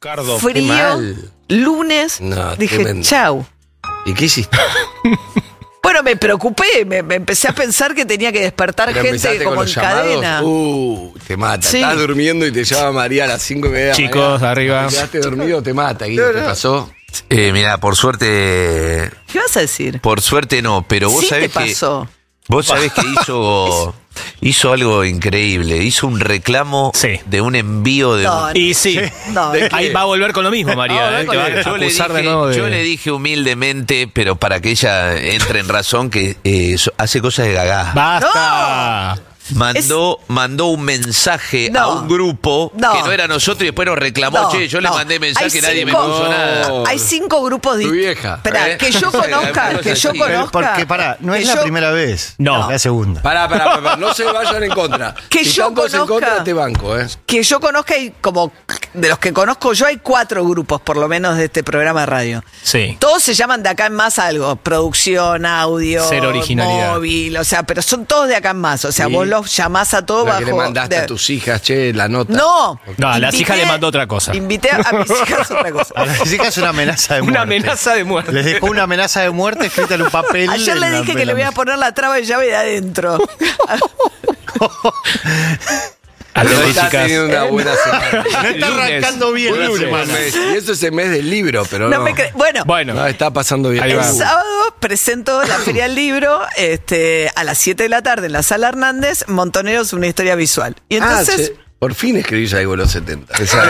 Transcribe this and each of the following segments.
Cardo, frío, qué mal. lunes, No, dije, tremendo. chau. ¿Y qué hiciste? Bueno, me preocupé, me empecé a pensar que tenía que despertar Pero gente empezaste como con en los llamados. cadena. Te mata. Sí. Estás durmiendo y te llama María a las 5:30 de la Chicos, mañana. arriba. Te quedaste dormido, te mata, Guido. ¿Qué pasó? Mira, por suerte. ¿Qué vas a decir? Por suerte no, pero vos Sí sabés te que. pasó. Vos sabés que hizo algo increíble. Hizo un reclamo Sí. de un envío de. No, Y sí, no. ahí va a volver con lo mismo, Va a María. volver Te con va lo a Yo le, acusar de dije, nuevo de... yo le dije humildemente, pero para que ella entre en razón, que hace cosas de gagá. ¡Basta! Mandó un mensaje No. a un grupo No. que no era nosotros y después nos reclamó, No, che, yo le no. mandé mensaje Hay y nadie me cinco- puso nada. Hay 5 grupos Tu distintos. vieja. Espera, que yo Sí, conozca, algunos que yo así. conozca. Porque, pará, no que es la yo- primera vez. No. La segunda. Pará, no se vayan en contra. Que si yo están todos en conozca- contra, te banco, ¿eh? Que yo conozca y como de los que conozco yo hay 4 grupos por lo menos de este programa de radio. Sí. Todos se llaman de acá en más algo, producción, audio, Cero originalidad. móvil, o sea, pero son todos de acá en más, o sea, Sí. vos los llamás a todos La bajo que le mandaste de- a tus hijas, che, la nota. No, No, a las invité- hijas le mandó otra cosa. Invité a mis hijas otra cosa. A las chicas es una amenaza de muerte. Una amenaza de muerte. Les dejó una amenaza de muerte escrita en un papel. Ayer le dije que le voy a poner la traba de llave de adentro. A No las estás chicas. teniendo una buena semana. No está Lunes. arrancando bien Bueno, la es un semana. mes. Y eso es el mes del libro, pero No no. me cre- Bueno, Bueno, No, está pasando bien. Ahí el va. sábado presento la Feria del Libro a las 7 de la tarde en la Sala Hernández, Montoneros, una historia visual. Y entonces, por fin escribís algo en los 70.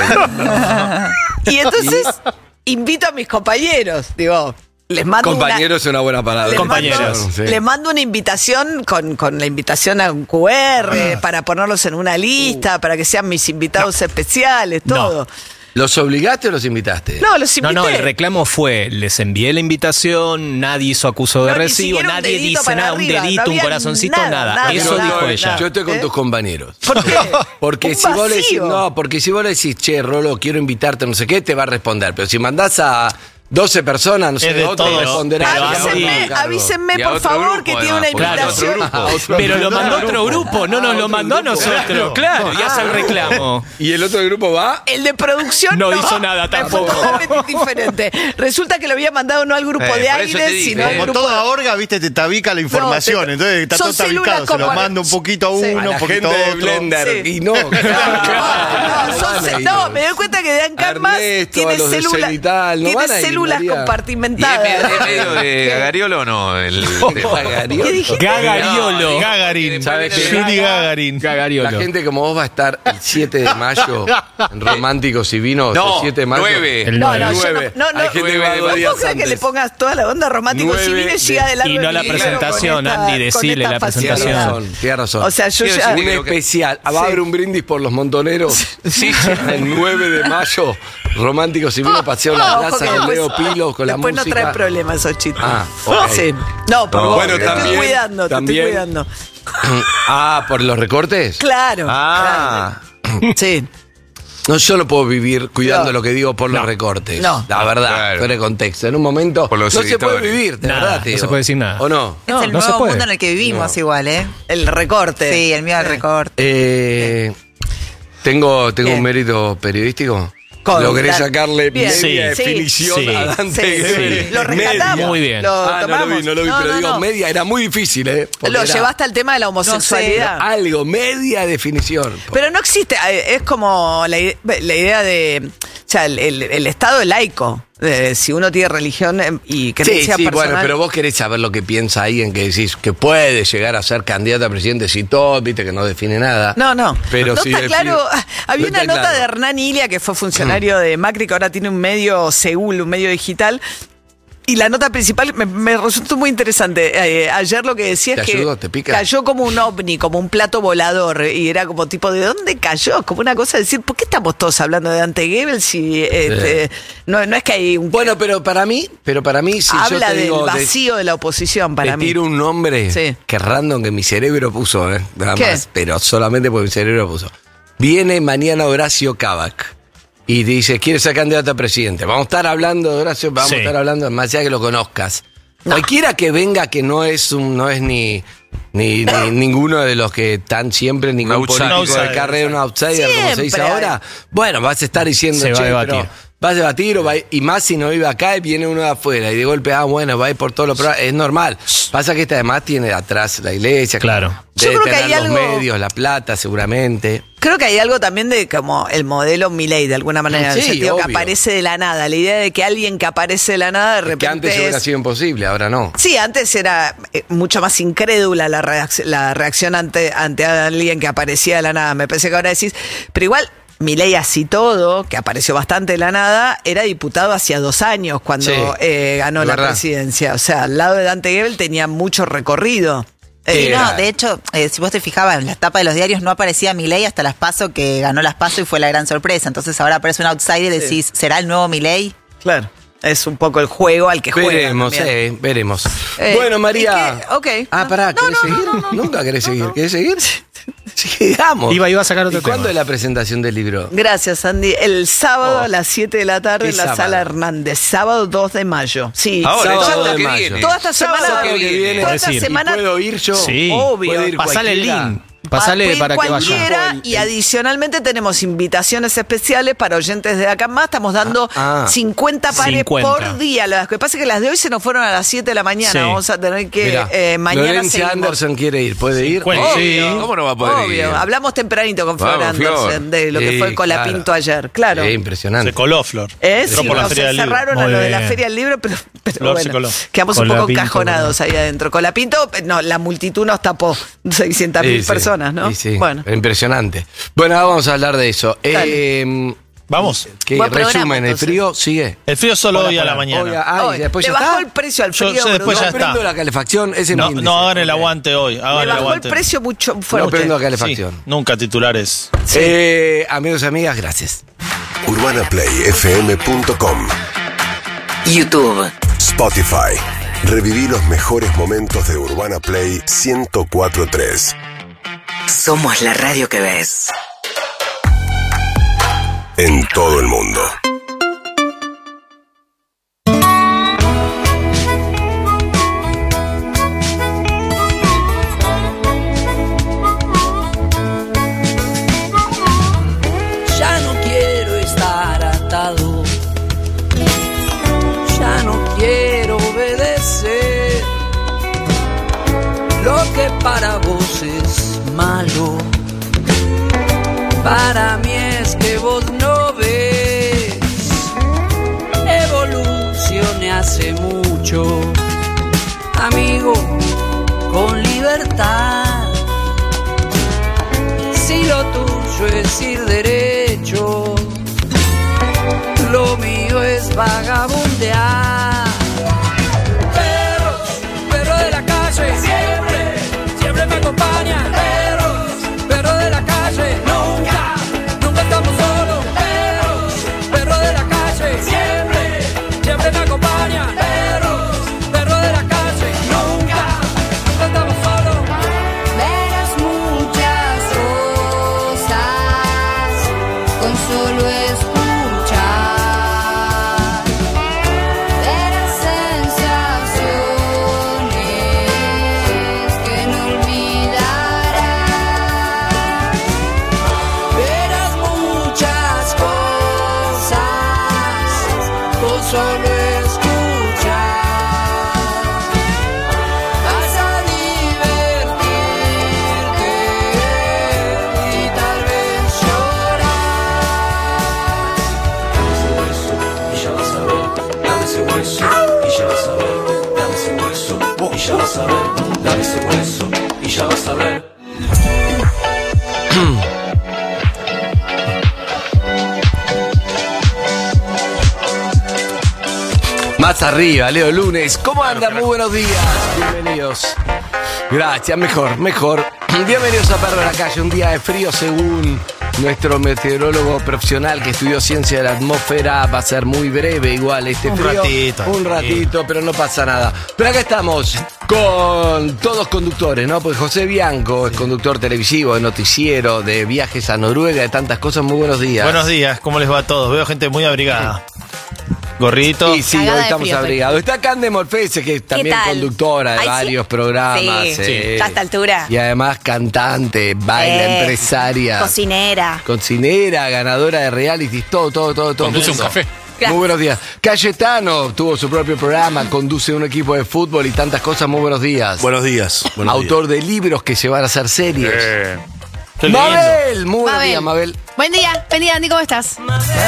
invito a mis compañeros, digo, les mando Compañero es una buena palabra. Les Compañeros. mando, Sí. les mando una invitación con la invitación a un QR para ponerlos en una lista, para que sean mis invitados especiales, todo. ¿Los obligaste o los invitaste? No, los invité. No, el reclamo fue, les envié la invitación, nadie hizo acuso de No, ni recibo, siquiera un nadie dedito dice para nada, arriba, un dedito, no un había corazoncito, nada. nada, Eso nada, dijo nada. ella. Yo estoy con ¿Eh? tus compañeros. ¿Por qué? Porque Un si vos le decís, vacío. no, porque si vos le decís, che, Rolo, quiero invitarte, no sé qué, te va a responder. Pero si mandás a 12 personas, no sé, Es de otro todos, responderá. pero y a otro Andy- me encargo. Avísenme, Y a por otro favor, grupo, que tiene además, una porque Claro, otro invitación. grupo. Pero lo mandó otro grupo, no nos lo mandó a nosotros. Claro, y hace el reclamo. Y el otro grupo va. El de producción No hizo nada fue tampoco. totalmente diferente. Resulta que lo había mandado no al grupo de por eso aire, te dije, sino al Como grupo toda orga, viste, te tabica la información. te- Entonces está son todo células tabicado. Se lo como- manda un poquito a Sí. uno, A la un poquito gente a de otro. Blender. Sí. Y no. No, me doy cuenta que de Ancarmas Ernesto, tiene a los de células, Cenital, no tiene van a ir, células María. ¿Y compartimentadas. es medio de Gagariolo o no? ¿Qué dijiste? Gagariolo. Gagarin. ¿Sabes qué? Yuri Gagarin. La Gagariolo. gente como vos va a estar el 7 de mayo en Románticos y Vinos. No, el 7 de mayo. 9. El No, nueve. no, yo Nueve. no, Hay gente que va 2 ¿Vos días crees que antes. le pongas toda la onda romántico si 9 viene de- llega de largo Y no la el libro presentación, con esta- Andy, con decile esta la facilidad? Tienes presentación. razón, tienes razón. O sea, yo Quiero ya... decir Un creo que- especial. Va a haber un brindis por los montoneros. Sí. El 9 de mayo, Románticos y Vinos, paseo la Ojo que plaza con Leo después- Pilo, con la después música. no trae problemas esos chistes. Ah, ok. Sí. No, por No, vos, bueno, te estoy también- cuidando, también- te estoy cuidando. Ah, ¿por los recortes? Claro. Ah. claro. Sí. No, yo no puedo vivir cuidando No. lo que digo por los recortes. No. La verdad, Claro. fuera de contexto. En un momento Por los no se puede editores. vivir, de Nada, verdad. te no digo. se puede decir nada. ¿O no? Es el no se nuevo puede. mundo en el que vivimos igual, ¿eh? El recorte. Sí, el miedo al recorte. Tengo Bien. un mérito periodístico. Con Logré la- sacarle Bien. media Sí, definición sí, a Dante Sí, Gebel. sí. Lo rescatamos. Media. Muy bien. Lo No lo tomamos. vi, pero digo media, era muy difícil, porque Lo era llevaste al tema de la homosexualidad. algo, media definición. Pero no existe, es como la idea de, o sea, el Estado laico. Si uno tiene religión y Sí, creencia sí, personal. bueno, pero vos querés saber lo que piensa alguien que decís que puede llegar a ser candidato a presidente si todo, viste que no define nada. No. Pero no sí está define- claro. Había no una está nota claro. de Hernán Ilia, que fue funcionario de Macri, que ahora tiene un medio Seúl, un medio digital. Y la nota principal me resultó muy interesante. Ayer lo que decía ¿Te es que ayudó? ¿Te pica? cayó como un ovni, como un plato volador. Y era como tipo, ¿de dónde cayó? Como una cosa de decir, ¿por qué estamos todos hablando de Dante Gebel si no es que hay un... Bueno, pero para mí, si habla yo te del digo, vacío de la oposición para te mí. tiro un nombre Sí. que random que mi cerebro puso, nada ¿Qué? más, pero solamente porque mi cerebro puso. Viene mañana Horacio Kavak y dice, ¿quiere ser candidato a presidente? Vamos a estar hablando de Horacio, vamos Sí. a estar hablando, más allá que lo conozcas. Cualquiera que venga que no es ni ninguno de los que están siempre, ningún outsider. político de carrera, un outsider, como se dice Siempre ahora. Bueno, vas a estar diciendo, Se va a che, debatir. pero vas a debatir, y más si no vive acá y viene uno de afuera, y de golpe, bueno, va a ir por todos los programas. Es normal. Pasa que este además tiene atrás la iglesia. Claro. Debe Yo creo que tener hay los algo- medios, la plata, seguramente. Creo que hay algo también de como el modelo Milei, de alguna manera, en el Sí, sentido que obvio. aparece de la nada. La idea de que alguien que aparece de la nada de Que repente antes hubiera sido imposible, ahora no. Sí, antes era mucho más incrédula la reacción ante alguien que aparecía de la nada. Me parece que ahora decís, pero igual Milei así todo, que apareció bastante de la nada, era diputado hacía 2 años cuando Sí, ganó es la verdad. presidencia. O sea, al lado de Dante Gebel tenía mucho recorrido. Sí, Era- no, de hecho, si vos te fijabas en la tapa de los diarios, no aparecía Milei hasta las PASO, que ganó las PASO y fue la gran sorpresa. Entonces ahora aparece un outsider y decís, ¿será el nuevo Milei? Claro. Es un poco el juego al que juega. Veremos, también. veremos. Eh, Bueno, María. ¿y qué? Ok. Ah, pará, No, ¿querés no, no, seguir? no, no. Nunca querés seguir. ¿Querés seguir? Sigamos. Iba a sacar otro ¿Y cuándo tema. es la presentación del libro? Gracias, Andy. El sábado a las 7 de la tarde ¿Qué en la sábado? Sala Hernández. Sábado 2 de mayo. Sí. Ahora, el Sábado sábado de que mayo. viene. Toda esta semana. Sábado que viene. Toda Es esta decir, semana. ¿Puedo ir yo? Sí. Obvio. ¿Puede ir Pasale el cualquiera? link. Pasale Puede ir para que vaya. cualquiera, y adicionalmente tenemos invitaciones especiales para oyentes de acá más. Estamos dando 50 pares 50. por día. Lo que pasa es que las de hoy se nos fueron a las 7 de la mañana. Sí. Vamos a tener que Mirá, mañana Lorencia seguimos. Anderson quiere ir. ¿Puede ir? Bueno, sí. ¿Cómo no va a poder ir? Obvio. Hablamos tempranito con Flor Vamos, Flor. Anderson de lo que Sí, fue el Colapinto claro. ayer. Claro. Sí, impresionante. Se coló Flor. Sí, Entró por la no, Feria se del Libro. cerraron a Muy lo de la bien. Feria del Libro, pero Flor se bueno, coló. quedamos un poco Colapinto, encajonados ahí adentro. Colapinto, no, la multitud nos tapó 600.000 Sí, personas, ¿no? Sí, sí. Bueno, Impresionante. Bueno, ahora vamos a hablar de eso. Vamos. ¿Qué Buen programa, resumen? ¿El entonces. frío sigue? El frío solo Hola, hoy a hola. la mañana. Oiga, hoy, después le ya bajó está. el precio al Yo- frío. yo después Bruno. ya No está. prendo la calefacción, ese es mi No, índice. no hagan el aguante hoy. Hagan Le el bajó el aguante. precio mucho No fuerte. prendo la Sí, calefacción. nunca titulares. Amigos y amigas, gracias. UrbanaPlayFM.com, YouTube. Spotify. Reviví los mejores momentos de Urbana Play 104.3. Somos la radio que ves. En todo el mundo. Ya no quiero estar atado, ya no quiero obedecer lo que para vos es malo. Para mí es que vos no ves. Evolucioné hace mucho, amigo, con libertad. Si lo tuyo es ir derecho, lo mío es vagabundear. Perros, perros de la calle, siempre, siempre me acompañan. Perros, perros de la calle, nunca, nunca estamos solos. Perros, perros de la calle, siempre, siempre me acompañan. Perros, perros de la calle, nunca, nunca estamos solos. Verás muchas cosas con solo escuchar. Verás sensaciones que no olvidarás. Verás muchas cosas con solo escuchar. Vas a divertirte y tal vez llorar. Dame ese hueso y ya vas a ver. Dame ese hueso y ya vas a ver. Dame ese hueso y ya vas a ver. Más arriba, Leo Lunes. ¿Cómo andan? Muy buenos días. Bienvenidos. Gracias, mejor. Bienvenidos a Perro de la Calle. Un día de frío según nuestro meteorólogo profesional que estudió ciencia de la atmósfera. Va a ser muy breve igual este Un frío. ratito. Un ratito, pero no pasa nada. Pero acá estamos con todos conductores, ¿no? Porque José Bianco es conductor televisivo, de noticiero, de viajes a Noruega, de tantas cosas. Muy buenos días. Buenos días, ¿cómo les va a todos? Veo gente muy abrigada. Gorrito. Y sí, Cagada hoy de estamos frío, abrigados. Está Cande Morfese, que es también tal? conductora de Ay, ¿sí? varios programas. Sí. ¿A esta altura? Y además cantante, baila, empresaria. Cocinera. Ganadora de realities, todo. Conduce un café. Muy buenos días. Cayetano tuvo su propio programa, conduce un equipo de fútbol y tantas cosas. Muy buenos días. Buenos días. Autor de libros que se van a hacer series. Qué lindo. Mabel, muy buenos Mabel. días, Mabel. Buen día, Andy, ¿cómo estás?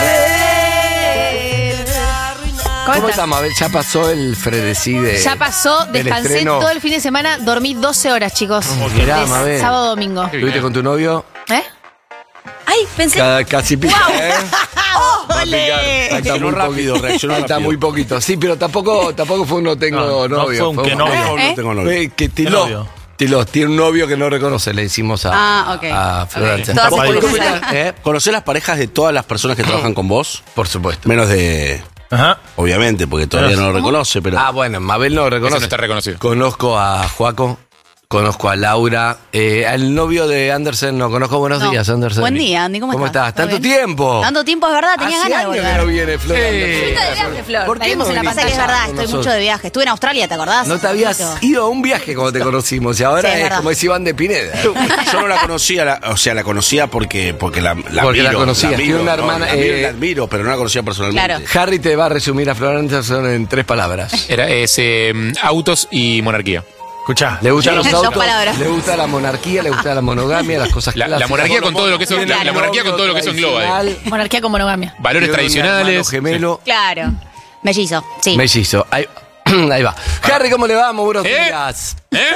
¿Cómo estás, Mabel? Ya pasó el frenesí de. Ya pasó, del descansé estreno. todo el fin de semana, dormí 12 horas, chicos. Mirá, De Mabel. sábado a domingo. ¿Estuviste con tu novio? ¿Eh? Ay, pensé. Casi pica, ¿eh? Va a picar. Falta Reaccionó muy rápido, poquito. reaccionó Falta rápido. muy poquito. Sí, pero tampoco fue un no tengo No, novio. fue un que no. No tengo novio. Que ¿Qué novio? Tiló, tiene un novio que no reconoce, le decimos a Florencia. Todas Papá, expulsadas. ¿Conocés las parejas de todas las personas que trabajan con vos? Por supuesto. Menos de... Ajá. Obviamente, porque todavía no lo reconoce, pero... Ah, bueno, Mabel no lo reconoce. Ese no está reconocido. Conozco a Joaco, conozco a Laura. Al novio de Andersen no conozco. Buenos No. días, Andersen. Buen día, Andy, ¿cómo estás? ¿Todo ¿Tanto bien? tiempo? Tanto tiempo, es verdad, tenía Hace ganas de años que volver. no viene Flor Andersen. Estoy de viaje, Flor. ¿Por La qué vimos no en la viniste pantalla, es verdad, con estoy nosotros? mucho de viaje. Estuve en Australia, ¿te acordás? No te habías ido a un viaje cuando te conocimos y ahora Sí, es es verdad. como es Iván de Pineda. Yo no la conocía, la conocía porque la Porque la admiro, conocías, admiro, tiene una no, hermana, la admiro, pero no la conocía personalmente. Claro. Harry te va a resumir a Flor Andersen en 3 palabras. Es autos y monarquía. Escuchá. Le gustan los Dos autos, palabras. le gusta la monarquía, le gusta la monogamia, las cosas La clásicas. monarquía con todo lo que eso, la monarquía con todo lo que eso engloba. Tradicional, Monarquía con monogamia. Valores tiene un hermano tradicionales. gemelo, Claro. Mellizo, sí. mellizo. Ahí va. Harry, ¿cómo le va? Muy buenos ¿Eh? días. ¿Eh?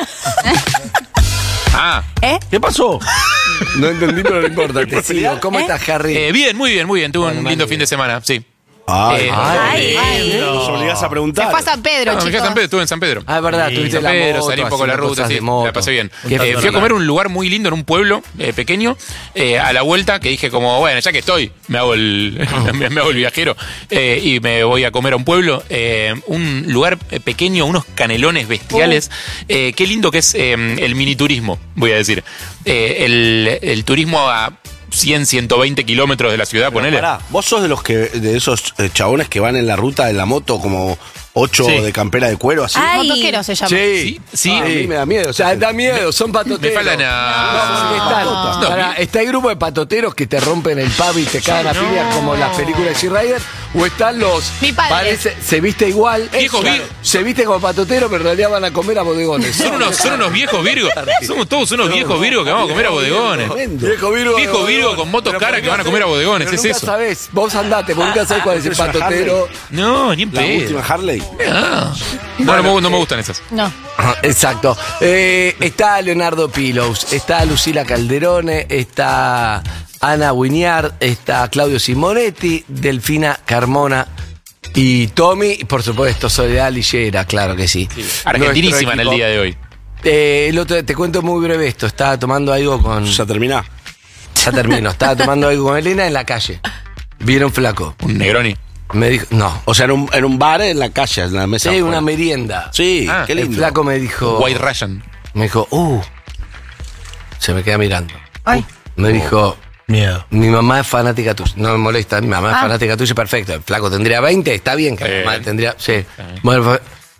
Ah. ¿Qué pasó? No entendí, pero no importa. Te sigo. ¿Cómo estás, Harry? Bien, muy bien. Tuve un lindo fin de semana, sí. Ay, Ay. nos obligás a preguntar. Se fue a San Pedro, No, me fui a chicos. San Pedro, estuve en San Pedro. Ah, es verdad, Sí, tuviste San la Pedro, moto, salí un poco a la haciendo ruta, cosas sí, de moto. la pasé bien. Qué Fui a fenomenal. comer a un lugar muy lindo en un pueblo pequeño, a la vuelta, que dije como, bueno, ya que estoy, me hago el viajero y me voy a comer a un pueblo. Un lugar pequeño, unos canelones bestiales. Qué lindo que es el miniturismo, voy a decir. El turismo a 100, 120 kilómetros de la ciudad, ponele. Pará, vos sos de esos chabones que van en la ruta en la moto como 8 Sí. de campera de cuero así. Ay. Motoquero se llama. Sí, Sí. A mí me da miedo. O sea, da miedo, son patoteros. Me faltan No, está el grupo de patoteros que te rompen el pavo y te cagan a piñas como las películas de G-Rider. O están los. Mi padre. Se viste igual. Viejos Claro, vir- se viste como patotero, pero en realidad van a comer a bodegones. Son unos viejos virgos. Somos todos unos viejos virgos que vamos a comer a bodegones. Viejo Virgo. Viejo Virgo con motos caras que van a comer a bodegones, Pero es nunca eso. sabés, vos andate, vos nunca sabés cuál es el ¿Es una patotero. No, ni en La pedo. última Harley. No me gustan esas. No. Exacto. Está Leonardo Pilos, está Lucila Calderone, está Ana Guiñard, está Claudio Simonetti, Delfina Carmona y Tommy, y por supuesto Soledad Lillera, claro que sí. Argentinísima en el día de hoy. El otro, te cuento muy breve esto, estaba tomando algo con... Ya terminá. Ya termino, estaba tomando algo con Elena en la calle. Vieron flaco. Un Negroni. Me dijo, no. O sea, en un bar en la calle, en la mesa. Sí, afuera. una merienda. Sí, Ah, qué El lindo. flaco me dijo... White Russian. Me dijo, se me queda mirando. Ay. Me dijo, Miedo. mi mamá es fanática tuya. No me molesta, mi mamá es fanática tuya, perfecto. El flaco tendría 20, está bien que mi mamá tendría. Sí. Bueno,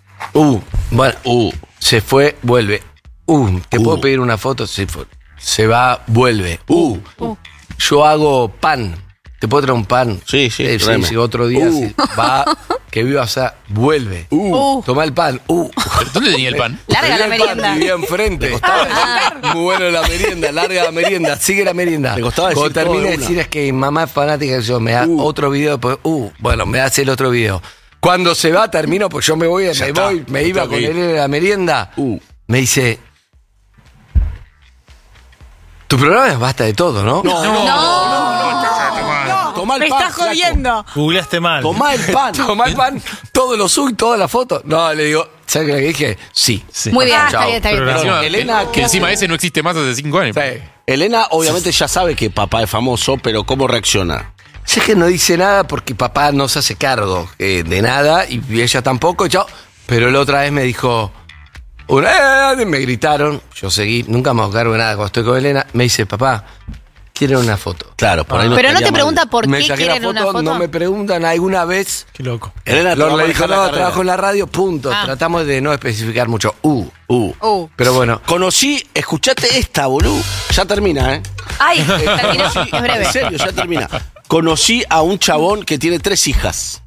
se fue, vuelve. ¿Te puedo pedir una foto? Se va, vuelve. Yo hago pan. ¿Te puedo traer un pan? Sí, tráeme. sí, otro día sí. Va, que viva, o sea, vuelve. Toma el pan. ¿Pero ¿Dónde tenía el pan? Larga la Tenía el pan, merienda. vivía enfrente. Muy bueno la merienda, larga la merienda, sigue la merienda. Me costaba Cuando decir todo termine de de una. decir es que mi mamá es fanática, yo me da otro video, pues, bueno, me hace el otro video. Cuando se va, termino, pues yo me voy, Ya está, me iba tengo con que él ir. en la merienda. Me dice, tu programa es basta de todo, ¿no? Tomá el Me pan, está flaco. jodiendo. Googleaste mal. Tomá el pan. Tomá el pan, todos los sub, todas las fotos. No, le digo, ¿sabes qué le dije? Sí. Muy bien, Chao. está bien. Pero Encima, Elena, que ¿qué encima hace? ese no existe más hace 5 años. Sí. Elena obviamente ya sabe que papá es famoso, pero ¿cómo reacciona? Sé que no dice nada porque papá no se hace cargo de nada y ella tampoco, chao. Pero la otra vez me dijo, me gritaron, yo seguí, nunca me hago cargo de nada cuando estoy con Elena. Me dice, papá, quieren una foto. Claro, por ahí Pero no estaría te mal. pregunta por qué Mensajera quieren una foto. No me preguntan alguna vez. Qué loco. Elena, Flor te va le a dijo, manejar la no, carrera. trabajo en la radio, punto. Ah. Tratamos de no especificar mucho. Pero bueno. Conocí, escuchate esta, boludo. Ya termina, ¿eh? Ay, terminó. Sí, Es breve. En serio, ya termina. Conocí a un chabón que tiene 3 hijas.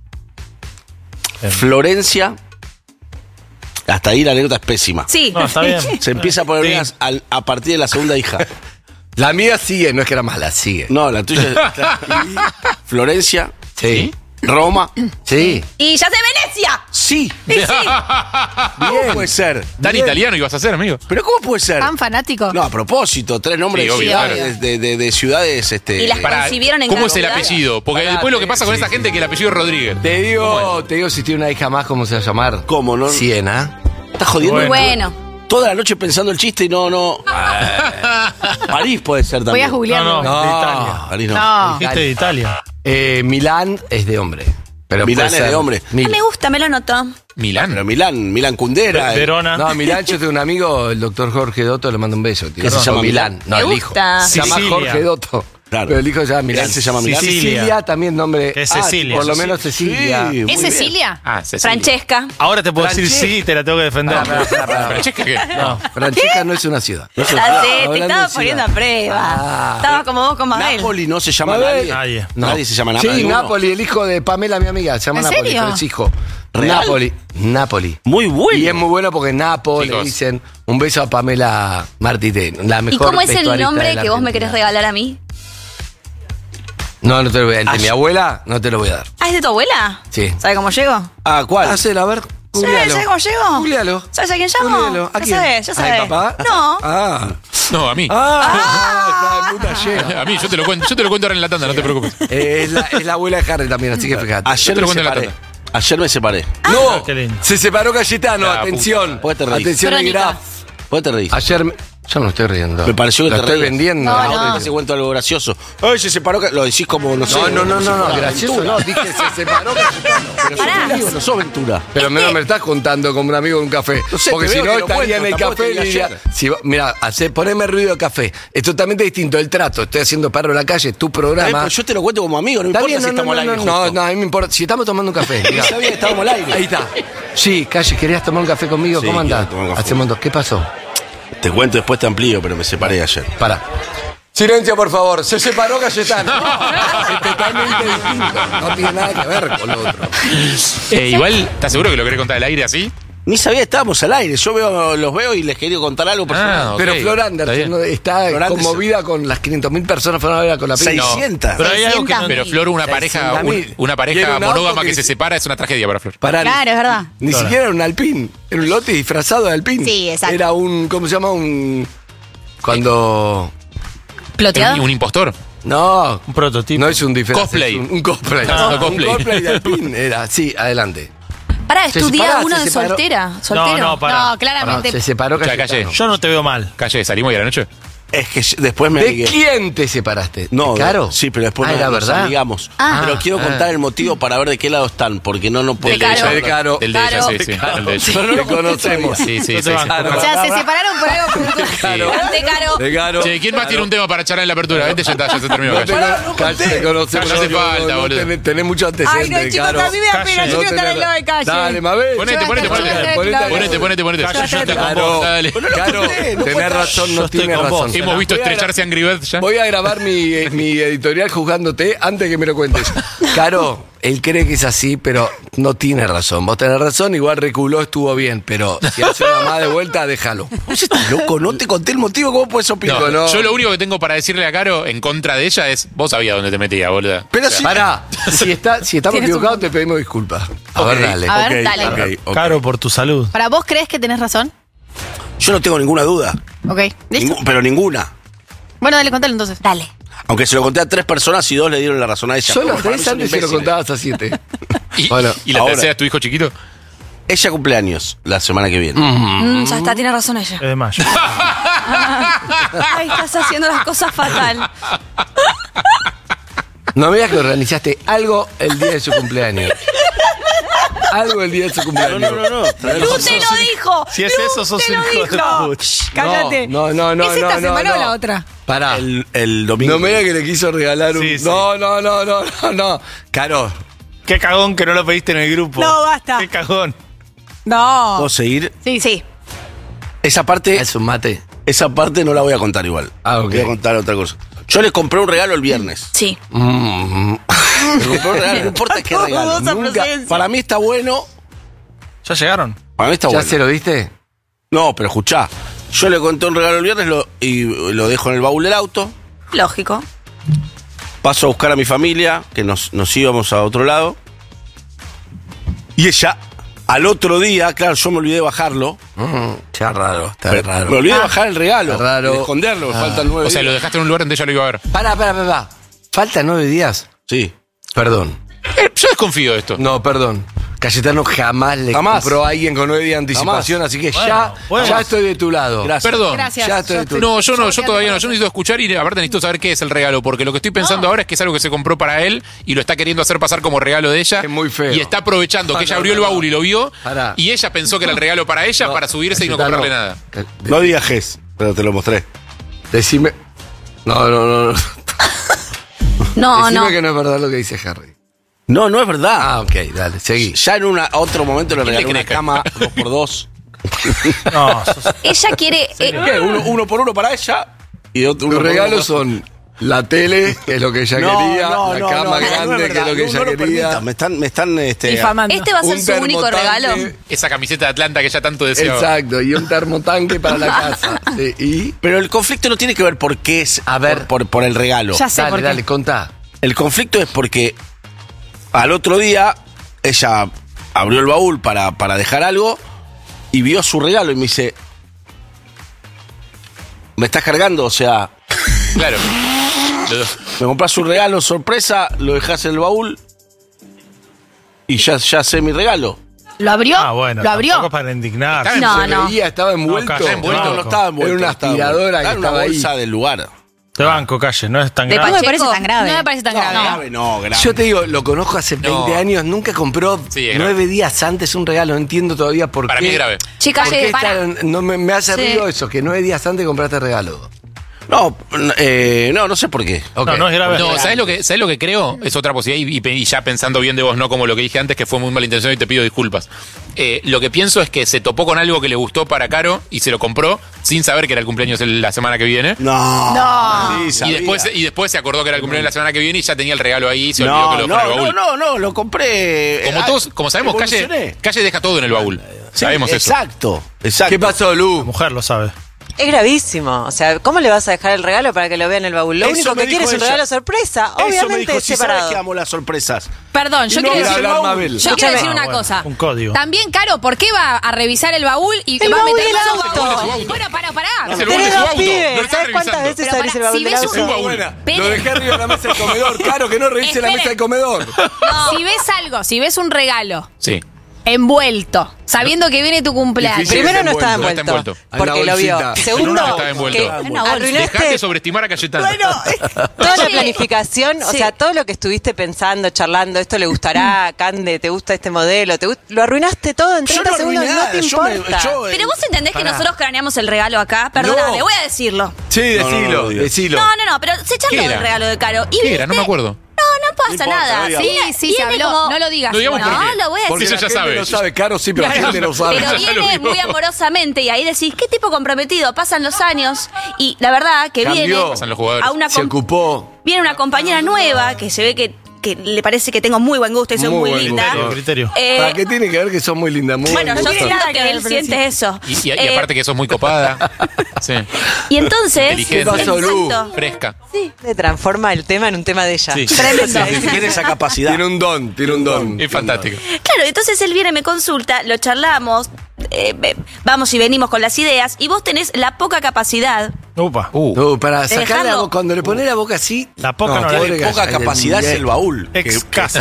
Florencia. Hasta ahí la anécdota es pésima. Sí. No, está bien. Se empieza a poner Sí. unas a partir de la segunda hija. La mía sigue, no es que era mala, sigue. No, la tuya. Florencia. Sí. Roma. Sí. Y ya sé Venecia. Sí. Y sí. ¿Cómo puede ser? Tan Bien. italiano ibas a ser, amigo. ¿Pero cómo puede ser? Tan fanático. No, a propósito, 3 nombres Sí, de obvio, ciudades, de ciudades. Y las concibieron en ¿Cómo es cada el lugar. apellido? Porque Pará, después lo que pasa con sí, esa gente es que el apellido es Rodríguez. Te digo, si tiene una hija más, ¿cómo se va a llamar? ¿Cómo, no? Siena. ¿Estás jodiendo? Bueno. Bueno. Toda la noche pensando el chiste y no. París puede ser Voy también. a googlearlo. No, de Italia. París no. No. Dijiste de Italia. Milán es de hombre. Pero Milán puede es de ser hombre. Mil. Me gusta, me lo anoto. Milán. Pero Milán Kundera. Verona. No, Milán, yo tengo un amigo, el doctor Jorge Dotto, le mando un beso. Tío. ¿Qué se llama Milán? No, Me el hijo. gusta. Se llama Sicilia. Jorge Dotto. Claro. Pero el hijo se llama Milán. Él se llama Milán. Sicilia también nombre. Es Cecilia. Por lo menos Cecilia. Sí, muy ¿Es bien. Cecilia? Ah, Cecilia. Francesca. Ahora te puedo decir Francesca. sí, te la tengo que defender. ¿Francesca qué? No, Francesca no es una ciudad. No sé. Ya sé, te hablando estaba de ciudad. poniendo a prueba. Ah. Estaba como vos con Mabel. Napoli no se llama Mabel. nadie. Nadie. Nadie se llama Sí, Napoli. Napoli, el hijo de Pamela, mi amiga. Se llama ¿En Napoli, serio? pero es hijo. ¿Real? Napoli. Muy bueno. Y es muy bueno porque Napo le Chicos. dicen un beso a Pamela Martité, la mejor ¿Y cómo es el vestuarista nombre de la que vos me Argentina. querés regalar a mí? No, no te lo voy a dar. De mi abuela, no te lo voy a dar. ¿Ah, es de tu abuela? Sí. ¿Sabes cómo llego? Ah, ¿cuál? Hacelo, a ver. Googlealo. ¿Sabes cómo llego? Googlealo. ¿Sabes a quién llamo? Googlealo. ¿A Ya quién? sabes, ya ¿A sabes. mi papá? No. Ah. No, a mí. Puta llega. A mí, yo te lo cuento ahora en la tanda, no te preocupes. Es la abuela de Harry también, así que fíjate. Ayer te lo me cuento en la separé. tanda. Ayer me separé. No, Qué lindo. se separó Cayetano, La atención. ¿Por qué te reís? Atención, Crónica. Graf. ¿Por qué te reís? Ayer, yo no estoy riendo. Me pareció que Lo te estoy reías. vendiendo. No, No, te cuento algo gracioso. Ay, se separó. Lo decís como, no sé. No, gracioso no, dije se separó Cayetano. Pero sos Pará. Ventura, no sos Ventura. Pero no me estás contando como un amigo en un café. No sé, Porque te si veo no que lo estaría en cuento, el tampoco café te vi diría, ayer. mira, poneme ruido de café. Es totalmente distinto el trato. Estoy haciendo Perro en la calle, tu programa. Pero yo te lo cuento como amigo, no me Está importa bien, si estamos al aire. no, justo. a mí me importa. Si estamos tomando un café. mirá. sabía que estábamos al aire. Ahí está. Sí, Calle, ¿querías tomar un café conmigo? Sí, ¿Cómo andás? quiero tomar un café. Hacemos dos. ¿Qué pasó? Te cuento después, te amplío, pero me separé ayer. Pará. Silencio, por favor. Se separó Cayetano. Es totalmente distinto. No tiene nada que ver con lo otro. Igual, ¿estás seguro que lo querés contar al aire así? Ni sabía que estábamos al aire. Yo los veo y les quería contar algo personal. ok. Pero Flor Está Anderson bien. ¿no? está Flor Anderson. conmovida con las 500.000 personas fueron a ver con la peli. 600. Pero hay algo que no. Pero Flor, una pareja, 600.000. una Y era pareja un auto monógama que que se dice- separa es una tragedia para Flor. Pará, Claro, es verdad. Ni Claro. siquiera era un alpín, era un lote disfrazado de alpín. Sí, exacto. Era un, ¿cómo se llama? Cuando... ¿Ploteado? Un impostor. No, Un prototipo. no es un disfraz. Cosplay. es un cosplay. Ah, Un cosplay. cosplay de alpín era, sí, adelante. Pará, Se estudia separó, uno se de separó. soltera. ¿Soltero? No, pará. No, claramente. Se separó Ya, Cayetano. calle. Yo no te veo mal. Calle, salimos hoy a la noche. Es que después me ¿De ligué. quién te separaste? No, ¿De Caro? Sí, pero después era nos verdad. amigamos. Ah. Pero quiero contar el motivo para ver de qué lado están, porque no puedo. De Caro. De Caro. Del de ella, Claro. sí, sí. El de ella. Pero no lo conocemos. Sí, sí, No sí. te van. O sea, se separaron por algo puntual. Caro. De Caro. De Caro. Che, ¿quién más tiene un tema para charlar en la apertura? Vente, ya está, ya se terminó. No Calle. te conocemos. Ya hace falta, boludo. Tenés mucho antecedente. Ay, no, chicos, Caro. a mí me da pena. Yo No quiero estar al lado de Calle. Dale, Mabel. Ponete. Ponete. Calle, yo estoy con Claro, vos. Dale. Caro, tenés razón, Yo no estoy tienes con vos. razón. Hemos visto Voy a estrecharse Angry Birds ya. Voy a grabar mi editorial juzgándote antes que me lo cuentes. Caro, él cree que es así, pero no tiene razón. Vos tenés razón, igual reculó, estuvo bien, pero si hace una más de vuelta, déjalo. ¿Vos estás loco? No te conté el motivo, ¿cómo puedes opinar? No, no. Yo lo único que tengo para decirle a Caro en contra de ella es: vos sabías dónde te metías, boludo. Pero si. Pará, si estamos Tienes un equivocados, te pedimos disculpas. A ver, dale. A ver, Ok, dale. ok. Caro, por tu salud. ¿Para vos crees que tenés razón? Yo no tengo ninguna duda. Ok, ¿listo? Pero ninguna. Bueno, dale, contalo entonces. Dale. Aunque se lo conté a 3 personas y 2 le dieron la razón a ella. Solo Como para mí 3 son antes se lo imbéciles. contabas a 7. ¿Y, Bueno, y la ahora. tercera es tu hijo chiquito? Ella cumpleaños la semana que viene. Ya está, tiene razón ella. Es de mayo. Ay, estás haciendo las cosas fatal. No me digas que organizaste algo el día de su cumpleaños. Algo el día de su cumpleaños. No. ¡Lu te lo dijo! Si es ¡Lu eso, sos te un lo hijo de dijo! puta. Cállate. No. ¿Es esta semana no. o la otra? Pará. el domingo. No me digas que le quiso regalar un. Sí, sí. No. Caro. Qué cagón que no lo pediste en el grupo. No, basta. Qué cagón. No. ¿Puedo seguir? Sí, sí. Esa parte, Es un mate. esa parte no la voy a contar igual. Ah, ok. Voy a contar otra cosa. Yo le compré un regalo el viernes. Sí. Le compré un regalo, no importa qué regalo. Dudosa Nunca- procedencia. para mí está bueno. ¿Ya llegaron? Para mí está ¿Ya bueno. se lo diste? No, pero escuchá. Yo le conté un regalo el viernes y lo dejo en el baúl del auto. Lógico. Paso a buscar a mi familia, que nos íbamos a otro lado. Y ella, al otro día, claro, yo me olvidé de bajarlo. Está raro, está Pero raro. Me olvidé de bajar el regalo. Está raro. De esconderlo, me faltan 9 O sea, lo días. dejaste en un lugar donde ella lo iba a ver. Pará. ¿Faltan 9 días? Sí. Perdón. Yo desconfío de esto. No, perdón. Cayetano jamás le Jamás. compró a alguien con 9 días de anticipación, así que Bueno. ya estoy de tu lado. Gracias. Perdón. Gracias. Ya estoy de tu No, yo todavía no. Yo necesito escuchar y aparte necesito saber qué es el regalo. Porque lo que estoy pensando ahora es que es algo que se compró para él y lo está queriendo hacer pasar como regalo de ella. Es muy feo. Y está aprovechando que ella abrió el baúl y lo vio. Pará. Y ella pensó que era el regalo para ella para subirse y no Cayetano, comprarle nada. No digas Ges, pero te lo mostré. Decime. No. No, Decime no. que no es verdad lo que dice Harry. No, no es verdad. Ah, ok, dale, seguí. Ya en otro momento le ¿Quién le regalé una cree que- cama 2x2. No, sos- Ella quiere. ¿Qué? Uno por uno para ella y otro Los uno por regalos uno son la tele, que es lo que ella quería, la cama grande, que es lo que ella lo quería. permitan, me están Difamando. Este va a ser Un su único termotanque. regalo. Esa camiseta de Atlanta que ella tanto deseaba. Exacto, y un termotanque para la casa. Sí, y Pero el conflicto no tiene que ver por qué es. A ver. por el regalo. Ya sé por qué. dale, contá. El conflicto es porque al otro día ella abrió el baúl para dejar algo y vio su regalo y me dice: ¿me estás cargando? O sea, Claro. me compras un regalo sorpresa, lo dejas en el baúl y ya sé mi regalo. ¿Lo abrió? Ah, bueno. ¿Lo abrió? Tampoco para indignarse. No, Se no. veía, estaba envuelto. No, envuelto. No, no estaba envuelto. Era una no estaba aspiradora envuelto. que Era una estaba ahí. bolsa del lugar. Te banco, Calle, no es tan De grave. No me Pacheco, parece tan grave. No me parece tan grave. No, grave. Yo te digo, lo conozco hace 20 años, nunca compró Sí, es grave. 9 días antes un regalo, no entiendo todavía por Para qué. mí es grave. Chicas, ¿Por qué para. no me hace Sí. ruido eso, que 9 días antes compraste regalo? No, no sé por qué. Ok. No es grave. No, ¿sabes lo que creo? Es otra posibilidad y ya pensando bien de vos, no como lo que dije antes, que fue muy malintencionado y te pido disculpas. Lo que pienso es que se topó con algo que le gustó para Caro y se lo compró sin saber que era el cumpleaños la semana que viene. No. Sí, Y sabía. después se acordó que era el cumpleaños la semana que viene y ya tenía el regalo ahí y se olvidó que lo dejó en el baúl. no, lo compré. Como sabemos, evolucioné. Calle deja todo en el baúl. Sí, Sabemos eso. Exacto. ¿Qué pasó, Lu? La mujer lo sabe. Es gravísimo. O sea, ¿cómo le vas a dejar el regalo para que lo vea en el baúl? Lo Eso único me que quiere dijo es un ella. regalo sorpresa. Eso me Obviamente dijo, si sabes separado. que amo las sorpresas. Perdón, yo Y no quiero voy a decir, hablar, Mabel. yo quiero decir Ah, una bueno, cosa. un código. También, Caro, ¿por qué va a revisar el baúl y El va a baúl meter del todo? auto. Bueno, pará. Es el baúl de Tenés su dos auto. pibes. No está ¿Sabes cuántas revisando. veces Pero abrís el pará, baúl si del ves auto? un- baúl. Buena. Esperen. Lo dejé arriba de la mesa del comedor. Claro, que no revise la Esperen. mesa del comedor. Si ves algo, si ves un regalo Sí. envuelto, sabiendo que viene tu cumpleaños. Difícil. Primero no estaba No está envuelto. envuelto. Hay Porque una lo vio. bolsita. Segundo, No estaba envuelto. que Una bolsa. Dejate arruinaste sobreestimar a Cayetano. toda la Sí. planificación. O Sí. sea, todo lo que estuviste pensando, charlando, esto le gustará, Cande, te gusta este modelo, lo arruinaste todo en 30 segundos, no te importa. Pero vos entendés que nosotros craneamos el regalo acá. Perdóname, No. voy a decirlo. Sí, No, decilo, digas. decilo. No, pero se echan ¿Qué todo era? el regalo de Caro. Y ¿Qué era? No me acuerdo. No pasa No importa, nada. no digamos. Sí, se habló. No lo digas. No digamos por qué. lo voy a Porque decir. ella ya sabe. No sabe, Caro sí, pero la gente no sabe. Pero Ya lo viene vimos. muy amorosamente y ahí decís, qué tipo comprometido, pasan los años y la verdad que Cambió. viene Pasan los jugadores. a una Se ocupó. viene una compañera nueva que se ve que le parece que tengo muy buen gusto y soy Muy muy buen linda. Criterio. ¿Para qué tiene que ver que sos muy linda? Muy Bueno, yo gusto. siento nada que que ver, él pero siente eso. Y aparte que sos muy copada. Sí. Y entonces, Inteligente. ¿Qué pasó, Lu? exacto. Fresca. Le transforma el tema en un tema de ella. Sí. Tremendo. Tiene esa capacidad. Tiene un don. Es fantástico. Claro, entonces él viene, me consulta, lo charlamos, vamos y venimos con las ideas, y vos tenés la poca capacidad. Upa. No, para De sacar la dejarlo. boca, cuando le pone la boca así. La poca no la pobre Tiene poca galla, capacidad es el baúl. Escasa.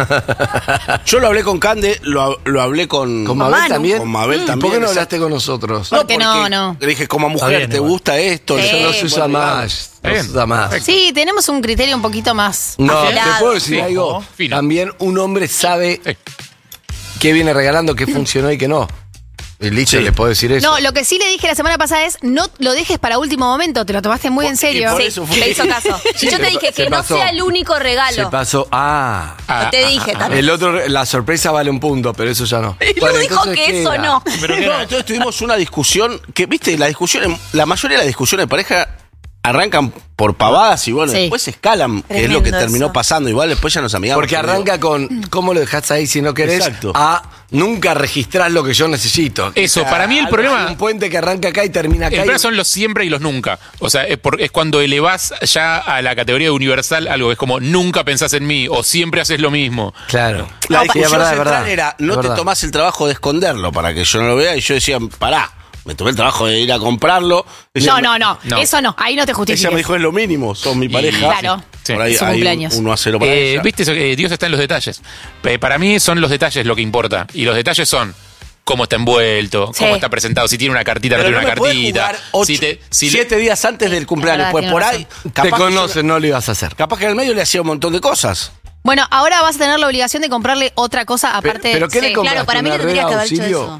Yo lo hablé con Cande, lo hablé con ¿Con Mabel Manu. también? Con Mabel también, ¿Por qué no exacto. hablaste con nosotros? Porque no. Le dije, como mujer, bien, ¿te igual. gusta esto? Sí. Eso no se usa Bueno, más. No se Bien. usa más. Sí, tenemos un criterio un poquito más. No, te afilado. puedo decir Sí. algo. Fino. También un hombre sabe Sí. qué viene regalando, qué funcionó y qué no. Y listo, Sí. le puedo decir eso. No, lo que sí le dije la semana pasada es no lo dejes para último momento, te lo tomaste muy en serio. por Sí, eso fue- te hizo caso. Sí, Y yo te se dije se que no pasó. sea el único Se regalo. pasó. Yo te dije también. El otro, la sorpresa vale un punto, pero eso ya no. Y Bueno, Lu dijo entonces, que ¿qué eso era? no. No, entonces tuvimos una discusión que, viste, la mayoría de las discusiones de pareja arrancan por pavadas y bueno, Sí. después escalan, que es lo que Tremendo terminó eso. pasando. Igual después ya nos amigamos. Porque arranca con ¿cómo lo dejás ahí si no querés? Exacto. A nunca registrás lo que yo necesito. Eso, O sea, para mí el hay problema- un puente que arranca acá y termina El acá. problema son los siempre y los nunca. O sea, es cuando elevás ya a la categoría de universal algo que es como nunca pensás en mí o siempre haces lo mismo. Claro. La Sí, es discusión verdad, es central verdad. era, no Es te verdad. tomás el trabajo de esconderlo para que yo no lo vea. Y yo decía, pará, me tomé el trabajo de ir a comprarlo. Ella No, me- no, eso no, ahí no te Ella justifiques. me dijo, es lo mínimo, son mi pareja. Claro. Sí. Por ahí Su hay cumpleaños. 1-0 para ella. Viste eso que Dios está en los detalles. Para mí son los detalles lo que importa. Y los detalles son cómo está envuelto, Sí. cómo está presentado, si tiene una cartita, Pero no tiene no una me podés cartita. jugar ocho- si le- 7 días antes del cumpleaños. verdad, Pues tiene por razón. ahí, Te capaz que conoces, no lo ibas a hacer. capaz que en el medio le hacía un montón de cosas. Bueno, ahora vas a tener la obligación de comprarle otra cosa aparte. ¿Pero qué le Sí, compraste? claro, para mí ¿Una le tendrías red que haber dicho auxilio?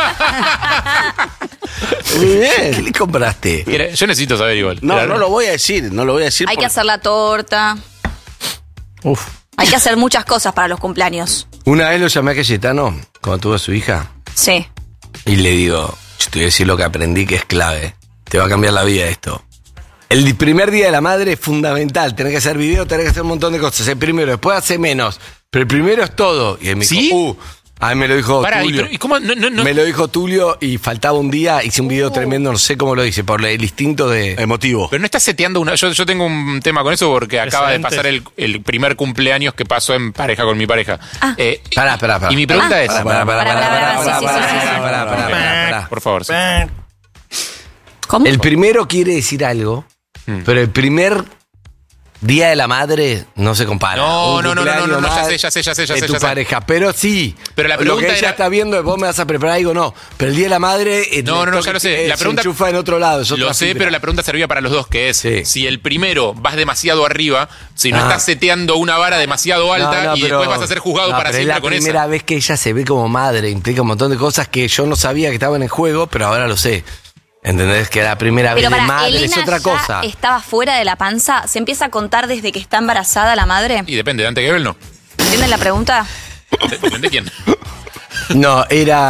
eso. Muy bien. ¿Qué le compraste? Yo necesito saber igual. No, Era- no lo voy a decir, no lo voy a decir. Hay que porque- hacer la torta. Uf. Hay que hacer muchas cosas para los cumpleaños. Una vez lo llamé a Cayetano cuando tuvo a su hija Sí. y le digo, yo te voy a decir lo que aprendí que es clave. Te va a cambiar la vida esto. El primer día de la madre es fundamental. Tenés que hacer video, tenés que hacer un montón de cosas. El primero, después hace menos. Pero el primero es todo. Y él me ¿Sí? dijo, a mí me lo dijo Pará, Tulio. ¿y cómo? No. Me lo dijo Tulio y faltaba un día. Hice un video tremendo, no sé cómo lo hice, por el instinto de... Emotivo. Pero no estás seteando una. Yo tengo un tema con eso porque acaba de pasar el primer cumpleaños que pasó en pareja con mi pareja. Pará. Y mi pregunta es. Pará. Por favor. Sí. ¿Cómo? El primero quiere decir algo, pero el primer día de la madre no se compara. No, Un no, cumpleaños ya más sé, ya sé. de tu pareja, pero sí. Pero la lo que pregunta ella era- está viendo es vos me vas a preparar algo, no. Pero el día de la madre No, ya lo sé. La pregunta se enchufa en otro lado. Es otra Lo sé, fibra. pero la pregunta servía para los dos, que es Sí. si el primero vas demasiado arriba, si no Ah. estás seteando una vara demasiado alta No, y pero- después vas a ser juzgado no, para pero siempre es con la esa. primera vez que ella se ve como madre, implica un montón de cosas que yo no sabía que estaban en juego, pero ahora lo sé. ¿Entendés? Que la primera Pero vez de para madre Elena es otra ya cosa. estaba fuera de la panza. ¿Se empieza a contar desde que está embarazada la madre? Y depende, de antes que Ebel no. ¿Entienden la pregunta? Depende de quién. No,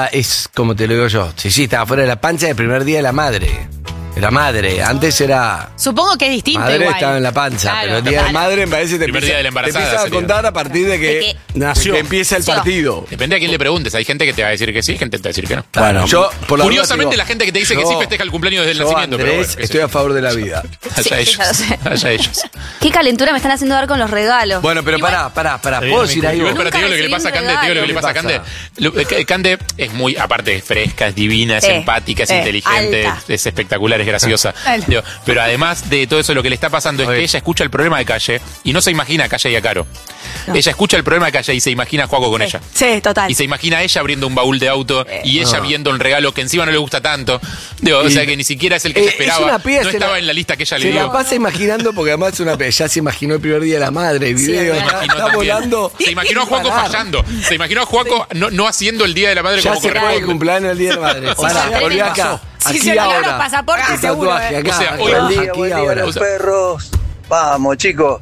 es como te lo digo yo. Sí, estaba fuera de la pancha del primer día de la madre. Era madre, antes era... Supongo que es distinto Madre igual. estaba en la panza, Claro, pero el día de claro. madre me parece que te Primer día de la te embarazada empieza a sería. contar a partir de De que que nació, que empieza el nació. partido. Depende a quién le preguntes. Hay gente que te va a decir que sí, gente que te va a decir que no. Bueno, yo por la Curiosamente, duda, la gente que te dice que sí festeja el cumpleaños desde el yo, nacimiento. Andrés, pero bueno, qué sé estoy yo. a favor de la vida. Allá Sí, ellos. ya lo sé. Allá ellos. Qué calentura me están haciendo dar con los regalos. Bueno, pero Igual- pará. ¿Puedo decir algo? Igual, pero te digo lo que le Nunca pasa a Cande, recibí un te digo lo que le pasa a regalo. Cande. Cande es muy, aparte, es fresca, es divina, es Sí, empática, es sí, inteligente, alta. es espectacular, es graciosa. Alta. Digo, pero además de todo eso, lo que le está pasando es que ella escucha el problema de Calle y no se imagina a Calle y a Caro. Ella escucha el problema de Calle y se imagina a Juaco con ella. Sí, total. Y se imagina a ella abriendo un baúl de auto y ella viendo un regalo que encima no le gusta tanto. Digo, o sea que ni siquiera es el que ella esperaba. Es una pieza, No estaba en la lista que ella le Se dio. la pasa imaginando porque además es una ya se imaginó el primer día de la madre, el video, Se está imaginó también. volando. Se imaginó a sin Juaco parar. fallando. Se imaginó a Juaco no haciendo el día de la madre Ya como se fue el corresponde. cumpleaños el día de la madre. Pará, tremendo. volví acá. Si Aquí se olvidaron ahora. los pasaportes, El seguro, tatuaje, acá. O sea, aquí, hoy- aquí ahora. los perros. Vamos, chicos.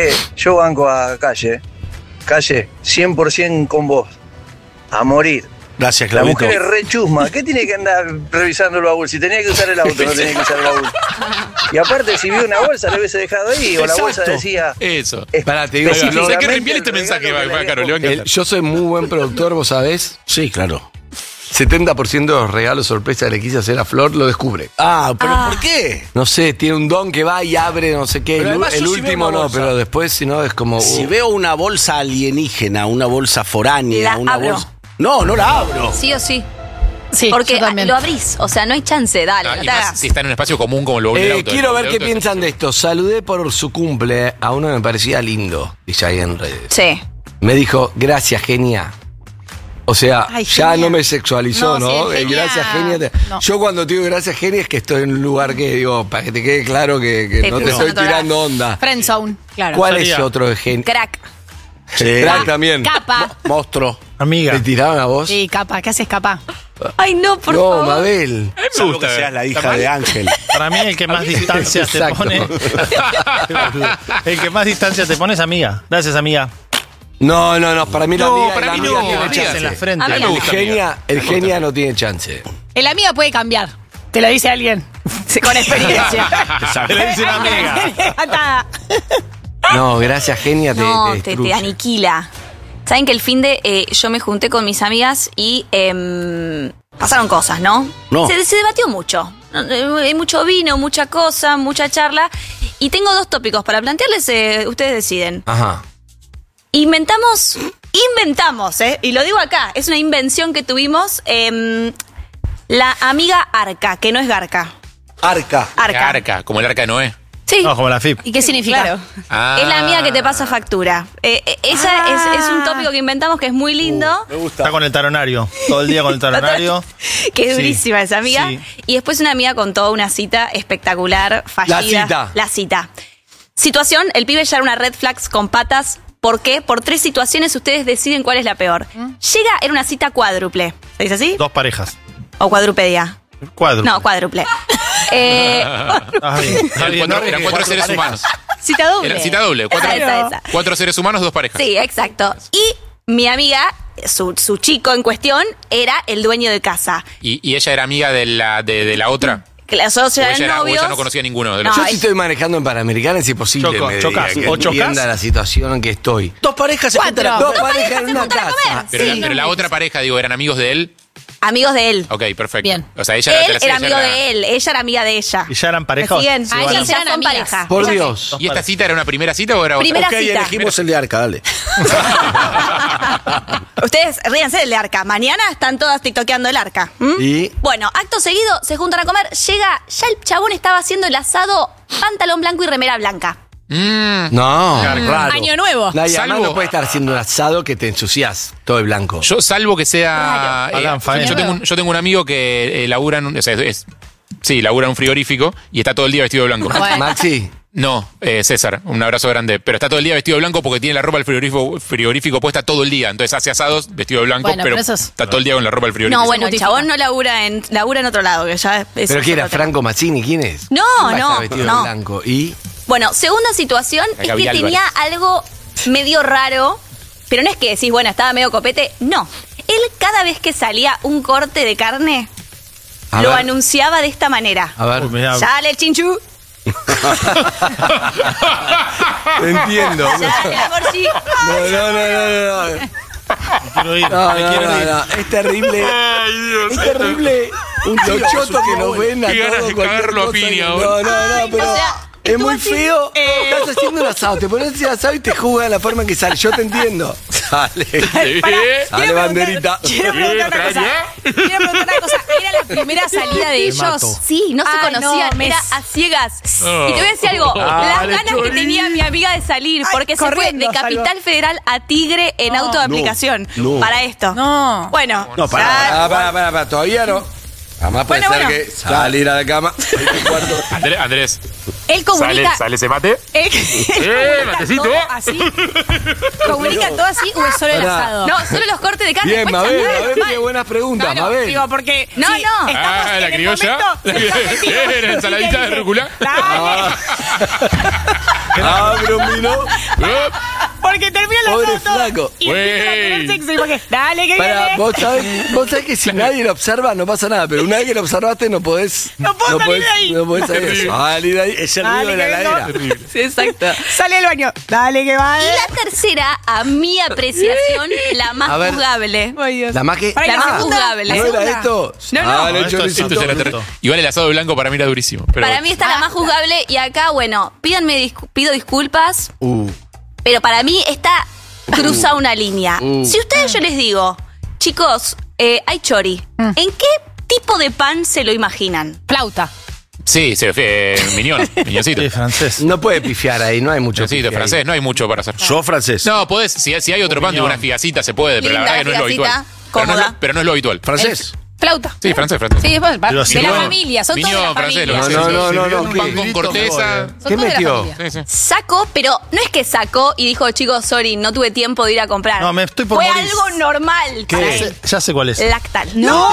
Yo banco a Calle. Calle, 100% con vos. A morir. Gracias, La Clavito. mujer es re chusma. ¿Qué tiene que andar revisando el baúl? Si tenía que usar el auto, no tenía que usar el baúl. Y aparte, si vio una bolsa, le hubiese dejado ahí. O la bolsa Exacto. decía... Eso. Pará, te digo, Sé que Específicamente reenvíale este el mensaje, regalo que va, le Caro, le va a encantar. yo soy muy buen productor, ¿vos sabés? Sí, claro. 70% de los regalos sorpresa que le quise hacer a Flor lo descubre. Ah, pero ¿por qué? No sé, tiene un don que va y abre, no sé qué. Pero El, además el yo si veo último una no, bolsa. pero después si no es como... Si veo una bolsa alienígena, una bolsa foránea, La una abro. bolsa. No, no la abro. Sí o sí. Sí, Porque yo también. lo abrís. O sea, no hay chance. Dale, Ah, no y te más hagas. si está en un espacio común como el baúl del auto. quiero El ver baúl qué del auto piensan de esto. Saludé por su cumple a uno que me parecía lindo, dice ahí en redes. Sí. Me dijo, gracias, genia. O sea, Ay, ya genia. no me sexualizó, No, ¿no? sí, genia. Gracias, genia. No. Yo cuando te digo gracias, genia, es que estoy en un lugar que digo, para que te quede claro que Sí, no te pero estoy no te tirando onda. Friendzone, claro. ¿Cuál Sería. es otro de genia? Crack. Crack también. Capa. Monstruo. Amiga. ¿Te tiraron a vos? Sí, capa. ¿Qué haces, capa? Ay, no, por No, favor. Mabel. Salvo que seas la hija de Ángel. Para mí el que más distancia te Exacto. pone. El que más distancia te pone es amiga. Gracias, amiga. No, para mí la No, amiga, para la mí amiga no, tiene amiga. chance. En la frente. A mí El no. genia no tiene chance. El amiga puede cambiar. Te lo dice alguien. Con experiencia. Te lo dice una amiga. Atada. No, gracias, genia, No, te te destruye. aniquila. Saben que el fin de yo me junté con mis amigas y pasaron cosas, ¿no? No. Se debatió mucho. Hay mucho vino, mucha cosa, mucha charla. Y tengo 2 tópicos para plantearles, ustedes deciden. Ajá. Inventamos, y lo digo acá, es una invención que tuvimos, la amiga Arca, que no es Garca. Arca. Arca, como el arca de Noé. Sí. No, como la FIP. ¿Y qué significa? Claro. Ah. Es la amiga que te pasa factura. Esa es un tópico que inventamos que es muy lindo. Me gusta. Está con el taronario. Todo el día con el taronario. Que es Sí. durísima esa amiga. Sí. Y después una amiga contó una cita espectacular, fallida. La cita. Situación, el pibe ya era una red flags con patas. ¿Por qué? Por 3 situaciones ustedes deciden cuál es la peor. Llega, era una cita cuádruple. ¿Se dice así? 2 parejas. ¿O cuadrupedia? Cuádruple. No, cuádruple. Ah, bien. Eran 4 seres humanos. Cita doble. Era cita doble. 4 Esa. seres humanos, 2 parejas. Sí, exacto. Y mi amiga, su chico en cuestión, era el dueño de casa. Y ella era amiga de la otra. Que las dos O eran ella, o novios. ella no conocía a ninguno de los No, Yo si estoy manejando en Panamericana es imposible Chocás. que ¿O chocás? entienda la situación en que estoy. 2 parejas se juntan a- 2 parejas en una casa. Pero la otra pareja, digo, eran amigos de él. Amigos de él. Ok, perfecto. Bien. O sea, ella Él era amigo ella de él, ella era amiga de ella. ¿Y ya eran ¿Me parejas? siguen? Ah, Sí, ellas ya eran son amigas. pareja. Por Ellas- Dios. ¿Y esta cita era una primera cita o era otra? Primera Ok, cita. elegimos el de Arca, dale. Ustedes ríanse del de Arca. Mañana están todas tiktokeando el Arca. ¿Mm? Y Bueno, acto seguido, se juntan a comer. Llega, ya el chabón estaba haciendo el asado, pantalón blanco y remera blanca. no, raro. Año nuevo. No, y además Salvo- no puede estar haciendo un asado que te ensucias todo el blanco. Yo, salvo que sea. Hagan faena. yo tengo un amigo que labura en un. O sea, labura en un frigorífico y está todo el día vestido de blanco. Bueno. Maxi, No, César, un abrazo grande. Pero está todo el día vestido de blanco porque tiene la ropa del frigorífico puesta todo el día. Entonces hace asados vestido de blanco, Bueno, pero pero eso es- está todo el día con la ropa del frigorífico. No, bueno, el justifica. chabón no labura en otro lado, que ya es ¿pero qué era? otro tema. ¿Franco Mazzini? ¿Quién es? No, ¿Quién va a no, estar vestido no. de blanco? ¿Y? Bueno, segunda situación es Gaby que Álvarez. tenía algo medio raro, pero no es que decís, bueno, estaba medio copete. No. Él cada vez que salía un corte de carne, A lo ver. anunciaba de esta manera. A ver. Uy, mirá. Sale el chinchú, Entiendo. sale la morchi. No. Quiero ir. No, me no, quiero no, ir. no. Es terrible. Es terrible. Los chotos que nos ven a Qué ganas todos de cualquier cagarlo a cosa. piña, No, boludo. no, pero o sea, es estuvo muy así, feo. Estás haciendo un asado, te pones a hacer asado y te juzgan la forma en que sale. Yo te entiendo. Sale. Sale banderita. Quiero preguntar una cosa. Quiero preguntar una cosa. ¿Era la primera salida de ellos? mato. Sí, no se Ay, conocían, no, era a ciegas. Oh. Y te voy a decir algo, las Dale, ganas que Chori. tenía mi amiga de salir, Ay, porque se fue corriendo de Capital salgo. Federal a Tigre en auto de aplicación no. para esto. No. Bueno, No, Para, todavía no. Jamás puede Bueno, ser bueno. que salir a la cama. Andrés, Él comunica. sale ese mate. Él comunica matecito. todo así. ¿Comunica todo así o es solo el Pará. asado? no, solo los cortes de carne. Bien, después Mabel, charlar, Mabel normal. tiene buenas preguntas, Claro, Mabel. digo, porque. No, sí, no. estamos Ah, en la el criolla. momento- Era ensaladita de rúcula. Dale. Abre un vino. Porque termina la Pobre foto. flaco. Y empiezan a tener Güey. sexo. Y porque, dale, que Para, viene. vos sabés que si nadie lo observa no pasa nada, pero una vez que lo observaste no podés. No puedo salir de ahí. No podés salir Terrible. de ahí. Es el Dale, ruido de la que vengo. heladera. Sí, exacto. Sale del baño. Dale, que va. Y la tercera, a mi apreciación, la más A ver. juzgable. Ay, Dios. La más que. Para, La ¿y más segunda? juzgable. ¿No era segunda? esto? No, no. Dale, Esto es- choricito. Esto será terrible. Igual el asado blanco para mí era durísimo. Pero Para mí está la más juzgable y acá, bueno, pido disculpas, Uh. pero para mí esta cruza una línea. Si ustedes yo les digo, chicos, hay chori, ¿en qué tipo de pan se lo imaginan? Flauta. sí, miñoncito. Sí, francés. No puede pifiar ahí, no hay mucho. Miñoncito, pifi francés, ahí. no hay mucho para hacer. Yo francés. No, podés, si hay otro pan de una figacita se puede, pero la Linda verdad que no es lo figacita, habitual. Pero no es cómoda. pero no es lo habitual. Francés. Flauta. Sí, francés. Sí, es de Pero la si no- familia, son todas de la francés, familia. No, un pan con corteza. Son ¿Qué todas de la metió? familia. Sí, sí. Sacó, pero no es que sacó y dijo, chicos, sorry, no tuve tiempo de ir a comprar. No, me estoy por Fue morir. algo normal para él. Ya sé cuál es. Lactal.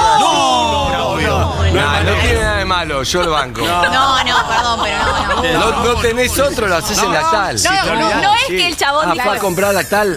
No, no tiene nada de malo, yo lo banco. No, perdón, pero no. No tenés otro, lo haces en lactal. No es que el chabón Fue a comprar lactal.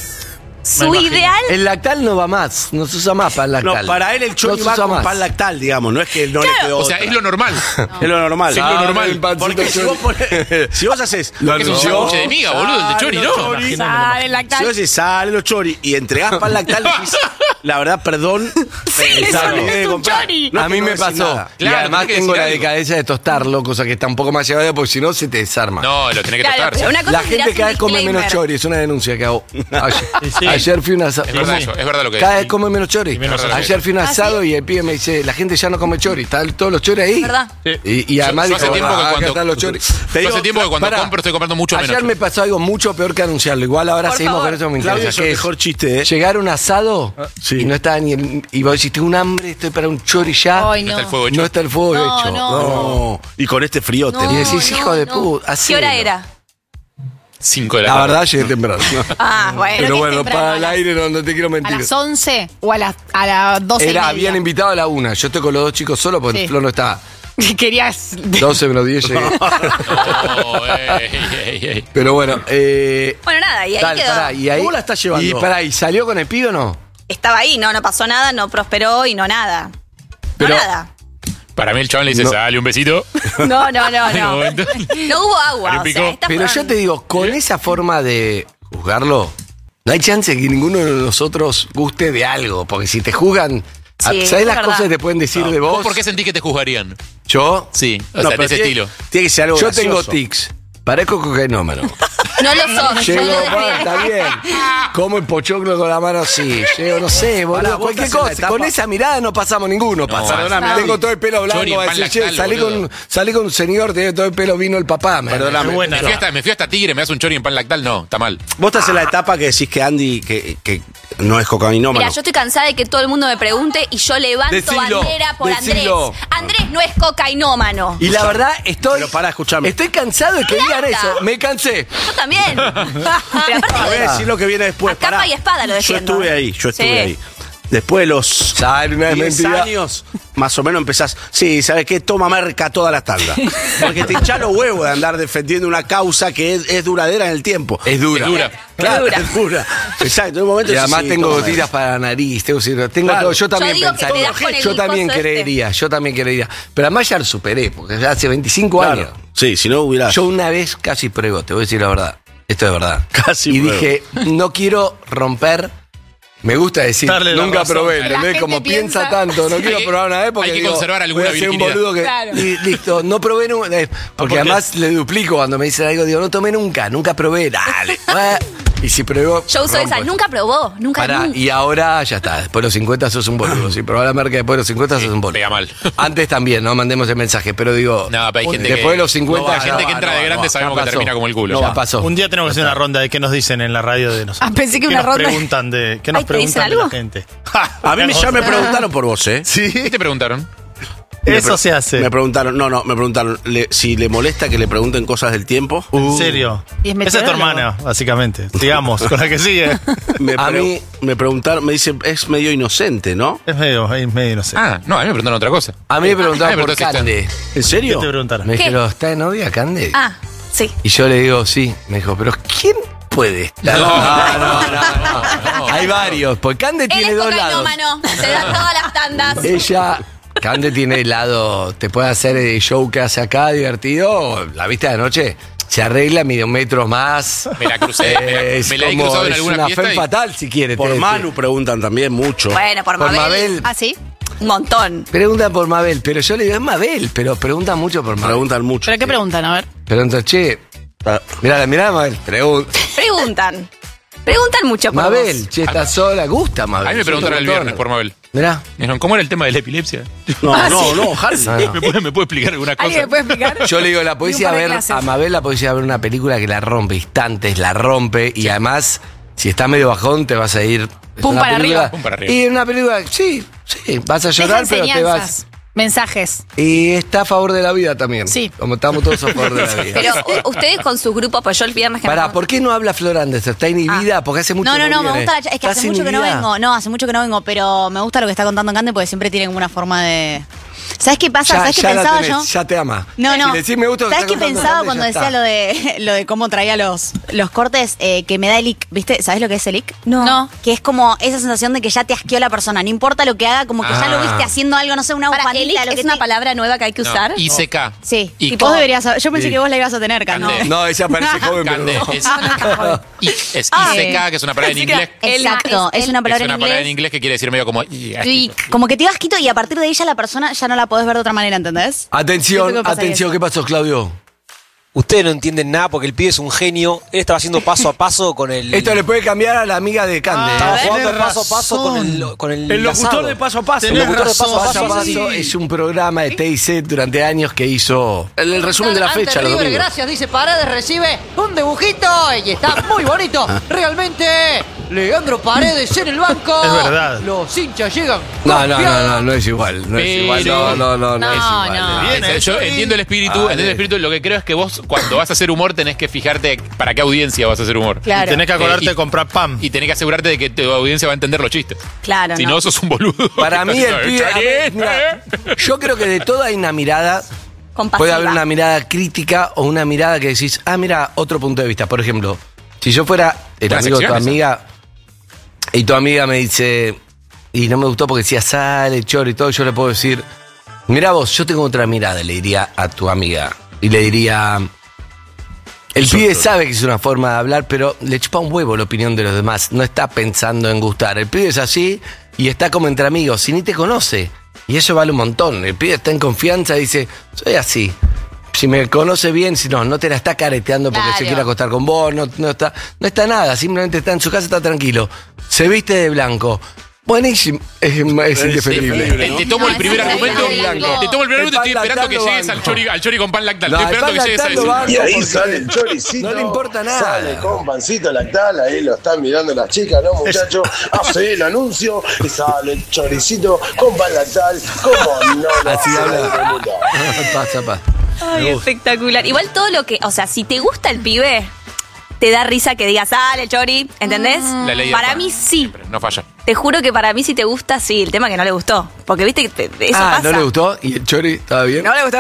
su ideal. El lactal no va más, no se usa más para el lactal. No, para él el chori No se va usa con más. pan lactal, digamos. No es que no le quedó O sea, otra. es lo normal. Es lo normal. Sí, es lo normal. el pancito Porque si vos, si vos haces Lo Que es un anunció. sándwich de miga, boludo, el de chori, ¿no? Sale el lactal. Si vos decís, sale los chori y entregás pan lactal, decís, la verdad, perdón. eso olvidé no es de un comprar. chori. No es A que mí no me decís pasó. nada. Y Claro, además tenés que tengo decir la algo. decadencia de tostarlo, cosa que está un poco más llevada porque si no se te desarma. No, lo tenés que Claro, tostar. pero una cosa La es gente tirarse cada un vez come menos disclaimer. chori, es una denuncia que hago. Sí. Ayer fui a un Es asado. verdad eso, es verdad lo que Cada vez decís. come menos chori. menos chori. Ayer fui a un asado y el pibe me dice, la gente ya no come chori, están todos los chori ahí. ¿Verdad? Y además Yo hace dijo, tiempo que acá cuando- están los chori. Yo hace tiempo que cuando pará. compro estoy comprando mucho menos Ayer chori. me pasó algo mucho peor que anunciarlo. Igual ahora Por seguimos favor. con eso, me Claudio, interesa. es el que es mejor chiste, ¿eh? llegar a un asado sí. y no estaba ni el, y vos decís, tengo un hambre, estoy para un chori ya. Ay, No está el no. fuego hecho. No está el fuego No, hecho. no. No. Y con este friote. Y decís, hijo de puta, ¿Qué hora hacelo. era? 5 de la La tarde. verdad, llegué temprano. Ah, bueno. Pero que bueno, temprano, para el a las- aire no te quiero ¿A mentir. las 11 o a las 12 y media? Habían invitado a la 1. Yo estoy con los dos chicos solo porque Sí. Flor no está. Querías... 12 menos 10 llegué. No, ey. Pero bueno, Bueno, nada, y ahí dale, quedó. pará, y ahí, ¿Cómo la estás llevando? Y pará, ¿y salió con el pibe o no? Estaba ahí, no pasó nada, no prosperó y no nada. Pero- No nada. Para mí el chabón le dice, No. sale un besito. No, no, no, En un no. momento. No hubo agua. Ahí O picó. sea, esta Pero fue- yo te digo, con esa forma de juzgarlo, no hay chance que ninguno de nosotros guste de algo. Porque si te juzgan, Sí, ¿sabes es las verdad. cosas que te pueden decir de ¿Vos vos? por qué sentís que te juzgarían? Yo, Sí, o No, sea, de pero ese tiene- estilo. Tiene que ser algo yo tengo gracioso. tics. Parezco cocainómano. No lo sos. Llego, yo lo bueno, describí. está bien. Como el pochoclo con la mano así. Llego, no sé, boludo. Pará, vos Cualquier estás en la cosa. etapa- Con esa mirada no pasamos ninguno. perdóname, Tengo todo el pelo blanco. Chori, Va a pan decir, che, lactal, boludo. salí con un señor, tiene todo el pelo, vino el papá. man. Perdóname. buena. Me fui hasta Tigre, me das un chori en pan lactal, no, está mal. Vos estás en la etapa que decís que Andy que no es cocainómano. Mira, yo estoy cansada de que todo el mundo me pregunte y yo levanto Decilo, bandera por decilo. Andrés. Andrés no es cocainómano. Y la verdad, Pero pará, escuchame. estoy cansado de que digan Plata. eso. Me cansé. Yo también. Pero aparte Voy a decir lo que viene después. A capa pará. y espada lo defiendo. Yo estuve ahí, yo estuve Sí. ahí. Después de los Sale una 10 mentira. años, más o menos empezás. Sí, ¿sabes qué? Toma merca toda la tanda. Porque te hinchás los huevos de andar defendiendo una causa que es duradera en el tiempo. Es dura. Es dura. Claro, Es dura. es dura. Exacto, en un momento Y sí, además sí, tengo toma gotitas para la nariz, tengo Claro. todo. Yo también Yo digo que te pensaría. das con el Yo también coso este. creería, yo también creería. Pero además ya lo superé, porque ya hace 25 Claro. años. Sí, si no hubiera. Yo una vez casi pruebo, te voy a decir la verdad. Esto es verdad. Casi Y pruebo. dije, no quiero romper. Me gusta decir, Darle la nunca razón. probé, La ¿entendés? gente Como piensa tanto, no quiero Hay que- probar una vez porque hay que digo, conservar alguna voy a ser un virginidad. boludo que... Claro. Y listo, no probé nunca. Porque porque- además le duplico cuando me dicen algo, digo, no tomé nunca probé, dale. Y si pruebo, Yo uso rompo. esa. Nunca probó. Nunca. Pará, nunca. y ahora ya está. Después de los 50 sos un boludo. Si probás la marca después de los 50 sos un boludo. Pega mal. Antes también, no mandemos el mensaje, pero digo, No, pero hay gente después que- de los 50 hay gente que entra de grande, sabemos que termina como el culo. Ya Ya pasó. Un día tenemos que hacer una ronda de qué nos dicen en la radio de nosotros. Ah, pensé que ¿Qué una nos ronda- preguntan de ¿Qué nos Ay, ¿te dicen preguntan de la algo? gente? A mí ya me preguntaron por vos, ¿eh? Sí. ¿Qué te preguntaron? Eso se hace. Me preguntaron, me preguntaron si le molesta que le pregunten cosas del tiempo. ¿En serio? Y es Esa es tu meteorólogo. hermana, básicamente. Digamos, con la que sigue. A mí- me preguntaron, me dicen, es medio inocente, ¿no? Es medio, no sé. Ah, no, a mí me preguntaron otra cosa. A mí me preguntaban Ah, me por preguntaste Cande. ¿En ¿Qué serio? te preguntaron? Me ¿Qué? dijeron, ¿está de novia Cande? Ah, sí. Y yo le digo, sí. Me dijo, pero ¿quién puede estar? No. Hay varios. Porque Cande Él tiene es dos lados. cocainómano. Se da todas las tandas. Ella, Cande tiene el lado, te puede hacer el show que hace acá divertido. La vista de noche se arregla, mide un metro más. Me la crucé, me la he como- cruzado en es alguna una fiesta fe y- fatal si quiere. Por te- Manu preguntan también mucho. Bueno, por Por Mabel. Mabel. ¿Ah, sí? Un montón. Preguntan por Mabel, pero yo le digo, es Mabel, pero preguntan mucho por Mabel. Preguntan mucho. ¿Pero qué preguntan? A ver. Preguntan, che, mirá Mabel, Preguntan. Preguntan mucho por Mabel, vos. che, ¿estás sola? ¿Gusta Mabel? A mí me preguntaron el viernes por Mabel. Mirá. Me dijeron, ¿cómo era el tema de la epilepsia? No, Ah, no, sí. no, Harry. No, no. ¿Me puede explicar alguna cosa? ¿Alguien me puede explicar? Yo le digo, la podés ir a par de ver, clases. a Mabel la podés ir a ver una película que la rompe, instantes, la rompe, y además, si estás medio bajón, te vas a ir. Es Pum una para película- arriba. Pum para arriba. Y una película, sí, Sí, vas a Deja llorar, pero te vas. enseñanzas, mensajes. Y está a favor de la vida también. Sí. Como estamos todos a favor de la vida. Pero ustedes con sus grupos, pues yo el viernes que Pará, ¿por qué no habla Flor Andes? ¿Está inhibida? Porque hace mucho No, me viene. gusta es que hace ¿Estás mucho que no inhibida? vengo. No, hace mucho que no vengo, pero me gusta lo que está contando Cande porque siempre tiene como una forma de. ¿Sabes qué pasa? ¿Sabes qué ya la pensaba tenés, yo? Ya te ama. No. Si le decís me gusta lo que ¿Sabes qué está contando pensaba Cande, cuando ya decía está. lo de cómo traía los cortes? Que me da el ick, ¿viste? ¿Sabes lo que es el ick? No. Que es como esa sensación de que ya te asqueó la persona. No importa lo que haga, como que ya lo viste haciendo algo, no sé, una Para, el bufandita. ick Lo que es una palabra nueva que hay que usar. ICK. Sí. Ick. Y vos deberías saber. Yo pensé Sí. que vos la ibas a tener, Cande. No, ella parece joven, pero Cande, no. es ICK, que es una palabra en inglés. Exacto, es una palabra Es una en palabra en inglés. inglés que quiere decir medio como... Y como que te ibas quito y a partir de ahí ya la persona ya no la podés ver de otra manera, ¿entendés? Atención, Siento que pasaría atención, eso. ¿qué pasó, Claudio? Ustedes no entienden nada porque el pibe es un genio. Él estaba haciendo paso a paso con el. Esto le puede cambiar a la amiga de Cande. Estaba jugando tenés paso a paso con el. El locutor asado. de Paso a Paso. El locutor de paso a Paso a paso. Paso es un programa de TIC durante años que hizo el resumen de la fecha, los domingos. Gracias, dice Paredes, recibe un dibujito y está muy bonito. Realmente, Leandro Paredes en el banco. Es verdad. Los hinchas llegan. No es igual. No es igual. Pero- No es igual. Bien, Yo entiendo el espíritu, lo que creo es que vos cuando vas a hacer humor tenés que fijarte para qué audiencia vas a hacer humor. Claro. Tenés que acordarte y- de comprar pan. Y tenés que asegurarte de que tu audiencia va a entender los chistes. Claro, Si no, sos un boludo. Para mí el pibe, Chori, mira, yo creo que de todo hay una mirada, Compasiva. puede haber una mirada crítica o una mirada que decís, mira, otro punto de vista. Por ejemplo, si yo fuera el Una amigo de tu sección esa. amiga y tu amiga me dice, y no me gustó porque decía sale, choro y todo, yo le puedo decir, mira vos, yo tengo otra mirada, le diría a tu amiga. Y le diría, el pibe sabe que es una forma de hablar, pero le chupa un huevo la opinión de los demás. No está pensando en gustar. El pibe es así y está como entre amigos, si ni te conoce. Y eso vale un montón. El pibe está en confianza y dice, soy así. Si me conoce bien, si no te la está careteando porque Claro. se quiere acostar con vos, no está nada, simplemente está en su casa, está tranquilo. Se viste de blanco. Buenísimo, es indefendible. Te tomo el primer esa argumento. es la blanco. Te tomo el primer argumento y estoy El pan esperando que lactal llegues lo al chori con pan lactal. No, Estoy el esperando pan que llegues a lactal lo eso. banco. Y ahí porque sale el choricito. no le importa nada. Sale con pancito lactal, ahí lo están mirando las chicas, ¿no, muchachos? Hace el anuncio y sale el choricito con pan lactal. ¿Cómo no? Así habla. Pasa. Ay, espectacular. Igual todo lo que, o sea, si te gusta el pibe, te da risa que digas, sale, chori, ¿entendés? La ley del Para pan. mí sí. No falla. Te juro que para mí si te gusta, sí. El tema que no le gustó. Porque viste que eso pasa. ¿No le gustó? ¿Y el chori estaba bien? No le gustó.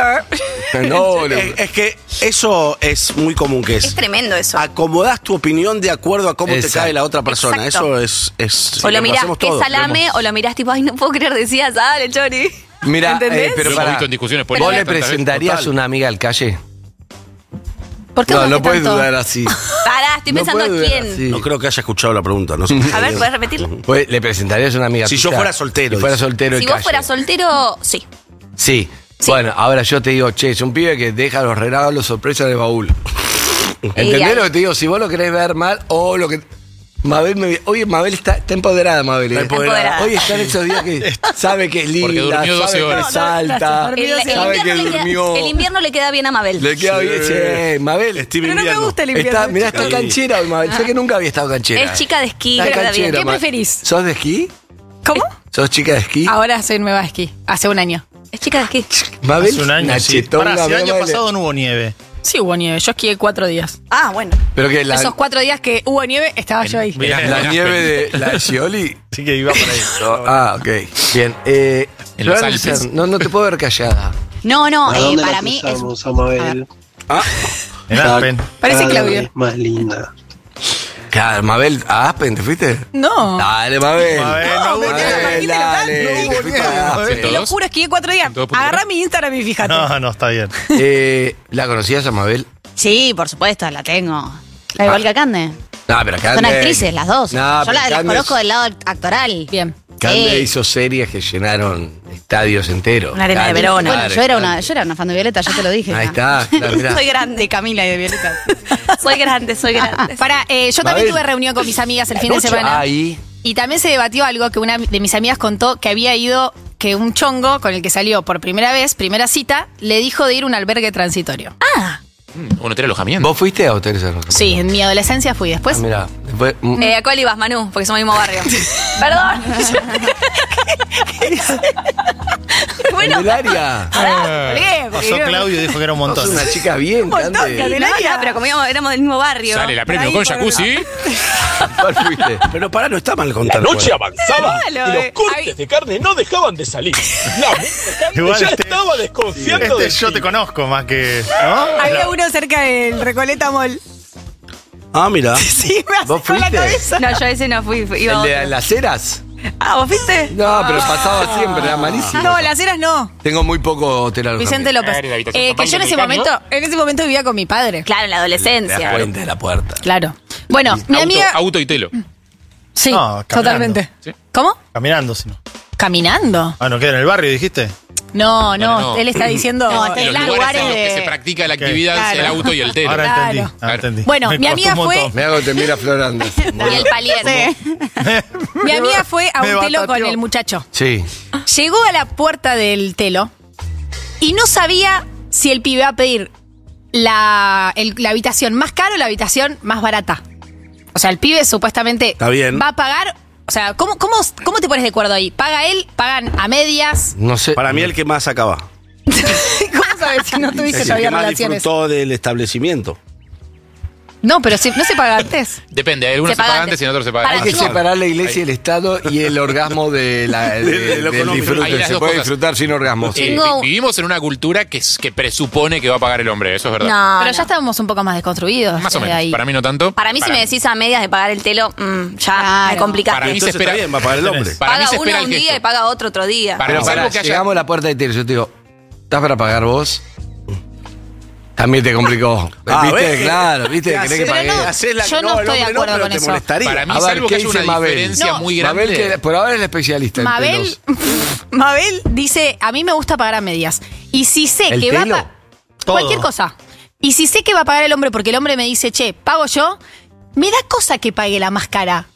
No le gustó. Es que eso es muy común que Es tremendo eso. acomodás tu opinión de acuerdo a cómo Exacto. te cae la otra persona. Exacto. Eso es O lo mirás, hacemos que es todos. salame, o lo mirás tipo, ay, no puedo creer, decías, sale, chori. Mira, ¿Entendés? pero Lo hemos pará, visto en discusiones ¿vos políticas le tantas veces. presentarías Total. una amiga al calle? ¿Por qué No, vos no qué puedes tanto? dudar así. Pará, estoy No pensando a puedes dudar quién. así. No creo que haya escuchado la pregunta. No sé. A ver, ¿puedes repetirlo? Pues, ¿le presentarías una amiga Si tuya? yo fuera soltero, Si fuera dice. soltero Si el vos calle. fueras soltero, sí. Sí. Bueno, ahora yo te digo, che, es un pibe que deja los regalos sorpresa en el baúl. ¿Entendés ahí- lo que te digo? Si vos lo querés ver mal o lo que... Mabel Oye, Mabel está empoderada, Mabel. Está empoderada. Hoy está en esos días que sabe que es linda, Porque durmió 12 sabe horas. que salta, sabe que durmió. El invierno le queda bien a Mabel. Le queda bien, che, Mabel. Steve Pero no me Invierno. gusta el invierno. Mirá, está canchera hoy, Mabel. Sé que nunca había estado canchera. Es chica de esquí, Está le queda bien. canchera, ¿Qué Mabel. preferís? ¿Sos de esquí? ¿Cómo? ¿Sos chica de esquí? Ahora soy nueva de esquí. Hace un año. Es chica de esquí. Mabel, Hace un año, una sí. chetonga, Pará, si el año Mabel. pasado no hubo nieve. Sí hubo nieve. Yo esquié 4 días. Ah, bueno. Pero que la, Esos 4 días que hubo nieve, estaba yo ahí. Bien. la nieve de la de Scioli. Sí que iba por ahí. Ok. Bien. En los Florencia, Alpes. no te puedo ver callada. No, ¿A dónde para la mí es. cruzamos, a Mabel? En Aspen. Parece Cada Claudio. vez más linda. Claro, Mabel, ¿a Aspen te fuiste? No. Dale, Mabel. Mabel, no, Mabel, dale. Te fuiste a Aspen. Te lo juro, esquié 4 días. ¿Todo punto Agarrá tres? mi Instagram y fíjate. No, está bien. ¿La conocías a Mabel? Sí, por supuesto, la tengo. La igual que Cande. No, pero Cande. Son actrices, las dos. No, Yo pero las Cande- conozco del lado actoral. Bien. Cande Sí. hizo series que llenaron estadios enteros. Una arena de Cande, Verona. Bueno, claro, yo era Cande. una fan de Violeta, ya te lo dije. Ahí ya. está, claro, mirá. Soy grande. De Camila y de Violeta. Soy grande, soy grande. Para, yo también Mabel. tuve reunión con mis amigas el fin de Anoche, semana. ahí. Y también se debatió algo que una de mis amigas contó que había ido, que un chongo con el que salió por primera vez, primera cita, le dijo de ir a un albergue transitorio. Ah, Un hotel alojamiento. ¿Vos fuiste a hoteles alojamiento? Sí, en mi adolescencia fui. Después, Mira, después. ¿a cuál ibas, Manu? Porque somos mismo barrio. Perdón. Bueno, Candelaria. Pasó Claudio y dijo que era un montón. Sos una chica bien, Cande. Candelaria, pero como éramos del mismo barrio. Sale la premio con jacuzzi. ¿Cuál fuiste? Pero pará, no está mal contar. La noche avanzaba Claro, y los cortes de carne no dejaban de salir. La carne Igual ya este- estaba desconfiando de Yo ti. te conozco más que. ¿No? Había uno cerca del Recoleta Mall. Ah, mira. Sí, me ¿Vos acercó la fuiste? cabeza. No, yo ese no fui. Iba ¿El de otro. las ceras? Ah, ¿vos fuiste? No, pero pasaba siempre, era malísimo. No, las eras no. Tengo muy poco hotel Vicente López. Era la habitación Que con yo en baño ese momento vivía con mi padre. Claro, en la adolescencia. Puente de la puerta. Claro. Bueno, mi amiga. Auto y telo. Sí, No, caminando. totalmente. ¿Sí? ¿Cómo? Caminando, si no. ¿Caminando? Ah, ¿no queda en el barrio, dijiste? No, No. él está diciendo. No, En los lugares en los que se practica la actividad Claro. el auto y el telo. Ahora Claro. entendí. Ahora entendí. Bueno, Me mi costó amiga un fue- montón. Me hago te mira florando. Y el palier. Mi amiga fue a Me un telo con batateó. el muchacho. Sí. Llegó a la puerta del telo y no sabía si el pibe iba a pedir la habitación más cara o la habitación más barata. O sea, el pibe supuestamente Está bien. va a pagar. O sea, ¿cómo te pones de acuerdo ahí? ¿Paga él? ¿Pagan a medias? No sé. Para mí el que más acaba. ¿Cómo sabes si no tuviste Es el todavía que más relaciones? disfrutó del establecimiento. No, pero no se paga antes. Depende, hay algunos Se se paga pagan antes. antes y en otros se pagan Para Hay que después. separar la iglesia y el Estado y el orgasmo de De lo del económico. Hay disfrute. las Se dos puede cosas. disfrutar sin orgasmos. Tengo- Vivimos en una cultura que presupone que va a pagar el hombre, eso es verdad. No, Pero no. ya estábamos un poco más desconstruidos. Más o desde menos. ahí. Para mí no tanto. Para mí, si me decís a medias de pagar el telo, ya Claro. me complicaste. Para mí se Entonces espera. está bien, va a pagar el hombre. Para mí Paga se espera uno el un día gesto. y paga otro día. Para Pero mí, pará, salvo que haya- llegamos a la puerta de tele. Yo te digo, ¿estás para pagar vos? También te complicó. Ah, ¿Viste? ¿ves? Claro, ¿viste? ¿Qué ¿Querés que haces? pague? Hacés la que yo no el estoy de hombre acuerdo pero con te eso. molestaría. Para mí, A ver, salvo que ¿qué haya dice una Mabel? diferencia No. muy Mabel, grande. que por ahora es la especialista en Mabel, pelos. Mabel dice, a mí me gusta pagar a medias. Y si sé ¿El que telo? va a Todo. cualquier cosa. Y si sé que va a pagar el hombre porque el hombre me dice, che, pago yo, me da cosa que pague la más cara.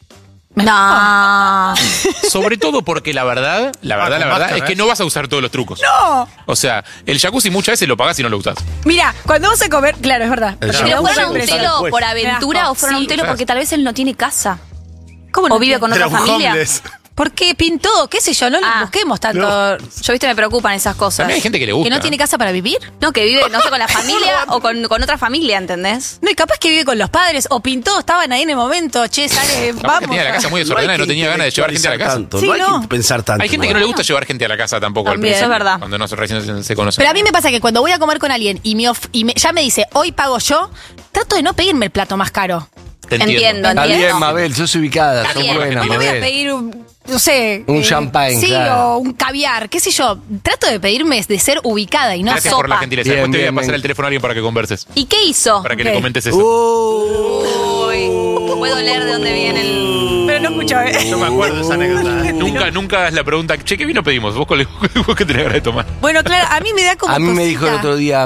No. Sobre todo porque la verdad con máscara, es que no vas a usar todos los trucos. No. O sea, el jacuzzi muchas veces lo pagás y no lo usás. Mira, cuando vas a comer, claro, es verdad. El Porque ¿Pero no fueron a usan un precio. telo después. por aventura o fueron a un Sí, telo claro. porque tal vez él no tiene casa? ¿Cómo no ¿O vive tiene? con Era otra un familia? homeless. Porque pintó, qué sé yo, no le busquemos tanto. Yo, viste, me preocupan esas cosas. También hay gente que le gusta. ¿Que no tiene casa para vivir? No, que vive, no sé, con la familia o con otra familia, ¿entendés? No, y capaz que vive con los padres, o pintó, estaban ahí en el momento, che, sale, Capaz vamos. que tenía la casa muy desordenada y no tenía ganas de llevar gente a la casa. Tanto, Sí, no hay no. que pensar tanto. Hay gente que no le gusta llevar gente a la casa tampoco al También, principio. eso es verdad. Cuando no recién se conocen. Pero a mí me pasa que cuando voy a comer con alguien y ya me dice, hoy pago yo, trato de no pedirme el plato más caro. Te entiendo. Está bien, Mabel, sos ubicada, Está sos bien. buena, Y no voy a Mabel. pedir no sé. Un champagne, Sí, claro. o un caviar, qué sé yo. Trato de pedirme de ser ubicada y no Gracias sopa. por la gentileza. Bien, Después te voy a bien, pasar bien. el teléfono a alguien para que converses. ¿Y qué hizo? Para que Ok. le comentes eso. Uy, puedo leer de dónde viene el... Pero no escucho, Yo me acuerdo de esa anécdota. Nunca hagas la pregunta, che, ¿qué vino pedimos? Vos qué tenés ganas de tomar. Bueno, claro, a mí me da como A mí me dijo el cosita. otro día,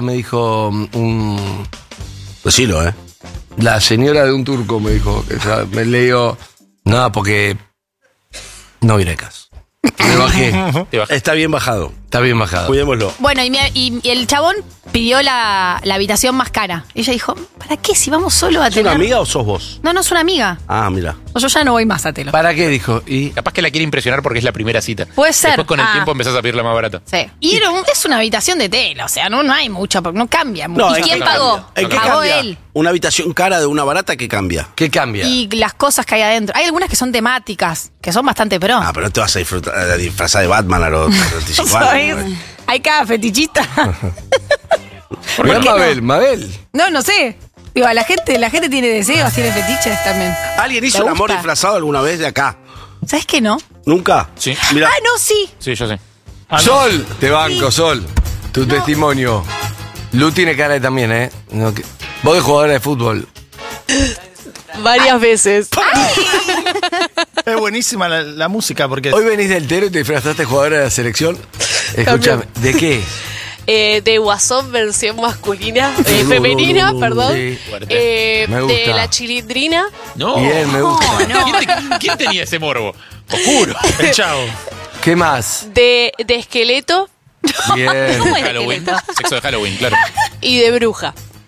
Decilo, ¿eh? la señora de un turco me dijo, que me le digo, no, porque no virecas. Me bajé. Te bajás. Está bien bajado. Está bien bajado. Cuidémoslo. Bueno, y el chabón pidió la habitación más cara. Ella dijo, ¿para qué? Si vamos solo a ¿Es una tener... amiga o sos vos? No, no es una amiga. Ah, mira. O yo ya no voy más a telo. ¿Para qué? Dijo. Y Capaz que la quiere impresionar porque es la primera cita. Puede ser. Después con el Ah. tiempo empezás a pedir la más barata. Sí. Y es una habitación de tela, o sea, no hay mucho, porque no cambia mucho. No, ¿Y ¿en quién qué pagó? cambia? ¿En qué Pagó cambia? él. Una habitación cara de una barata, ¿qué cambia? ¿qué cambia? Y las cosas que hay adentro. Hay algunas que son temáticas, que son bastante pro. Ah, pero no te vas a disfrazar de Batman a los 35 años. ¿no? Hay cada fetichista. Mirá, Mabel. No sé. Digo, la gente tiene deseos, tiene fetiches también. ¿Alguien hizo ¿Te un amor gusta? disfrazado alguna vez de acá? ¿Sabes qué no? ¿Nunca? Sí. Mira, Ah, no, sí. Sí, yo sé. Sol, te banco, Sol. Tu testimonio. Lu tiene cara de también, ¿eh? No, vos de jugadora de fútbol. Varias veces. Es buenísima la música porque Hoy venís del Tero y te disfrazaste jugadora de la selección. Escúchame, ¿de qué? De Guasón versión masculina, femenina, perdón. Sí. Me De gusta. la Chilindrina. No. Bien, me gusta. ¿Quién tenía ese morbo? Oscuro. el chavo. ¿Qué más? De esqueleto Bien. ¿Cómo es Halloween. esqueleto? Sexo de Halloween, claro. y de bruja.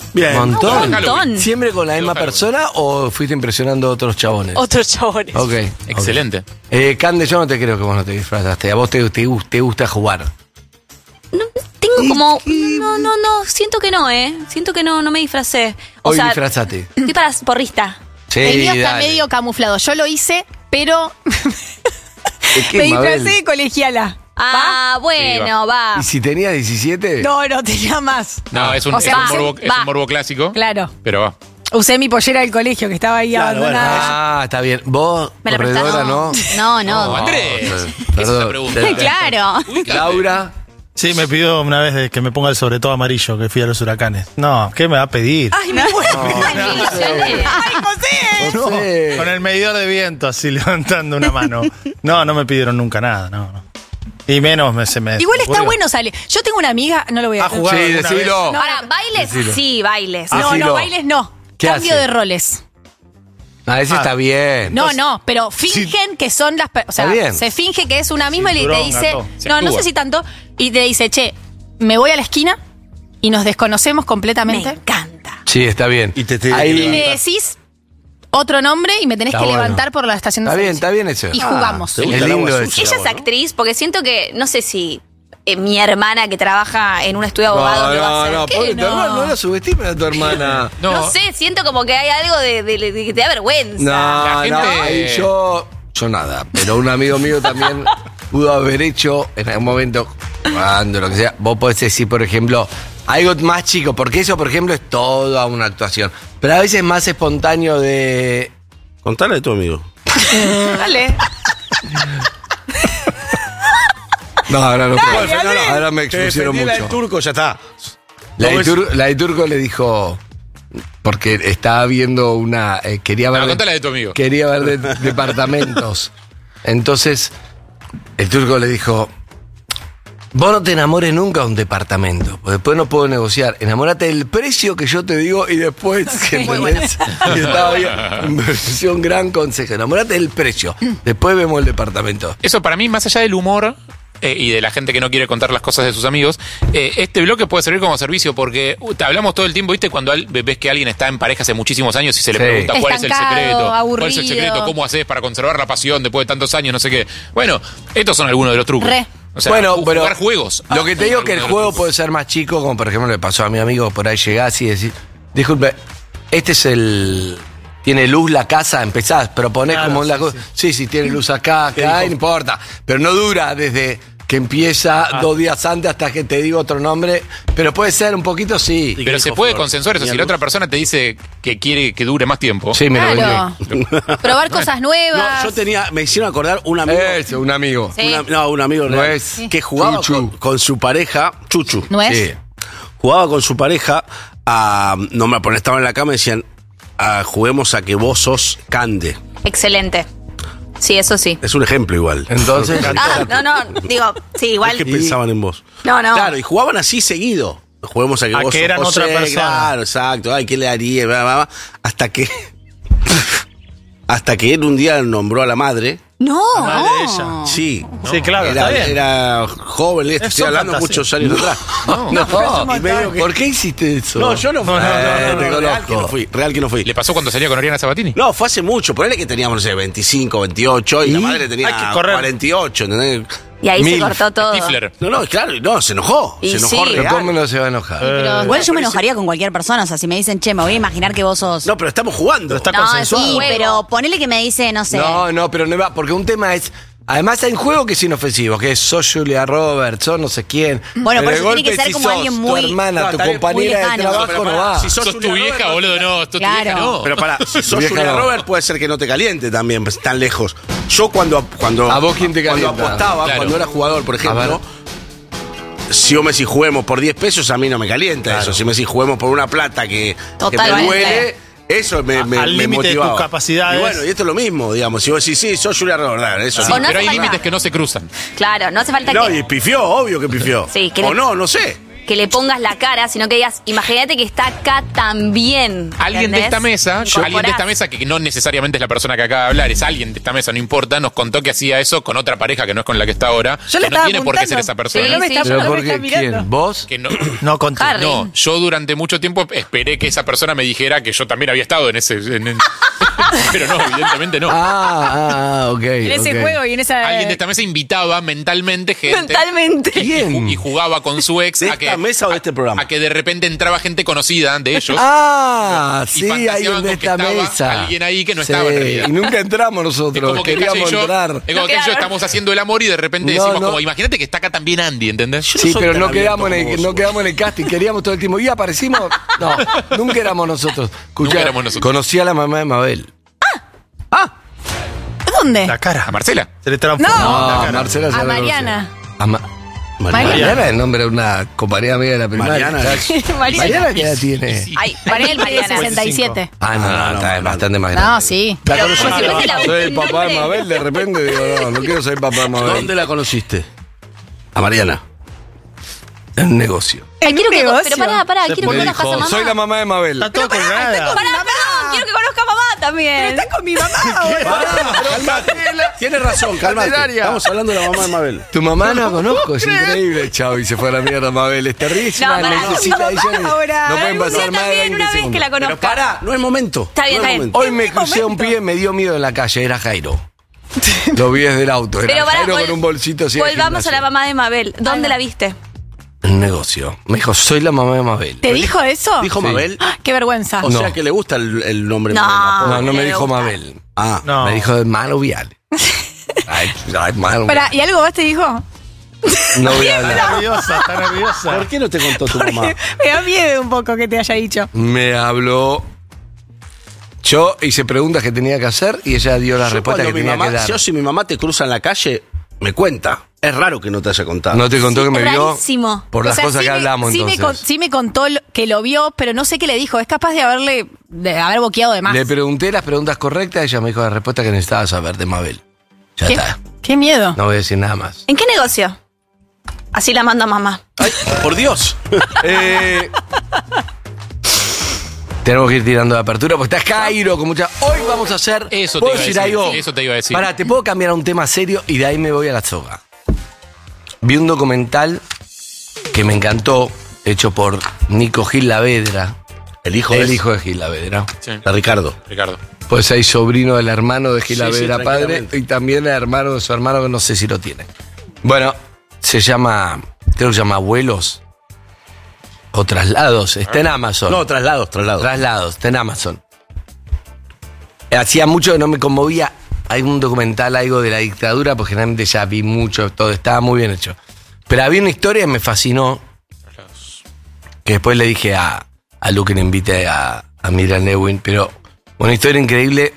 Bien. ¿Un montón? Un montón. ¿Siempre con la misma persona o fuiste impresionando a otros chabones? Otros chabones. Ok. Excelente. Cande, yo no te creo que vos no te disfrazaste. A vos te gusta jugar. Tengo como... No, siento que no, Siento que no me disfracé. O Hoy sea, disfrazate. estoy para porrista. Sí, El mío está dale. medio camuflado. Yo lo hice, pero ¿De qué, me disfracé Mabel? de colegiala. Ah, bueno, va. ¿Y si tenías 17? No, tenía más. No, es un, O sea, es un morbo clásico. Claro. Pero va. Usé mi pollera del colegio que estaba ahí abandonada. Está bien. ¿Vos, ¿Me la corredora, no? No. Andrés. Perdón. Claro. Laura. Sí, me pidió una vez de que me ponga el sobre todo amarillo, que fui a los huracanes. No, ¿qué me va a pedir? Ay, me muero. Ay, José. No, con el medidor de viento así levantando una mano. No me pidieron nunca nada, no. Y menos se me... Igual está ocurrió. bueno, sale. Yo tengo una amiga, no lo voy a ¿Ha jugado Sí, alguna decilo. vez? No. Ahora, ¿bailes? Decilo. Sí, bailes. Ah, No, Decilo. bailes no. ¿Qué Cambio hace? de roles. Ese está bien. No, pero fingen que son las... O sea, Está bien. se finge que es una misma y te Cinturón, dice... gato. Se No actúa. sé si tanto. Y te dice, che, me voy a la esquina y nos desconocemos Me completamente. encanta. Sí, está bien. Y te Ahí- Y me decís otro nombre y me tenés Está que bueno. levantar por la estación de Está bien eso. Y jugamos. Es lindo eso. Ella es actriz porque siento que, no sé si mi hermana que trabaja en un estudio de abogados lo va a hacer. No, ¿Qué? pobre tu hermana, no la subestimes a tu hermana. No sé, siento como que hay algo de que te da vergüenza. No, La gente- ahí yo nada, pero un amigo mío también pudo haber hecho en algún momento, cuando lo que sea, vos podés decir, por ejemplo, algo más chico, porque eso, por ejemplo, es toda una actuación, pero a veces es más espontáneo de... Contale a tu amigo. Dale. No, ahora no puedo. Dale. Ahora me expusieron Defendí la mucho. del turco, ya está. La de Turco le dijo, porque estaba viendo una, quería ver... No, contale de tu amigo. Quería ver departamentos. Entonces, el Turco le dijo, vos no te enamores nunca de un departamento, porque después no puedo negociar. Enamórate del precio que yo te digo y después, ¿entendés? Y estaba bien, inversión, gran consejo. Enamórate del precio, después vemos el departamento. Eso para mí, más allá del humor y de la gente que no quiere contar las cosas de sus amigos, este bloque puede servir como servicio porque te hablamos todo el tiempo, ¿viste? Cuando ves que alguien está en pareja hace muchísimos años y se le Sí. pregunta cuál es el Estancado, secreto, cuál es el aburrido. secreto, cómo haces para conservar la pasión después de tantos años, no sé qué. Bueno, estos son algunos de los trucos. Re. O sea, Bueno, pero jugar juegos. Lo que te digo es que el Algunos de los juego trucos. puede ser más chico, como por ejemplo le pasó a mi amigo, por ahí llegás y decís, disculpe, este es el... Tiene luz la casa, empezás, proponés Claro, como la sí, cosa. Sí, tiene luz acá, no importa. Pero no dura desde que empieza 2 días antes hasta que te digo otro nombre. Pero puede ser un poquito, sí. Pero se puede consensuar eso. Si la otra persona te dice que quiere que dure más tiempo. Sí, me lo Claro. vendió. Probar cosas nuevas. No, yo tenía, me hicieron acordar un amigo. Eso, un amigo. Sí. Un amigo No real, es que jugaba Chuchu. con su pareja, Chuchu. ¿No es? Sí. Jugaba con su pareja a. No me ponían, estaban en la cama y decían, juguemos a que vos sos Cande. Excelente. Sí, eso sí. Es un ejemplo igual. Entonces, No, digo, sí, igual. Es que pensaban en vos. No. Claro, y jugaban así seguido. Juguemos a que A vos que sos eran José, otra persona. Claro, exacto. Ay, ¿qué le haría? Bla, bla, bla. Hasta que. Hasta que él un día nombró a la madre. No. La madre de ella. Sí. Sí, claro, Era, está bien. era joven, estoy Son hablando fantasías. muchos años atrás. no, y medio que- ¿por qué hiciste eso? No, yo no fui. No, te real que no conozco. fui. Real que no fui. ¿Le pasó cuando salía con Oriana Sabatini? No, fue hace mucho. Ponele que teníamos, no sé, 25, 28 y la madre tenía Hay que correr. 48, ¿entendés? Y ahí se Mil. cortó todo. Stifler. No, claro, no, se enojó. Y se enojó sí. Pero real. ¿cómo no se va a enojar? Pero igual yo me enojaría con cualquier persona. O sea, si me dicen, che, me voy a imaginar que vos sos. No, pero estamos jugando. Pero está No, consensuado. Sí, juego. pero ponele que me dice, no sé. No, pero no va, porque un tema es. Además hay un juego que es inofensivo, que es sos Julia Roberts, sos no sé quién. Bueno, Pero por de eso tiene que golpe, ser si como sos alguien tu muy- hermana, No, tu está bien, compañera muy de lejano. trabajo Pero no pará, va. si Sos tu Julia vieja, Roberts, boludo, no. Sos tu Claro. vieja, no. Pero para, si sos vieja Julia no. Roberts puede ser que no te caliente también, pues tan lejos. Yo cuando ¿A vos quién te cuando calienta? apostaba, Claro. cuando era jugador, por A ejemplo, si yo me decís juguemos por 10 pesos, a mí no me calienta eso. Si me decís juguemos por una plata que me Totalmente. duele, eso me Al límite de motivaba. tus capacidades. Y bueno, y esto es lo mismo, digamos. Si vos decís, sí, sos Julia Roberts, dale, eso Sí, sí. no pero hay hace falta. límites que no se cruzan. Claro, no hace falta No, que. y pifió, obvio que pifió. Sí, que o le- no sé. que le pongas la cara, sino que digas, imagínate que está acá también. Alguien de ¿entendés? esta mesa, Incorporás. alguien de esta mesa, que no necesariamente es la persona que acaba de hablar, es alguien de esta mesa, no importa, nos contó que hacía eso con otra pareja que no es con la que está ahora. Yo le que no estaba tiene por qué ser apuntando. esa persona. Sí, sí, ¿Pero yo- por qué? ¿Quién? ¿Vos? Que no, No conté. Harry. no, yo durante mucho tiempo esperé que esa persona me dijera que yo también había estado en ese. Pero no, evidentemente no. Ok. En ese ok. juego y en esa. Alguien de esta mesa invitaba mentalmente gente. Mentalmente. ¿Quién? Y jugaba con su ex ¿De a que, esta mesa o de este programa? a que de repente entraba gente conocida de ellos. Ah, Y sí, fantaseaban alguien de con que esta estaba mesa. alguien ahí que no Sí, estaba en realidad. Y nunca entramos Es nosotros. como que Queríamos Calle y yo, entrar. es como que Calle y yo estamos haciendo el amor y de repente No, decimos no. como, imagínate que está acá también Andy, ¿entendés? Sí, pero no quedamos, abierto como no vos. quedamos en el casting, queríamos todo el tiempo. ¿Y aparecimos? No, nunca éramos nosotros. Escuchá, Nunca éramos nosotros. Conocí a la mamá de Mabel. ¿Dónde? La cara. ¿A Marcela? Se le transformó No. la No, cara. Marcela ya A la conocí. Mariana. A Mariana es el nombre de una compañera amiga de la primaria. Mariana. Mariana, ¿qué edad tiene? Ay, Mariana Mariana. 67. Ah, no, está no, bastante más grande. No, sí. La Pero conocí. como si fuese la- Soy el papá de Mabel, de repente digo, no quiero ser papá de Mabel. ¿Dónde la conociste? A Mariana. En un negocio. Ay, quiero que, negocio? pero pará, Se quiero que Me conozcas a dijo, mamá. soy la mamá de Mabel. Está todo colgada. Pará, perdón, quiero que conozca a mamá también. Está con mi mamá ahora. Tienes razón, cálmate. Estamos hablando de la mamá de Mabel. Tu mamá no la conozco, es increíble. Chao, y se fue a la mierda Mabel. Es terrible. No, pará, necesita ella. ahora. No pueden Algún pasar día más de también 20 una vez segundos. que la conozca. Pero pará, no es momento. Está bien, No es está bien. momento. Hoy me crucé a un pibe, me dio miedo en la calle, era Jairo. Lo vi desde el auto, era Pero pará, Jairo con un bolsito así. de volvamos a la gimnasio. mamá de Mabel. ¿Dónde la viste? Un negocio. Me dijo, soy la mamá de Mabel. ¿Te dijo eso? ¿Dijo Sí. Mabel? ¡Ah, qué vergüenza! O No. sea que le gusta el nombre No. Mabel. No, no me le dijo gusta. Mabel. Ah, No. Me dijo de Manu Viale. Ay, Manu. Pará, ¿y algo más te dijo? No voy a hablar. Está nerviosa, está nerviosa. ¿por qué no te contó tu mamá? Me da miedo un poco que te haya dicho. Me habló. Yo hice preguntas que tenía que hacer y ella dio la Yo respuesta que cuando mi tenía mamá, que dar. yo si mi mamá te cruza en la calle, me cuenta. Es raro que no te haya contado. No te contó que me vio rarísimo. por las O sea, cosas sí que me- hablamos sí entonces. sí me contó que lo vio, pero no sé qué le dijo. Es capaz de haber boqueado de más. Le pregunté las preguntas correctas, ella me dijo la respuesta que necesitaba saber de Mabel. Ya ¿Qué? está. Qué miedo. No voy a decir nada más. ¿En qué negocio? Así la manda mamá. Ay, por Dios. Tenemos que ir tirando de apertura porque está Jairo con mucha. Hoy vamos a hacer. Eso te ¿puedo iba a decir decir, algo? eso te iba a decir. Pará, te puedo cambiar a un tema serio y de ahí me voy a la soga. Vi un documental que me encantó, hecho por Nico Gil Lavedra. El hijo El es- hijo de Gil Lavedra. Sí. De Ricardo. Ricardo. Pues hay sobrino del hermano de Gil Sí, sí, Lavedra, padre, tranquilamente. y también el hermano de su hermano que no sé si lo tiene. Bueno, se llama, creo que se llama Abuelos o Traslados, está en Amazon. No, traslados. Traslados, está en Amazon. Hacía mucho que no me conmovía. Hay un documental, algo de la dictadura, porque generalmente ya vi mucho, todo estaba muy bien hecho. Pero había una historia que me fascinó, que después le dije a Lu que le invite a Miriam Lewin, pero una historia increíble.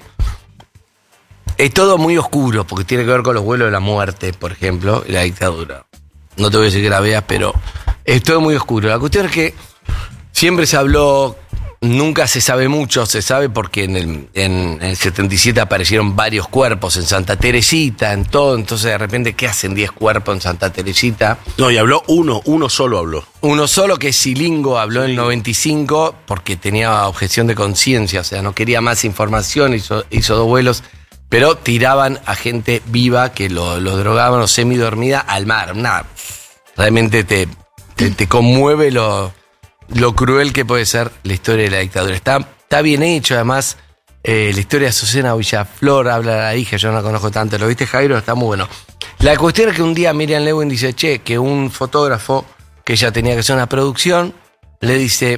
Es todo muy oscuro, porque tiene que ver con los vuelos de la muerte, por ejemplo, y la dictadura. No te voy a decir que la veas, pero es todo muy oscuro. La cuestión es que siempre se habló, nunca se sabe mucho, se sabe porque en el 77 aparecieron varios cuerpos en Santa Teresita, en todo, entonces de repente, ¿qué hacen 10 cuerpos en Santa Teresita? No, y habló uno solo habló. Uno solo, que es Silingo, habló en el 95 porque tenía objeción de conciencia, o sea, no quería más información, hizo 2 vuelos, pero tiraban a gente viva que lo drogaban o semidormida al mar. Nada, realmente te conmueve lo cruel que puede ser la historia de la dictadura. Está bien hecho, además, la historia de Azucena Villaflor, habla de la hija, yo no la conozco tanto, ¿lo viste, Jairo? Está muy bueno. La cuestión es que un día Miriam Lewin dice, che, que un fotógrafo, que ella tenía que hacer una producción, le dice,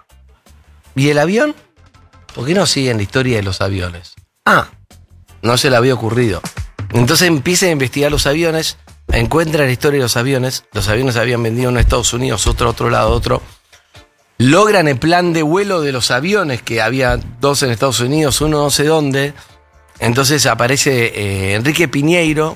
¿y el avión? ¿Por qué no siguen la historia de los aviones? Ah, no se le había ocurrido. Entonces empieza a investigar los aviones, encuentra la historia de los aviones habían vendido uno en Estados Unidos, otro lado, otro. Logran el plan de vuelo de los aviones, que había 2 en Estados Unidos, uno no sé dónde. Entonces aparece Enrique Piñeiro,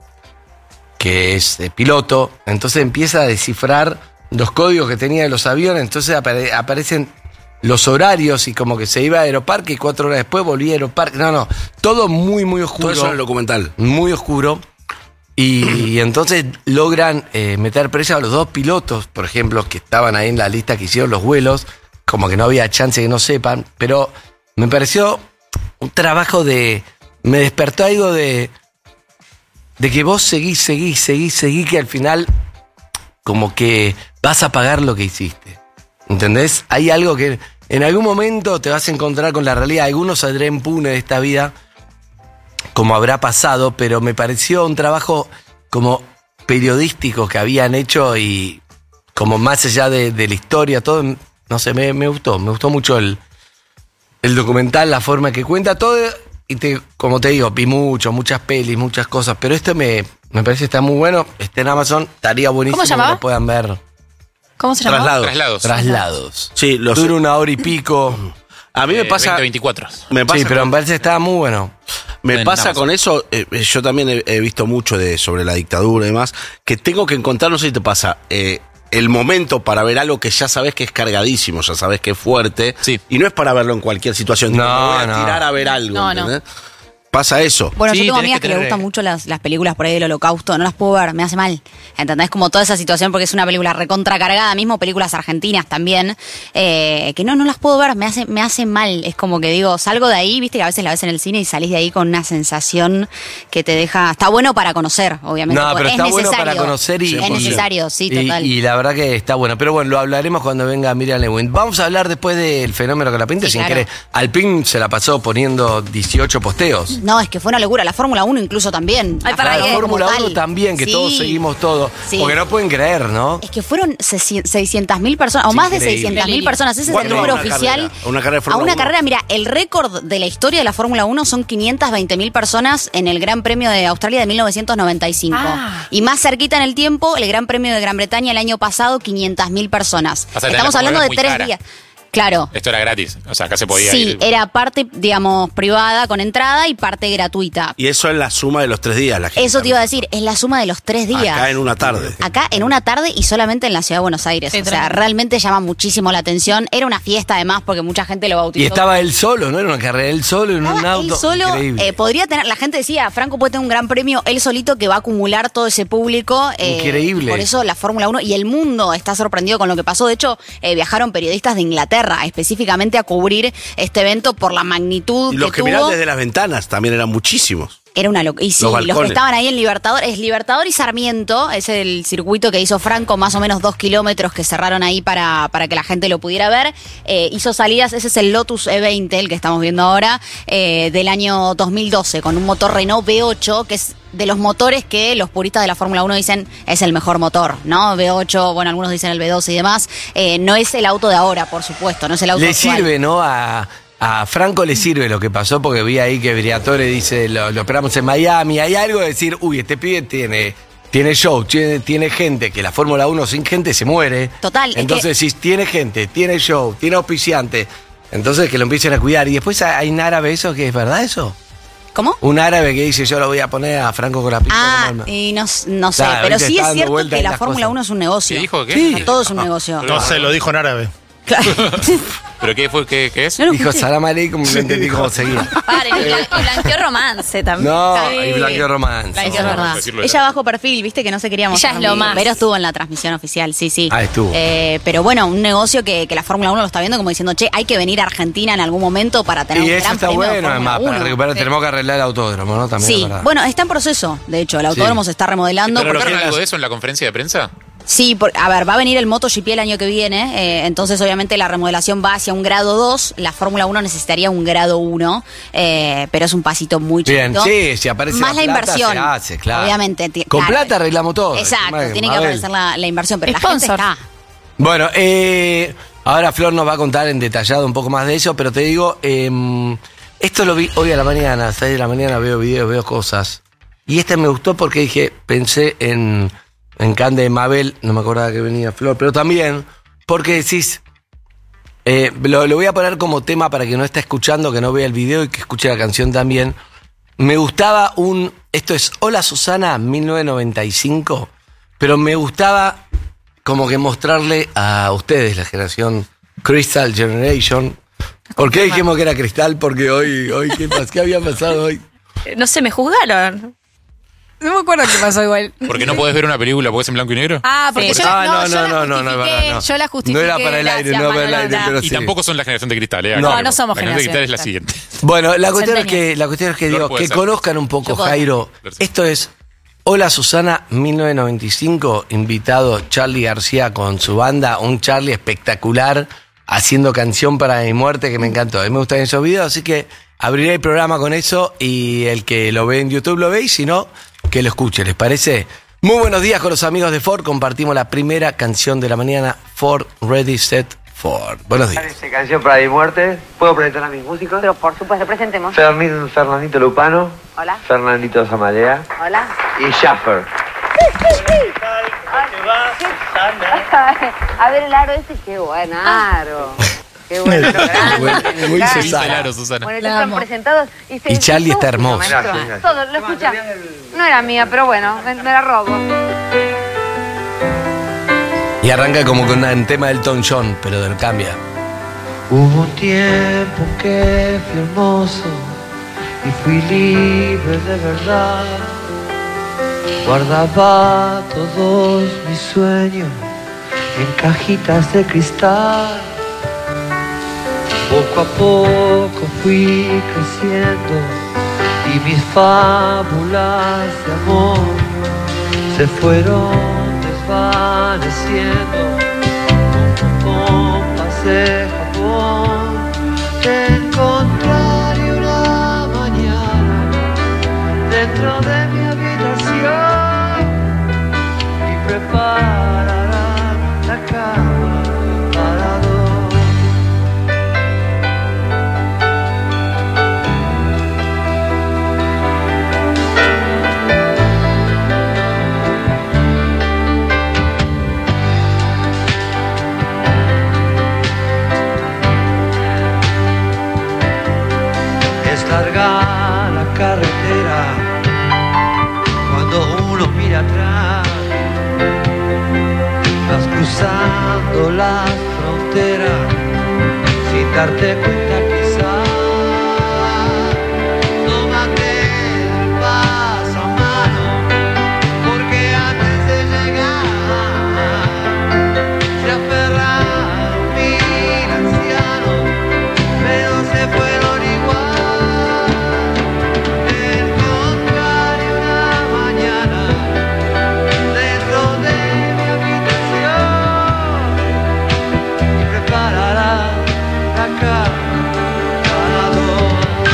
que es piloto, entonces empieza a descifrar los códigos que tenía de los aviones, entonces aparecen los horarios y como que se iba a Aeroparque y 4 horas después volvía a Aeroparque. No, todo muy, muy oscuro. Todo eso en el documental. Muy oscuro. Y Y entonces logran meter presa a los 2 pilotos, por ejemplo, que estaban ahí en la lista que hicieron los vuelos, como que no había chance que no sepan, pero me pareció un trabajo me despertó algo de que vos seguís, que al final como que vas a pagar lo que hiciste. ¿Entendés? Hay algo que en algún momento te vas a encontrar con la realidad. Algunos saldrán impune de esta vida, como habrá pasado, pero me pareció un trabajo como periodístico que habían hecho y como más allá de la historia, todo, no sé, me gustó mucho el documental, la forma que cuenta todo. Y como te digo, vi muchas pelis, muchas cosas, pero me parece que está muy bueno. En Amazon, estaría buenísimo ¿Cómo se llamaba? que lo puedan ver. ¿Cómo se llama? Traslados. Sí, dura 1 hora y pico. A mí me pasa... 2024. Sí, pero me parece que estaba muy bueno. Me pasa con eso, yo también he visto mucho sobre la dictadura y demás, que tengo que encontrar, no sé si te pasa, el momento para ver algo que ya sabes que es cargadísimo, ya sabes que es fuerte, y no es para verlo en cualquier situación, me voy a tirar a ver algo, No, ¿entendés? Pasa eso. Bueno, yo tengo amigas que le gustan mucho las películas por ahí del Holocausto, no las puedo ver, me hace mal. ¿Entendés? Como toda esa situación, porque es una película recontra cargada, mismo películas argentinas también, que no las puedo ver, me hace mal. Es como que digo, salgo de ahí, viste que a veces la ves en el cine y salís de ahí con una sensación que te deja. Está bueno para conocer, obviamente. No, pero es está necesario. bueno para conocer y... Es necesario, sí, total. Y la verdad que está bueno. Pero bueno, lo hablaremos cuando venga Miriam Lewin. Vamos a hablar después del fenómeno que la pinta, sin claro. querer. Alpine se la pasó poniendo 18 posteos. No, es que fue una locura. La Fórmula 1 incluso también. La Fórmula 1 también, que todos seguimos todo. Sí. Porque no pueden creer, ¿no? Es que fueron 600.000 personas, o más de 600.000 personas. Ese es el número oficial. Una carrera de A Fórmula una 1. carrera, mira, el récord de la historia de la Fórmula 1 son 520.000 personas en el Gran Premio de Australia de 1995. Y más cerquita en el tiempo, el Gran Premio de Gran Bretaña el año pasado, 500.000 personas. O sea, Estamos la hablando de Fórmula 3 muy cara. días. Claro. Esto era gratis, o sea, acá se podía ir. Sí, era parte, digamos, privada con entrada y parte gratuita. Y eso es la suma de los 3 días, la gente. Eso te iba a decir, es la suma de los 3 días. Acá en una tarde. Acá en una tarde y solamente en la ciudad de Buenos Aires. O sea, realmente llama muchísimo la atención. Era una fiesta además porque mucha gente lo bautizó. Y estaba él solo, ¿no? Era una carrera él solo en un auto. Él solo Increíble. la gente decía, Franco puede tener un gran premio él solito que va a acumular todo ese público. Increíble. Por eso la Fórmula 1 y el mundo está sorprendido con lo que pasó. De hecho, viajaron periodistas de Inglaterra específicamente a cubrir este evento por la magnitud Y los que tuvo. miraban desde las ventanas también eran muchísimos. Era una locura. Y sí, los que balcones. estaban ahí en Libertador, es Libertador y Sarmiento, es el circuito que hizo Franco, más o menos 2 kilómetros que cerraron ahí para que la gente lo pudiera ver. Hizo salidas, ese es el Lotus E20, el que estamos viendo ahora, del año 2012, con un motor Renault V8, que es de los motores que los puristas de la Fórmula 1 dicen es el mejor motor, ¿no? V8, bueno, algunos dicen el V12 y demás. No es el auto de ahora, por supuesto, no es el auto Le actual. sirve, ¿no? A Franco le sirve lo que pasó porque vi ahí que Briatore dice, lo esperamos en Miami. Hay algo de decir, uy, este pibe tiene show, tiene gente, que la Fórmula 1 sin gente se muere. Total. Entonces, si tiene gente, tiene show, tiene auspiciante, entonces que lo empiecen a cuidar. Y después hay un árabe, ¿eso que es verdad eso? ¿Cómo? Un árabe que dice, yo lo voy a poner a Franco con la pinta. Y no sé, Claro, pero viste, sí está es dando cierto vuelta que ahí la las Fórmula cosas. 1 es un negocio. ¿Qué dijo? ¿Qué? Sí. Todo es un negocio. No sé, lo dijo en árabe. ¿Pero qué fue? ¿Qué es? Dijo Salam Aleikum, no entendí cómo seguía. Paren, y blanqueó romance también. No, Sí. y blanqueó romance. Es verdad. Ella bajo perfil, viste que no se quería mostrar. Ella es lo más. Pero estuvo en la transmisión oficial, sí. Ah, estuvo. Pero bueno, un negocio que la Fórmula 1 lo está viendo como diciendo, che, hay que venir a Argentina en algún momento para tener Y un eso gran está premio de bueno, Fórmula además, para 1. recuperar, tenemos que arreglar el autódromo, ¿no? También, Sí, es verdad. bueno, está en proceso, de hecho, el autódromo se está remodelando. ¿Pero porque- ¿Contaron algo de eso en la conferencia de prensa? Sí, a ver, va a venir el MotoGP el año que viene, entonces obviamente la remodelación va hacia un grado 2, la Fórmula 1 necesitaría un grado 1, pero es un pasito muy Bien, chiquito. sí, si aparece más la plata, inversión, se hace, claro. obviamente. Con claro. plata arreglamos todo. Exacto, Mabel. tiene que aparecer la inversión, pero la gente está. Bueno, ahora Flor nos va a contar en detallado un poco más de eso, pero te digo, esto lo vi hoy a la mañana, a las 6 de la mañana veo videos, veo cosas. Y me gustó porque pensé en Cande de Mabel, no me acordaba que venía Flor, pero también porque decís, lo voy a poner como tema para que no esté escuchando, que no vea el video y que escuche la canción también. Me gustaba esto es Hola Susana 1995, pero me gustaba como que mostrarle a ustedes, la generación Crystal Generation. ¿Por qué dijimos que era Cristal? Porque hoy ¿qué había pasado hoy? No sé, me juzgaron. No me acuerdo qué pasó igual. ¿Porque no podés ver una película porque es en blanco y negro? Ah, porque Sí. yo, Ah, no, yo la no, justifiqué, no. yo la justifiqué. No era para el aire, Gracias, no para el aire, Manolo. pero Y sí. tampoco son la generación de cristal, ¿eh? No, Acá no somos la generación de cristal es la generación. siguiente. Bueno, la cuestión es Centennial. que digo, puede que ser. conozcan un poco, Yo puedo Jairo. Esto es Hola Susana, 1995, invitado Charly García con su banda, un Charly espectacular, haciendo canción para mi muerte, que me encantó. A mí me gustan esos videos, así que abriré el programa con eso y el que lo ve en YouTube lo ve y si no, que lo escuche, ¿les parece? Muy buenos días con los amigos de Ford, compartimos la primera canción de la mañana, Ford, Ready, Set, Ford. Buenos días. Esta canción para mi muerte. ¿Puedo presentar a mis músicos? Pero por supuesto, presentemos. Fernandito Lupano. Hola. Fernandito Zamalea. Hola. Y Schaffer. A ver el aro este, qué buen aro. Qué bueno, grande. Muy Claro. Susana. Susana. Bueno, ya están presentados. Y Charly está hermoso. Maestro. Gracias, gracias. Todo, lo escucha. No era mía, pero bueno, me la robo. Y arranca como con un tema del Elton John, pero del cambia. Hubo un tiempo que fui hermoso y fui libre de verdad. Guardaba todos mis sueños en cajitas de cristal. Poco a poco fui creciendo y mis fábulas de amor se fueron desvaneciendo como pompas de jabón. Te encontraré una mañana dentro de mi habitación y prepararás la cama para dos. Es larga la carretera cuando uno mira atrás. Vas cruzando las fronteras sin darte cuenta quizás. Tómate el paso a mano porque antes de llegar se aferraron mil ancianos, pero se fueron igual. Encontraré una mañana dentro de mi habitación y preparará la cama para dos.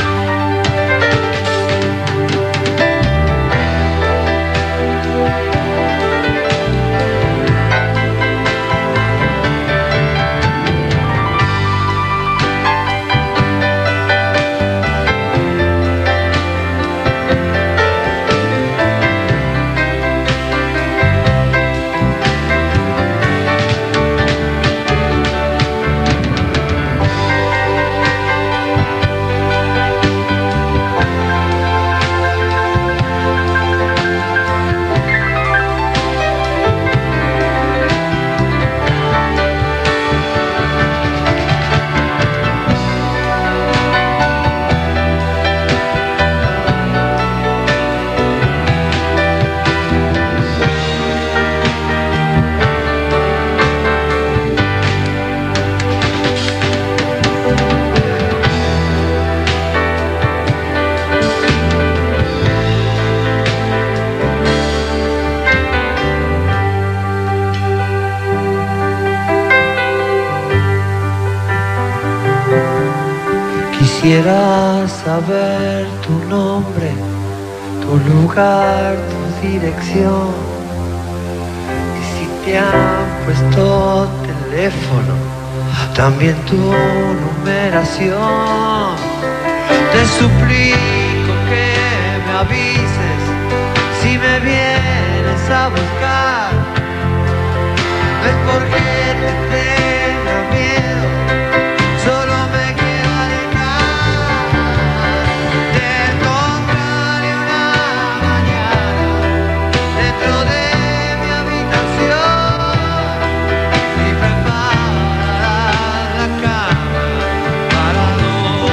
Quisiera saber tu nombre, tu lugar, tu dirección. Y si te han puesto teléfono, también tu numeración. Te suplico que me avises si me vienes a buscar. No es porque te tenga miedo, solo me quiero alejar de encontraré una mañana dentro de mi habitación y preparar la cama para dos.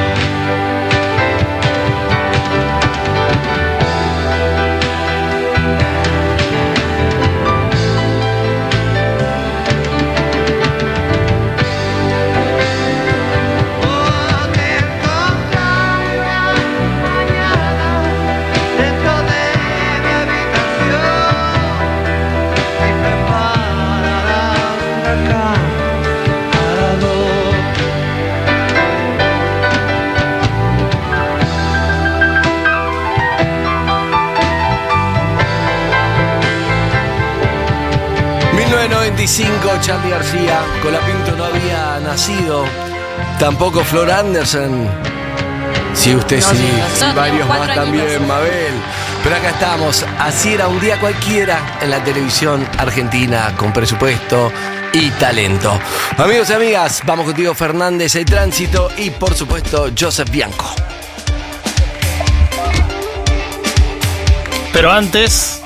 1995, Charly García. Colapinto no había nacido. Tampoco Flor Anderson. Sí, usted sí. nosotros, Varios 4 más también, añitos. Mabel. Pero acá estamos. Así era un día cualquiera en la televisión argentina, con presupuesto y talento. Amigos y amigas, vamos contigo, Fernández, el tránsito y, por supuesto, Joseph Bianco. Pero antes,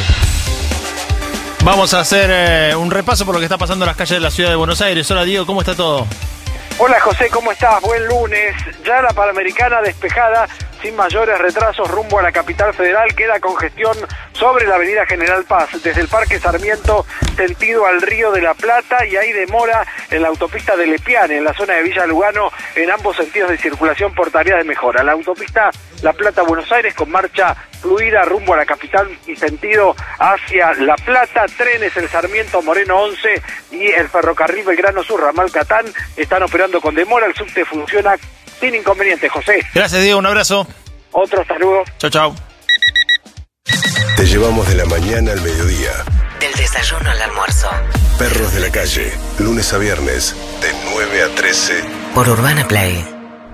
vamos a hacer un repaso por lo que está pasando en las calles de la ciudad de Buenos Aires. Hola, Diego, ¿cómo está todo? Hola José, ¿cómo estás? Buen lunes. Ya la Panamericana despejada, sin mayores retrasos rumbo a la capital federal. Queda congestión sobre la avenida General Paz, desde el Parque Sarmiento, sentido al Río de la Plata, y hay demora en la autopista de Lepiane, en la zona de Villa Lugano, en ambos sentidos de circulación por tareas de mejora. La autopista La Plata-Buenos Aires con marcha fluida rumbo a la capital y sentido hacia La Plata. Trenes el Sarmiento Moreno 11 y el ferrocarril Belgrano Sur ramal Catán están operando con demora. El subte funciona sin inconveniente, José. Gracias, Diego, un abrazo. Otro saludo. Chau, chau. Te llevamos de la mañana al mediodía. Del desayuno al almuerzo. Perros de la calle, lunes a viernes, de 9 a 13. Por Urbana Play.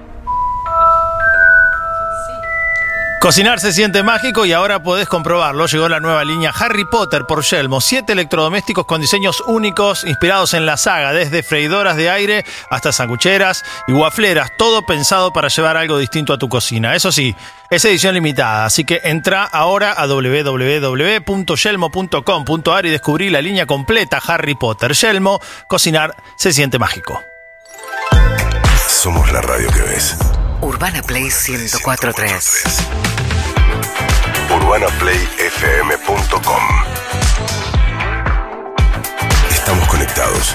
Cocinar se siente mágico y ahora podés comprobarlo. Llegó la nueva línea Harry Potter por Yelmo. 7 electrodomésticos con diseños únicos inspirados en la saga, desde freidoras de aire hasta sangucheras y guafleras. Todo pensado para llevar algo distinto a tu cocina. Eso sí, es edición limitada, así que entra ahora a www.yelmo.com.ar y descubrí la línea completa Harry Potter. Yelmo, cocinar se siente mágico. Somos la radio que ves. Urbana Play 104.3. UrbanaPlayFM.com. Estamos conectados.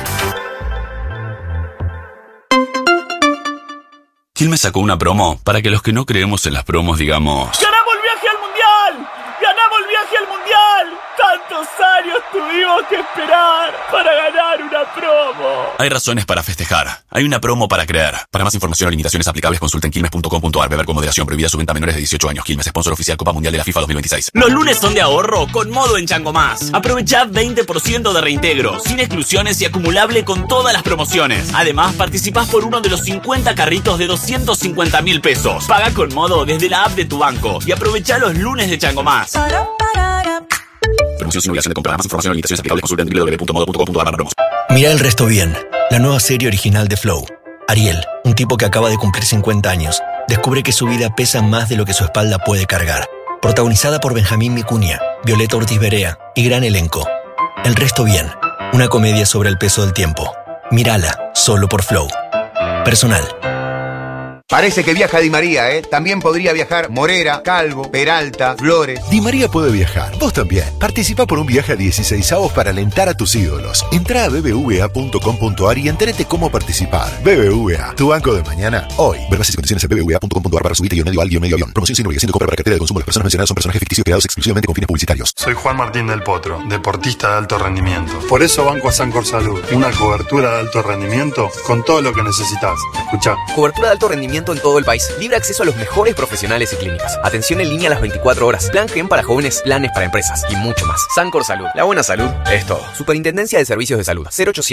Quilmes sacó una promo para que los que no creemos en las promos digamos: ¡Ganamos el viaje al mundial! ¡Ganamos el viaje al mundial! ¡Tantos años tuvimos que esperar para ganar una promo! hay razones para festejar. Hay una promo para creer. Para más información o limitaciones aplicables, consulten quilmes.com.ar. Beber con moderación. Prohibida su venta a menores de 18 años. Quilmes, sponsor oficial Copa Mundial de la FIFA 2026. Los lunes son de ahorro con Modo en Chango Más. Aprovecha 20% de reintegro, sin exclusiones y acumulable con todas las promociones. Además, participás por uno de los 50 carritos de 250.000 pesos. Paga con Modo desde la app de tu banco y aprovecha los lunes de Chango Más. Promoción sin obligación de compra. Más información o limitaciones aplicables, consulten www.modo.com.ar/promos. Mirá El Resto Bien, la nueva serie original de Flow. Ariel, un tipo que acaba de cumplir 50 años, descubre que su vida pesa más de lo que su espalda puede cargar. Protagonizada por Benjamín Vicuña, Violeta Ortiz Berea y gran elenco. El Resto Bien, una comedia sobre el peso del tiempo. Mírala, solo por Flow. Personal. Parece que viaja Di María, ¿eh? También podría viajar Morera, Calvo, Peralta, Flores. Di María puede viajar. Vos también. Participa por un viaje a 16avos para alentar a tus ídolos. Entrá a bbva.com.ar y entérate cómo participar. BBVA, tu banco de mañana, hoy. Ver bases y condiciones en bbva.com.ar/subite-al-avión. Promoción sin obligación de compra para cartera de consumo. Las personas mencionadas son personajes ficticios creados exclusivamente con fines publicitarios. Soy Juan Martín del Potro, deportista de alto rendimiento. Por eso banco a Sancor Salud. Una cobertura de alto rendimiento con todo lo que necesitas. Escuchá. Cobertura de alto rendimiento en todo el país. Libre acceso a los mejores profesionales y clínicas. Atención en línea a las 24 horas. Plan GEM para jóvenes, planes para empresas y mucho más. Sancor Salud. La buena salud es todo. Superintendencia de Servicios de Salud.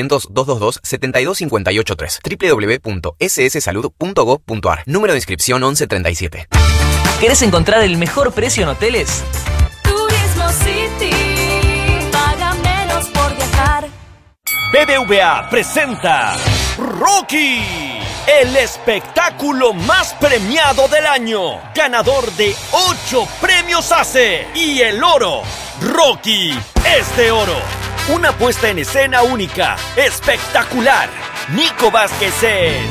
0800-222-72583. www.sssalud.gov.ar. Número de inscripción 1137. ¿Querés encontrar el mejor precio en hoteles? Turismo City. Paga menos por viajar. BBVA presenta Rocky, el espectáculo más premiado del año, ganador de 8 premios ACE y el oro. Rocky es de oro. Una puesta en escena única, espectacular. Nico Vázquez es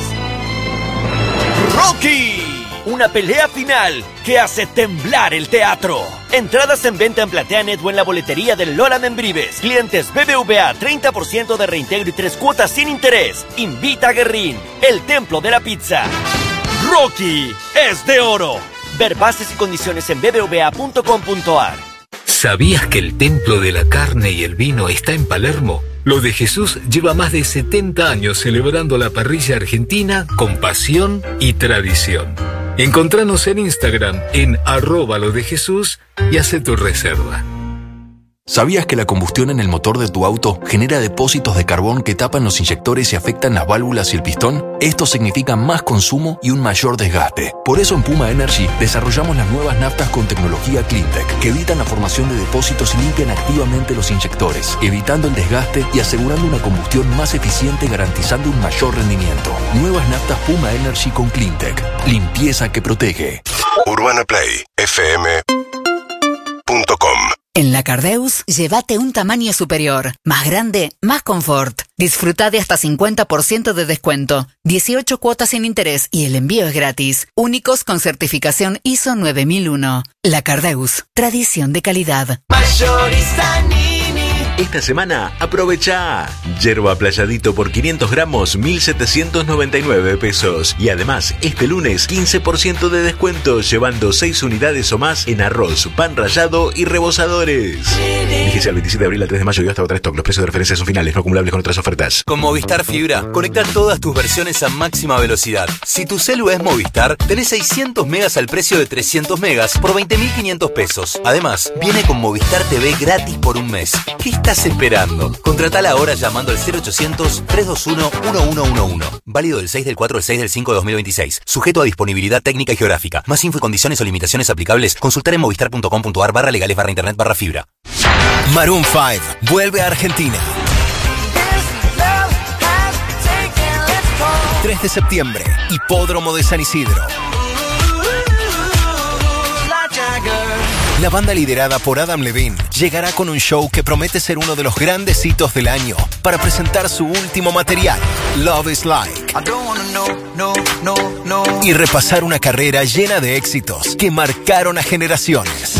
Rocky. Una pelea final que hace temblar el teatro. Entradas en venta en PlateaNet o en la boletería del Lola Membrives. Clientes BBVA, 30% de reintegro y 3 cuotas sin interés. Invita a Guerrín, el templo de la pizza. Rocky es de oro. Ver bases y condiciones en bbva.com.ar. ¿Sabías que el templo de la carne y el vino está en Palermo? Lo de Jesús lleva más de 70 años celebrando la parrilla argentina con pasión y tradición. Encontranos en Instagram en @lodejesús y hace tu reserva. ¿Sabías que la combustión en el motor de tu auto genera depósitos de carbón que tapan los inyectores y afectan las válvulas y el pistón? Esto significa más consumo y un mayor desgaste. Por eso en Puma Energy desarrollamos las nuevas naftas con tecnología CleanTech, que evitan la formación de depósitos y limpian activamente los inyectores, evitando el desgaste y asegurando una combustión más eficiente, garantizando un mayor rendimiento. Nuevas naftas Puma Energy con CleanTech. Limpieza que protege. UrbanaPlayFM.com. En la Cardeus, llévate un tamaño superior. Más grande, más confort. Disfruta de hasta 50% de descuento. 18 cuotas sin interés y el envío es gratis. Únicos con certificación ISO 9001. La Cardeus. Tradición de calidad. Mayorista Nini. Esta semana, aprovecha yerba playadito por 500 gramos, 1.799 pesos. Y además, este lunes, 15% de descuento, llevando 6 unidades o más en arroz, pan rallado y rebozadores. Fíjese al 27 de abril al 3 de mayo y hasta otra stock. Los precios de referencia son finales, no acumulables con otras ofertas. Con Movistar Fibra, conecta todas tus versiones a máxima velocidad. Si tu celu es Movistar, tenés 600 megas al precio de 300 megas por 20.500 pesos. Además, viene con Movistar TV gratis por un mes. ¿Qué estás esperando? Contratala ahora llamando al 0800-321-1111. Válido del 6 del 4 al 6 del 5 de 2026. Sujeto a disponibilidad técnica y geográfica. Más info y condiciones o limitaciones aplicables, consultar en movistar.com.ar/legales/internet/fibra. Maroon 5 vuelve a Argentina. 3 de septiembre, Hipódromo de San Isidro. La banda liderada por Adam Levine llegará con un show que promete ser uno de los grandes hitos del año para presentar su último material, Love is Like. Y repasar una carrera llena de éxitos que marcaron a generaciones.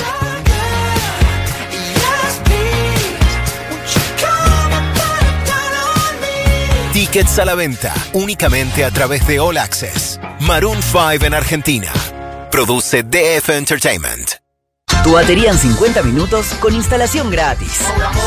Tickets a la venta únicamente a través de All Access. Maroon 5 en Argentina. Produce DF Entertainment. Tu batería en 50 minutos con instalación gratis.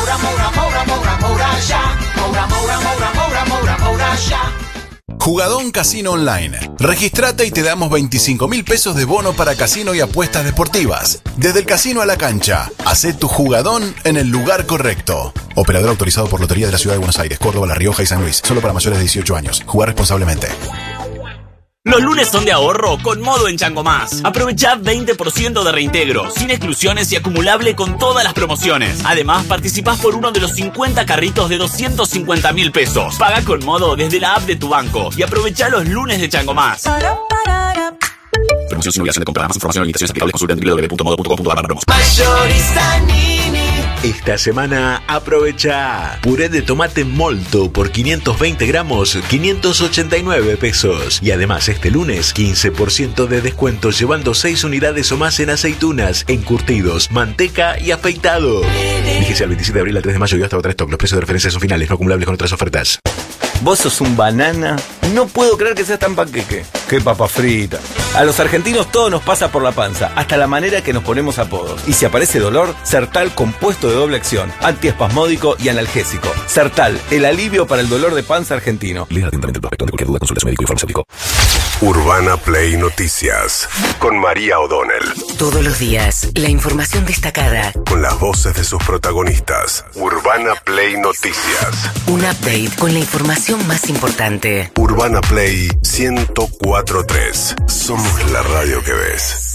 Jugadón Casino Online. Registrate y te damos 25.000 pesos de bono para casino y apuestas deportivas. Desde el casino a la cancha, hacé tu jugadón en el lugar correcto. Operador autorizado por Lotería de la Ciudad de Buenos Aires, Córdoba, La Rioja y San Luis. Solo para mayores de 18 años. Jugar responsablemente. Los lunes son de ahorro con Modo en Chango Más. Aprovecha 20% de reintegro, sin exclusiones y acumulable con todas las promociones. Además, participás por uno de los 50 carritos de 250.000 pesos. Paga con Modo desde la app de tu banco y aprovecha los lunes de Chango Más. Promoción sin obligación de compra. Más información y limitaciones aplicables consulta en www.modo.com.ar/promos. Mayorista Nini. Esta semana aprovecha puré de tomate molto por 520 gramos, 589 pesos. Y además este lunes 15% de descuento llevando 6 unidades o más en aceitunas, encurtidos, manteca y afeitado. Fíjese al 27 de abril al 3 de mayo y hasta otra stock. Los precios de referencia son finales, no acumulables con otras ofertas. Vos sos un banana. No puedo creer que seas tan panqueque. Qué papa frita. A los argentinos todo nos pasa por la panza, hasta la manera que nos ponemos apodos. Y si aparece dolor, Sertal compuesto de doble acción, antiespasmódico y analgésico. Sertal, el alivio para el dolor de panza argentino. Lea atentamente el prospecto. De cualquier duda, consulta a su médico y farmacéutico. Urbana Play Noticias con María O'Donnell. Todos los días, la información destacada. Con las voces de sus protagonistas. Urbana Play Noticias. Un update con la información más importante. Urbana Play 104.3. Somos la radio que ves.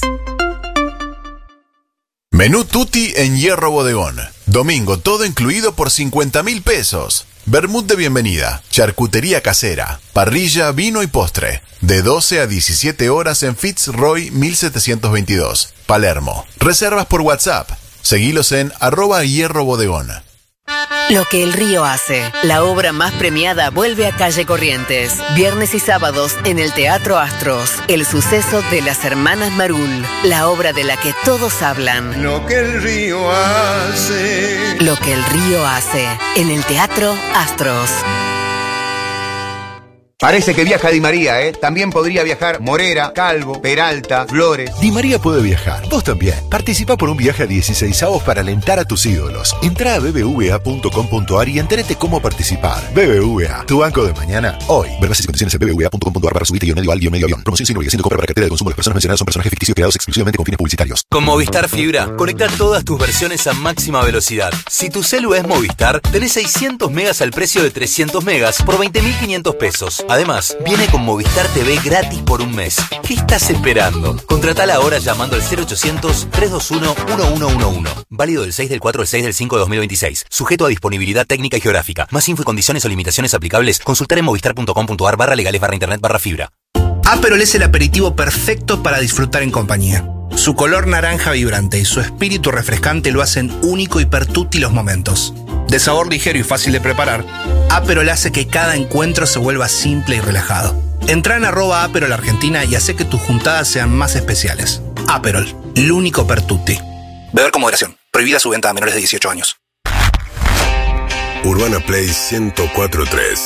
Menú Tutti en Hierro Bodegón. Domingo todo incluido por 50.000 pesos. Vermut de bienvenida, charcutería casera, parrilla, vino y postre. De 12 a 17 horas en Fitzroy 1722, Palermo. Reservas por WhatsApp. Seguilos en @hierrobodegón. Lo que el río hace. La obra más premiada vuelve a Calle Corrientes. Viernes y sábados en el Teatro Astros. El suceso de las hermanas Marul. La obra de la que todos hablan. Lo que el río hace. Lo que el río hace. En el Teatro Astros. Parece que viaja Di María, ¿eh? También podría viajar Morera, Calvo, Peralta, Flores. Di María puede viajar. Vos también. Participa por un viaje a 16avos para alentar a tus ídolos. Entrá a bbva.com.ar y entérate cómo participar. BBVA, tu banco de mañana, hoy. Ver bases y condiciones en bbva.com.ar/subite-al-avión. Promoción sin obligación de compra para cartera de consumo. Las personas mencionadas son personajes ficticios creados exclusivamente con fines publicitarios. Con Movistar Fibra, conecta todas tus versiones a máxima velocidad. Si tu celu es Movistar, tenés 600 megas al precio de 300 megas por 20.500 pesos. Además, viene con Movistar TV gratis por un mes. ¿Qué estás esperando? Contratala ahora llamando al 0800-321-1111. Válido del 6 del 4 al 6 del 5 de 2026. Sujeto a disponibilidad técnica y geográfica. Más info y condiciones o limitaciones aplicables, consultar en movistar.com.ar/legales/internet/fibra. Aperol es el aperitivo perfecto para disfrutar en compañía. Su color naranja vibrante y su espíritu refrescante lo hacen único y per tutti los momentos. De sabor ligero y fácil de preparar, Aperol hace que cada encuentro se vuelva simple y relajado. Entrá en @Aperol Argentina y hace que tus juntadas sean más especiales. Aperol, el único per tutti. Beber con moderación. Prohibida su venta a menores de 18 años. Urbana Play 104.3.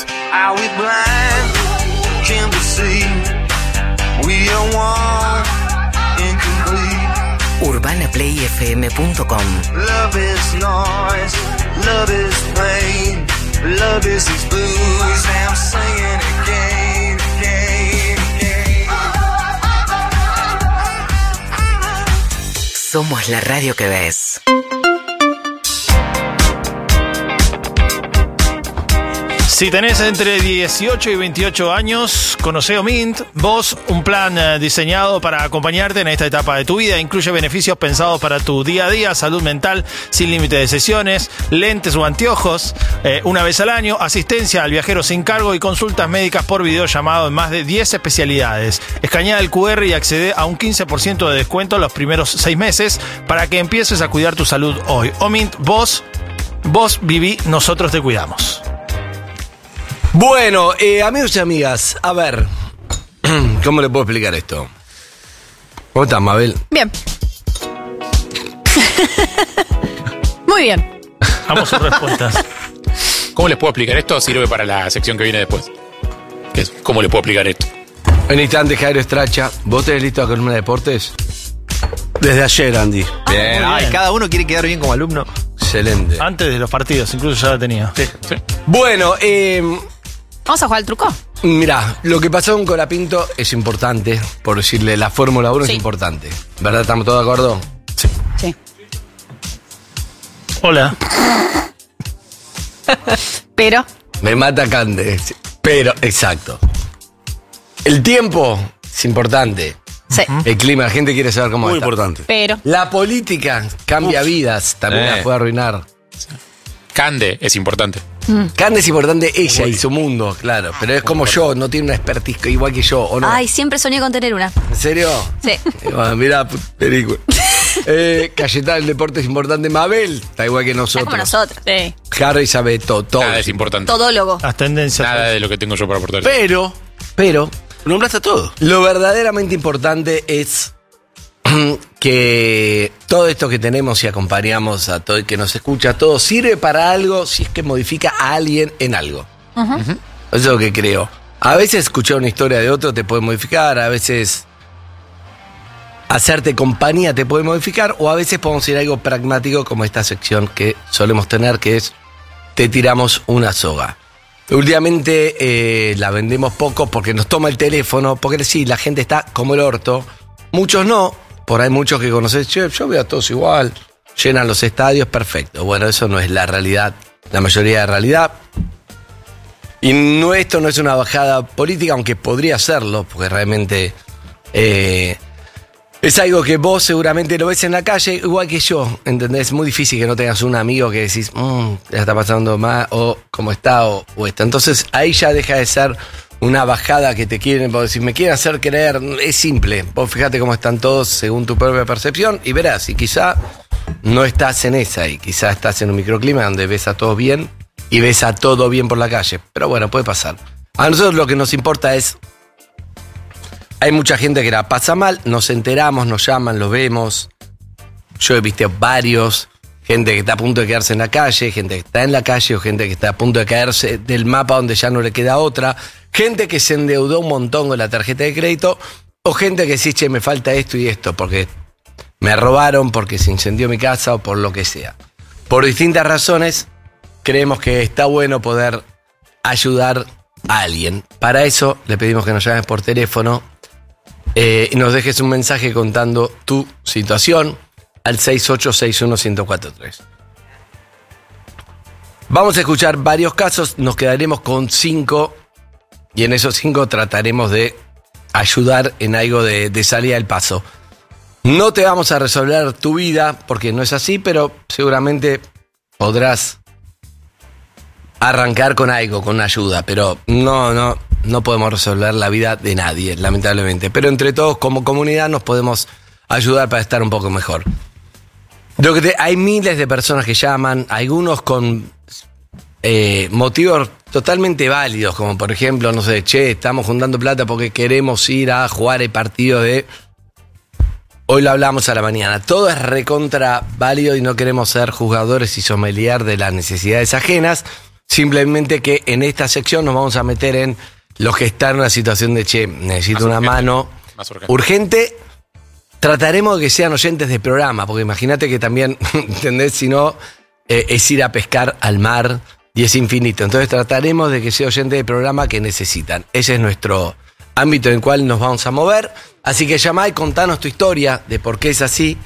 UrbanaPlayFM.com. Love is noise, love is pain, love is these blues. I'm singing again, again, again. Somos la radio que ves. Si tenés entre 18 y 28 años, conocé Omint. Vos, un plan diseñado para acompañarte en esta etapa de tu vida. Incluye beneficios pensados para tu día a día, salud mental sin límite de sesiones, lentes o anteojos una vez al año, asistencia al viajero sin cargo y consultas médicas por videollamado en más de 10 especialidades. Escanea el QR y accede a un 15% de descuento los primeros 6 meses para que empieces a cuidar tu salud hoy. Omint, vos viví, nosotros te cuidamos. Bueno, amigos y amigas, a ver, ¿cómo le puedo explicar esto? ¿Cómo estás, Mabel? Bien. Muy bien. Vamos a sus respuestas. ¿Cómo les puedo explicar esto? Sirve para la sección que viene después. ¿Cómo le puedo explicar esto? En instante, Jairo Estracha, ¿vos tenés listo la columna de deportes? Desde ayer, Andy. Bien, ay, cada uno quiere quedar bien como alumno. Excelente. Antes de los partidos, incluso ya la tenía. Sí. Bueno, ¿Vamos a jugar al truco? mirá, lo que pasó con Colapinto es importante, por decirle, la Fórmula 1 Sí. es importante. ¿Verdad? ¿Estamos todos de acuerdo? Sí. Hola. Pero. Me mata Cande. Pero, exacto. El tiempo es importante. Sí. El clima, la gente quiere saber cómo Muy está. importante. Pero. La política cambia vidas, también la puede arruinar. Cande es importante. Cande es importante ella y su mundo, claro. Pero es como yo, no tiene una expertise igual que yo, ¿o no? Ay, siempre soñé con tener una. ¿En serio? Sí. Bueno, mirá, película. Cayetana, el deporte es importante. Mabel está igual que Está nosotros. como nosotros. Sí. Harry sabe todo. Nada es importante. Todólogo. Las tendencias. Nada de lo que tengo yo para aportar. Pero, nombraste todo. Lo verdaderamente importante es que todo esto que tenemos y acompañamos a todo el que nos escucha, todo sirve para algo si es que modifica a alguien en algo. Eso es lo que creo. A veces escuchar una historia de otro te puede modificar, a veces hacerte compañía te puede modificar, o a veces podemos ir a algo pragmático como esta sección que solemos tener, que es te tiramos una soga. Últimamente la vendemos poco porque nos toma el teléfono, porque sí, la gente está como el orto. Muchos no, por ahí muchos que conoces, yo veo a todos igual, llenan los estadios, perfecto. Bueno, eso no es la realidad, la mayoría de realidad. Y no, esto no es una bajada política, aunque podría serlo, porque realmente es algo que vos seguramente lo ves en la calle, igual que yo, ¿entendés? Es muy difícil que no tengas un amigo que decís, ya está pasando más, o cómo está, o esto. Entonces ahí ya deja de ser una bajada que te quieren, por decir, me quieren hacer creer, es simple. Vos fíjate cómo están todos según tu propia percepción y verás, y quizá no estás en esa, y quizá estás en un microclima donde ves a todos bien y ves a todo bien por la calle. Pero bueno, puede pasar. A nosotros lo que nos importa es, hay mucha gente que la pasa mal, nos enteramos, nos llaman, los vemos. Yo he visto varios, gente que está a punto de quedarse en la calle, gente que está en la calle o gente que está a punto de caerse del mapa donde ya no le queda otra. gente que se endeudó un montón con la tarjeta de crédito, o gente que dice, che, me falta esto y esto, porque me robaron, porque se incendió mi casa o por lo que sea. Por distintas razones, creemos que está bueno poder ayudar a alguien. Para eso, le pedimos que nos llames por teléfono y nos dejes un mensaje contando tu situación al 6861-1043. Vamos a escuchar varios casos, nos quedaremos con 5 y en esos 5 trataremos de ayudar en algo de salida del paso. No te vamos a resolver tu vida porque no es así, pero seguramente podrás arrancar con algo, con ayuda, pero no podemos resolver la vida de nadie, lamentablemente. Pero entre todos, como comunidad, nos podemos ayudar para estar un poco mejor. Hay miles de personas que llaman, algunos con motivos totalmente válidos, como por ejemplo, no sé, che, estamos juntando plata porque queremos ir a jugar el partido de... Hoy lo hablamos a la mañana. Todo es recontra válido y no queremos ser juzgadores y sommelier de las necesidades ajenas. Simplemente que en esta sección nos vamos a meter en los que están en una situación de, che, necesito una mano urgente. Trataremos de que sean oyentes de programa, porque imagínate que también, ¿entendés? Si no, es ir a pescar al mar y es infinito. Entonces trataremos de que sea oyente de programa que necesitan. Ese es nuestro ámbito en el cual nos vamos a mover. Así que llamá y contanos tu historia de por qué es así.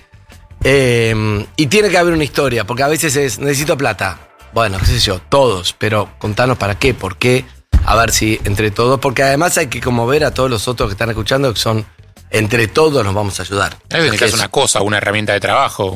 Y tiene que haber una historia, porque a veces es, necesito plata. Bueno, qué sé yo, todos, pero contanos para qué, por qué, a ver si entre todos, porque además hay que como ver a todos los otros que están escuchando que son, entre todos nos vamos a ayudar. A veces necesitas una cosa, una herramienta de trabajo,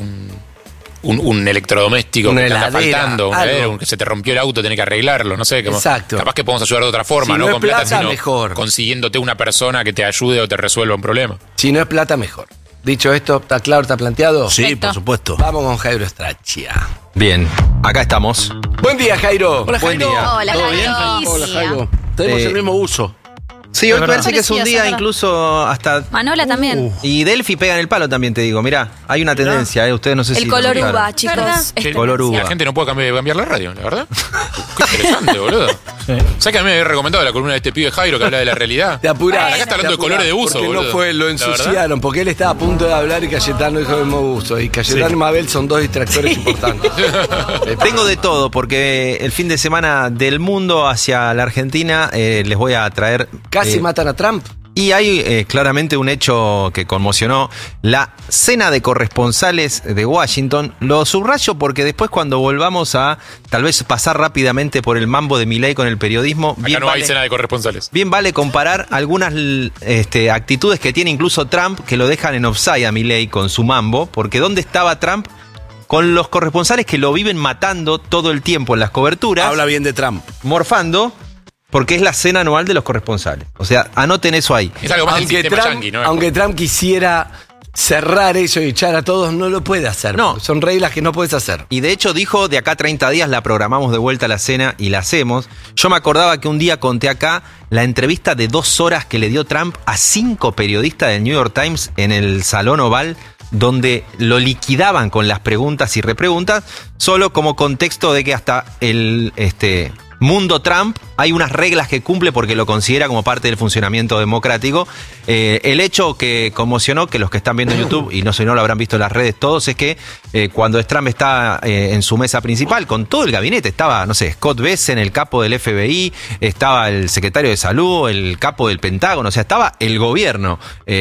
un electrodoméstico que te anda faltando, que se te rompió el auto, tenés que arreglarlo, no sé. Exacto. Capaz que podemos ayudar de otra forma, si no es con plata, plata, sino mejor. consiguiéndote una persona que te ayude o te resuelva un problema. Si no es plata, mejor. Dicho esto, ¿está claro, está planteado? Sí, Perfecto. por supuesto. Vamos con Jairo Strachia. Bien, acá estamos. Buen día, Jairo. Hola, Buen Jairo. día. Hola, ¿Todo bien? Jairo. Hola, Jairo. Tenemos el mismo uso. Sí, hoy verdad. parece que es un día Precioso, incluso hasta... Manola también. Y Delphi pega en el palo también, te digo. Mirá, hay una tendencia, ustedes no sé si... El color lo notaron. uva, chicos. Sí, color uva. La gente no puede cambiar la radio, la verdad. Qué interesante, boludo. ¿Sabes que a mí me había recomendado la columna de este pibe Jairo que habla de la realidad? Te apurás. Acá está hablando de colores de uso, porque boludo. no fue, lo La verdad. ensuciaron, porque él estaba a punto de hablar y Cayetano dijo el mismo uso. Y Cayetano y Mabel son dos distractores importantes. Tengo de todo, porque el fin de semana del mundo hacia la Argentina les voy a traer... Casi matan a Trump. Y hay claramente un hecho que conmocionó la cena de corresponsales de Washington. Lo subrayo porque después cuando volvamos a tal vez pasar rápidamente por el mambo de Milei con el periodismo, Acá no hay cena de corresponsales. bien vale comparar algunas actitudes que tiene incluso Trump que lo dejan en offside a Milei con su mambo, porque ¿dónde estaba Trump? Con los corresponsales que lo viven matando todo el tiempo en las coberturas. Habla bien de Trump. Morfando. Porque es la cena anual de los corresponsales. O sea, anoten eso ahí. Es algo más del sistema Trump, yanqui, ¿no? aunque Trump quisiera cerrar eso y echar a todos, no lo puede hacer. No. Son reglas que no puedes hacer. Y de hecho dijo, de acá a 30 días la programamos de vuelta a la cena y la hacemos. Yo me acordaba que un día conté acá la entrevista de 2 horas que le dio Trump a 5 periodistas del New York Times en el Salón Oval, donde lo liquidaban con las preguntas y repreguntas, solo como contexto de que hasta el mundo Trump hay unas reglas que cumple porque lo considera como parte del funcionamiento democrático. El hecho que conmocionó, que los que están viendo en YouTube, y no sé, no lo habrán visto en las redes todos, es que cuando Trump está en su mesa principal, con todo el gabinete, estaba, no sé, Scott Bessent, el capo del FBI, estaba el secretario de Salud, el capo del Pentágono, o sea, estaba el gobierno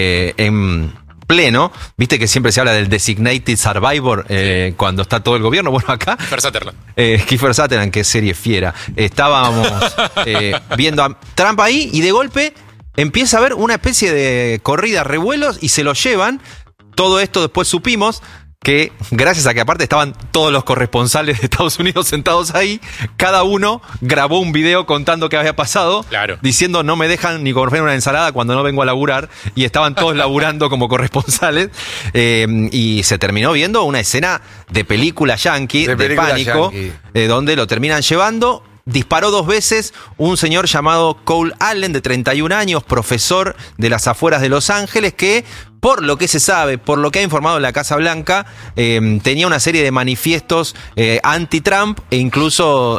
en pleno. Viste que siempre se habla del designated survivor cuando está todo el gobierno. Bueno, acá Kiefer Sutherland. Kiefer Sutherland, qué serie fiera. Estábamos viendo a Trump ahí y de golpe empieza a haber una especie de corrida, revuelos y se lo llevan. Todo esto después supimos que gracias a que aparte estaban todos los corresponsales de Estados Unidos sentados ahí, cada uno grabó un video contando qué había pasado, claro, diciendo no me dejan ni comer una ensalada cuando no vengo a laburar, y estaban todos laburando como corresponsales, y se terminó viendo una escena de película yankee, de pánico, donde lo terminan llevando. disparó 2 veces un señor llamado Cole Allen, de 31 años, profesor de las afueras de Los Ángeles, que, por lo que se sabe, por lo que ha informado la Casa Blanca, tenía una serie de manifiestos anti-Trump e incluso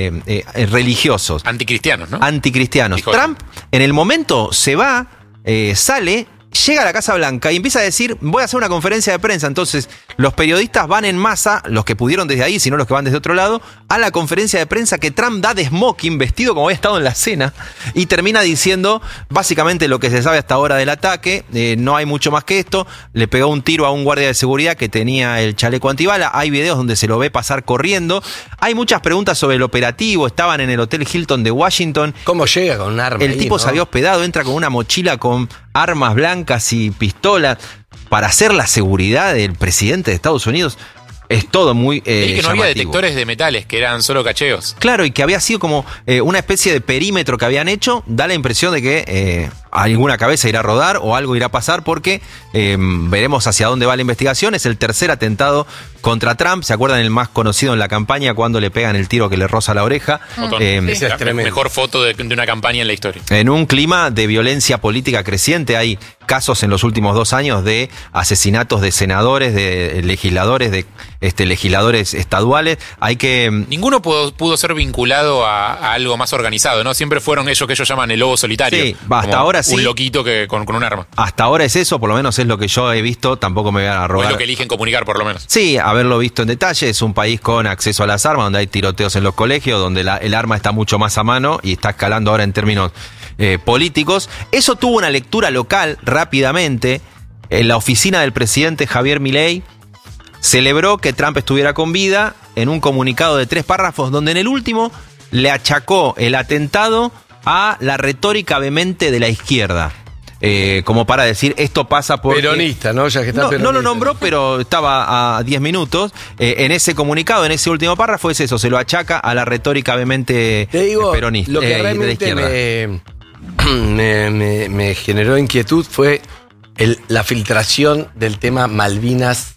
religiosos. Anticristianos, ¿no? Anticristianos. Trump, en el momento, se va, sale, llega a la Casa Blanca y empieza a decir, voy a hacer una conferencia de prensa. Entonces, los periodistas van en masa, los que pudieron desde ahí, si no los que van desde otro lado, a la conferencia de prensa que Trump da de smoking, vestido como había estado en la cena, y termina diciendo básicamente lo que se sabe hasta ahora del ataque. No hay mucho más que esto. Le pegó un tiro a un guardia de seguridad que tenía el chaleco antibala. Hay videos donde se lo ve pasar corriendo. Hay muchas preguntas sobre el operativo. Estaban en el Hotel Hilton de Washington. ¿Cómo llega con un arma? El tipo se había hospedado, entra con una mochila con armas blancas y pistolas para hacer la seguridad del presidente de Estados Unidos. Es todo muy y que no había llamativo. detectores de metales, que eran solo cacheos. Claro, y que había sido como una especie de perímetro que habían hecho. Da la impresión de que alguna cabeza irá a rodar o algo irá a pasar, porque veremos hacia dónde va la investigación. Es el tercer atentado contra Trump. ¿Se acuerdan el más conocido en la campaña, cuando le pegan el tiro que le roza la oreja? La mejor foto de una campaña en la historia. En un clima de violencia política creciente, hay casos en los últimos 2 años de asesinatos de senadores, de legisladores, de legisladores estaduales. Hay que... Ninguno pudo ser vinculado a algo más organizado, ¿no? Siempre fueron ellos que ellos llaman el lobo solitario. Sí, hasta ahora sí. Un loquito que con un arma. Hasta ahora es eso, por lo menos es lo que yo he visto. Tampoco me voy a O robar. es lo que eligen comunicar, por lo menos. Sí, haberlo visto en detalle. Es un país con acceso a las armas, donde hay tiroteos en los colegios, donde el arma está mucho más a mano y está escalando ahora en términos políticos. Eso tuvo una lectura local rápidamente. En la oficina del presidente Javier Milei celebró que Trump estuviera con vida en un comunicado de 3 párrafos, donde en el último le achacó el atentado a la retórica vehemente de la izquierda. Como para decir, esto pasa por... Peronista, ¿no? Ya que está no, peronista. no lo nombró, pero estaba a 10 minutos. En ese comunicado, en ese último párrafo, es eso, se lo achaca a la retórica vehemente peronista. Lo que realmente me generó inquietud fue la filtración del tema Malvinas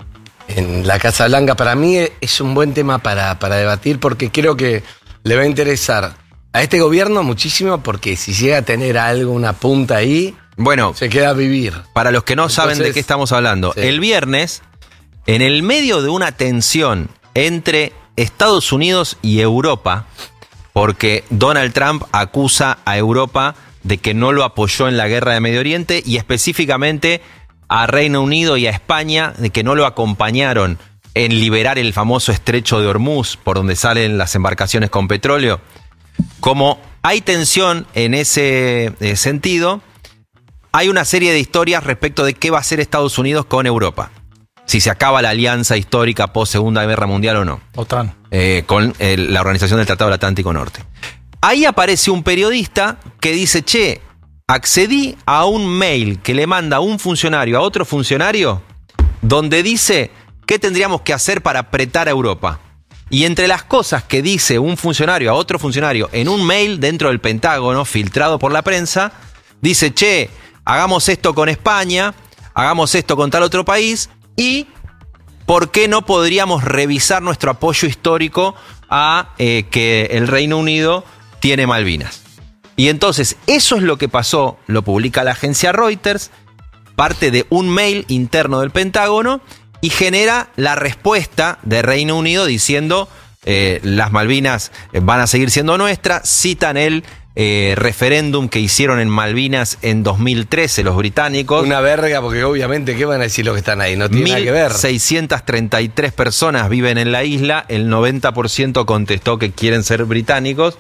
en la Casa Blanca. Para mí es un buen tema para debatir, porque creo que le va a interesar a este gobierno muchísimo, porque si llega a tener algo, una punta ahí, bueno, se queda a vivir. Para los que no saben de qué estamos hablando, sí. El viernes, en el medio de una tensión entre Estados Unidos y Europa, porque Donald Trump acusa a Europa de que no lo apoyó en la guerra de Medio Oriente, y específicamente a Reino Unido y a España de que no lo acompañaron en liberar el famoso estrecho de Hormuz, por donde salen las embarcaciones con petróleo. Como hay tensión en ese sentido, hay una serie de historias respecto de qué va a hacer Estados Unidos con Europa. Si se acaba la alianza histórica post Segunda Guerra Mundial o no. OTAN. Con la Organización del Tratado del Atlántico Norte. Ahí aparece un periodista que dice, che, accedí a un mail que le manda un funcionario a otro funcionario, donde dice qué tendríamos que hacer para apretar a Europa. Y entre las cosas que dice un funcionario a otro funcionario en un mail dentro del Pentágono, filtrado por la prensa, dice, che, hagamos esto con España, hagamos esto con tal otro país, y ¿por qué no podríamos revisar nuestro apoyo histórico a que el Reino Unido tiene Malvinas? Y entonces, eso es lo que pasó, lo publica la agencia Reuters, parte de un mail interno del Pentágono, y genera la respuesta de Reino Unido diciendo las Malvinas van a seguir siendo nuestras. Citan el referéndum que hicieron en Malvinas en 2013 los británicos. Una verga, porque obviamente, ¿qué van a decir los que están ahí? No tiene nada que ver. 1.633 personas viven en la isla, el 90% contestó que quieren ser británicos.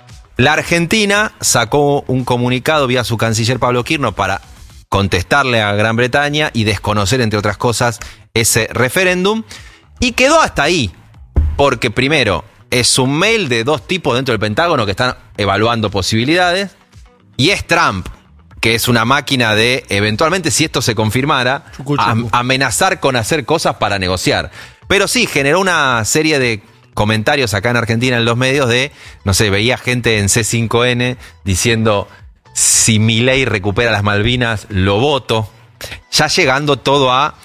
La Argentina sacó un comunicado vía su canciller Pablo Quirno para contestarle a Gran Bretaña y desconocer, entre otras cosas, ese referéndum. Y quedó hasta ahí, porque primero, es un mail de 2 tipos dentro del Pentágono que están evaluando posibilidades, y es Trump, que es una máquina de, eventualmente, si esto se confirmara, amenazar con hacer cosas para negociar. Pero sí, generó una serie de comentarios acá en Argentina en los medios de, no sé, veía gente en C5N diciendo, si Milei recupera las Malvinas, lo voto. Ya llegando todo a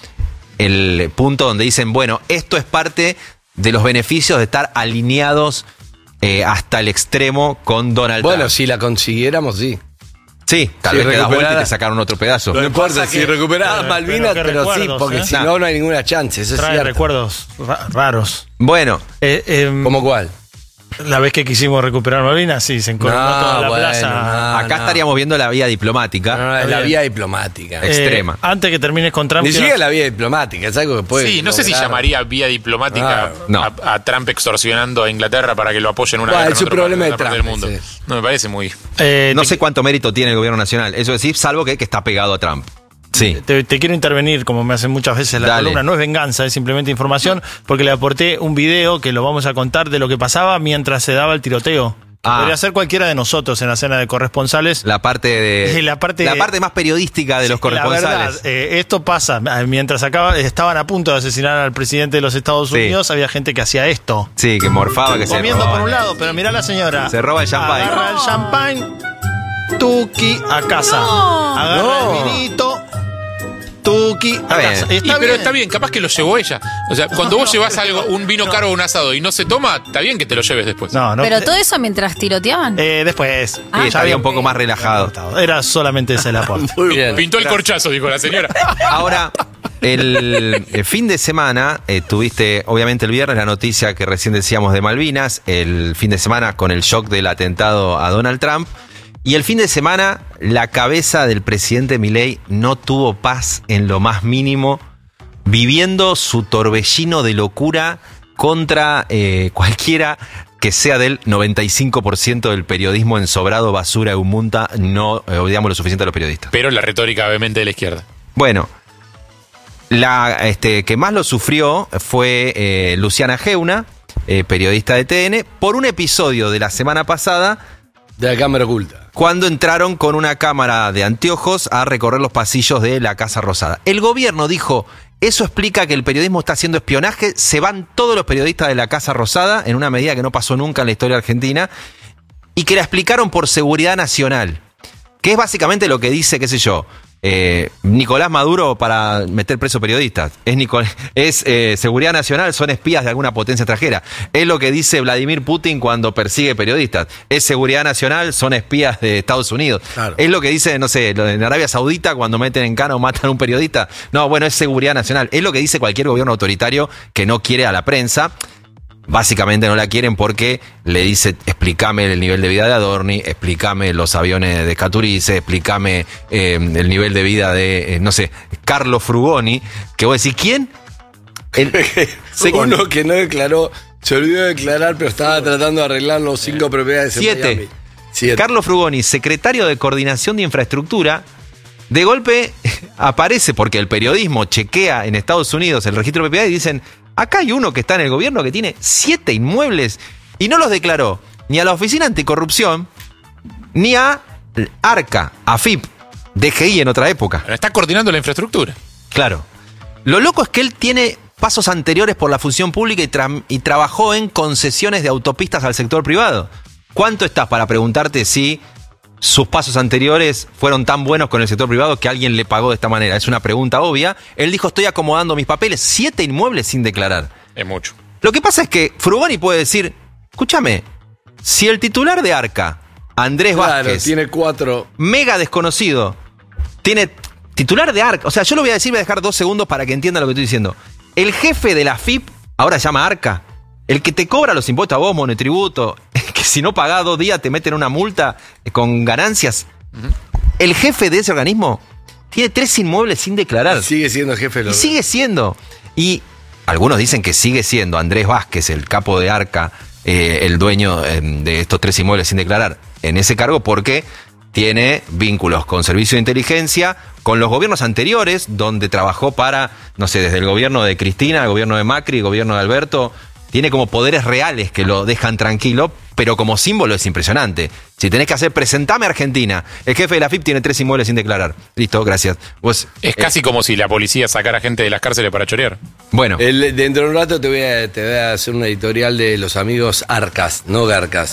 el punto donde dicen, bueno, esto es parte de los beneficios de estar alineados hasta el extremo con Donald Trump. Bueno, si la consiguiéramos, sí. Sí, tal vez te das vuelta y te sacaron otro pedazo. No importa si recuperabas Malvinas, pero sí, porque si no hay ninguna chance. Eso trae es cierto. recuerdos raros. Bueno. ¿Cómo cuál? La vez que quisimos recuperar Malvinas, sí, se encontró toda la plaza. Acá estaríamos viendo la vía diplomática. La vía diplomática. Extrema. Antes que termines con Trump. Ni siquiera la vía diplomática, es algo que puede. Sí, no sé si llamaría vía diplomática a Trump extorsionando a Inglaterra para que lo apoyen una guerra es su problema de Trump, del mundo. No me parece muy. No sé cuánto mérito tiene el gobierno nacional. Eso es decir, salvo que está pegado a Trump. Sí. Te quiero intervenir, como me hacen muchas veces la columna. No es venganza, es simplemente información, porque le aporté un video que lo vamos a contar de lo que pasaba mientras se daba el tiroteo. Podría ser cualquiera de nosotros en la cena de corresponsales. La parte más periodística de los corresponsales. La verdad, esto pasa. Mientras estaban a punto de asesinar al presidente de los Estados Unidos, había gente que hacía esto. Sí, que morfaba, que comiendo por un lado, pero mirá la señora. Se roba el champán. Agarra el champán, tuki a casa. Agarra el vinito. Tuki, pero está bien, capaz que lo llevó ella. O sea, cuando vos llevas algo, un vino caro o un asado y no se toma, está bien que te lo lleves después. Pero todo eso mientras tiroteaban. Después. Ya había un poco más relajado. Era solamente ese el aporte. Pintó el corchazo, dijo la señora. Ahora, el fin de semana, tuviste, obviamente el viernes, la noticia que recién decíamos de Malvinas, el fin de semana con el shock del atentado a Donald Trump. Y el fin de semana, la cabeza del presidente Milei no tuvo paz en lo más mínimo, viviendo su torbellino de locura contra cualquiera que sea del 95% del periodismo ensobrado, basura y humunta, no odiamos lo suficiente a los periodistas. Pero la retórica obviamente de la izquierda. Bueno, la que más lo sufrió fue Luciana Geuna, periodista de TN, por un episodio de la semana pasada de la cámara oculta. Cuando entraron con una cámara de anteojos a recorrer los pasillos de la Casa Rosada. El gobierno dijo, eso explica que el periodismo está haciendo espionaje, se van todos los periodistas de la Casa Rosada, en una medida que no pasó nunca en la historia argentina, y que la explicaron por seguridad nacional, que es básicamente lo que dice, qué sé yo, Nicolás Maduro para meter preso periodistas. Es seguridad nacional, son espías de alguna potencia extranjera. Es lo que dice Vladimir Putin cuando persigue periodistas. Es seguridad nacional, son espías de Estados Unidos. Claro. Es lo que dice, no sé, en Arabia Saudita cuando meten en cana o matan a un periodista. No, bueno, es seguridad nacional. Es lo que dice cualquier gobierno autoritario que no quiere a la prensa. Básicamente no la quieren porque le dice, explícame el nivel de vida de Adorni, explícame los aviones de Scaturice, explícame el nivel de vida de, no sé, Carlo Frugoni, que vos decís, ¿quién? Uno que no declaró, se olvidó de declarar, pero estaba tratando de arreglar los 5 propiedades en Miami. 7. Carlo Frugoni, secretario de Coordinación de Infraestructura, de golpe aparece porque el periodismo chequea en Estados Unidos el registro de propiedades y dicen, acá hay uno que está en el gobierno que tiene 7 inmuebles y no los declaró ni a la Oficina Anticorrupción ni a ARCA, AFIP, DGI en otra época. Pero está coordinando la infraestructura. Claro. Lo loco es que él tiene pasos anteriores por la función pública y trabajó en concesiones de autopistas al sector privado. ¿Cuánto estás para preguntarte si sus pasos anteriores fueron tan buenos con el sector privado que alguien le pagó de esta manera? Es una pregunta obvia. Él dijo, estoy acomodando mis papeles. 7 inmuebles sin declarar. Es mucho. Lo que pasa es que Frugoni puede decir, escúchame, si el titular de ARCA, Andrés Vázquez, tiene 4, mega desconocido, tiene titular de ARCA, o sea, yo lo voy a decir, voy a dejar 2 segundos para que entienda lo que estoy diciendo. El jefe de la FIP, ahora se llama ARCA, el que te cobra los impuestos a vos, monotributo, que si no pagás 2 días te meten una multa con ganancias. El jefe de ese organismo tiene 3 inmuebles sin declarar. Sigue siendo jefe. Y sigue siendo. Y algunos dicen que sigue siendo Andrés Vázquez, el capo de ARCA, el dueño de estos 3 inmuebles sin declarar, en ese cargo porque tiene vínculos con servicio de inteligencia, con los gobiernos anteriores, donde trabajó para, no sé, desde el gobierno de Cristina, el gobierno de Macri, el gobierno de Alberto. Tiene como poderes reales que lo dejan tranquilo, pero como símbolo es impresionante. Si tenés que hacer, presentame a Argentina. El jefe de la FIP tiene 3 inmuebles sin declarar. Listo, gracias. Vos, es casi como si la policía sacara gente de las cárceles para chorear. Bueno. Dentro de un rato te voy a hacer una editorial de los amigos Arcas, no Garcas.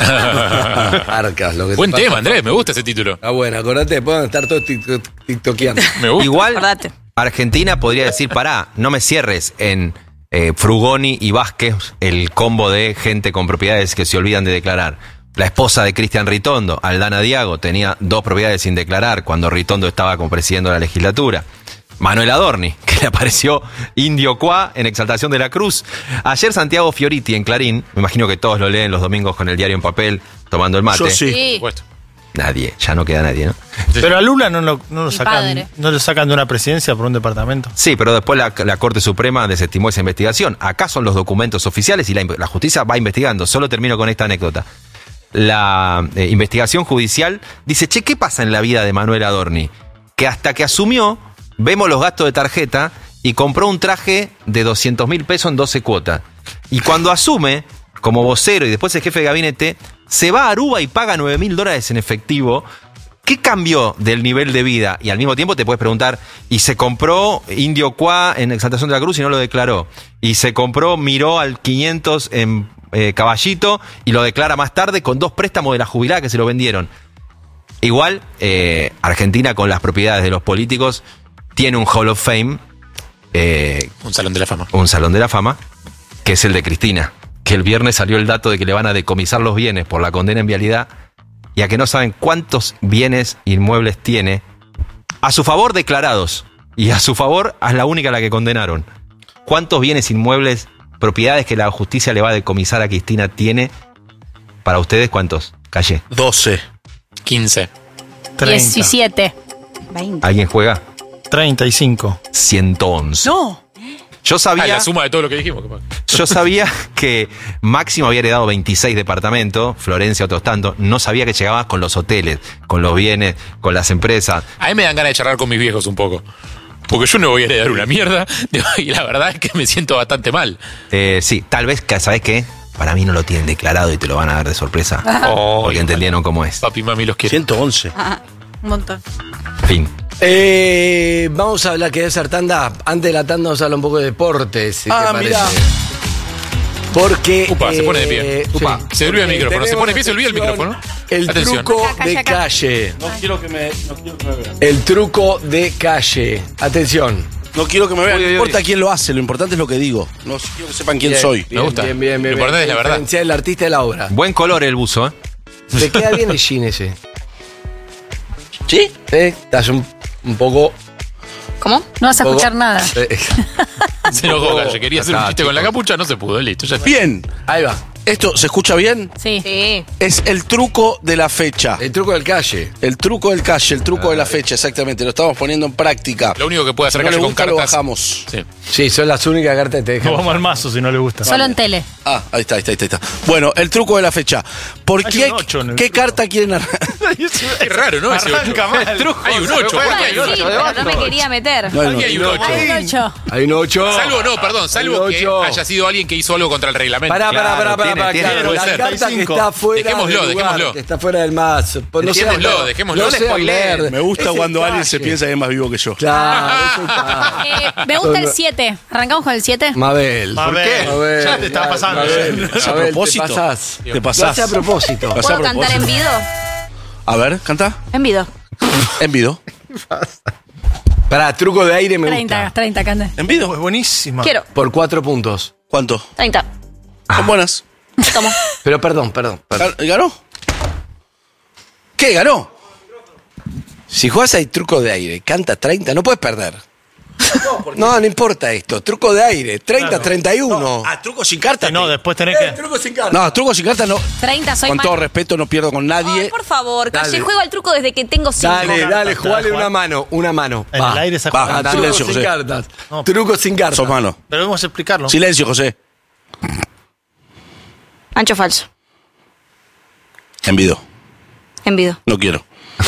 Arcas. Lo que buen tema, Andrés, me gusta ese título. Ah, bueno, acordate, pueden estar todos tiktokeando. Me gusta. Igual, Argentina podría decir, pará, no me cierres en Frugoni y Vázquez, el combo de gente con propiedades que se olvidan de declarar. La esposa de Cristian Ritondo, Aldana Diago, tenía 2 propiedades sin declarar cuando Ritondo estaba como presidente de la legislatura. Manuel Adorni, que le apareció Indio Qua en Exaltación de la Cruz. Ayer Santiago Fioriti en Clarín, me imagino que todos lo leen los domingos con el diario en papel, tomando el mate. Yo sí. Sí. Por supuesto. Nadie, ya no queda nadie, ¿no? Pero a Lula no lo sacan, padre. no lo sacan de una presidencia por un departamento. Sí, pero después la Corte Suprema desestimó esa investigación. Acá son los documentos oficiales y la justicia va investigando. Solo termino con esta anécdota. La investigación judicial dice, che, ¿qué pasa en la vida de Manuel Adorni? Que hasta que asumió, vemos los gastos de tarjeta y compró un traje de 200.000 pesos en 12 cuotas. Y cuando asume, como vocero y después el jefe de gabinete, se va a Aruba y paga $9.000 en efectivo. ¿Qué cambió del nivel de vida? Y al mismo tiempo te puedes preguntar, ¿y se compró Indio Qua en Exaltación de la Cruz y no lo declaró? ¿Y se compró Miró al 500 en Caballito y lo declara más tarde con 2 préstamos de la jubilada que se lo vendieron? Igual, Argentina con las propiedades de los políticos tiene un Hall of Fame. Un Salón de la Fama. Un Salón de la Fama, que es el de Cristina. Que el viernes salió el dato de que le van a decomisar los bienes por la condena en vialidad, y a que no saben cuántos bienes inmuebles tiene a su favor declarados y a su favor a la única a la que condenaron. ¿Cuántos bienes inmuebles, propiedades que la justicia le va a decomisar a Cristina tiene? Para ustedes, ¿cuántos? Calle. 12. 15. 30. 17. 20. ¿Alguien juega? 35. 111. No. Yo sabía... la suma de todo lo que dijimos. Yo sabía que Máximo había heredado 26 departamentos, Florencia otros tantos. No sabía que llegaba con los hoteles, con los bienes, con las empresas. A mí me dan ganas de charlar con mis viejos un poco. Porque yo no voy a heredar una mierda. Y la verdad es que me siento bastante mal. Sí, tal vez, ¿sabes qué? Para mí no lo tienen declarado y te lo van a dar de sorpresa. Porque entendieron cómo es. Papi y mami los quiero. 111. Un montón. Fin. Vamos a hablar, ¿querés hacer tanda? Antes de la tanda vamos a hablar un poco de deportes, si te parece. Mirá. Porque... Upa, se pone de pie. Upa, se olvida el micrófono. Se pone de pie, se olvida el micrófono. El Atención. truco Acá, de acá. calle. No quiero que me vean. El truco de calle. Atención. No quiero que me vean. Uy, No uy, importa uy. quién lo hace, lo importante es lo que digo. No quiero que sepan quién Bien, soy. Bien, Me gusta. Bien. Lo importante es la verdad. Diferenciar el artista de la obra. Buen color el buzo, ¿eh? Te queda bien el jean ese. ¿Sí? Estás un poco... ¿Cómo? No vas a escuchar nada. Se enojó, Calle. Quería hacer un chiste con la capucha, no se pudo. Listo, ya está. Bien. Ahí va. ¿Esto se escucha bien? Sí. Es el truco de la fecha. El truco del calle. El truco del calle, el truco de la fecha, exactamente. Lo estamos poniendo en práctica. Lo único que puede hacer Si no Calle le con gusta, lo cartas. bajamos. Sí. Sí, son las únicas cartas que te dejan. No vamos al mazo si no le gusta. Solo en tele. Ah, ahí está. Bueno, el truco de la fecha. ¿Por Hay qué? un 8 en el ¿Qué truco. carta quieren arrancar? Qué raro, ¿no? Ese Arranca ocho. mal. Truco. Hay un 8. ¿Por qué hay un Sí, 8? pero no me quería meter. No, ¿Por qué hay un 8? Hay un 8. Hay un 8. Salvo, no, perdón, salvo Hay que un 8. haya sido alguien que hizo algo contra el reglamento. Pará, tiene, claro. puede La ser. carta que está fuera Dejémoslo, del lugar, dejémoslo. que está fuera del mazo. Pues Dejémoslo. No sean spoileen. nerd. Me gusta Es el cuando alguien se calle. piensa que es más vivo que yo. Claro, eso está. Me gusta el 7. ¿Arrancamos con el 7? Mabel. Mabel. Mabel, Ya te está pasando. Mabel, ¿Es a Mabel, propósito? Te pasás. Te Lo pasás. hace a propósito. Pasá a ¿Puedo cantar en propósito. vido? A ver, canta. En vido. En vido. Pará, truco de aire me 30, gusta. 30, canta. En vido. Es buenísima. Quiero. Por 4 puntos. ¿Cuánto? 30. Son buenas. Tomo. Pero perdón. ¿Ganó? ¿Qué? ¿Ganó? Si jugás hay truco de aire, canta 30, no puedes perder. No importa esto. Truco de aire, 30, Claro. 31. Truco sin carta. No, después tenés que... Truco sin carta. No, truco sin carta no. 30, soy Con mal. todo respeto, no pierdo con nadie. Ay, por favor, Calle, Dale. juego al truco desde que tengo 5. Dale, jugale una mano. En el aire se Va, juega. Truco silencio, sin José. cartas. No. Truco sin cartas. Sos malo. Pero vamos a explicarlo. Silencio, José. Ancho falso. En vido. En vido. No quiero.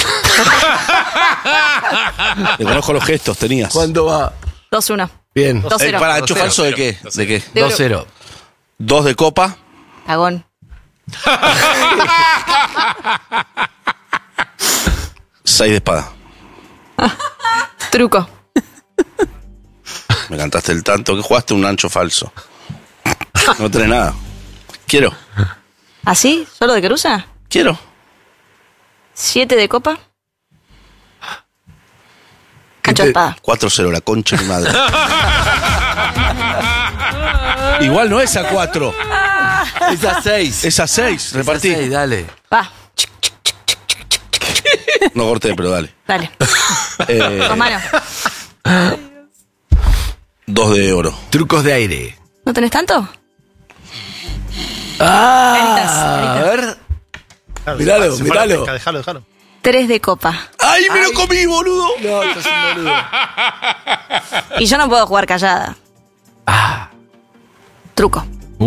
Le conozco los gestos, tenías. ¿Cuándo va? 2-1. Bien. 2-0. ¿Para ancho 2-0. falso de qué? ¿De qué? De oro. 2-0. 2 de copa. Cagón. 6 de espada. Truco. Me cantaste el tanto que jugaste un ancho falso. No tenés nada. Quiero. ¿Así? ¿Solo de cruza? Quiero. 7 de copa. Ancho de espada. 4-0, la concha de mi madre. Igual no es a 4. Es a 6. Es a 6. Repartí. 6, dale. Va, No corté, pero dale. dale. Con mano. 2 de oro. Trucos de aire. ¿No tenés tanto? A ver. Míralo, Se fue la míralo. pesca, Déjalo. 3 de copa. ¡Ay, me lo comí, boludo! No, estás un boludo. Y yo no puedo jugar callada. Truco.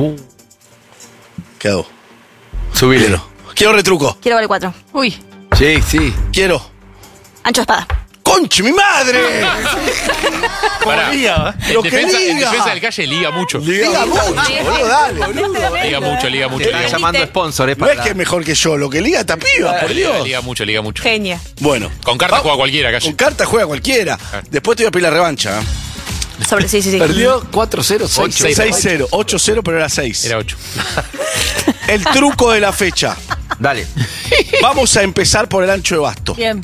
¿Qué hago? Subile. Quiero retruco. Quiero vale 4. Uy. Sí, sí. Quiero. Ancho de espada. ¡Conche, mi madre! Pará. Lo que En diga. defensa del Calle liga mucho. Liga mucho, boludo, dale. Liga mucho. Te están llamando sponsor, No es que es mejor que yo, lo que liga esta piba, por Dios. Liga mucho. Genia. Bueno. Con carta juega cualquiera, Calle. Con carta juega cualquiera. Después te voy a pedir la revancha. Sobre, sí. Perdió 4-0, 6-0. 6-0, 8-0, pero era 6. Era 8. El truco de la fecha. Dale. Vamos a empezar por el ancho de basto. Bien.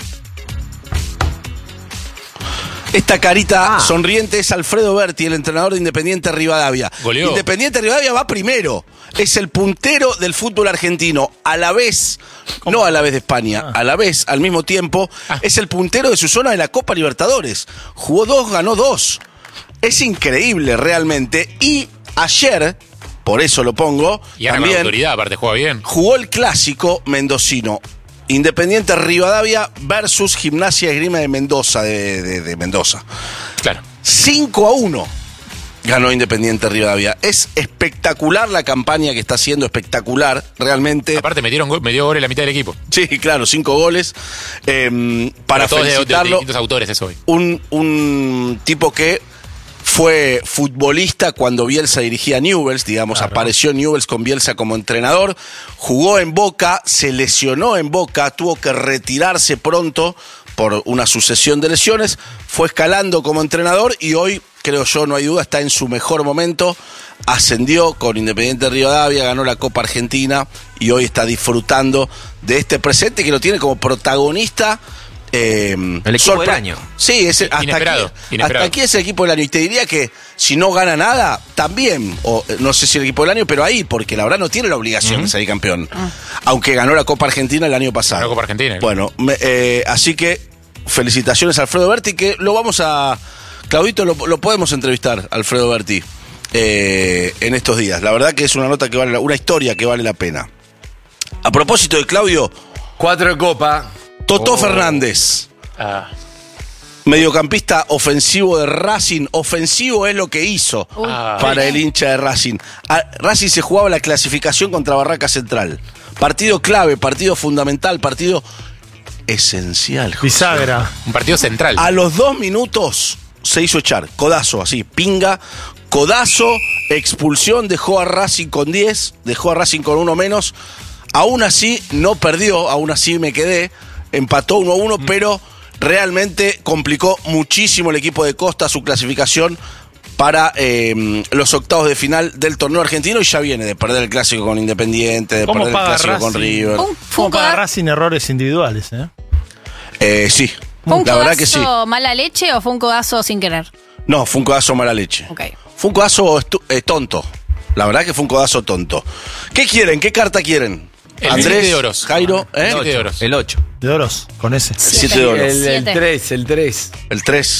Esta carita sonriente es Alfredo Berti, el entrenador de Independiente Rivadavia. Goleó. Independiente Rivadavia va primero. Es el puntero del fútbol argentino. A la vez, no a la vez de España, a la vez, al mismo tiempo, es el puntero de su zona de la Copa Libertadores. Jugó 2, ganó 2. Es increíble realmente. Y ayer, por eso lo pongo, Y ahora con también autoridad, aparte juega bien. jugó el clásico mendocino. Independiente Rivadavia versus Gimnasia Esgrima de Mendoza, de Mendoza. Claro. 5-1 ganó Independiente Rivadavia. Es espectacular la campaña que está haciendo, espectacular, realmente. Aparte metió gol en la mitad del equipo. Sí, claro, 5 goles. Para Pero todos de felicitarlo, distintos autores eso hoy. un tipo que fue futbolista cuando Bielsa dirigía a Newell's, digamos, apareció Newell's con Bielsa como entrenador, jugó en Boca, se lesionó en Boca, tuvo que retirarse pronto por una sucesión de lesiones, fue escalando como entrenador y hoy, creo yo, no hay duda, está en su mejor momento, ascendió con Independiente Rivadavia, ganó la Copa Argentina y hoy está disfrutando de este presente que lo tiene como protagonista. El equipo del año. Sí, Inesperado. Hasta aquí es el equipo del año. Y te diría que si no gana nada, también, o no sé si el equipo del año, pero ahí, porque la verdad no tiene la obligación de salir campeón. Aunque ganó la Copa Argentina el año pasado. La Copa Argentina. Bueno, así que felicitaciones a Alfredo Berti, que lo vamos a... Claudito, lo podemos entrevistar, Alfredo Berti, en estos días. La verdad que es una nota que vale, una historia que vale la pena. A propósito de Claudio... 4 de copa. Totó Fernández. Mediocampista ofensivo de Racing. Ofensivo es lo que hizo para el hincha de Racing. Racing se jugaba la clasificación contra Barraca Central. Partido clave, partido fundamental, partido esencial. Bisagra. Un partido central. A los 2 minutos se hizo echar. Codazo, así, pinga. Codazo, expulsión, dejó a Racing con 10, dejó a Racing con 1 menos. Aún así no perdió, aún así me quedé. Empató 1-1, pero realmente complicó muchísimo el equipo de Costa su clasificación para los octavos de final del torneo argentino y ya viene de perder el clásico con Independiente, de perder el clásico Racing? con River. ¿Cómo paga Racing errores individuales? Sí, ¿Fue un la verdad que sí. codazo mala leche o fue un codazo sin querer? No, fue un codazo mala leche. Ok. Fue un codazo tonto. La verdad que fue un codazo tonto. ¿Qué quieren? ¿Qué carta quieren? El Andrés, 7 de oros. Jairo, El 7 de oros. El 8. De oros, con ese. El 7 de oros. El 3, el 3. El 3.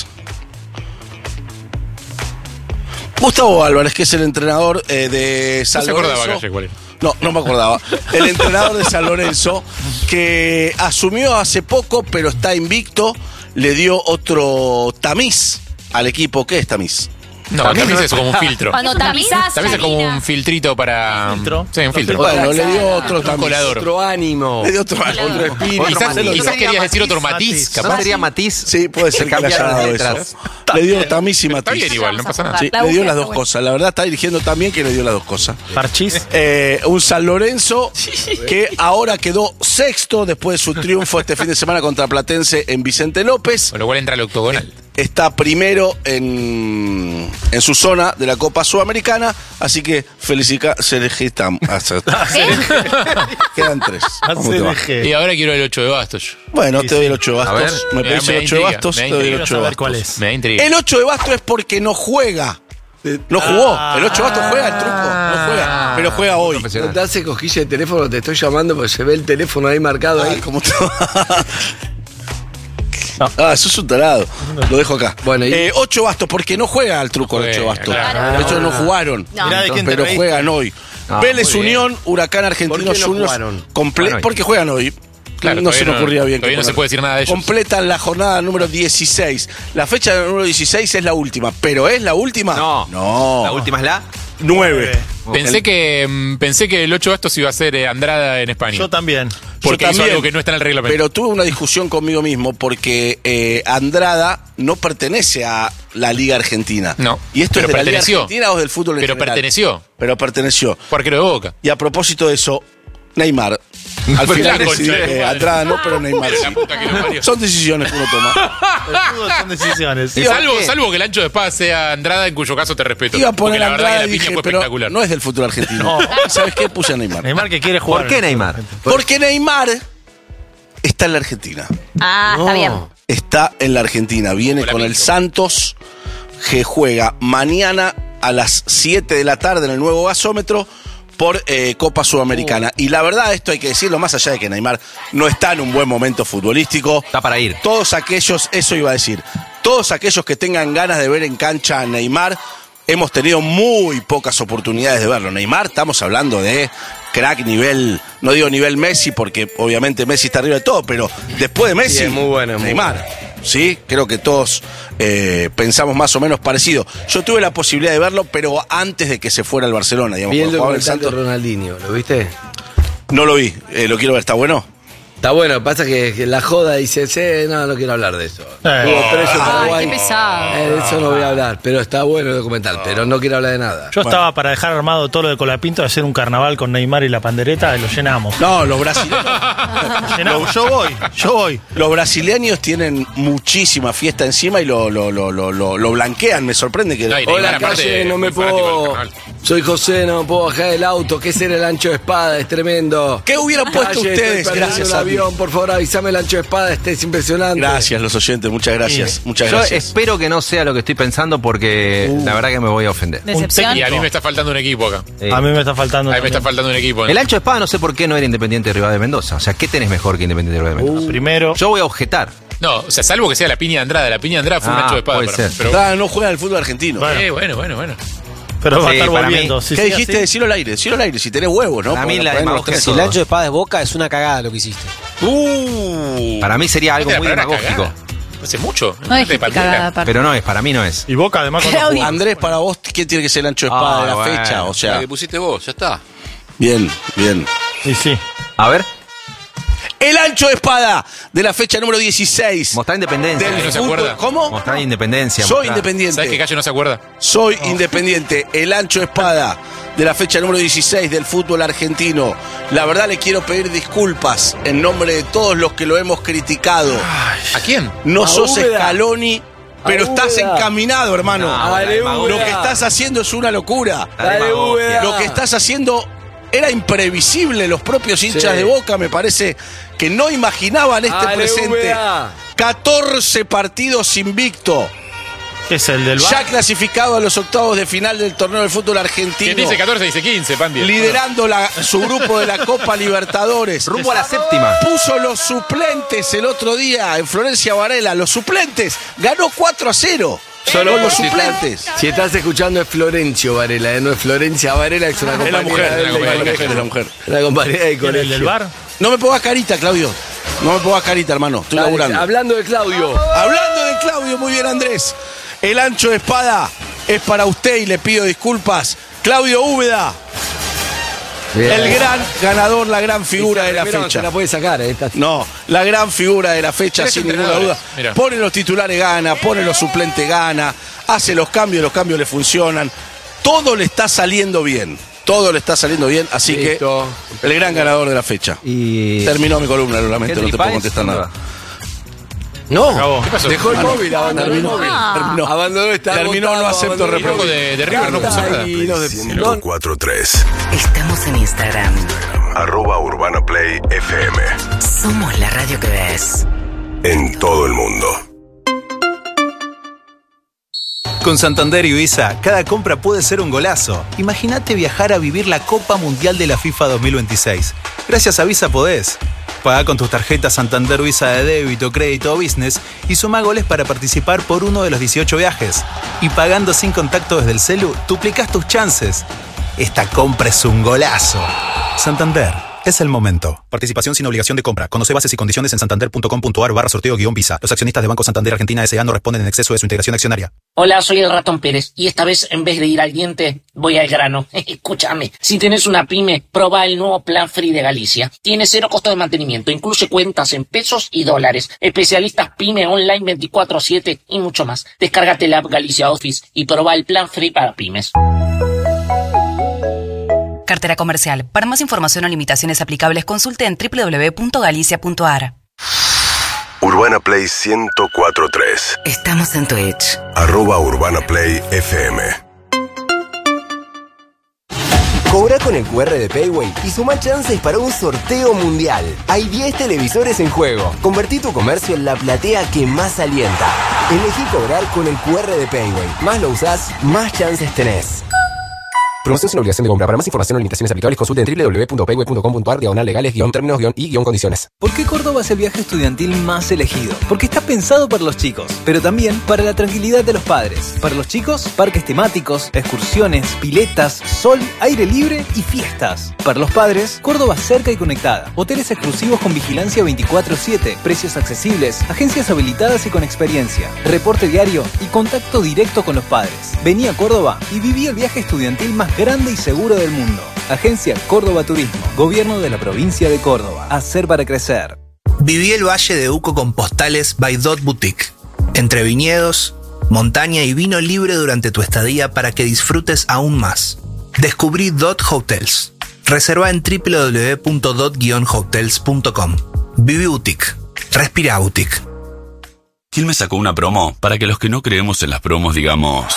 Gustavo Álvarez, que es el entrenador de San No se acordaba, Lorenzo. Calle, ¿cuál era? No me acordaba. El entrenador de San Lorenzo, que asumió hace poco, pero está invicto, le dio otro tamiz al equipo. ¿Qué es tamiz? No, tamiz es como un filtro. Cuando tamizás. Tamiz es como un filtrito para... Sí, un filtro. Bueno, le dio otro Un tamiz. colador. Otro ánimo. Le dio otro Otro espíritu. Quizás querías decir otro matiz, ¿No capaz. sería matiz? Sí, puede ser que le haya dado eso. Le dio tamiz y Está matiz. bien igual, no pasa nada. Sí, La le dio búsqueda las está dos buena. cosas. La verdad está dirigiendo también que le dio las dos cosas. Parchís. Un San Lorenzo que ahora quedó sexto después de su triunfo este fin de semana contra Platense en Vicente López. Con lo cual entra al octogonal. Está primero en su zona de la Copa Sudamericana, así que felicitamos. Quedan 3. ¿Cómo te va? Y ahora quiero el 8 de bastos. Bueno, te doy el 8 de bastos. A ver, me pedís el 8 de bastos, te doy el 8 de bastos. Me da intriga. El 8 de bastos es porque no juega No jugó. El 8 Bastos juega el truco. No juega. Pero juega hoy. No te hace cosquilla de teléfono, te estoy llamando porque se ve el teléfono ahí marcado ahí. Como todo. Eso es un tarado. Lo dejo acá. Bueno, 8 Bastos, porque no juega al truco el 8 Bastos. Claro. De hecho, no jugaron. No. Mirá de quién te Pero reíste. juegan hoy. Vélez Unión, Huracán Argentino ¿Por qué no Juniors. jugaron? Porque juegan hoy. Claro, no se me todavía ocurría bien. Todavía no se puede decir nada de ellos. Completan la jornada número 16. La fecha número 16 es la última. ¿Pero es la última? No. La última es la 9. Pensé que el 8 Bastos iba a ser Andrada en España. Yo también. Porque Yo hizo también. algo que no está en el reglamento. Pero tuve una discusión conmigo mismo porque Andrada no pertenece a la Liga Argentina. No. ¿Y esto Pero es de la Liga perteneció. Argentina o es del fútbol en Pero general? perteneció. Pero perteneció. Fue arquero de Boca. Y a propósito de eso, Neymar. Al Pero final la concha de tu madre. Andrada no, pero Neymar Pero sí. la puta que lo parió. Son decisiones que uno toma. El fútbol son decisiones. Salvo que el ancho de espada sea Andrada, en cuyo caso te respeto. Iba a poner Porque la verdad Andrada que y la piña dije, fue pero espectacular. no es del fútbol argentino. No. ¿Sabes qué? Puse a Neymar. Neymar que quiere jugar. ¿Por qué Neymar? Porque Neymar está en la Argentina. Está bien. Está en la Argentina. Viene Hola, con el Pinto. Santos, que juega mañana a las 7 de la tarde en el nuevo gasómetro por Copa Sudamericana. Y la verdad, esto hay que decirlo, más allá de que Neymar no está en un buen momento futbolístico. Está para ir. Todos aquellos, eso iba a decir, todos aquellos que tengan ganas de ver en cancha a Neymar, hemos tenido muy pocas oportunidades de verlo. Neymar, estamos hablando de crack nivel, no digo nivel Messi, porque obviamente Messi está arriba de todo, pero después de Messi, Sí, es muy bueno, es muy Neymar. Sí, creo que todos pensamos más o menos parecido. Yo tuve la posibilidad de verlo, pero antes de que se fuera al Barcelona, digamos. Vi el cuando jugaba en el documental de Santos. Ronaldinho, ¿lo viste? No lo vi, lo quiero ver, ¿está bueno? Está bueno, pasa que la joda dice, no quiero hablar de eso. Estuvo preso en Paraguay. qué pesado. De eso no voy a hablar, pero está bueno el documental, pero no quiero hablar de nada. Yo estaba para dejar armado todo lo de Colapinto, de hacer un carnaval con Neymar y la pandereta, y lo llenamos. No, los brasileños. Llenamos. Yo voy. Los brasileños tienen muchísima fiesta encima y lo blanquean, me sorprende que... No, y Hola, Neymar, aparte, calle, no me muy fanático del puedo. carnaval. Soy José, no me puedo bajar del auto. ¿Qué será el ancho de espada? Es tremendo. ¿Qué hubieran puesto Calle, ustedes? estoy perdiendo Gracias un a ti. avión, por favor, avísame el ancho de espada, es impresionante. Gracias, los oyentes, muchas gracias. Muchas Yo gracias. espero que no sea lo que estoy pensando porque la verdad que me voy a ofender. Decepción. Y a mí me está faltando un equipo acá. A mí me está faltando. A mí me está también. faltando un equipo. El ancho de espada no sé por qué no era Independiente de Rivadavia de Mendoza. O sea, ¿qué tenés mejor que Independiente de Rivadavia de Mendoza? Primero. Yo voy a objetar. No, o sea, salvo que sea la piña de Andrada. La piña de Andrada fue un Ah, ancho de espada puede para mí. ser. Pero, No juega al fútbol argentino. bueno. Pero va a Sí, estar para mí. volviendo. Sí, ¿Qué sí, dijiste? así. Decilo al aire, si tenés huevos, ¿no? Para mí Porque la por ahí no los demagogia tenés. es Si el todo. ancho de espada es Boca, es una cagada lo que hiciste. Para mí sería algo Esta muy palabra demagógico. cagada. Hace mucho. No dijiste Pandera. cagada, aparte. Pero no es, para mí no es. Y Boca además con Claudio. Andrés, para vos, ¿quién tiene que ser el ancho de espada de la bueno. fecha? O La sea, que pusiste vos, ya está. bien. Sí, sí. A ver, El ancho de espada de la fecha número 16. mostrar independencia. Del no se fútbol. acuerda. ¿Cómo? Mostrar independencia. Soy mostrar- independiente. ¿Sabes que Calle no se acuerda? Soy independiente. El ancho de espada de la fecha número 16 del fútbol argentino. La verdad le quiero pedir disculpas en nombre de todos los que lo hemos criticado. ¿A quién? No A sos Úbeda. Scaloni, pero A estás Úbeda. encaminado, hermano. No, Dale, la Úbeda. Lo que estás haciendo es una locura. La Dale, demagogia. Úbeda. Lo que estás haciendo era imprevisible. Los propios hinchas Sí. de Boca me parece que no imaginaban este Dale, presente. Úbeda. 14 partidos invicto. ¿Qué es el del Ya bar? clasificado a los octavos de final del torneo del fútbol argentino. Quien dice 14 dice 15, Pandi. Liderando su grupo de la Copa Libertadores. Rumbo a la séptima. Puso los suplentes el otro día en Florencia Varela. Los suplentes. Ganó 4-0. Solo con los si suplentes. Si estás escuchando es Florencio Varela, no es Florencia Varela, es una Es compañera la mujer, del es la colegio. mujer, es la mujer. Una compañera de ¿Quién, colegio. el del bar? No me pongas carita, Claudio. No me pongas carita, hermano. Estoy Dale, laburando. hablando de Claudio. Hablando de Claudio, muy bien, Andrés. El ancho de espada es para usted y le pido disculpas. Claudio Úbeda, Bien. el gran ganador, la gran figura de la Primero fecha. se la puede sacar, esta. No, la gran figura de la fecha, Tres sin ninguna duda. entrenadores, mirá. Pone los titulares, gana, pone los suplentes, gana, hace los cambios le funcionan. Todo le está saliendo bien. Todo le está saliendo bien, así Listo. que el gran ganador de la fecha. Y Terminó mi columna, lo lamento, no Henry te puedo Páez, contestar ¿dónde nada. No, Acabó. ¿Qué pasó? dejó el Ah, no. móvil, abandonó el móvil. Terminó. Abandonó, está Terminó, agotado, no acepto abandonó el reproche. móvil. De River no puso nada. Y los de- 1043 Estamos en Instagram. @UrbanaPlayFM. Somos la radio que ves. En todo el mundo. Con Santander y Visa, cada compra puede ser un golazo. Imagínate viajar a vivir la Copa Mundial de la FIFA 2026. Gracias a Visa podés. Paga con tus tarjetas Santander Visa de débito, crédito o business y suma goles para participar por uno de los 18 viajes. Y pagando sin contacto desde el celu, duplicás tus chances. Esta compra es un golazo. Santander. Es el momento. Participación sin obligación de compra. Conoce bases y condiciones en santander.com.ar/sorteo-visa. Los accionistas de Banco Santander Argentina S.A. no responden en exceso de su integración accionaria. Hola, soy el Ratón Pérez y esta vez en vez de ir al diente, voy al grano. Escúchame, si tenés una pyme, probá el nuevo Plan Free de Galicia. Tiene 0 costo de mantenimiento, incluye cuentas en pesos y dólares, especialistas pyme online 24/7 y mucho más. Descárgate la app Galicia Office y probá el Plan Free para pymes. Cartera comercial. Para más información o limitaciones aplicables, consulte en www.galicia.ar. Urbana Play 104.3. Estamos en Twitch. @Urbana Play FM. Cobra con el QR de Payway y suma chances para un sorteo mundial. Hay 10 televisores en juego. Convertí tu comercio en la platea que más alienta. Elegí cobrar con el QR de Payway. Más lo usás, más chances tenés. Promoción sin obligación de compra. Para más información o limitaciones aplicables, consulte en www.payway.com.ar/legales-términos-y-condiciones. ¿Por qué Córdoba es el viaje estudiantil más elegido? Porque está pensado para los chicos, pero también para la tranquilidad de los padres. Para los chicos, parques temáticos, excursiones, piletas, sol, aire libre y fiestas. Para los padres, Córdoba cerca y conectada. Hoteles exclusivos con vigilancia 24/7, precios accesibles, agencias habilitadas y con experiencia, reporte diario y contacto directo con los padres. Vení a Córdoba y viví el viaje estudiantil más grande y seguro del mundo. Agencia Córdoba Turismo. Gobierno de la provincia de Córdoba. Hacer para crecer. Viví el Valle de Uco con postales by Dot Boutique. Entre viñedos, montaña y vino libre durante tu estadía para que disfrutes aún más. Descubrí Dot Hotels. Reserva en www.dot-hotels.com. Viví Boutique. Respira Boutique. Quilmes sacó una promo para que los que no creemos en las promos digamos...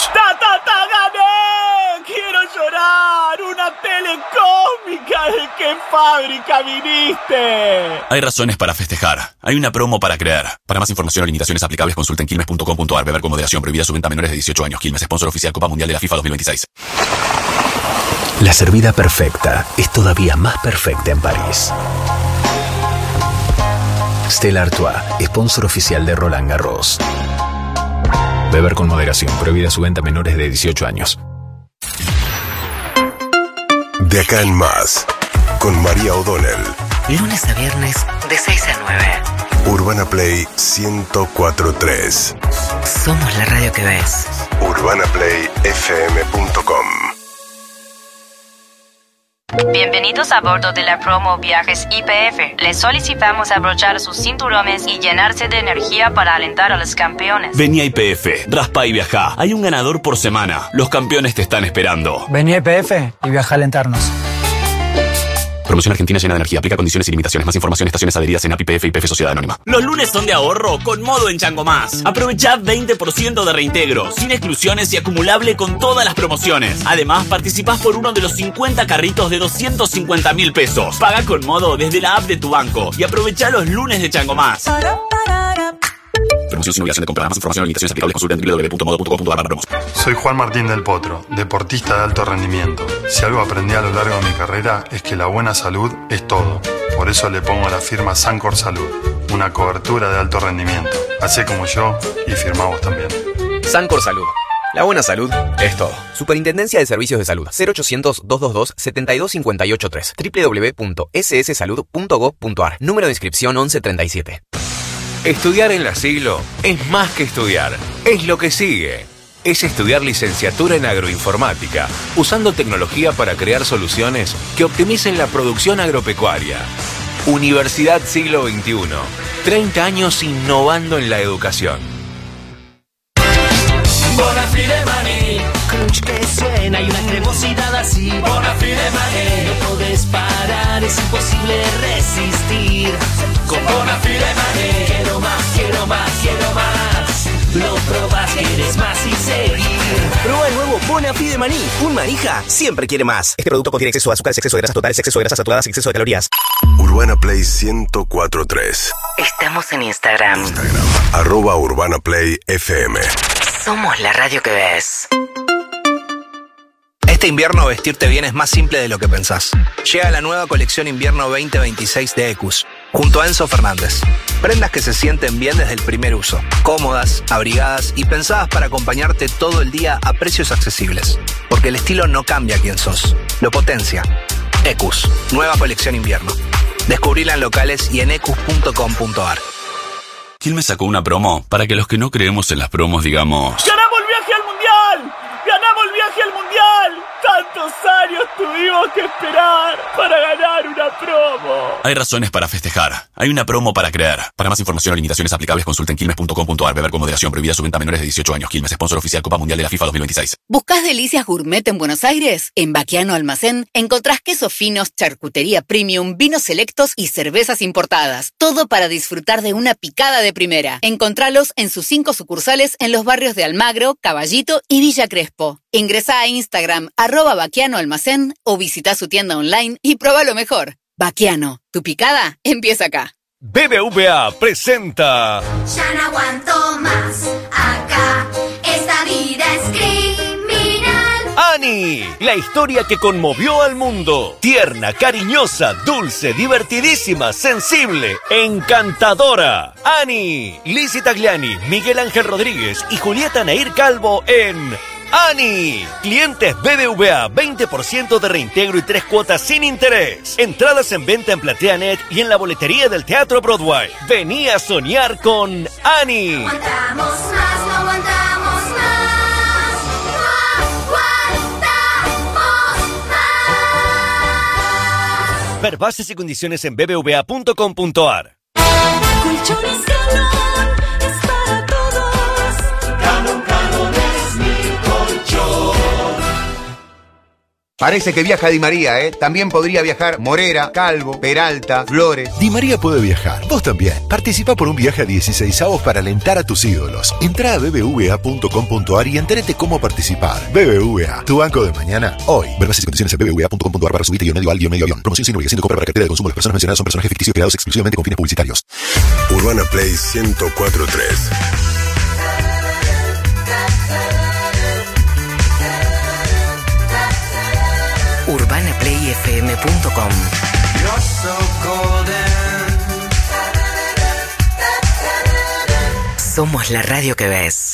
¡Una tele cósmica! ¿De qué fábrica viniste? Hay razones para festejar. Hay una promo para creer. Para más información o limitaciones aplicables, consulta en quilmes.com.ar. Beber con moderación. Prohibida su venta a menores de 18 años. Quilmes, sponsor oficial Copa Mundial de la FIFA 2026. La servida perfecta es todavía más perfecta en París. Stella Artois, sponsor oficial de Roland Garros. Beber con moderación. Prohibida su venta a menores de 18 años. De acá en más, con María O'Donnell. Lunes a viernes, de 6 a 9. Urbana Play 104.3. Somos la radio que ves. UrbanaPlayFM.com. Bienvenidos a bordo de la promo Viajes YPF. Les solicitamos abrochar sus cinturones y llenarse de energía para alentar a los campeones. Vení a YPF, raspa y viajá. Hay un ganador por semana. Los campeones te están esperando. Vení a YPF y viaja a alentarnos. Promoción Argentina llena de energía. Aplica condiciones y limitaciones. Más información, estaciones adheridas en API YPF y YPF Sociedad Anónima. Los lunes son de ahorro con modo en Chango Más. Aprovechá 20% de reintegro, sin exclusiones y acumulable con todas las promociones. Además, participás por uno de los 50 carritos de 250.000 pesos. Paga con modo desde la app de tu banco y aprovechá los lunes de Chango Más. Promoción sin obligación de compra. Más información o limitaciones aplicables, consulta en www.modo.com.ar/promos. Soy Juan Martín del Potro, deportista de alto rendimiento. Si algo aprendí a lo largo de mi carrera es que la buena salud es todo. Por eso le pongo la firma Sancor Salud, una cobertura de alto rendimiento. Hacé como yo y firmá vos también. Sancor Salud. La buena salud es todo. Superintendencia de Servicios de Salud. 0800-222-72583. www.sssalud.gov.ar. Número de inscripción 1137. Estudiar en la Siglo es más que estudiar, es lo que sigue. Es estudiar licenciatura en agroinformática, usando tecnología para crear soluciones que optimicen la producción agropecuaria. Universidad Siglo XXI, 30 años innovando en la educación. Bonafide Maní, crunch que suena y una cremosidad así. Bonafide Maní, no podés parar, es imposible resistir. Con Bonafide Maní, quiero más, quiero más, quiero más. Lo probás, quieres más y seguir. Prueba el nuevo Bonafide Maní. Un manija siempre quiere más. Este producto contiene exceso de azúcares, exceso de grasas totales, exceso de grasas saturadas y exceso de calorías. Urbana Play 104.3. Estamos en Instagram. @UrbanaPlayFM. Somos la radio que ves. Este invierno vestirte bien es más simple de lo que pensás. Llega la nueva colección invierno 2026 de Ecus, junto a Enzo Fernández. Prendas que se sienten bien desde el primer uso, cómodas, abrigadas y pensadas para acompañarte todo el día a precios accesibles. Porque el estilo no cambia quién sos, lo potencia. Ecus, nueva colección invierno. Descubrila en locales y en ecus.com.ar. Quilmes sacó una promo para que los que no creemos en las promos digamos... ¡Ganamos el viaje al mundial! ¡Ganamos el viaje al mundial! ¡Tantos años tuvimos que esperar para ganar una promo! Hay razones para festejar. Hay una promo para creer. Para más información o limitaciones aplicables, consulta en quilmes.com.ar. Beber con moderación. Prohibida su venta a menores de 18 años. Quilmes, sponsor oficial Copa Mundial de la FIFA 2026. ¿Buscás delicias gourmet en Buenos Aires? En Baquiano Almacén encontrás quesos finos, charcutería premium, vinos selectos y cervezas importadas. Todo para disfrutar de una picada de primera. Encontralos en sus 5 sucursales en los barrios de Almagro, Caballito y Villa Crespo. Ingresá a Instagram ¡Baquiano Almacén o visita su tienda online y prueba lo mejor. Baquiano, tu picada empieza acá. BBVA presenta... Ya no aguanto más, acá esta vida es criminal. Annie, la historia que conmovió al mundo. Tierna, cariñosa, dulce, divertidísima, sensible, encantadora. Annie, Lizzy Tagliani, Miguel Ángel Rodríguez y Julieta Nair Calvo en... Annie, clientes BBVA, 20% de reintegro y 3 cuotas sin interés. Entradas en venta en PlateaNet y en la boletería del Teatro Broadway. Vení a soñar con Annie. No aguantamos más, no aguantamos más. No aguantamos más. Ver bases y condiciones en bbva.com.ar. Colchones Galón es para todos. Galón, Galón es mi colchón. Parece que viaja Di María, ¿eh? También podría viajar Morera, Calvo, Peralta, Flores. Di María puede viajar. Vos también. Participa por un viaje a 16avos para alentar a tus ídolos. Entrá a bbva.com.ar y entérate cómo participar. BBVA, tu banco de mañana, hoy. Ver bases y condiciones en bbva.com.ar/subite-medio-avión. Promoción sin obligación de compra para cartera de consumo. Las personas mencionadas son personajes ficticios creados exclusivamente con fines publicitarios. Urbana Play 104.3. UrbanaPlayFM.com. Somos la radio que ves.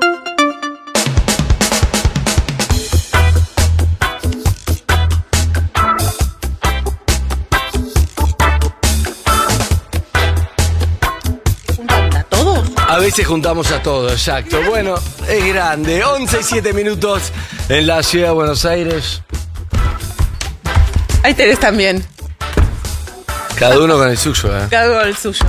A veces juntamos a todos, exacto. Bueno, es grande. 11 y 7 minutos en la ciudad de Buenos Aires. Ahí tenés también. Cada uno con el suyo, ¿eh? Cada uno con el suyo.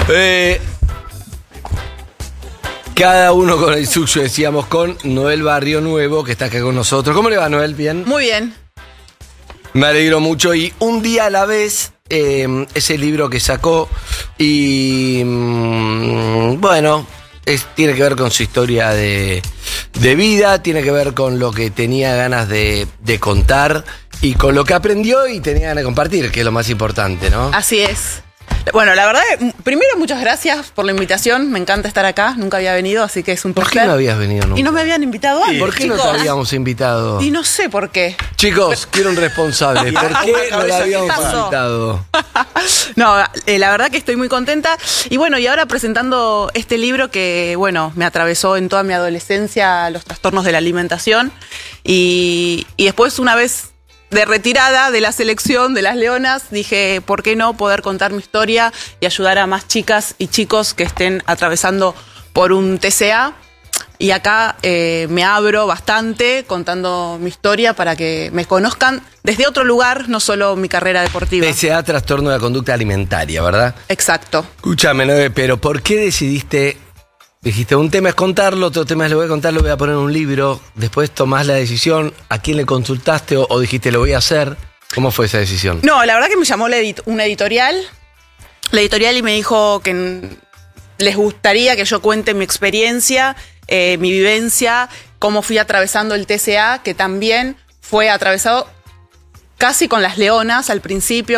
Cada uno con el suyo, decíamos, con Noel Barrio Nuevo, que está acá con nosotros. ¿Cómo le va, Noel? ¿Bien? Muy bien. Me alegro mucho. Y Un día a la vez, ese libro que sacó, y bueno, tiene que ver con su historia de vida, tiene que ver con lo que tenía ganas de contar y con lo que aprendió y tenía ganas de compartir, que es lo más importante, ¿no? Así es. Bueno, la verdad, primero muchas gracias por la invitación. Me encanta estar acá, nunca había venido, así que es un placer. ¿Por qué no habías venido nunca? Y no me habían invitado antes. ¿Por qué no te habíamos invitado? Y no sé por qué. Chicos, quiero un responsable. ¿Por qué no la habíamos invitado? No, la verdad que estoy muy contenta. Y bueno, y ahora presentando este libro que, bueno, me atravesó en toda mi adolescencia, los trastornos de la alimentación. Y después, una vez de retirada de la selección de las Leonas, dije, ¿por qué no poder contar mi historia y ayudar a más chicas y chicos que estén atravesando por un TCA? Y acá me abro bastante contando mi historia para que me conozcan desde otro lugar, no solo mi carrera deportiva. TCA, trastorno de la conducta alimentaria, ¿verdad? Exacto. Escúchame, Noé, pero ¿por qué decidiste? Dijiste, un tema es contarlo, otro tema es lo voy a contar, lo voy a poner en un libro. Después tomás la decisión, ¿a quién le consultaste o dijiste lo voy a hacer? ¿Cómo fue esa decisión? No, la verdad que me llamó una editorial. La editorial y me dijo que les gustaría que yo cuente mi experiencia, mi vivencia, cómo fui atravesando el TCA, que también fue atravesado casi con las Leonas al principio,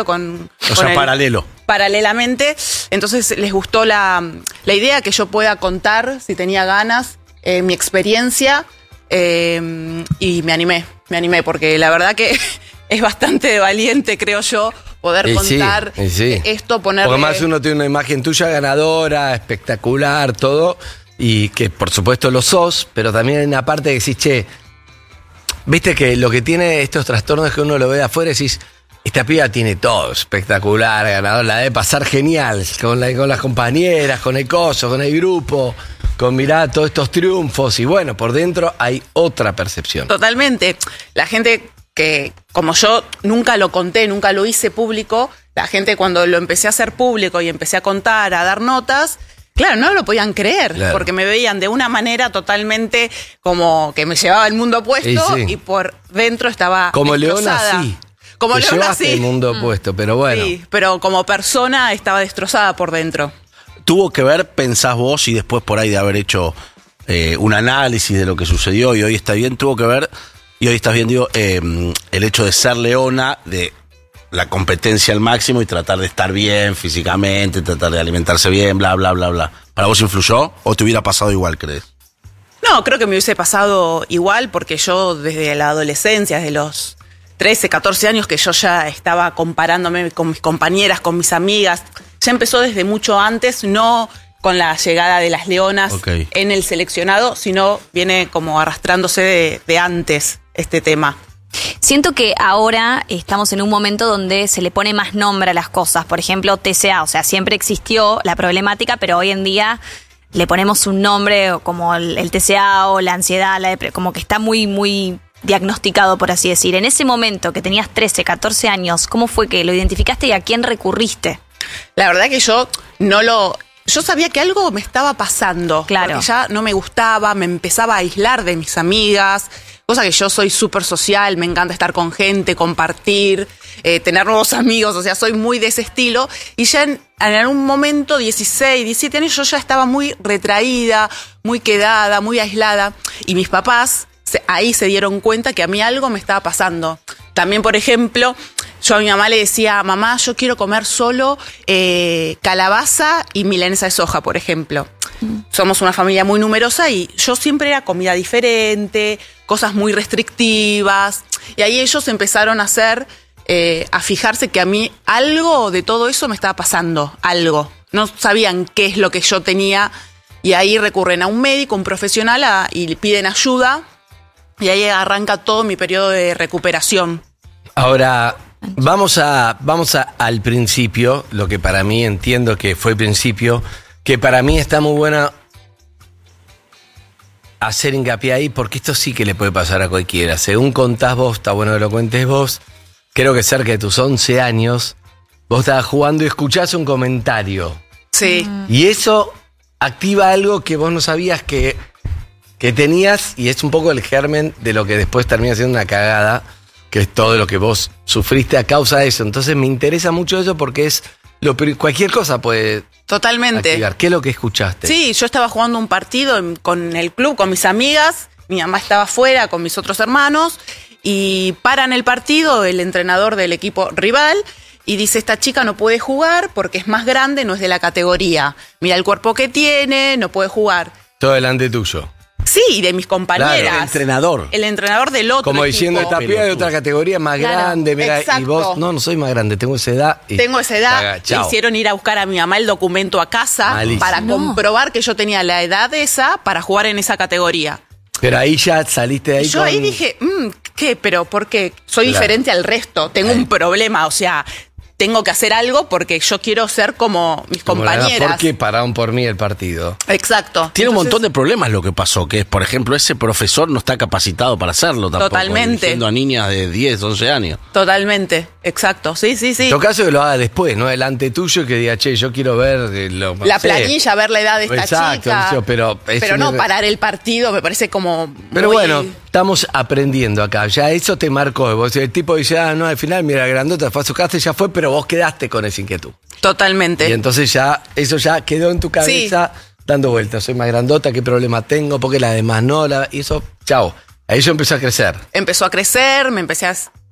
paralelamente. Entonces les gustó la idea que yo pueda contar, si tenía ganas, mi experiencia y me animé porque la verdad que es bastante valiente, creo yo, poder contar esto, ponerle... Porque más uno tiene una imagen tuya ganadora, espectacular, todo, y que por supuesto lo sos, pero también hay una parte que decís, che, viste que lo que tiene estos trastornos es que uno lo ve de afuera y decís, esta piba tiene todo, espectacular, ganador, la debe pasar genial, con las compañeras, con el coso, con el grupo, con mirá todos estos triunfos, y bueno, por dentro hay otra percepción. Totalmente. La gente que, como yo nunca lo conté, nunca lo hice público, la gente cuando lo empecé a hacer público y empecé a contar, a dar notas, claro, no lo podían creer, porque me veían de una manera totalmente como que me llevaba el mundo opuesto y por dentro estaba como destrozada. Leona, sí. Como te Leona, llevaste sí. el mundo opuesto, pero bueno. Sí, pero como persona estaba destrozada por dentro. ¿Tuvo que ver, pensás vos, y después por ahí de haber hecho un análisis de lo que sucedió y hoy está bien, tuvo que ver, y hoy estás bien, digo, el hecho de ser Leona, de la competencia al máximo y tratar de estar bien físicamente, tratar de alimentarse bien, bla, bla, bla, bla. ¿Para vos influyó o te hubiera pasado igual, crees? No, creo que me hubiese pasado igual porque yo desde la adolescencia, desde los 13, 14 años que yo ya estaba comparándome con mis compañeras, con mis amigas, ya empezó desde mucho antes, no con la llegada de las Leonas en el seleccionado, sino viene como arrastrándose de antes este tema. Siento que ahora estamos en un momento donde se le pone más nombre a las cosas. Por ejemplo, TCA, o sea, siempre existió la problemática, pero hoy en día le ponemos un nombre como el TCA o la ansiedad, como que está muy, muy diagnosticado, por así decir. En ese momento que tenías 13, 14 años, ¿cómo fue que lo identificaste y a quién recurriste? La verdad que yo sabía que algo me estaba pasando. Claro. Porque ya no me gustaba, me empezaba a aislar de mis amigas, cosa que yo soy súper social, me encanta estar con gente, compartir, tener nuevos amigos, o sea, soy muy de ese estilo. Y ya en algún momento, 16, 17 años, yo ya estaba muy retraída, muy quedada, muy aislada. Y mis papás ahí se dieron cuenta que a mí algo me estaba pasando. También, por ejemplo, yo a mi mamá le decía, mamá, yo quiero comer solo calabaza y milanesa de soja, por ejemplo. Somos una familia muy numerosa y yo siempre era comida diferente, cosas muy restrictivas. Y ahí ellos empezaron a fijarse que a mí algo de todo eso me estaba pasando, algo. No sabían qué es lo que yo tenía y ahí recurren a un médico, un profesional y piden ayuda y ahí arranca todo mi periodo de recuperación. Ahora, vamos al principio, lo que para mí entiendo que fue el principio, que para mí está muy buena hacer hincapié ahí, porque esto sí que le puede pasar a cualquiera. Según contás vos, está bueno que lo cuentes vos, creo que cerca de tus 11 años, vos estabas jugando y escuchás un comentario. Sí. Y eso activa algo que vos no sabías que tenías, y es un poco el germen de lo que después termina siendo una cagada, que es todo lo que vos sufriste a causa de eso. Entonces me interesa mucho eso porque es cualquier cosa puede totalmente activar. ¿Qué es lo que escuchaste? Sí, yo estaba jugando un partido con el club, con mis amigas, mi mamá estaba afuera con mis otros hermanos y paran el partido el entrenador del equipo rival y dice, esta chica no puede jugar porque es más grande, no es de la categoría. Mira el cuerpo que tiene, no puede jugar. Todo delante tuyo. Sí, de mis compañeras. Claro, el entrenador. El entrenador del otro como equipo. diciendo, esta piba de otra categoría más grande, mira, exacto. Y vos, no soy más grande, tengo esa edad. Tengo esa edad. Me hicieron ir a buscar a mi mamá el documento a casa para comprobar que yo tenía la edad esa para jugar en esa categoría. Pero ahí ya saliste de ahí. Yo ahí dije, ¿qué? ¿Pero por qué? Soy diferente al resto, tengo un problema, o sea, tengo que hacer algo porque yo quiero ser como mis compañeras. ¿Por qué pararon por mí el partido? Exacto. Tiene un montón de problemas lo que pasó, que es, por ejemplo, ese profesor no está capacitado para hacerlo tampoco. Totalmente. Dirigiendo a niñas de 10, 11 años. Totalmente, exacto, sí. En todo caso que lo haga después, ¿no? Delante tuyo, que diga, che, yo quiero ver la planilla, ver la edad de esta chica. Pero no parar el partido, me parece como pero bueno, estamos aprendiendo acá. Ya eso te marcó. Vos, el tipo dice, no, al final, mira, grandota, fue a su casa y ya fue, pero vos quedaste con esa inquietud. Totalmente. Y entonces eso ya quedó en tu cabeza dando vueltas. Soy más grandota, ¿qué problema tengo? Porque la demás no. Y eso, chao. Ahí yo empecé a crecer. Empezó a crecer, me empecé a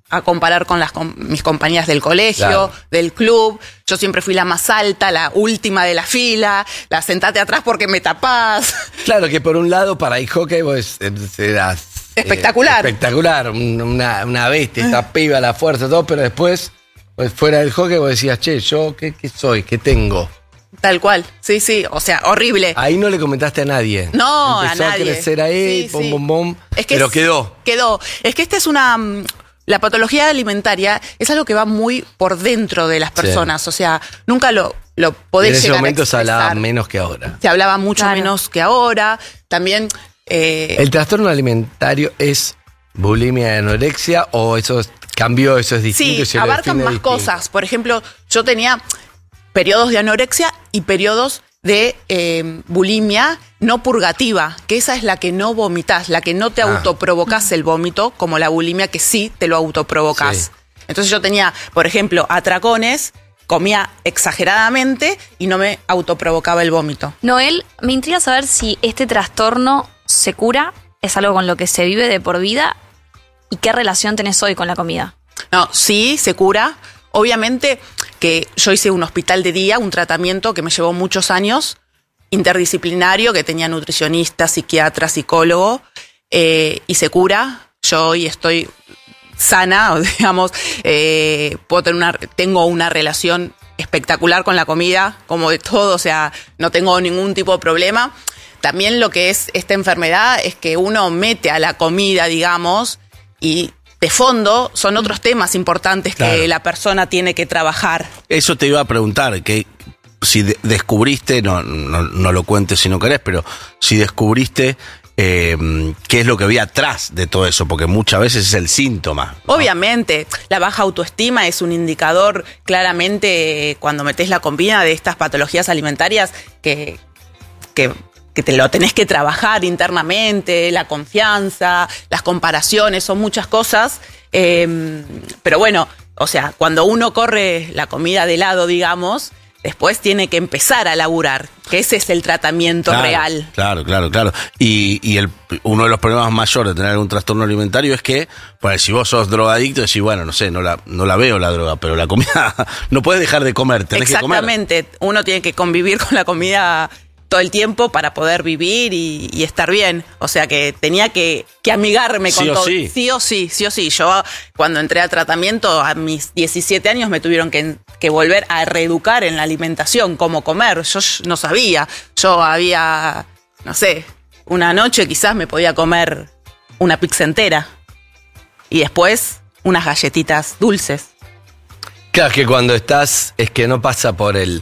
a comparar con mis compañías del colegio, Claro. del club. Yo siempre fui la más alta, la última de la fila, la sentate atrás porque me tapás. Claro que por un lado para el hockey vos eras Espectacular. espectacular, una bestia, esta piba, la fuerza, todo, pero después, pues, fuera del hockey vos decías, che, ¿yo qué soy? ¿Qué tengo? Tal cual, sí, o sea, horrible. Ahí no le comentaste a nadie. No, Empezó a nadie. a crecer ahí, Sí, bom, sí. bom, bom, Es que pero quedó. Quedó. Es que esta es la patología alimentaria es algo que va muy por dentro de las personas, o sea, nunca lo podés En ese llegar a momento se hablaba expresar. menos que ahora. Se hablaba mucho menos que ahora. También ¿El trastorno alimentario es bulimia y anorexia o eso cambió, eso es distinto? y sí, se le abarcan define más distinto? cosas. Por ejemplo, yo tenía periodos de anorexia y periodos de bulimia no purgativa, que esa es la que no vomitas, la que no te autoprovocas el vómito, como la bulimia que sí te lo autoprovocas. Sí. Entonces yo tenía, por ejemplo, atracones, comía exageradamente y no me autoprovocaba el vómito. Noel, me intriga saber si este trastorno se cura, es algo con lo que se vive de por vida y qué relación tenés hoy con la comida. No, sí, se cura. Obviamente que yo hice un hospital de día, un tratamiento que me llevó muchos años, interdisciplinario, que tenía nutricionista, psiquiatra, psicólogo, y se cura. Yo hoy estoy sana, o digamos, tengo una relación espectacular con la comida, como de todo, o sea, no tengo ningún tipo de problema. También lo que es esta enfermedad es que uno mete a la comida, digamos, y de fondo son otros temas importantes que la persona tiene que trabajar. Eso te iba a preguntar, que si descubriste, no lo cuentes si no querés, pero si descubriste qué es lo que había atrás de todo eso, porque muchas veces es el síntoma. Obviamente, la baja autoestima es un indicador claramente cuando metés la comida de estas patologías alimentarias que te lo tenés que trabajar internamente, la confianza, las comparaciones, son muchas cosas. Pero bueno, o sea, cuando uno corre la comida de lado, digamos, después tiene que empezar a laburar, que ese es el tratamiento real. Claro. Y uno de los problemas mayores de tener un trastorno alimentario es que, pues, si vos sos drogadicto, decís, bueno, no sé, no la veo la droga, pero la comida no puedes dejar de comer, tenés que comer. Exactamente, uno tiene que convivir con la comida todo el tiempo para poder vivir y estar bien. O sea que tenía que amigarme con todo. Sí o sí. Yo cuando entré a tratamiento a mis 17 años me tuvieron que volver a reeducar en la alimentación, cómo comer. Yo no sabía. Yo había, no sé, una noche quizás me podía comer una pizza entera y después unas galletitas dulces. Claro, que cuando estás, es que no pasa por el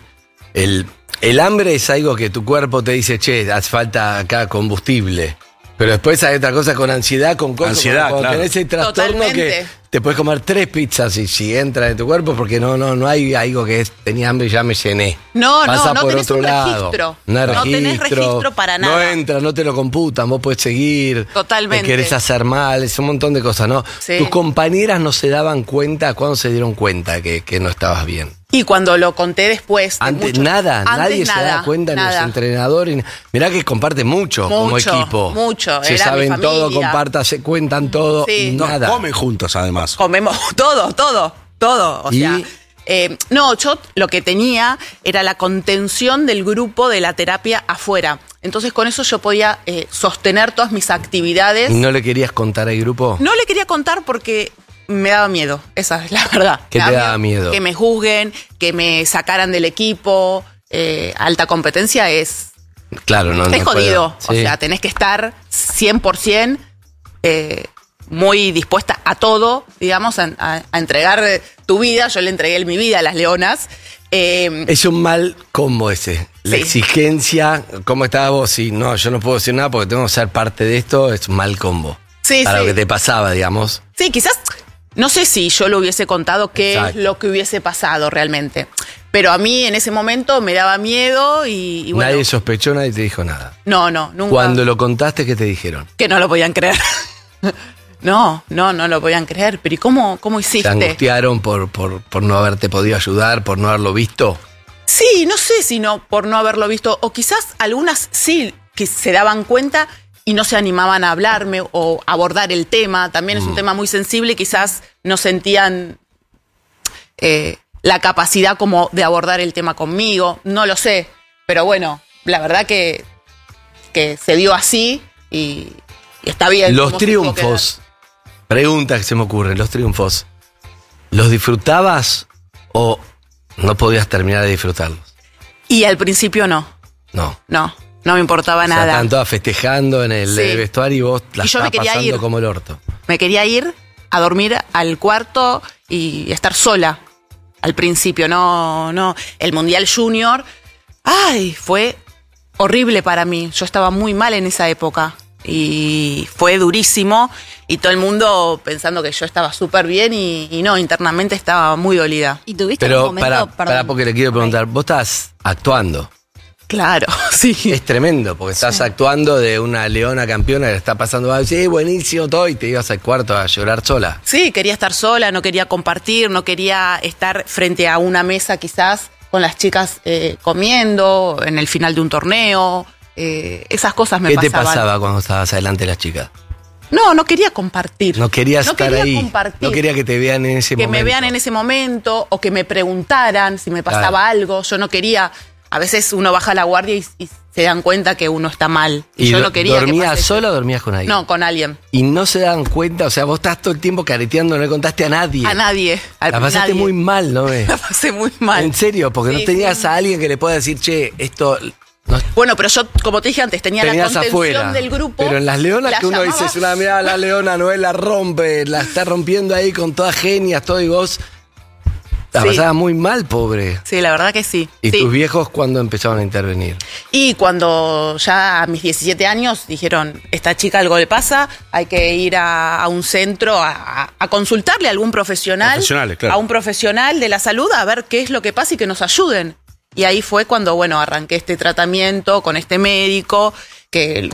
hambre es algo que tu cuerpo te dice, che, hace falta acá combustible. Pero después hay otra cosa con ansiedad, con cosas. Ansiedad, cuando claro. tenés ese trastorno Totalmente. que te puedes comer 3 pizzas y si entra en tu cuerpo, porque no hay algo que es, tenía hambre y ya me llené. No Por tenés otro un lado. registro. No hay No tenés registro para nada. No entra, no te lo computan, vos podés seguir. Totalmente. Te querés hacer mal, es un montón de cosas, ¿no? Sí. Tus compañeras no se daban cuenta, ¿cuándo se dieron cuenta que no estabas bien? Y cuando lo conté después. Nadie se da cuenta, ni los entrenadores. Mirá que comparten mucho como equipo. Mucho, se era saben mi familia. todo, compartan, se cuentan todo, Sí. nada. Comen juntos, además. Comemos todo. O sea, yo lo que tenía era la contención del grupo de la terapia afuera. Entonces con eso yo podía sostener todas mis actividades. ¿Y no le querías contar al grupo? No le quería contar porque me daba miedo, esa es la verdad. ¿Qué te daba miedo? Que me juzguen, que me sacaran del equipo. Alta competencia es Claro, no. es jodido. Sí. O sea, tenés que estar 100% muy dispuesta a todo, digamos, a entregar tu vida. Yo le entregué mi vida a las leonas. Es un mal combo ese. La exigencia, ¿cómo estabas vos? Sí, no, yo no puedo decir nada porque tengo que ser parte de esto, es un mal combo. Sí, Para sí. lo que te pasaba, digamos. Sí, quizás, no sé si yo lo hubiese contado qué Exacto. es lo que hubiese pasado realmente. Pero a mí en ese momento me daba miedo y bueno. Nadie sospechó, nadie te dijo nada. No, nunca. Cuando lo contaste, ¿qué te dijeron? Que no lo podían creer. No lo podían creer. Pero ¿y cómo hiciste? ¿Se angustiaron por no haberte podido ayudar, por no haberlo visto? Sí, no sé si no por no haberlo visto. O quizás algunas sí que se daban cuenta y no se animaban a hablarme o abordar el tema. También es un tema muy sensible y quizás no sentían la capacidad como de abordar el tema conmigo. No lo sé, pero bueno, la verdad que se dio así y está bien. Los triunfos, pregunta que se me ocurre, los triunfos, ¿los disfrutabas o no podías terminar de disfrutarlos? Y al principio no. No me importaba nada. Estaban todas festejando en el vestuario y vos la estabas pasando como el orto. Me quería ir a dormir al cuarto y estar sola al principio. No. El Mundial Junior, fue horrible para mí. Yo estaba muy mal en esa época y fue durísimo y todo el mundo pensando que yo estaba súper bien y no, internamente estaba muy dolida. ¿Y tuviste Pero un momento? para porque le quiero preguntar, vos estás actuando. Claro, sí. Es tremendo, porque estás actuando de una leona campeona que le está pasando, buenísimo todo, y te ibas al cuarto a llorar sola. Sí, quería estar sola, no quería compartir, no quería estar frente a una mesa quizás con las chicas comiendo en el final de un torneo. Esas cosas me pasaban. ¿Qué te pasaba cuando estabas adelante de las chicas? No quería compartir. No querías estar ahí. Compartir. No quería que te vean en ese momento. Que me vean en ese momento o que me preguntaran si me pasaba algo. Yo no quería. A veces uno baja la guardia y se dan cuenta que uno está mal. Y yo no quería. ¿Dormías sola o dormías con alguien? No, con alguien. Y no se dan cuenta, o sea, vos estás todo el tiempo careteando, no le contaste a nadie. A nadie. La pasaste muy mal, ¿no ves? La pasé muy mal. En serio, porque no tenías a alguien que le pueda decir, che, esto. No. Bueno, pero yo, como te dije antes, tenía la contención afuera del grupo. Pero en las leonas que uno dice, es una mirada, la leona, Noel la rompe, la está rompiendo ahí con todas genias, todo, y vos la pasaba muy mal, pobre. Sí, la verdad que sí. ¿Y tus viejos cuándo empezaron a intervenir? Y cuando ya a mis 17 años dijeron, esta chica algo le pasa, hay que ir a un centro a consultarle a algún profesional, claro. A un profesional de la salud, a ver qué es lo que pasa y que nos ayuden. Y ahí fue cuando, arranqué este tratamiento con este médico, que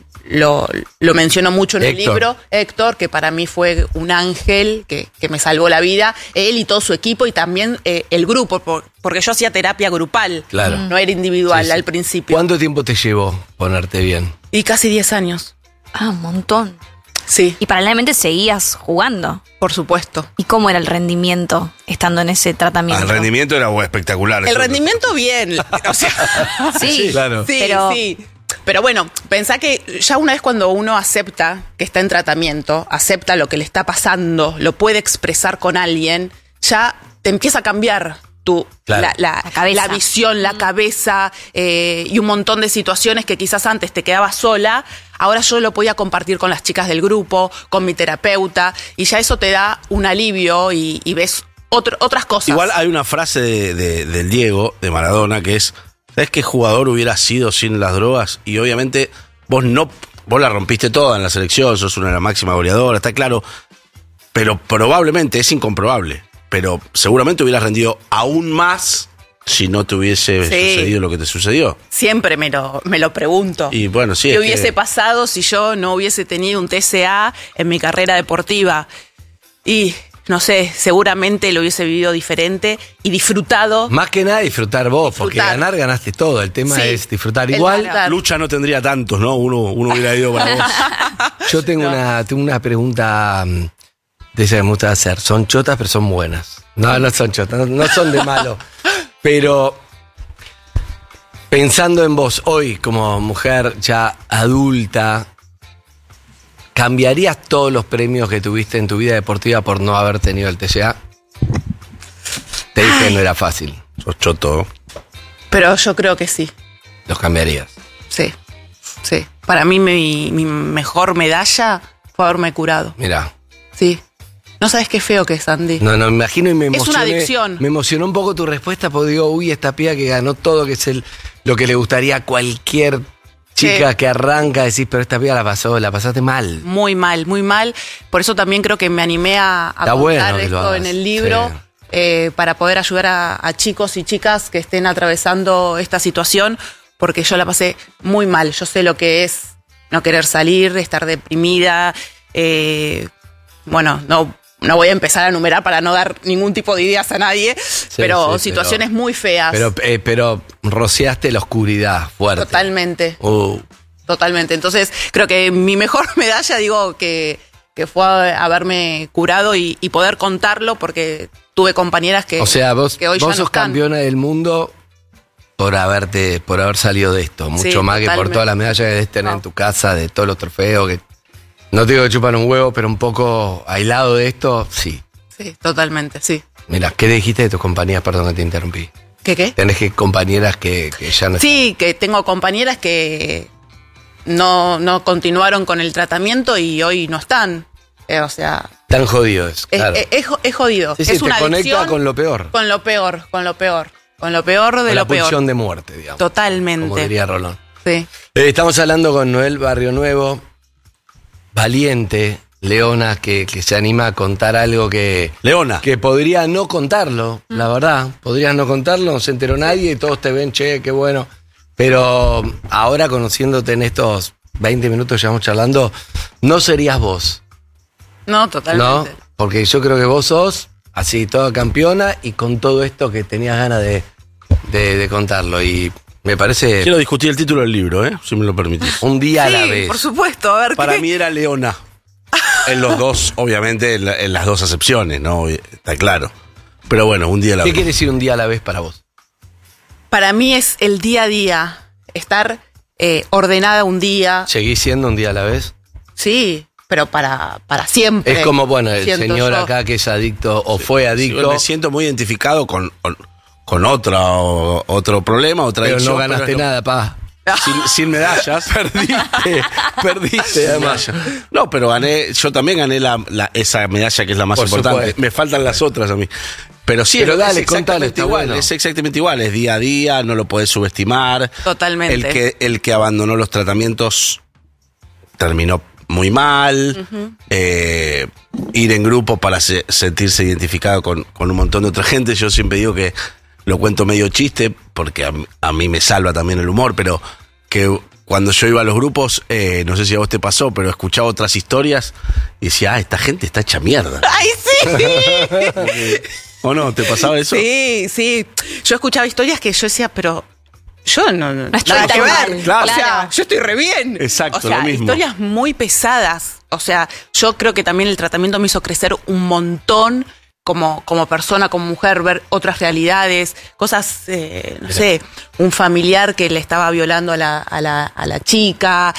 lo menciono mucho en el libro, Héctor, que para mí fue un ángel que me salvó la vida, él y todo su equipo y también el grupo, porque yo hacía terapia grupal, no era individual al principio. ¿Cuánto tiempo te llevó ponerte bien? Y casi 10 años. Un montón. Sí. Y paralelamente seguías jugando. Por supuesto. ¿Y cómo era el rendimiento estando en ese tratamiento? El rendimiento era espectacular. El rendimiento bien. O sea, sí, claro. Sí. Pero bueno, pensá que ya una vez cuando uno acepta que está en tratamiento, acepta lo que le está pasando, lo puede expresar con alguien, ya te empieza a cambiar la visión, la cabeza y un montón de situaciones que quizás antes te quedabas sola. Ahora yo lo podía compartir con las chicas del grupo, con mi terapeuta, y ya eso te da un alivio y ves otras cosas. Igual hay una frase del Diego, de Maradona, que es, ¿sabes qué jugador hubiera sido sin las drogas? Y obviamente vos la rompiste toda en la selección, sos una de las máximas goleadoras, está claro, pero probablemente, es incomprobable, pero seguramente hubieras rendido aún más si no te hubiese sucedido lo que te sucedió. Siempre me lo pregunto. Y bueno, sí. ¿Qué hubiese pasado si yo no hubiese tenido un TCA en mi carrera deportiva? Y no sé, seguramente lo hubiese vivido diferente y disfrutado. Más que nada disfrutar vos, porque ganaste todo. El tema es disfrutar. Igual, lucha no tendría tantos, ¿no? Uno hubiera ido para vos. Yo tengo una pregunta de esas que me gusta hacer. Son chotas, pero son buenas. No son chotas, no son de malo. Pero pensando en vos hoy, como mujer ya adulta, ¿cambiarías todos los premios que tuviste en tu vida deportiva por no haber tenido el TCA? Te dije que no era fácil. Sos choto. Pero yo creo que sí. ¿Los cambiarías? Sí. Para mí mi mejor medalla fue haberme curado. Mirá. Sí. No sabes qué feo que es, Andy. No, me imagino y me emocioné. Es una adicción. Me emocionó un poco tu respuesta porque digo, esta piba que ganó todo, que es lo que le gustaría a cualquier chica que arranca, decís, pero esta piba la pasaste mal. Muy mal. Por eso también creo que me animé a contar esto en el libro, para poder ayudar a chicos y chicas que estén atravesando esta situación, porque yo la pasé muy mal. Yo sé lo que es no querer salir, estar deprimida. No voy a empezar a enumerar para no dar ningún tipo de ideas a nadie, pero situaciones muy feas. Pero rociaste la oscuridad fuerte. Totalmente. totalmente. Entonces, creo que mi mejor medalla, digo, que fue haberme curado y poder contarlo, porque tuve compañeras que, o sea, vos que hoy ya no sos están. campeona del mundo por haber salido de esto. Mucho Sí, más que por totalmente. todas las medallas que debes tener en tu casa, de todos los trofeos. Que no te digo que chupan un huevo, pero un poco aislado de esto, sí. Sí, totalmente, sí. Mira, ¿qué dijiste de tus compañías? Perdón que te interrumpí. ¿Qué? Tenés que compañeras que ya no Sí, que tengo compañeras que no continuaron con el tratamiento y hoy no están. O sea, están jodidos, claro. es jodido. Sí, sí, es te una conecta adicción con lo peor. Con lo peor de Con lo peor. la pulsión de muerte, digamos. Totalmente. Como diría Rolón. Sí. Estamos hablando con Noel Barrio Nuevo, valiente, leona, que se anima a contar algo que... Leona. Que podría no contarlo, la verdad. Podrías no contarlo, no se enteró nadie y todos te ven, che, qué bueno. Pero ahora, conociéndote en estos 20 minutos, ya vamos charlando, no serías vos. No, totalmente. ¿No? Porque yo creo que vos sos así, toda campeona y con todo esto que tenías ganas de contarlo. Y me parece... Quiero discutir el título del libro, si me lo permitís. Un día a la vez. Por supuesto, a ver Para qué. mí era Leona. En los dos, obviamente, en las dos acepciones, ¿no? Está claro. Pero bueno, un día a la ¿Qué vez. quiere decir un día a la vez para vos? Para mí es el día a día, estar ordenada un día. ¿Seguís siendo un día a la vez? Sí, pero para siempre. Es como, bueno, el siento señor yo. acá que es adicto o fue adicto. Sí, me siento muy identificado con otro problema, otra Pero adicción. no ganaste pero nada, pa. Sin medallas. Perdiste además. No, pero yo también gané esa medalla que es la más Por importante. supuesto. Me faltan las otras a mí. Pero sí, Pero es dale, exactamente contale, está igual, bueno. es exactamente igual, es día a día, no lo podés subestimar. Totalmente. El que abandonó los tratamientos terminó muy mal. Ujú. Ir en grupo para sentirse identificado con un montón de otra gente. Yo siempre digo que lo cuento medio chiste, porque a mí me salva también el humor, pero que cuando yo iba a los grupos, no sé si a vos te pasó, pero escuchaba otras historias y decía, esta gente está hecha mierda. ¡Ay, sí! ¿O no? ¿Te pasaba eso? Sí. Yo escuchaba historias que yo decía, pero yo no estoy nada que tan ver. mal. Claro. O sea, yo estoy re bien. Exacto, o sea, lo mismo. historias muy pesadas. O sea, yo creo que también el tratamiento me hizo crecer un montón como persona, como mujer, ver otras realidades, cosas, no sé, un familiar que le estaba violando a la chica,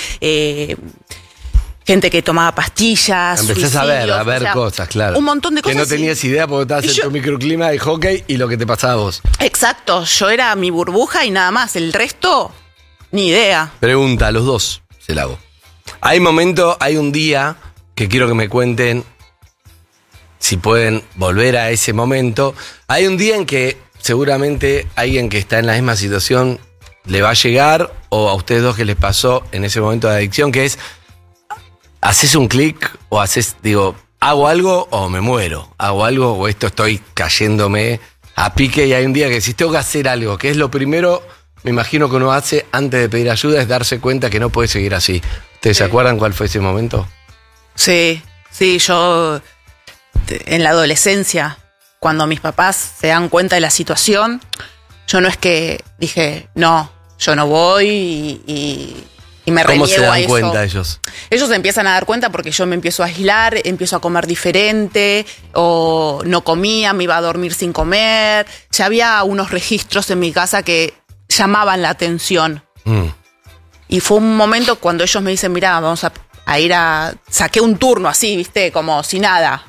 gente que tomaba pastillas. Empezás a ver suicidios, o sea, cosas, claro. Un montón de cosas. Que no tenías idea porque estabas en tu microclima de hockey y lo que te pasaba a vos. Exacto, yo era mi burbuja y nada más. El resto, ni idea. Pregunta a los dos, se la hago. Hay un día que quiero que me cuenten si pueden volver a ese momento. Hay un día en que seguramente alguien que está en la misma situación le va a llegar, o a ustedes dos que les pasó en ese momento de adicción, que es, haces un clic o hago algo o me muero, hago algo o esto estoy cayéndome a pique, y hay un día que si tengo que hacer algo, que es lo primero, me imagino que uno hace antes de pedir ayuda, es darse cuenta que no puede seguir así. ¿Ustedes se acuerdan cuál fue ese momento? Sí, yo en la adolescencia, cuando mis papás se dan cuenta de la situación, yo no es que dije, no, yo no voy y me reniego ¿Cómo se a dan eso. cuenta ellos? Ellos se empiezan a dar cuenta porque yo me empiezo a aislar, empiezo a comer diferente, o no comía, me iba a dormir sin comer. Ya había unos registros en mi casa que llamaban la atención. Y fue un momento cuando ellos me dicen, mirá, vamos a ir a... Saqué un turno así, viste, como si nada.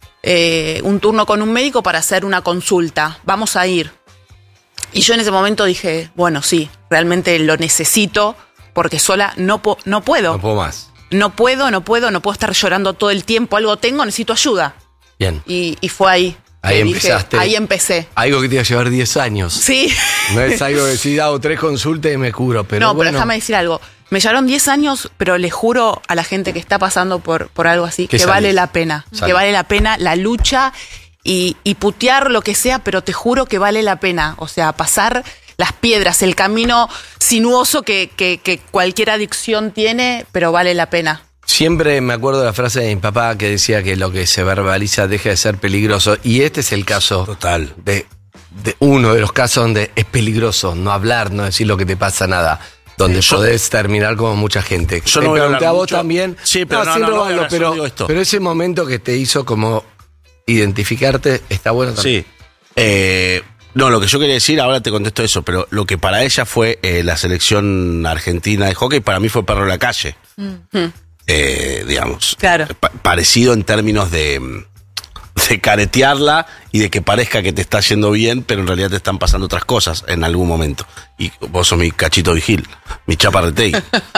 Un turno con un médico para hacer una consulta. Vamos a ir. Y yo en ese momento dije, bueno, sí, realmente lo necesito porque sola no puedo. No puedo más. No puedo estar llorando todo el tiempo. Algo tengo, necesito ayuda. Bien. Y fue ahí. Ahí que dije, empezaste. ahí empecé. Algo que te iba a llevar 10 años. Sí. No es algo que si hago 3 consultas y me curo, pero no, bueno. pero déjame decir algo. Me llevaron 10 años, pero le juro a la gente que está pasando por algo así Que que salís. vale la pena. Salís. Que vale la pena la lucha y putear lo que sea, pero te juro que vale la pena. O sea, pasar las piedras, el camino sinuoso que cualquier adicción tiene, pero vale la pena. Siempre me acuerdo de la frase de mi papá que decía que lo que se verbaliza deja de ser peligroso. Y este es el caso total de uno de los casos donde es peligroso no hablar, no decir lo que te pasa, nada. donde podés terminar como mucha gente. Yo Te no voy a pregunté hablar a vos mucho. también. Sí, pero sin no, robarlo, yo digo esto. pero ese momento que te hizo como identificarte está bueno también. Sí. No, lo que yo quería decir, ahora te contesto eso, pero lo que para ella fue la selección argentina de hockey, para mí fue Perro de la Calle. Digamos. Claro. Parecido en términos de caretearla y de que parezca que te está yendo bien, pero en realidad te están pasando otras cosas en algún momento. Y vos sos mi cachito vigil, mi chaparretey.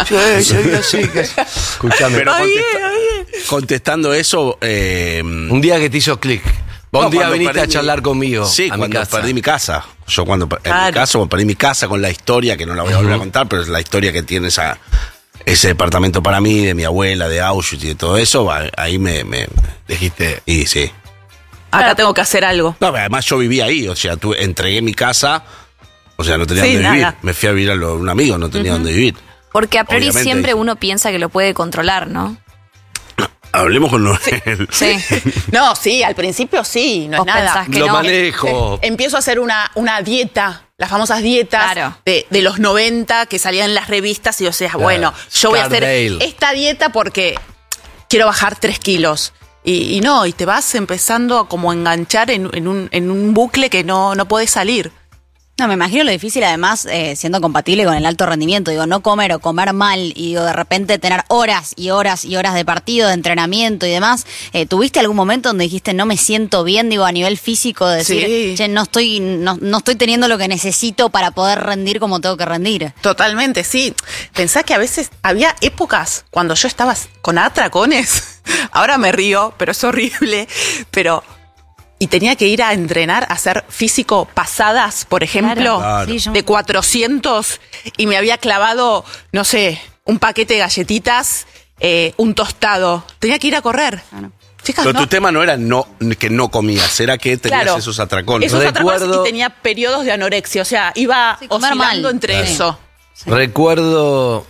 Escuchame. Pero contestando eso... un día que te hizo clic. Vos un día viniste a charlar conmigo. Sí, a mi cuando casa. perdí mi casa. Yo en mi caso, perdí mi casa con la historia, que no la voy a volver a contar, pero es la historia que tiene ese departamento para mí, de mi abuela, de Auschwitz y de todo eso. Ahí me dijiste. Y sí. Acá tengo que hacer algo. No, además yo vivía ahí, o sea, entregué mi casa, o sea, no tenía Sí, dónde vivir. nada. Me fui a vivir a un amigo, no tenía dónde vivir. Porque a priori Obviamente, siempre uno piensa que lo puede controlar, ¿no? Hablemos con Noel. Sí. No, sí, al principio sí, no es Vos nada. pensás que Lo no. manejo. Empiezo a hacer una dieta, las famosas dietas Claro. de los 90 que salían en las revistas y o sea, bueno, yo voy a hacer Cardale. esta dieta porque quiero bajar 3 kilos. Y no, y te vas empezando a como enganchar en un bucle que no puedes salir. No, me imagino lo difícil además siendo compatible con el alto rendimiento. Digo, no comer o comer mal y digo, de repente tener horas y horas y horas de partido, de entrenamiento y demás. ¿Tuviste algún momento donde dijiste no me siento bien, digo, a nivel físico, de decir, Sí. che, no estoy teniendo lo que necesito para poder rendir como tengo que rendir? Totalmente, sí. Pensá que a veces había épocas cuando yo estaba con atracones. Ahora me río, pero es horrible. Y tenía que ir a entrenar, a hacer físico pasadas, por ejemplo, Claro. Sí, yo- de 400, y me había clavado, no sé, un paquete de galletitas, un tostado. Tenía que ir a correr. Chicas, Pero no. tu tema no era que no comías, era que tenías Claro. esos atracones. Esos atracones Recuerdo- y tenía periodos de anorexia. O sea, iba comer oscilando mal. entre Claro. eso. Recuerdo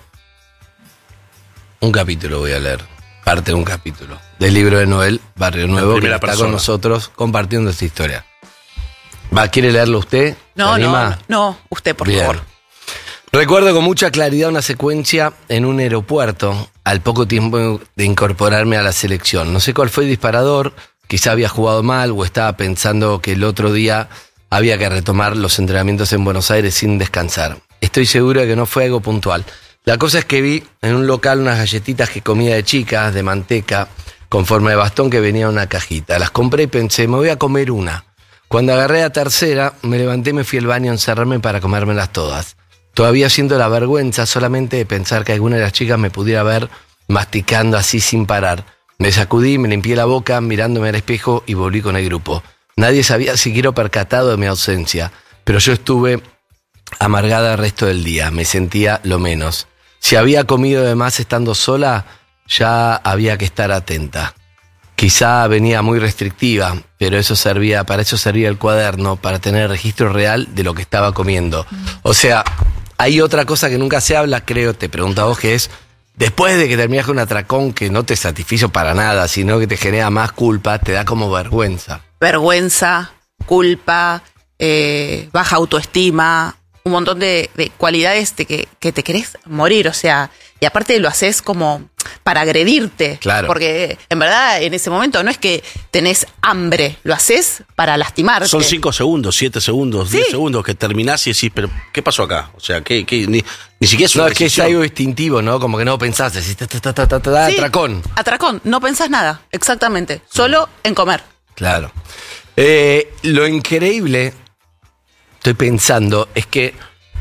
un capítulo, voy a leer. Parte de un capítulo. Del libro de Noel, Barrio Nuevo, que primera está persona. con nosotros compartiendo esta historia. ¿Quiere leerlo usted? No, ¿Se anima? no, usted, por Bien. favor. Recuerdo con mucha claridad una secuencia en un aeropuerto al poco tiempo de incorporarme a la selección. No sé cuál fue el disparador, quizá había jugado mal o estaba pensando que el otro día había que retomar los entrenamientos en Buenos Aires sin descansar. Estoy seguro de que no fue algo puntual. La cosa es que vi en un local unas galletitas que comía de chicas, de manteca, con forma de bastón que venía en una cajita. Las compré y pensé, me voy a comer una. Cuando agarré la tercera, me levanté y me fui al baño a encerrarme para comérmelas todas. Todavía siento la vergüenza solamente de pensar que alguna de las chicas me pudiera ver masticando así sin parar. Me sacudí, me limpié la boca mirándome al espejo y volví con el grupo. Nadie se había siquiera percatado de mi ausencia, pero yo estuve amargada el resto del día, me sentía lo menos. Si había comido de más estando sola, ya había que estar atenta. Quizá venía muy restrictiva, pero para eso servía el cuaderno, para tener registro real de lo que estaba comiendo. O sea, hay otra cosa que nunca se habla, creo, te pregunto a vos, que es, después de que terminás con un atracón que no te satisfizo para nada, sino que te genera más culpa, te da como vergüenza. Vergüenza, culpa, baja autoestima, un montón de cualidades de que te querés morir, o sea, y aparte lo haces como para agredirte. Claro. Porque en verdad en ese momento no es que tenés hambre, lo haces para lastimarte. Son 5 segundos, 7 segundos, 10 segundos que terminás y decís, pero ¿qué pasó acá? O sea, ni siquiera es una No, es que es decisión. algo instintivo, ¿no? Como que no pensaste, decís, Sí, atracón. Atracón, no pensás nada, exactamente, solo en comer. Claro. Lo increíble, estoy pensando, es que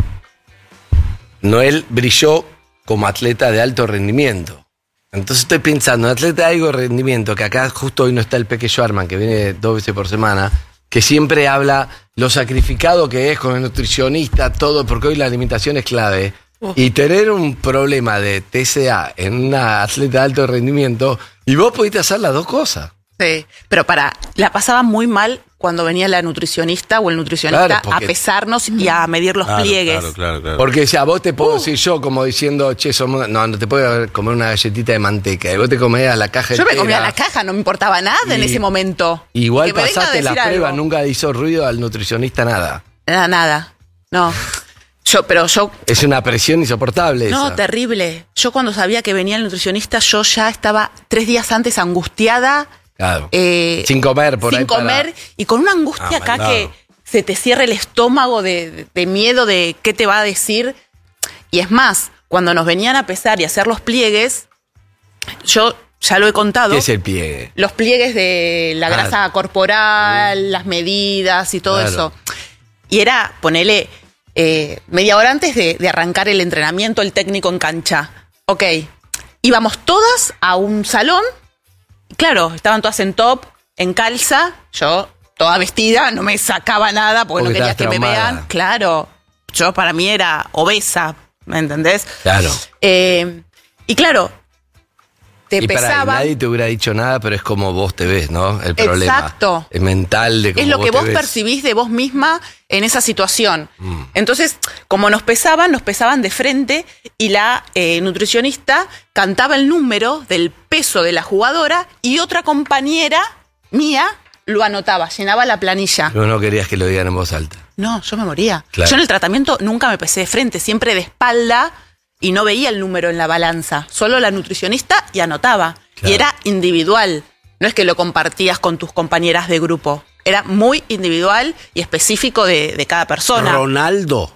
Noel brilló como atleta de alto rendimiento. Entonces estoy pensando, un atleta de alto rendimiento, que acá justo hoy no está el Peque Schwarman, que viene 2 veces por semana, que siempre habla lo sacrificado que es con el nutricionista, todo, porque hoy la alimentación es clave. Y tener un problema de TCA en una atleta de alto rendimiento, y vos pudiste hacer las dos cosas. Sí, pero la pasaba muy mal cuando venía la nutricionista o el nutricionista Claro, porque- a pesarnos y a medir los pliegues. Claro. Porque, o sea, vos te puedo decir yo como diciendo, che, no te puedo comer una galletita de manteca. Y vos te comías la caja Yo me entera. comía la caja, no me importaba nada en Y- ese momento. Igual Que me venga a pasaste la decir prueba, algo. nunca hizo ruido al nutricionista nada. Nada, no. Pero yo... Es una presión insoportable No, esa. terrible. Yo cuando sabía que venía el nutricionista, yo ya estaba 3 días antes angustiada. Claro. Sin comer por ahí. Sin comer y con una angustia acá mandado. que se te cierra el estómago de miedo de qué te va a decir. Y es más, cuando nos venían a pesar y a hacer los pliegues, yo ya lo he contado. ¿Qué es el pliegue? Los pliegues de la grasa corporal, las medidas y todo Claro. eso. Y era, ponele, media hora antes de arrancar el entrenamiento, el técnico en cancha. Ok, íbamos todas a un salón. Claro, estaban todas en top, en calza. Yo, toda vestida, no me sacaba nada porque no quería que me traumada. vean. Claro, yo para mí era obesa, ¿me entendés? Claro. Y claro, te Y pará, y pesaban. nadie te hubiera dicho nada, pero es como vos te ves, ¿no? El problema. Exacto. Es mental de cómo Es lo que te vos ves. percibís de vos misma en esa situación. Entonces, como nos pesaban de frente y la nutricionista cantaba el número del peso de la jugadora y otra compañera mía lo anotaba, llenaba la planilla. Pero no querías que lo digan en voz alta. No, yo me moría. Claro. Yo en el tratamiento nunca me pesé de frente, siempre de espalda y no veía el número en la balanza. Solo la nutricionista y anotaba. Claro. Y era individual. No es que lo compartías con tus compañeras de grupo. Era muy individual y específico de cada persona. Ronaldo,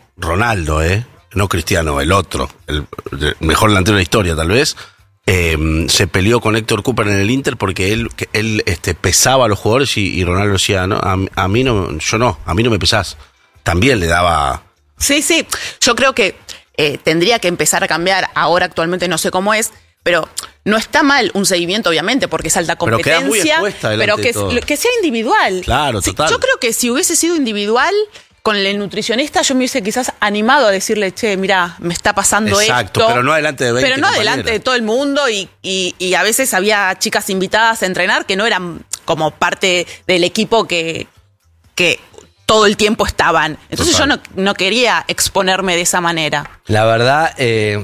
no Cristiano, el otro, el mejor delantero de la historia tal vez, se peleó con Héctor Cooper en el Inter porque él pesaba a los jugadores y Ronaldo decía, no, a mí no me pesás. También le daba... Sí, yo creo que tendría que empezar a cambiar. Ahora actualmente no sé cómo es, pero no está mal un seguimiento, obviamente, porque es alta Pero competencia. queda muy expuesta delante pero de todo. que sea individual. Claro, Sí, total. yo creo que si hubiese sido individual, con el nutricionista, yo me hubiese quizás animado a decirle, che, mira, me está pasando Exacto, esto. pero no adelante de 20 Pero no compañeras. delante de todo el mundo y a veces había chicas invitadas a entrenar que no eran como parte del equipo que todo el tiempo estaban. Entonces Total. yo no quería exponerme de esa manera. La verdad,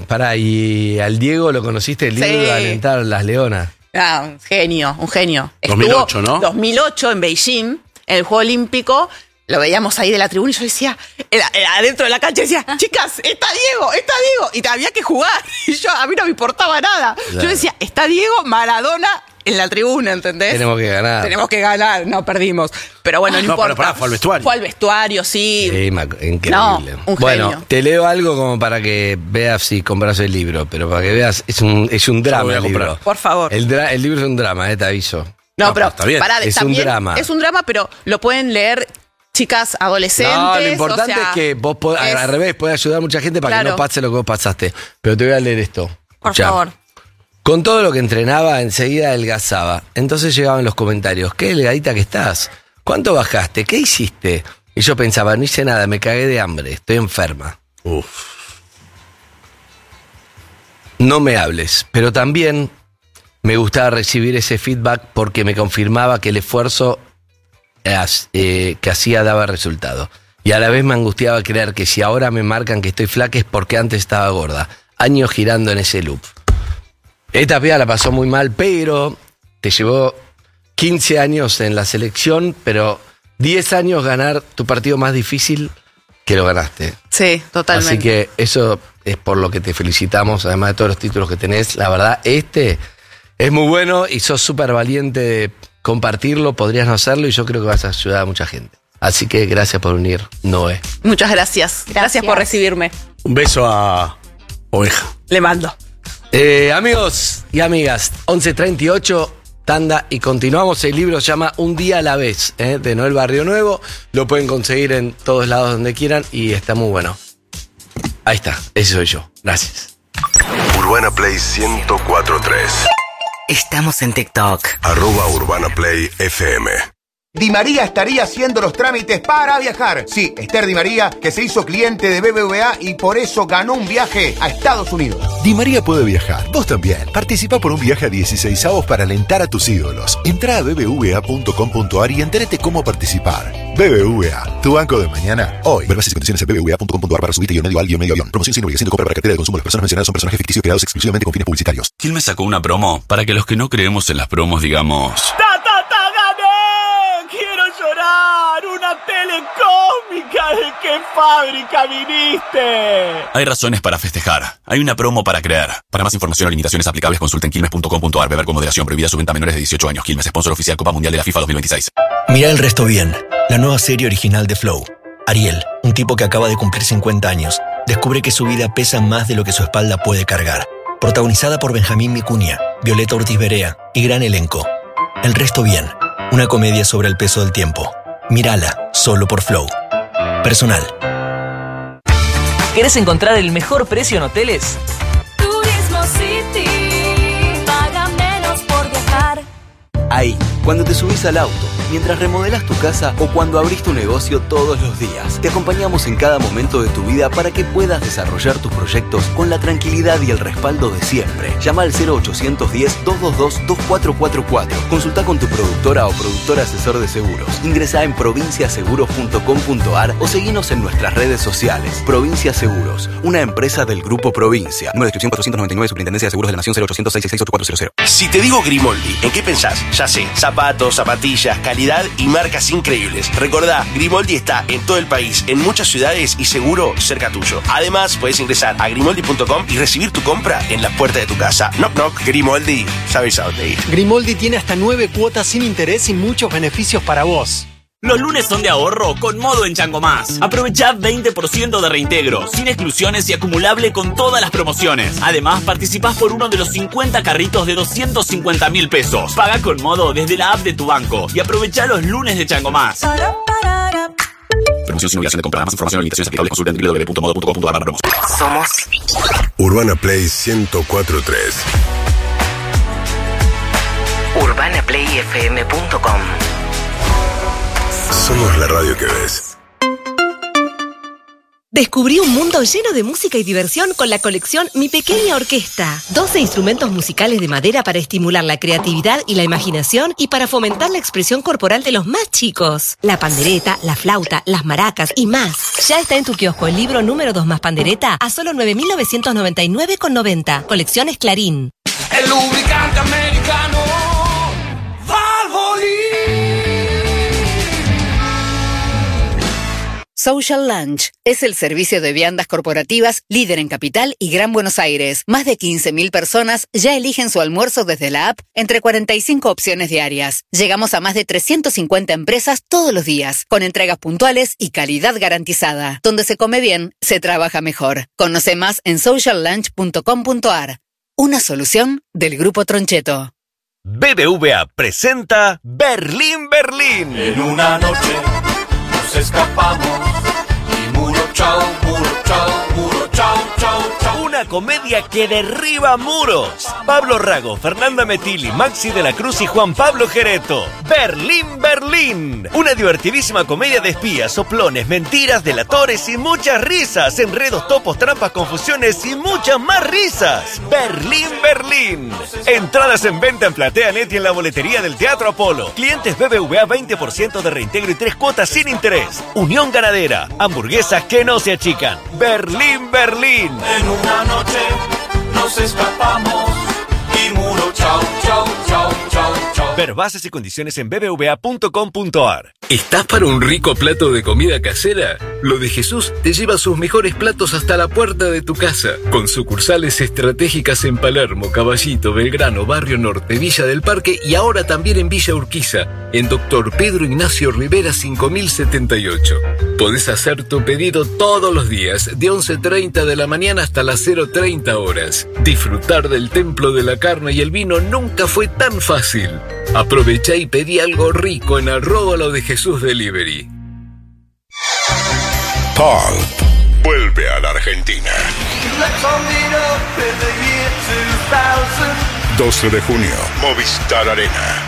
y al Diego lo conociste, el libro Sí. de Alentar las Leonas. Ah, un genio. 2008, ¿no? 2008 en Beijing, en el Juego Olímpico, lo veíamos ahí de la tribuna y yo decía, adentro de la cancha decía, chicas, está Diego, y había que jugar. Y a mí no me importaba nada. Claro. Yo decía, está Diego, Maradona en la tribuna, ¿entendés? Tenemos que ganar. No perdimos. Pero bueno, no No, importa. pero pará, fue al vestuario. Fue al vestuario, sí. Sí, increíble. No, un bueno, genio. te leo algo como para que veas si compras el libro, pero para que veas, es un drama voy a el libro. comprar. Por favor. El libro es un drama, te aviso. No, pero está bien. pará, Es también un drama. Es un drama, pero lo pueden leer chicas adolescentes. No, lo importante o sea, es que vos al revés podés ayudar a mucha gente para que Claro. no pase lo que vos pasaste. Pero te voy a leer esto. Por Escuchá. favor. Con todo lo que entrenaba, enseguida adelgazaba. Entonces llegaban los comentarios. Qué delgadita que estás. ¿Cuánto bajaste? ¿Qué hiciste? Y yo pensaba, no hice nada, me cagué de hambre. Estoy enferma. No me hables. Pero también me gustaba recibir ese feedback porque me confirmaba que el esfuerzo que hacía daba resultado. Y a la vez me angustiaba creer que si ahora me marcan que estoy flaca es porque antes estaba gorda. Años girando en ese loop. Esta piba la pasó muy mal, pero te llevó 15 años en la selección, pero 10 años ganar tu partido más difícil que lo ganaste. Sí, totalmente. Así que eso es por lo que te felicitamos, además de todos los títulos que tenés. La verdad, es muy bueno y sos súper valiente de compartirlo, podrías no hacerlo y yo creo que vas a ayudar a mucha gente. Así que gracias por unir, Noé. Muchas gracias. Gracias por recibirme. Un beso a Oveja. Le mando. Amigos y amigas, 11:38, tanda y continuamos. El libro se llama Un día a la vez, de Noel Barrio Nuevo. Lo pueden conseguir en todos lados donde quieran y está muy bueno. Ahí está, ese soy yo. Gracias. Urbana Play 104.3. Estamos en TikTok. @Urbana Play FM. Di María estaría haciendo los trámites para viajar. Sí, Esther Di María, que se hizo cliente de BBVA y por eso ganó un viaje a Estados Unidos. Di María puede viajar. Vos también. Participa por un viaje a 16avos para alentar a tus ídolos. Entrá a bbva.com.ar y entérate cómo participar. BBVA, tu banco de mañana, hoy. Ver bases y condiciones en bbva.com.ar/subite-al-medio-avión. Promoción sin obligación de compra para cartera de consumo. Las personas mencionadas son personajes ficticios creados exclusivamente con fines publicitarios. Quilmes sacó una promo para que los que no creemos en las promos digamos... ¡Ta, ta, ta, gané! ¡Quiero llorar! ¡Una tele Mica, ¿de qué fábrica viniste? Hay razones para festejar. Hay una promo para creer. Para más información o limitaciones aplicables, consulten quilmes.com.ar. Beber con moderación. Prohibida su venta a menores de 18 años. Quilmes, sponsor oficial Copa Mundial de la FIFA 2026. Mira el resto bien. La nueva serie original de Flow. Ariel, un tipo que acaba de cumplir 50 años, descubre que su vida pesa más de lo que su espalda puede cargar. Protagonizada por Benjamín Vicuña, Violeta Ortiz Berea y gran elenco. El resto bien. Una comedia sobre el peso del tiempo. Mírala, solo por Flow. Personal. ¿Querés encontrar el mejor precio en hoteles? Turismo City. Paga menos por viajar. Ahí, cuando te subís al auto, mientras remodelás tu casa o cuando abrís tu negocio todos los días. Te acompañamos en cada momento de tu vida para que puedas desarrollar tus proyectos con la tranquilidad y el respaldo de siempre. Llama al 0810-222-2444. Consulta con tu productora o productor asesor de seguros. Ingresá en provinciaseguros.com.ar o seguinos en nuestras redes sociales. Provincia Seguros, una empresa del Grupo Provincia. Número de inscripción 499, Superintendencia de Seguros de la Nación, 0800-666-8400. Si te digo Grimoldi, ¿en qué pensás? Ya sé, zapatos, zapatillas, calidad y marcas increíbles. Recordá, Grimoldi está en todo el país, en muchas ciudades y seguro cerca tuyo. Además, puedes ingresar a grimoldi.com y recibir tu compra en la puerta de tu casa. Knock knock, Grimoldi, sabes a dónde ir. Grimoldi tiene hasta 9 cuotas sin interés y muchos beneficios para vos. Los lunes son de ahorro con Modo en Chango Más. Aprovechá 20% de reintegro, sin exclusiones y acumulable con todas las promociones. Además, participás por uno de los 50 carritos de 250.000 pesos. Paga con Modo desde la app de tu banco y aprovechá los lunes de Chango Más. Promoción sin obligación de compra. Más información o limitaciones aplicables. Consulta en www.modo.com.ar/promos. Somos Urbana Play 104.3. UrbanaPlayFM.com. Somos la radio que ves. Descubrí un mundo lleno de música y diversión con la colección Mi Pequeña Orquesta. 12 instrumentos musicales de madera para estimular la creatividad y la imaginación y para fomentar la expresión corporal de los más chicos. La pandereta, la flauta, las maracas y más. Ya está en tu kiosco el libro número 2 más pandereta a solo 9.999,90. Colecciones Clarín. El lubricante americano Valvoline. Social Lunch es el servicio de viandas corporativas líder en Capital y Gran Buenos Aires. Más de 15.000 personas ya eligen su almuerzo desde la app entre 45 opciones diarias. Llegamos a más de 350 empresas todos los días, con entregas puntuales y calidad garantizada. Donde se come bien, se trabaja mejor. Conoce más en sociallunch.com.ar. Una solución del Grupo Troncheto. BBVA presenta Berlín, Berlín. En una noche nos escapamos y muro chao, chao. Una comedia que derriba muros. Pablo Rago, Fernanda Metilli, Maxi de la Cruz y Juan Pablo Gereto. Berlín, Berlín. Una divertidísima comedia de espías, soplones, mentiras, delatores y muchas risas. Enredos, topos, trampas, confusiones y muchas más risas. Berlín, Berlín. Entradas en venta en PlateaNet y en la boletería del Teatro Apolo. Clientes BBVA 20% de reintegro y 3 cuotas sin interés. Unión Ganadera. Hamburguesas que no se achican. Berlín, Berlín. En una noche nos escapamos y muro chao. Ver bases y condiciones en bbva.com.ar. ¿Estás para un rico plato de comida casera? Lo de Jesús te lleva sus mejores platos hasta la puerta de tu casa. Con sucursales estratégicas en Palermo, Caballito, Belgrano, Barrio Norte, Villa del Parque y ahora también en Villa Urquiza, en Dr. Pedro Ignacio Rivera 5078. Podés hacer tu pedido todos los días, de 11:30 de la mañana hasta las 0:30 horas. Disfrutar del templo de la carne y el vino nunca fue tan fácil. Aprovecha y pedí algo rico en @lo de Jesús Delivery. Pulp vuelve a la Argentina. 12 de junio, Movistar Arena.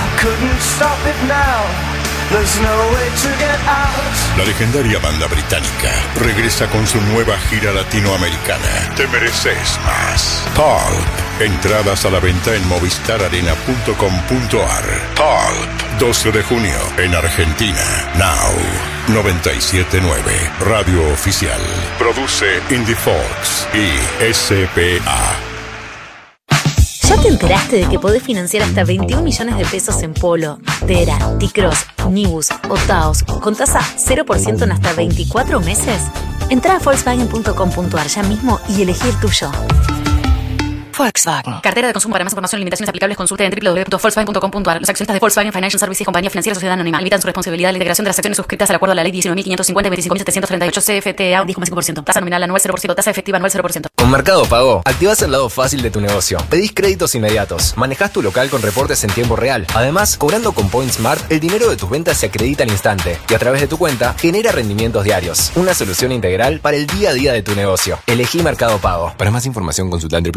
La legendaria banda británica regresa con su nueva gira latinoamericana. Te mereces más. Pulp. Entradas a la venta en movistararena.com.ar. Pulp. 12 de junio en Argentina. Now. 97.9. Radio Oficial. Produce Indie Fox y SPA. ¿Ya te enteraste de que podés financiar hasta 21 millones de pesos en Polo, Tera, T-Cross, Nibus o Taos con tasa 0% en hasta 24 meses? Entrá a Volkswagen.com.ar ya mismo y elegí el tuyo. Volkswagen. Cartera de consumo. Para más información y limitaciones aplicables consulte en www.volkswagen.com.ar. Los accionistas de Volkswagen Financial Services, compañía financiera, sociedad anónima, limitan su responsabilidad en la integración de las acciones suscritas al acuerdo a la ley 19.550 y 25.738 CFTA 10,5%. Tasa nominal anual 0%, tasa efectiva anual 0%. Con Mercado Pago, activás el lado fácil de tu negocio. Pedís créditos inmediatos, manejás tu local con reportes en tiempo real. Además, cobrando con Point Smart, el dinero de tus ventas se acredita al instante y a través de tu cuenta genera rendimientos diarios. Una solución integral para el día a día de tu negocio. Elegí Mercado Pago. Para más información consulta en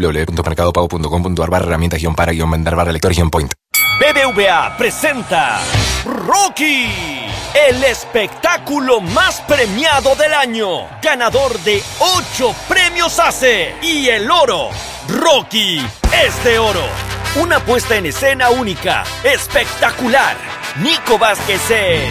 www.mercadopago.com.ar/herramientas-vender-lector-point. BBVA presenta Rocky, el espectáculo más premiado del año, ganador de 8 premios ACE y el oro. Rocky es de oro. Una puesta en escena única, espectacular. Nico Vázquez es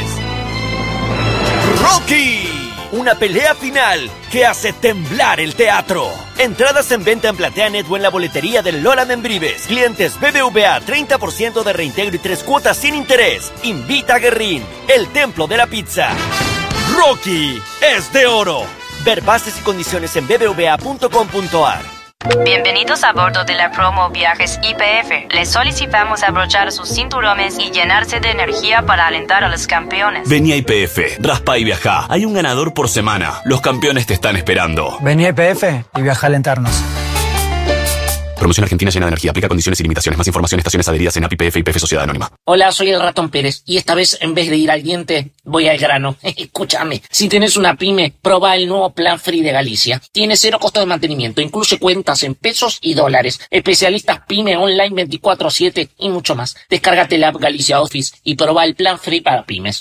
Rocky. Una pelea final que hace temblar el teatro. Entradas en venta en PlateaNet o en la boletería del Lola Membrives. Clientes BBVA, 30% de reintegro y 3 cuotas sin interés. Invita a Guerrín, el templo de la pizza. Rocky es de oro. Ver bases y condiciones en bbva.com.ar. Bienvenidos a bordo de la promo Viajes YPF. Les solicitamos abrochar sus cinturones y llenarse de energía para alentar a los campeones. Vení a YPF, raspa y viajá. Hay un ganador por semana. Los campeones te están esperando. Vení a YPF y viaja a alentarnos. Promoción Argentina llena de energía. Aplica condiciones y limitaciones. Más información, estaciones adheridas en API YPF y YPF Sociedad Anónima. Hola, soy el Ratón Pérez y esta vez en vez de ir al diente, voy al grano. Escúchame, si tenés una pyme, probá el nuevo Plan Free de Galicia. Tiene 0 costo de mantenimiento, incluye cuentas en pesos y dólares, especialistas pyme online 24/7 y mucho más. Descárgate la app Galicia Office y probá el Plan Free para pymes.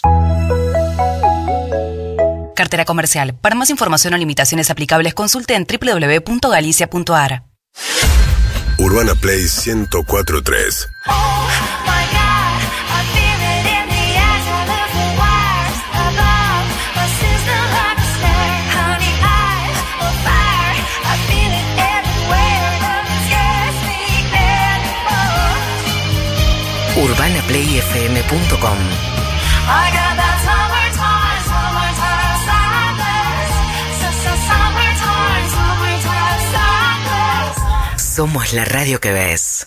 Cartera comercial. Para más información o limitaciones aplicables, consulte en www.galicia.ar. Urbana Play 104.3. UrbanaPlayFM.com. Somos la radio que ves.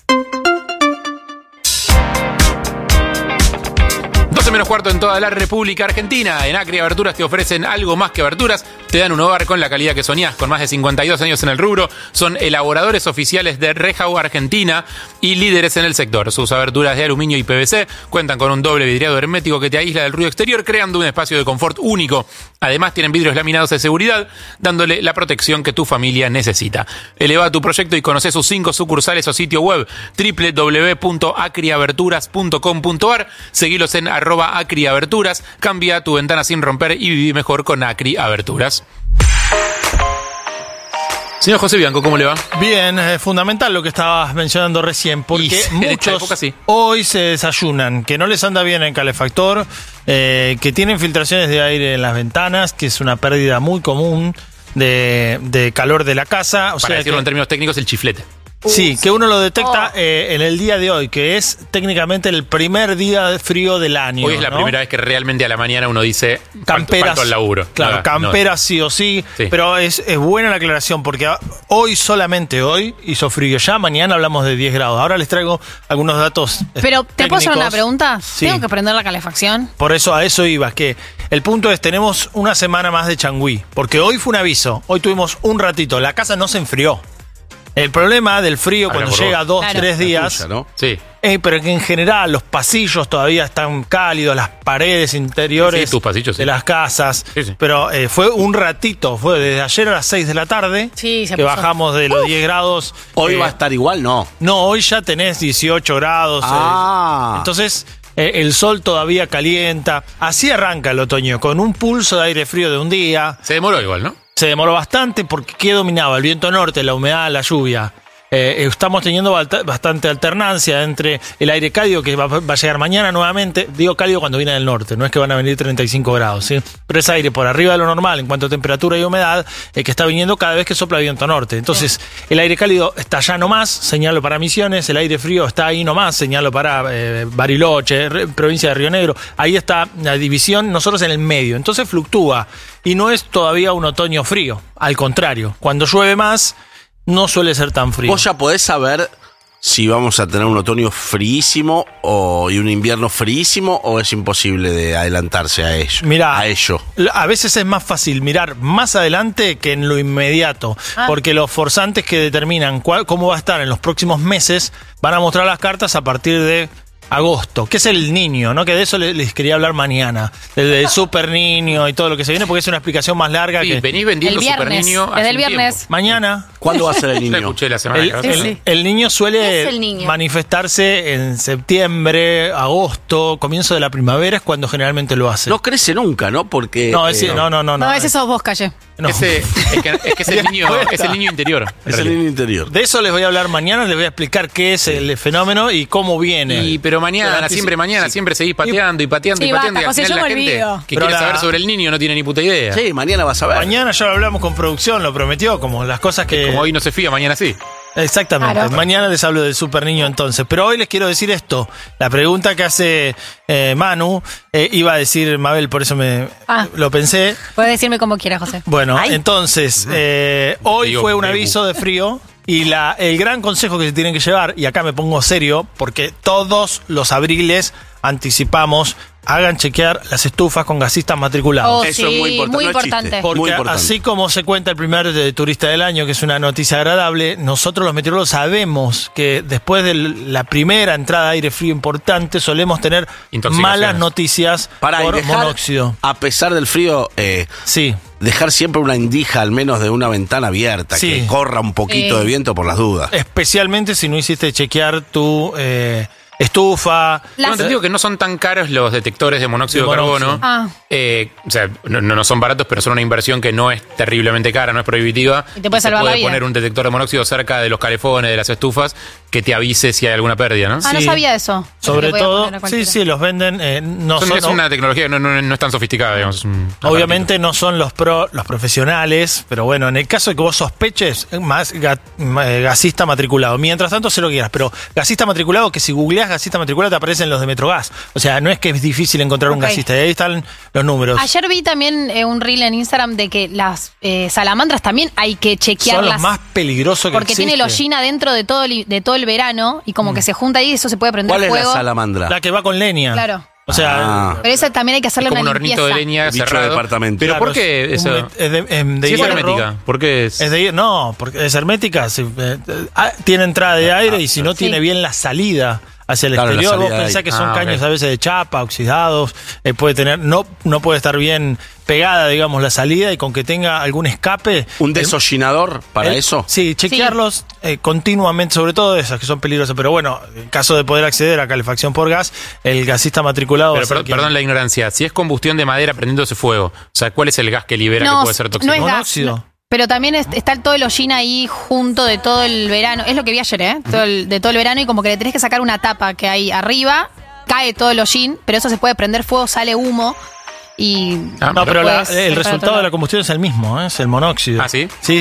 12 menos cuarto en toda la República Argentina. En Acria Aberturas te ofrecen algo más que aberturas. Te dan un hogar con la calidad que soñás. Con más de 52 años en el rubro, son elaboradores oficiales de Rejau Argentina y líderes en el sector. Sus aberturas de aluminio y PVC cuentan con un doble vidriado hermético que te aísla del ruido exterior, creando un espacio de confort único. Además, tienen vidrios laminados de seguridad, dándole la protección que tu familia necesita. Eleva tu proyecto y conoce sus 5 sucursales o sitio web www.acriaberturas.com.ar. Seguilos en @acriaberturas. Cambia tu ventana sin romper y viví mejor con Acri Aberturas. Señor José Bianco, ¿cómo le va? Bien, es fundamental lo que estabas mencionando recién, porque muchos sí. Hoy se desayunan, que no les anda bien el calefactor, que tienen filtraciones de aire en las ventanas, que es una pérdida muy común de calor de la casa. Para decirlo en términos técnicos, el chiflete. Sí, que uno lo detecta en el día de hoy, que es técnicamente el primer día de frío del año. Hoy es la primera vez que realmente a la mañana uno dice camperas, falto al laburo. Claro, camperas sí o sí, pero es buena la aclaración porque hoy, solamente hoy, hizo frío. Ya mañana hablamos de 10 grados. Ahora les traigo algunos datos Pero, ¿te puedo hacer una pregunta? Sí. ¿Tengo que prender la calefacción? Por eso, a eso iba, que el punto es, tenemos una semana más de changüí, porque hoy fue un aviso, hoy tuvimos un ratito, la casa no se enfrió. El problema del frío cuando llega 2-3 días, tuya, ¿no? Sí. Pero que en general los pasillos todavía están cálidos, las paredes interiores tus pasillos, de las casas. Sí. Pero fue un ratito, fue desde ayer a las 6 de la tarde que bajamos de los 10 grados. ¿Hoy va a estar igual? No. No, hoy ya tenés 18 grados. Entonces el sol todavía calienta. Así arranca el otoño, con un pulso de aire frío de un día. Se demoró igual, ¿no? Se demoró bastante porque ¿qué dominaba? El viento norte, la humedad, la lluvia. estamos teniendo bastante alternancia entre el aire cálido que va a llegar mañana nuevamente. Digo cálido cuando viene del norte, no es que van a venir 35 grados, ¿sí? Pero es aire por arriba de lo normal en cuanto a temperatura y humedad, que está viniendo cada vez que sopla viento norte. Entonces, el aire cálido está allá nomás, señalo para Misiones, el aire frío está ahí nomás, señalo para Bariloche, provincia de Río Negro. Ahí está la división, nosotros en el medio. Entonces fluctúa y no es todavía un otoño frío, al contrario, cuando llueve más no suele ser tan frío. ¿Vos ya podés saber si vamos a tener un otoño fríísimo y un invierno fríísimo o es imposible de adelantarse a ello? Mirá, a veces es más fácil mirar más adelante que en lo inmediato, porque los forzantes que determinan cómo va a estar en los próximos meses van a mostrar las cartas a partir de agosto, que es el niño, ¿no? Que de eso les quería hablar mañana, del super niño y todo lo que se viene, porque es una explicación más larga. Sí, que venís vendiendo super niño desde el viernes. Mañana. ¿Cuándo va a ser el niño? Lo escuché la semana el niño suele ¿Qué es el niño? manifestarse en septiembre, agosto, comienzo de la primavera es cuando generalmente lo hace. No crece nunca, ¿no? Porque no, no. No, ese sos vos, Calle. No. Es que es el niño interior. Es el niño interior. De eso les voy a hablar mañana, les voy a explicar qué es el fenómeno y cómo viene. Pero mañana siempre seguís pateando y pateando y pateando, y al final la gente que quiere saber sobre el niño no tiene ni puta idea. Sí, mañana vas a ver. Mañana ya lo hablamos con producción, lo prometió, como las cosas que... Como hoy no se fía, mañana sí. Exactamente, claro. Mañana les hablo del super niño entonces, pero hoy les quiero decir esto, la pregunta que hace Manu, iba a decir Mabel, por eso lo pensé. Puedes decirme como quieras, José. Bueno, entonces, hoy fue un aviso de frío y el gran consejo que se tienen que llevar, y acá me pongo serio, porque todos los abriles anticipamos, hagan chequear las estufas con gasistas matriculados. Eso es muy importante. Porque muy importante. Así como se cuenta el primer turista del año, que es una noticia agradable, nosotros los meteorólogos sabemos que después de la primera entrada de aire frío importante solemos tener malas noticias por monóxido. A pesar del frío, dejar siempre una indija al menos de una ventana abierta, que corra un poquito de viento por las dudas. Especialmente si no hiciste chequear tu... estufa. Tengo entendido que no son tan caros los detectores de monóxido de carbono. O sea, no son baratos, pero son una inversión que no es terriblemente cara, no es prohibitiva. Y te puede salvar la vida. Poner un detector de monóxido cerca de los calefones, de las estufas, que te avise si hay alguna pérdida, ¿no? No sabía eso. Sobre todo, sí, los venden. Es una tecnología que no es tan sofisticada, digamos. Obviamente no son los profesionales, pero bueno, en el caso de que vos sospeches, más gasista matriculado. Mientras tanto, sé lo que quieras, pero gasista matriculado, que si googleás gasista matriculado te aparecen los de Metrogas. O sea, no es que es difícil encontrar un gasista, y ahí están los números. Ayer vi también un reel en Instagram de que las salamandras también hay que chequearlas. Son los más peligrosos que porque existe. Tiene el hollín adentro de todo el verano y como que se junta ahí y eso se puede prender fuego. ¿Cuál es la salamandra? La que va con leña. Claro. O sea, pero esa también hay que hacerle como una un hornito limpieza. de leña Bicho cerrado. de departamento. Pero claro, ¿por qué eso? Es de si es hierro, hermética, ¿por qué es? No, porque es hermética. Tiene entrada de aire y si no tiene bien la salida hacia el exterior. Vos pensás que son caños a veces de chapa, oxidados, puede tener, no puede estar bien pegada, digamos, la salida, y con que tenga algún escape. ¿Un desollinador para eso? Sí, chequearlos continuamente, sobre todo esas que son peligrosas. Pero bueno, en caso de poder acceder a calefacción por gas, el gasista matriculado... Pero perdón la ignorancia, si es combustión de madera prendiéndose fuego, o sea, ¿cuál es el gas que libera que puede ser tóxico? No es monóxido. Pero también está todo el hollín ahí junto de todo el verano. Es lo que vi ayer, de todo el verano, y como que le tenés que sacar una tapa que hay arriba, cae todo el hollín, pero eso se puede prender fuego, sale humo. Y pero el resultado de la combustión es el mismo, es el monóxido. ¿Ah, sí? Sí.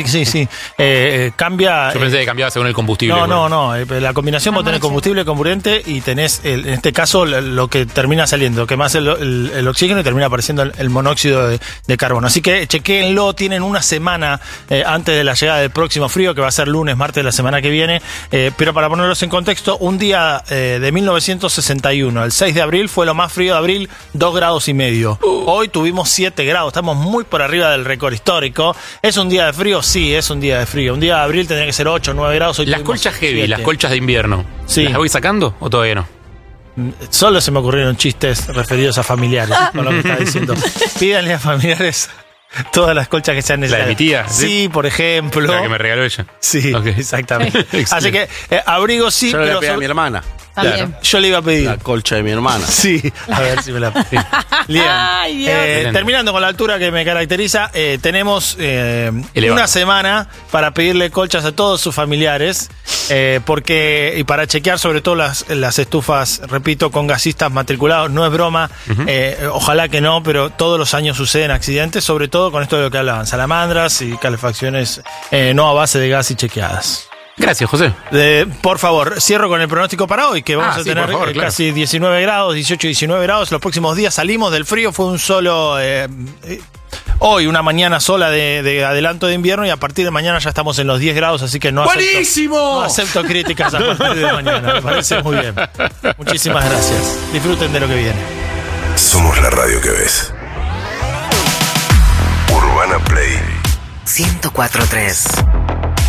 Cambia. Yo pensé que cambiaba según el combustible. No. La combinación vos tenés combustible, comburente, y tenés, en este caso, lo que termina saliendo, que más el oxígeno, y termina apareciendo el monóxido de carbono. Así que chequéenlo, tienen una semana antes de la llegada del próximo frío, que va a ser lunes, martes de la semana que viene. Pero para ponerlos en contexto, un día de 1961, el 6 de abril, fue lo más frío de abril, 2,5 grados. Hoy tuvimos 7 grados, estamos muy por arriba del récord histórico. ¿Es un día de frío? Sí, es un día de frío. Un día de abril tendría que ser 8 o 9 grados. Hoy las colchas heavy, 7. Las colchas de invierno, sí. ¿las voy sacando o todavía no? Solo se me ocurrieron chistes referidos a familiares, con lo que está diciendo. Pídanle a familiares todas las colchas que sean necesarias. ¿La de mi tía? Sí, por ejemplo. La que me regaló ella. Sí, exactamente. Así que abrigo sí, yo le voy a pedir a mi hermana. Claro. Yo le iba a pedir la colcha de mi hermana. Sí, a ver si me la pedí. Terminando con la altura que me caracteriza, tenemos una semana para pedirle colchas a todos sus familiares. Porque, y para chequear sobre todo las estufas, repito, con gasistas matriculados, no es broma, ojalá que no, pero todos los años suceden accidentes, sobre todo con esto de lo que hablaban, salamandras y calefacciones no a base de gas y chequeadas. Gracias, José. Por favor, cierro con el pronóstico para hoy, que vamos a tener casi 19 grados, 18, 19 grados. Los próximos días salimos del frío, fue un solo... hoy, una mañana sola de adelanto de invierno, y a partir de mañana ya estamos en los 10 grados, así que no acepto críticas a partir de mañana. Me parece muy bien. Muchísimas gracias. Disfruten de lo que viene. Somos la radio que ves. Urbana Play 104.3.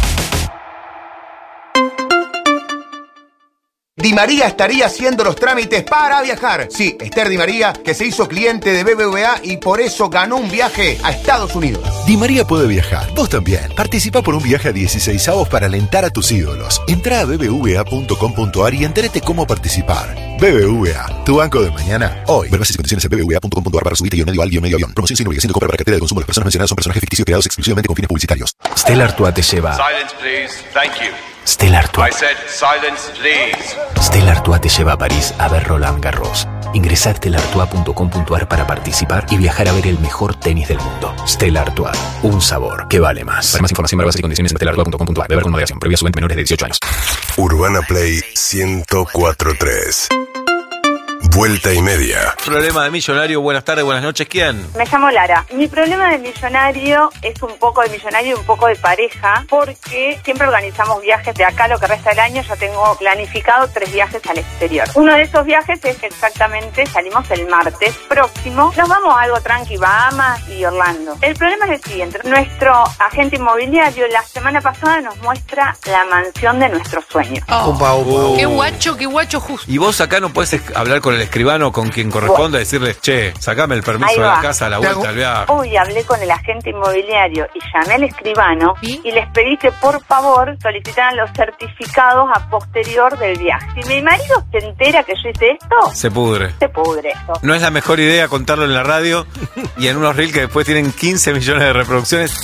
Di María estaría haciendo los trámites para viajar. Sí, Esther Di María, que se hizo cliente de BBVA y por eso ganó un viaje a Estados Unidos. Di María puede viajar. Vos también. Participa por un viaje a 16avos para alentar a tus ídolos. Entrá a bbva.com.ar y entérate cómo participar. BBVA, tu banco de mañana, hoy. Ver bases y condiciones en bbva.com.ar/subite-medio-avión. Promoción sin obligación de compra para cartera de consumo. Las personas mencionadas son personajes ficticios creados exclusivamente con fines publicitarios. Stella Artois te lleva. Silence, please. Thank you. Stella Artois. I said silence, please. Stella Artois te lleva a París a ver Roland Garros. Ingresa a stellartois.com.ar para participar y viajar a ver el mejor tenis del mundo. Stella Artois, un sabor que vale más. Para más información, ver bases y condiciones en stellartois.com.ar. Beber con moderación. Prohibida su venta menores de 18 años. Urbana Play 104.3. Vuelta y media. Problema de millonario. Buenas tardes, buenas noches. ¿Quién? Me llamo Lara. Mi problema de millonario es un poco de millonario y un poco de pareja, porque siempre organizamos viajes de acá lo que resta del año. Ya tengo planificado 3 viajes al exterior. Uno de esos viajes es exactamente, salimos el martes próximo. Nos vamos a algo tranqui, Bahamas y Orlando. El problema es el siguiente. Nuestro agente inmobiliario la semana pasada nos muestra la mansión de nuestros sueños. Qué guacho justo. Y vos acá no podés hablar con el escribano, con quien corresponda, decirle, che, sacame el permiso de la casa a la vuelta al viaje. Hoy hablé con el agente inmobiliario y llamé al escribano y les pedí que por favor solicitaran los certificados a posterior del viaje. Si mi marido se entera que yo hice esto, se pudre. Esto. No es la mejor idea contarlo en la radio y en unos reels que después tienen 15 millones de reproducciones.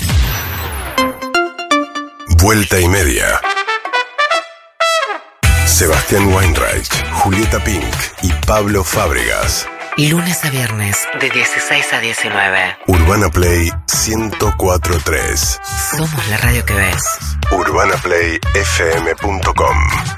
Vuelta y media. Sebastián Weinreich, Julieta Pink y Pablo Fábregas. Lunes a viernes, de 16 a 19. Urbana Play 104.3. Somos la radio que ves. UrbanaPlayFM.com.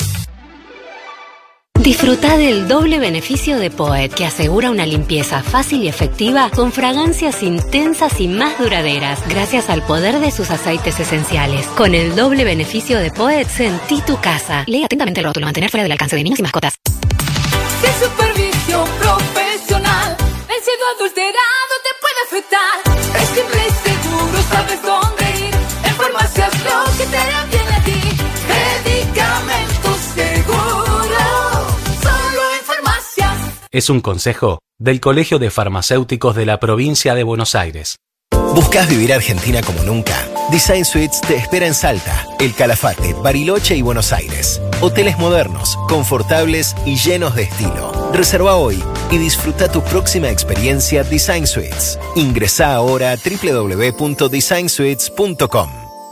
Disfruta del doble beneficio de Poet, que asegura una limpieza fácil y efectiva con fragancias intensas y más duraderas, gracias al poder de sus aceites esenciales. Con el doble beneficio de Poet, sentí tu casa. Lee atentamente el rótulo. Mantener fuera del alcance de niños y mascotas. De supervisión profesional, el cielo adulterado te puede afectar. Es simple y seguro, sabes dónde ir. En farmacias lo que te hará bien a ti. Medicamentos seguros, solo en farmacias. Es un consejo del Colegio de Farmacéuticos de la Provincia de Buenos Aires. ¿Buscás vivir Argentina como nunca? Design Suites te espera en Salta, El Calafate, Bariloche y Buenos Aires. Hoteles modernos, confortables y llenos de estilo. Reserva hoy y disfruta tu próxima experiencia Design Suites. Ingresá ahora a www.designsuites.com.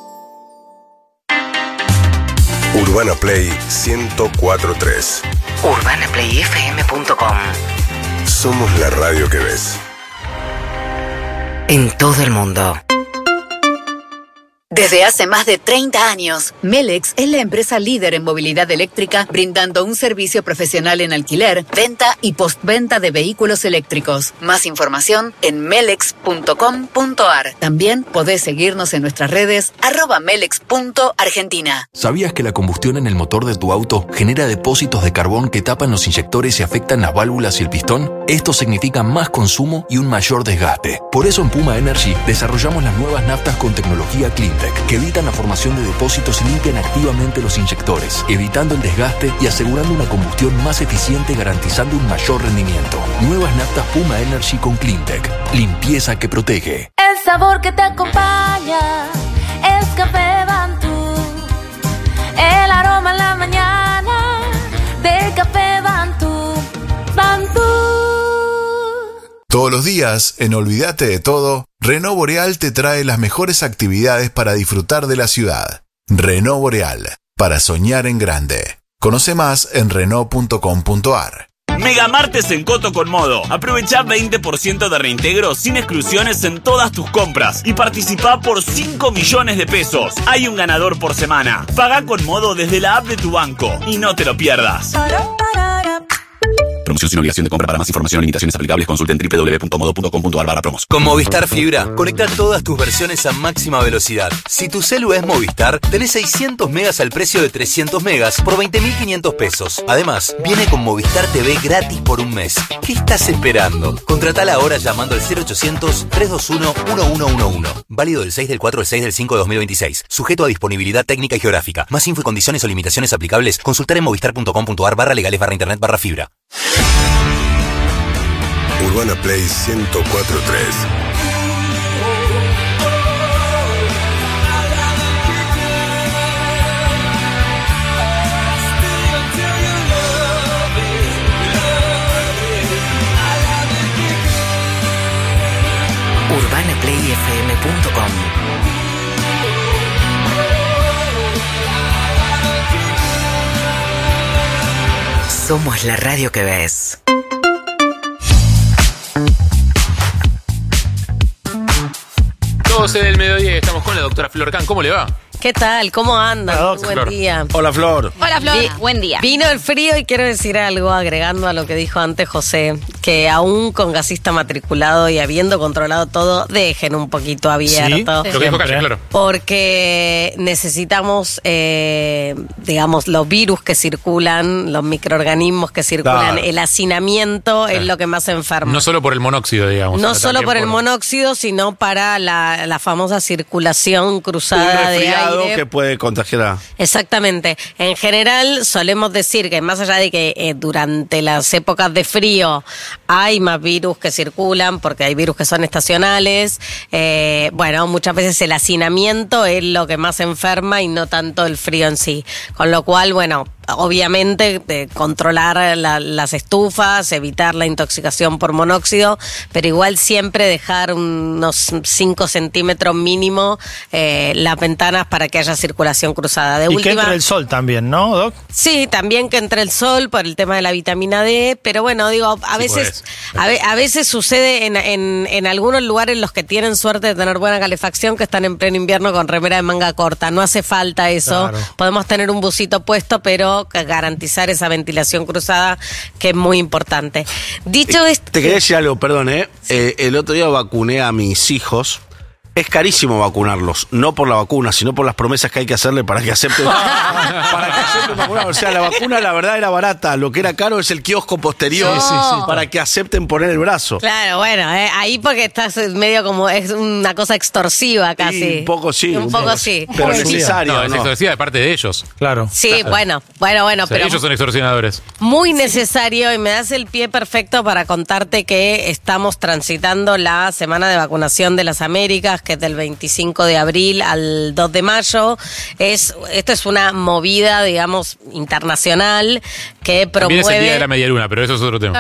Urbana Play 104.3. UrbanaPlayFM.com. Somos la radio que ves. En todo el mundo. Desde hace más de 30 años, Melex es la empresa líder en movilidad eléctrica, brindando un servicio profesional en alquiler, venta y postventa de vehículos eléctricos. Más información en melex.com.ar. También podés seguirnos en nuestras redes @melex.argentina. ¿Sabías que la combustión en el motor de tu auto genera depósitos de carbón que tapan los inyectores y afectan las válvulas y el pistón? Esto significa más consumo y un mayor desgaste. Por eso en Puma Energy desarrollamos las nuevas naftas con tecnología Cleantech, que evitan la formación de depósitos y limpian activamente los inyectores, evitando el desgaste y asegurando una combustión más eficiente, garantizando un mayor rendimiento. Nuevas naftas Puma Energy con Cleantech. Limpieza que protege. El sabor que te acompaña es Café Bantú. El aroma en la mañana del Café Bantú. Bantú. Todos los días, en Olvídate de Todo, Renault Boreal te trae las mejores actividades para disfrutar de la ciudad. Renault Boreal, para soñar en grande. Conoce más en Renault.com.ar. Mega martes en Coto con Modo. Aprovecha 20% de reintegro sin exclusiones en todas tus compras y participa por 5 millones de pesos. Hay un ganador por semana. Paga con Modo desde la app de tu banco y no te lo pierdas. Promoción sin obligación de compra. Para más información o limitaciones aplicables, consulten www.modo.com.ar/promos. Con Movistar Fibra, conecta todas tus versiones a máxima velocidad. Si tu celu es Movistar, tenés 600 megas al precio de 300 megas por 20.500 pesos. Además, viene con Movistar TV gratis por un mes. ¿Qué estás esperando? Contratala ahora llamando al 0800-321-1111. Válido del 6 del 4 al 6 del 5 de 2026. Sujeto a disponibilidad técnica y geográfica. Más info y condiciones o limitaciones aplicables, consultar en movistar.com.ar/legales/internet/fibra. Urbana Play 104.3. UrbanaPlayFM.com. Somos la radio que ves. 12 del mediodía, estamos con la doctora Flor Can. ¿Cómo le va? ¿Qué tal? ¿Cómo andan? Hola, Buen Flor. día. Hola, Flor. Hola, Flor. Buen día. Vino el frío y quiero decir algo, agregando a lo que dijo antes José, que aún con gasista matriculado y habiendo controlado todo, dejen un poquito abierto. Sí, lo que dijo Calle, claro. Porque necesitamos, digamos, los virus que circulan, los microorganismos que circulan, Claro. el hacinamiento es lo que más enferma. No solo por el monóxido, digamos. No sino solo también por el monóxido, sino para la famosa circulación cruzada Un de resfriado aire. que puede contagiar a... Exactamente. En general solemos decir que más allá de que durante las épocas de frío hay más virus que circulan, porque hay virus que son estacionales, bueno, muchas veces el hacinamiento es lo que más enferma y no tanto el frío en sí. Con lo cual, bueno, obviamente controlar las estufas, evitar la intoxicación por monóxido, pero igual siempre dejar unos 5 centímetros mínimo las ventanas para que haya circulación cruzada. De y última, que entre el sol también, ¿no, Doc? Sí, también que entre el sol por el tema de la vitamina D, pero bueno, digo, a veces sucede en algunos lugares los que tienen suerte de tener buena calefacción que están en pleno invierno con remera de manga corta. No hace falta eso. Claro. Podemos tener un busito puesto, pero garantizar esa ventilación cruzada que es muy importante. Dicho esto... Te quería decir algo, perdón, el otro día vacuné a mis hijos. Es carísimo vacunarlos, no por la vacuna, sino por las promesas que hay que hacerle para que acepten vacunar. O sea, la vacuna la verdad era barata, lo que era caro es el kiosco posterior para que acepten poner el brazo. Claro, bueno, ahí porque estás medio como, es una cosa extorsiva casi. Y un poco sí. Un poco sí. Pero necesario, No, es ¿no? extorsiva de parte de ellos. Claro. Sí, Claro. bueno, O sea, pero ellos son extorsionadores. muy necesario, y me das el pie perfecto para contarte que estamos transitando la semana de vacunación de las Américas, que es del 25 de abril al 2 de mayo. Esto es una movida, digamos, internacional que promueve... También es el día de la media luna, pero eso es otro tema.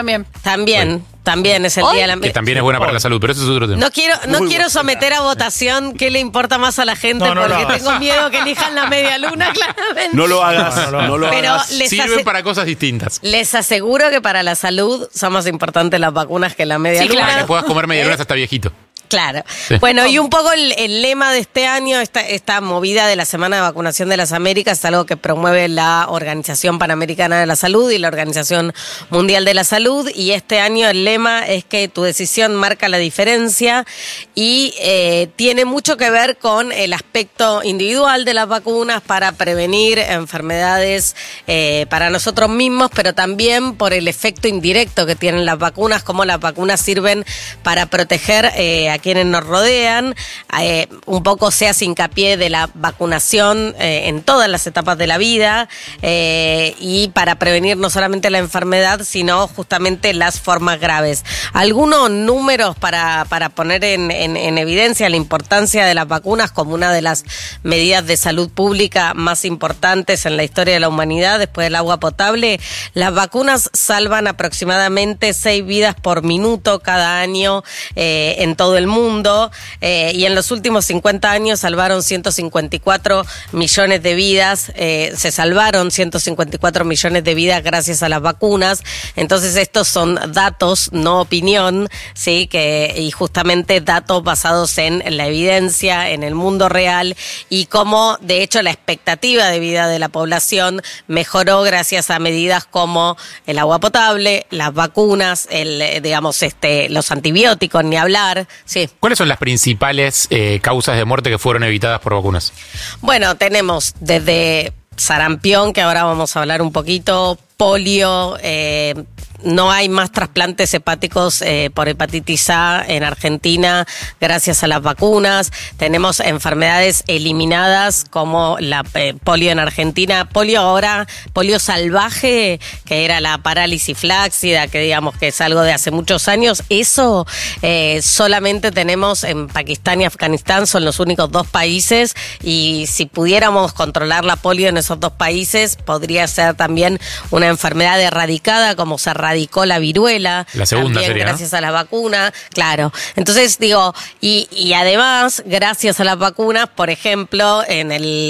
También es el día de la Que también es buena para la salud, pero eso es otro tema. No quiero someter a votación qué le importa más a la gente, No, no lo porque hagas. tengo miedo que elijan la media luna, claramente. No lo hagas, no lo Pero hagas. Sirven para cosas distintas. Les aseguro que para la salud son más importantes las vacunas que la media luna. Para que puedas comer media luna hasta viejito. Claro. Sí. Bueno, y un poco el lema de este año, esta movida de la Semana de Vacunación de las Américas, es algo que promueve la Organización Panamericana de la Salud y la Organización Mundial de la Salud. Y este año el lema es que tu decisión marca la diferencia, y tiene mucho que ver con el aspecto individual de las vacunas para prevenir enfermedades para nosotros mismos, pero también por el efecto indirecto que tienen las vacunas, cómo las vacunas sirven para proteger a quienes nos rodean. Un poco se hace hincapié de la vacunación en todas las etapas de la vida, y para prevenir no solamente la enfermedad, sino justamente las formas graves. Algunos números para poner en evidencia la importancia de las vacunas como una de las medidas de salud pública más importantes en la historia de la humanidad después del agua potable. Las vacunas salvan aproximadamente 6 vidas por minuto cada año en todo el el mundo, y en los últimos 50 años salvaron 154 millones de vidas, se salvaron 154 millones de vidas gracias a las vacunas. Entonces estos son datos, no opinión, ¿sí? Y justamente datos basados en la evidencia, en el mundo real, y cómo de hecho la expectativa de vida de la población mejoró gracias a medidas como el agua potable, las vacunas, los antibióticos, ni hablar, sí. ¿Cuáles son las principales causas de muerte que fueron evitadas por vacunas? Bueno, tenemos desde sarampión, que ahora vamos a hablar un poquito, polio, no hay más trasplantes hepáticos por hepatitis A en Argentina gracias a las vacunas. Tenemos enfermedades eliminadas como la polio en Argentina. Polio salvaje, que era la parálisis flácida, que digamos que es algo de hace muchos años. Eso solamente tenemos en Pakistán y Afganistán, son los únicos 2 países. Y si pudiéramos controlar la polio en esos 2 países, podría ser también una enfermedad erradicada, como se erradicó la viruela. La segunda también, sería, gracias a la vacuna, claro. Entonces digo, y además, gracias a las vacunas, por ejemplo, en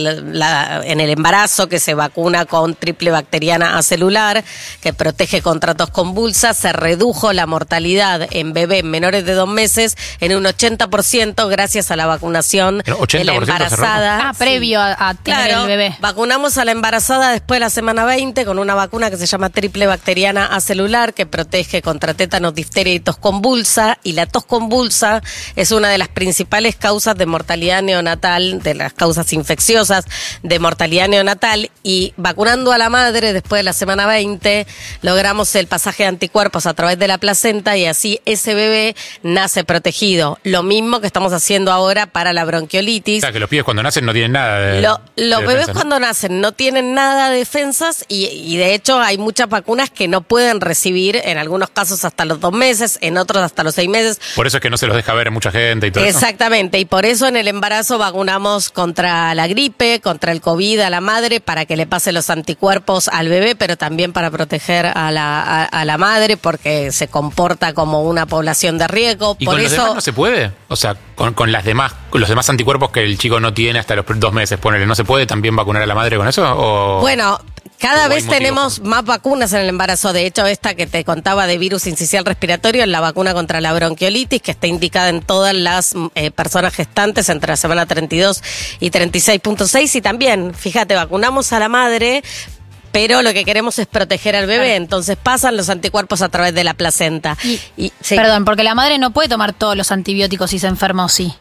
el embarazo, que se vacuna con triple bacteriana acelular, que protege contra tos convulsa, se redujo la mortalidad en bebés menores de 2 meses en un 80% gracias a la vacunación de la embarazada. Previo a tener el bebé. Vacunamos a la embarazada después de la semana 20 con una vacuna que se llama triple bacteriana acelular, que protege contra tétanos, difteria y tos convulsa, y la tos convulsa es una de las principales causas de mortalidad neonatal, de las causas infecciosas de mortalidad neonatal, y vacunando a la madre después de la semana 20 logramos el pasaje de anticuerpos a través de la placenta, y así ese bebé nace protegido. Lo mismo que estamos haciendo ahora para la bronquiolitis. O sea, que los pibes cuando nacen no tienen nada de Los bebés defensa, ¿no? Cuando nacen no tienen nada de defensas, y de hecho hay muchas vacunas que no pueden recibir, en algunos casos hasta los 2 meses, en otros hasta los 6 meses. Por eso es que no se los deja ver a mucha gente y todo eso. Exactamente, y por eso en el embarazo vacunamos contra la gripe, contra el COVID a la madre, para que le pase los anticuerpos al bebé, pero también para proteger a la madre, porque se comporta como una población de riesgo. ¿Y por con eso los demás no se puede? O sea, con los demás anticuerpos que el chico no tiene hasta los 2 meses, ponele, ¿no se puede también vacunar a la madre con eso? ¿O? Bueno, cada vez tenemos más vacunas en el embarazo. De hecho, esta que te contaba de virus sincicial respiratorio es la vacuna contra la bronquiolitis, que está indicada en todas las personas gestantes entre la semana 32 y 36.6. Y también, fíjate, vacunamos a la madre, pero lo que queremos es proteger al bebé. Entonces pasan los anticuerpos a través de la placenta. Sí. Perdón, porque la madre no puede tomar todos los antibióticos si se enferma o sí.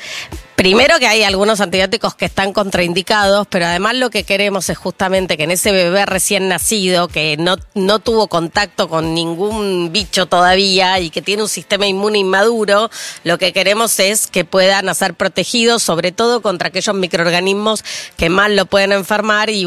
Primero que hay algunos antibióticos que están contraindicados, pero además lo que queremos es justamente que en ese bebé recién nacido, que no tuvo contacto con ningún bicho todavía y que tiene un sistema inmune inmaduro, lo que queremos es que pueda nacer protegido, sobre todo contra aquellos microorganismos que más lo pueden enfermar, y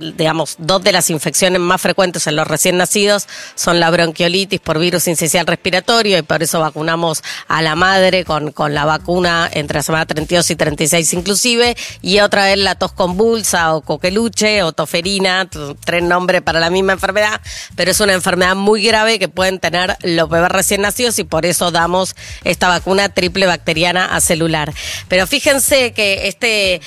2 de las infecciones más frecuentes en los recién nacidos son la bronquiolitis por virus sincicial respiratorio, y por eso vacunamos a la madre con la vacuna entre la semana 32 y 36 inclusive, y otra es la tos convulsa o coqueluche o toferina, 3 nombres para la misma enfermedad, pero es una enfermedad muy grave que pueden tener los bebés recién nacidos, y por eso damos esta vacuna triple bacteriana acelular. Pero fíjense que este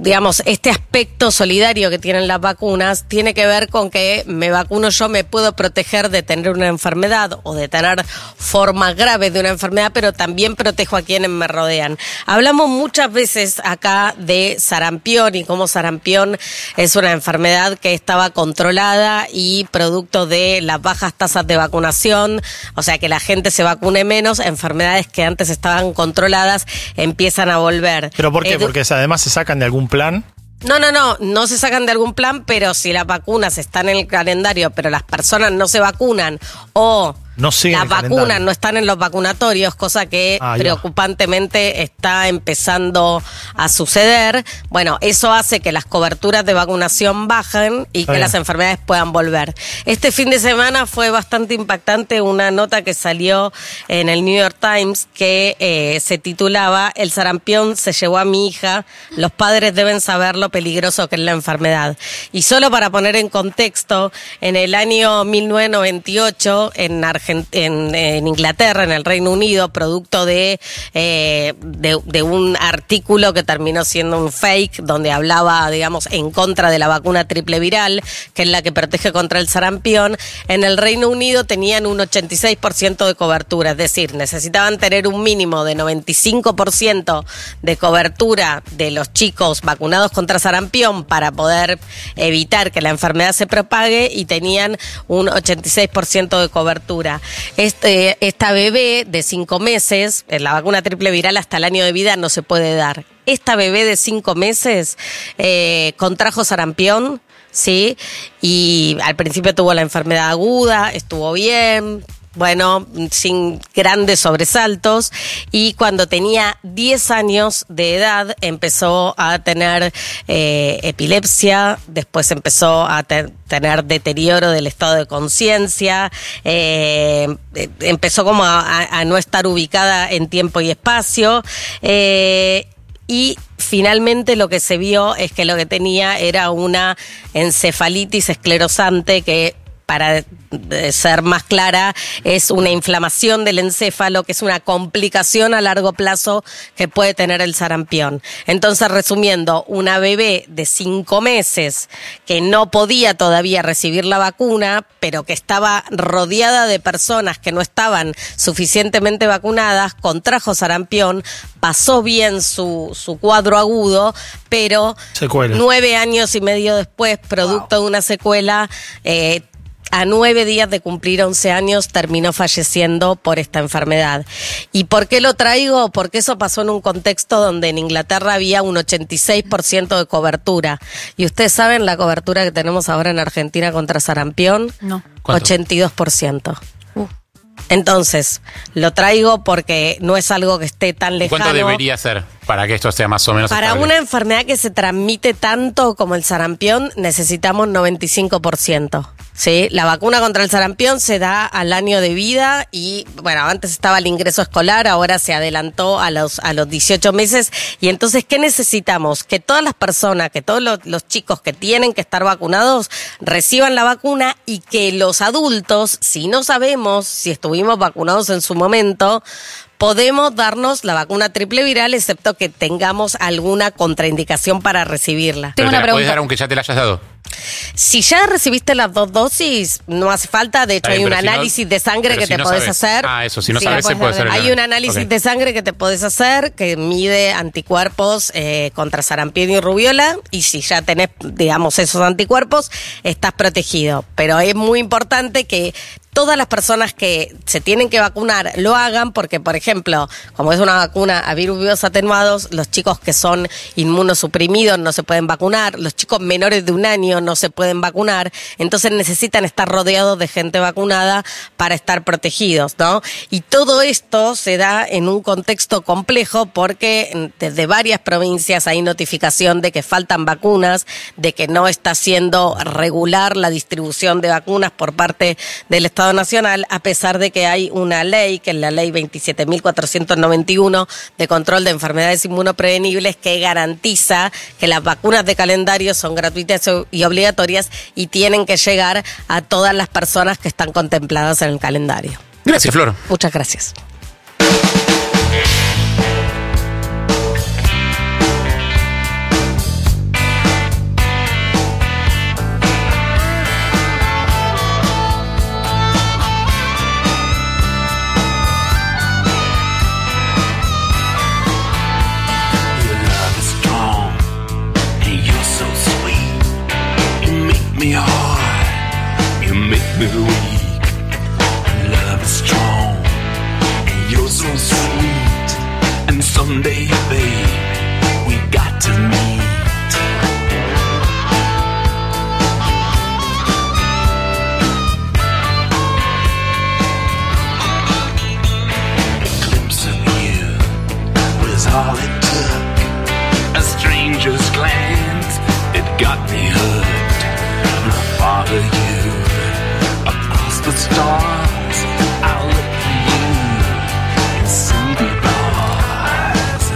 aspecto solidario que tienen las vacunas tiene que ver con que me vacuno yo, me puedo proteger de tener una enfermedad o de tener formas graves de una enfermedad, pero también protejo a quienes me rodean. Hablamos muchas veces acá de sarampión y cómo sarampión es una enfermedad que estaba controlada y producto de las bajas tasas de vacunación, o sea que la gente se vacune menos, enfermedades que antes estaban controladas empiezan a volver. ¿Pero por qué? Porque además se sacan de algún plan. No se sacan de algún plan, pero si las vacunas están en el calendario, pero las personas no se vacunan o las vacunas no están en los vacunatorios, cosa que preocupantemente está empezando a suceder. Bueno, eso hace que las coberturas de vacunación bajen y que las enfermedades puedan volver. Este fin de semana fue bastante impactante una nota que salió en el New York Times que se titulaba "El sarampión se llevó a mi hija, los padres deben saber lo peligroso que es la enfermedad". Y solo para poner en contexto, en el año 1998 en Argentina en Inglaterra, en el Reino Unido, producto de un artículo que terminó siendo un fake, donde hablaba, digamos, en contra de la vacuna triple viral, que es la que protege contra el sarampión. En el Reino Unido tenían un 86% de cobertura, es decir, necesitaban tener un mínimo de 95% de cobertura de los chicos vacunados contra sarampión para poder evitar que la enfermedad se propague, y tenían un 86% de cobertura. Esta bebé de 5 meses, la vacuna triple viral hasta el año de vida no se puede dar. Esta bebé de 5 meses contrajo sarampión, ¿sí? Y al principio tuvo la enfermedad aguda, estuvo bien, bueno, sin grandes sobresaltos, y cuando tenía 10 años de edad empezó a tener epilepsia, después empezó a tener deterioro del estado de conciencia, empezó como a no estar ubicada en tiempo y espacio, y finalmente lo que se vio es que lo que tenía era una encefalitis esclerosante, que, para ser más clara, es una inflamación del encéfalo, que es una complicación a largo plazo que puede tener el sarampión. Entonces, resumiendo, una bebé de 5 meses que no podía todavía recibir la vacuna, pero que estaba rodeada de personas que no estaban suficientemente vacunadas, contrajo sarampión, pasó bien su cuadro agudo, pero secuela. 9 años y medio después, producto de una secuela, a 9 días de cumplir 11 años, terminó falleciendo por esta enfermedad. ¿Y por qué lo traigo? Porque eso pasó en un contexto donde en Inglaterra había un 86% de cobertura. ¿Y ustedes saben la cobertura que tenemos ahora en Argentina contra sarampión? No. 82%. Entonces, lo traigo porque no es algo que esté tan lejano. ¿Cuánto debería ser para que esto sea más o menos Para estable? una enfermedad que se transmite tanto como el sarampión, necesitamos 95%. ¿Sí? La vacuna contra el sarampión se da al año de vida y, bueno, antes estaba el ingreso escolar, ahora se adelantó a los 18 meses. Y entonces, ¿qué necesitamos? Que todas las personas, que todos los chicos que tienen que estar vacunados reciban la vacuna, y que los adultos, si no sabemos si estuvimos vacunados en su momento, podemos darnos la vacuna triple viral, excepto que tengamos alguna contraindicación para recibirla. Pero te la puedes dar aunque ya te la hayas dado. Si ya recibiste las 2 dosis, no hace falta. De hecho, hay un análisis de sangre que te podés hacer. Ah, eso, si no sabes, se puede hacer. Hay un análisis de sangre que te podés hacer que mide anticuerpos contra sarampión y rubiola, y si ya tenés, digamos, esos anticuerpos, estás protegido. Pero es muy importante que todas las personas que se tienen que vacunar lo hagan, porque, por ejemplo, como es una vacuna a virus vivos atenuados, los chicos que son inmunosuprimidos no se pueden vacunar, los chicos menores de 1 año no se pueden vacunar, entonces necesitan estar rodeados de gente vacunada para estar protegidos, ¿no? Y todo esto se da en un contexto complejo, porque desde varias provincias hay notificación de que faltan vacunas, de que no está siendo regular la distribución de vacunas por parte del Estado Nacional, a pesar de que hay una ley, que es la ley 27.491 de control de enfermedades inmunoprevenibles, que garantiza que las vacunas de calendario son gratuitas y obligatorias y tienen que llegar a todas las personas que están contempladas en el calendario. Gracias, Flor. Muchas gracias. Me hard, you make me weak. Love is strong, and you're so sweet. And someday, babe, we got to meet. A glimpse of you was all it took. A stranger's glance, it got me hooked. Follow you across the stars. I'll look for you and see the bars.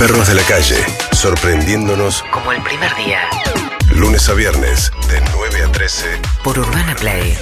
Perros de la calle, sorprendiéndonos Como el primer día. lunes a viernes de 9 a 13 Por Urbana Play.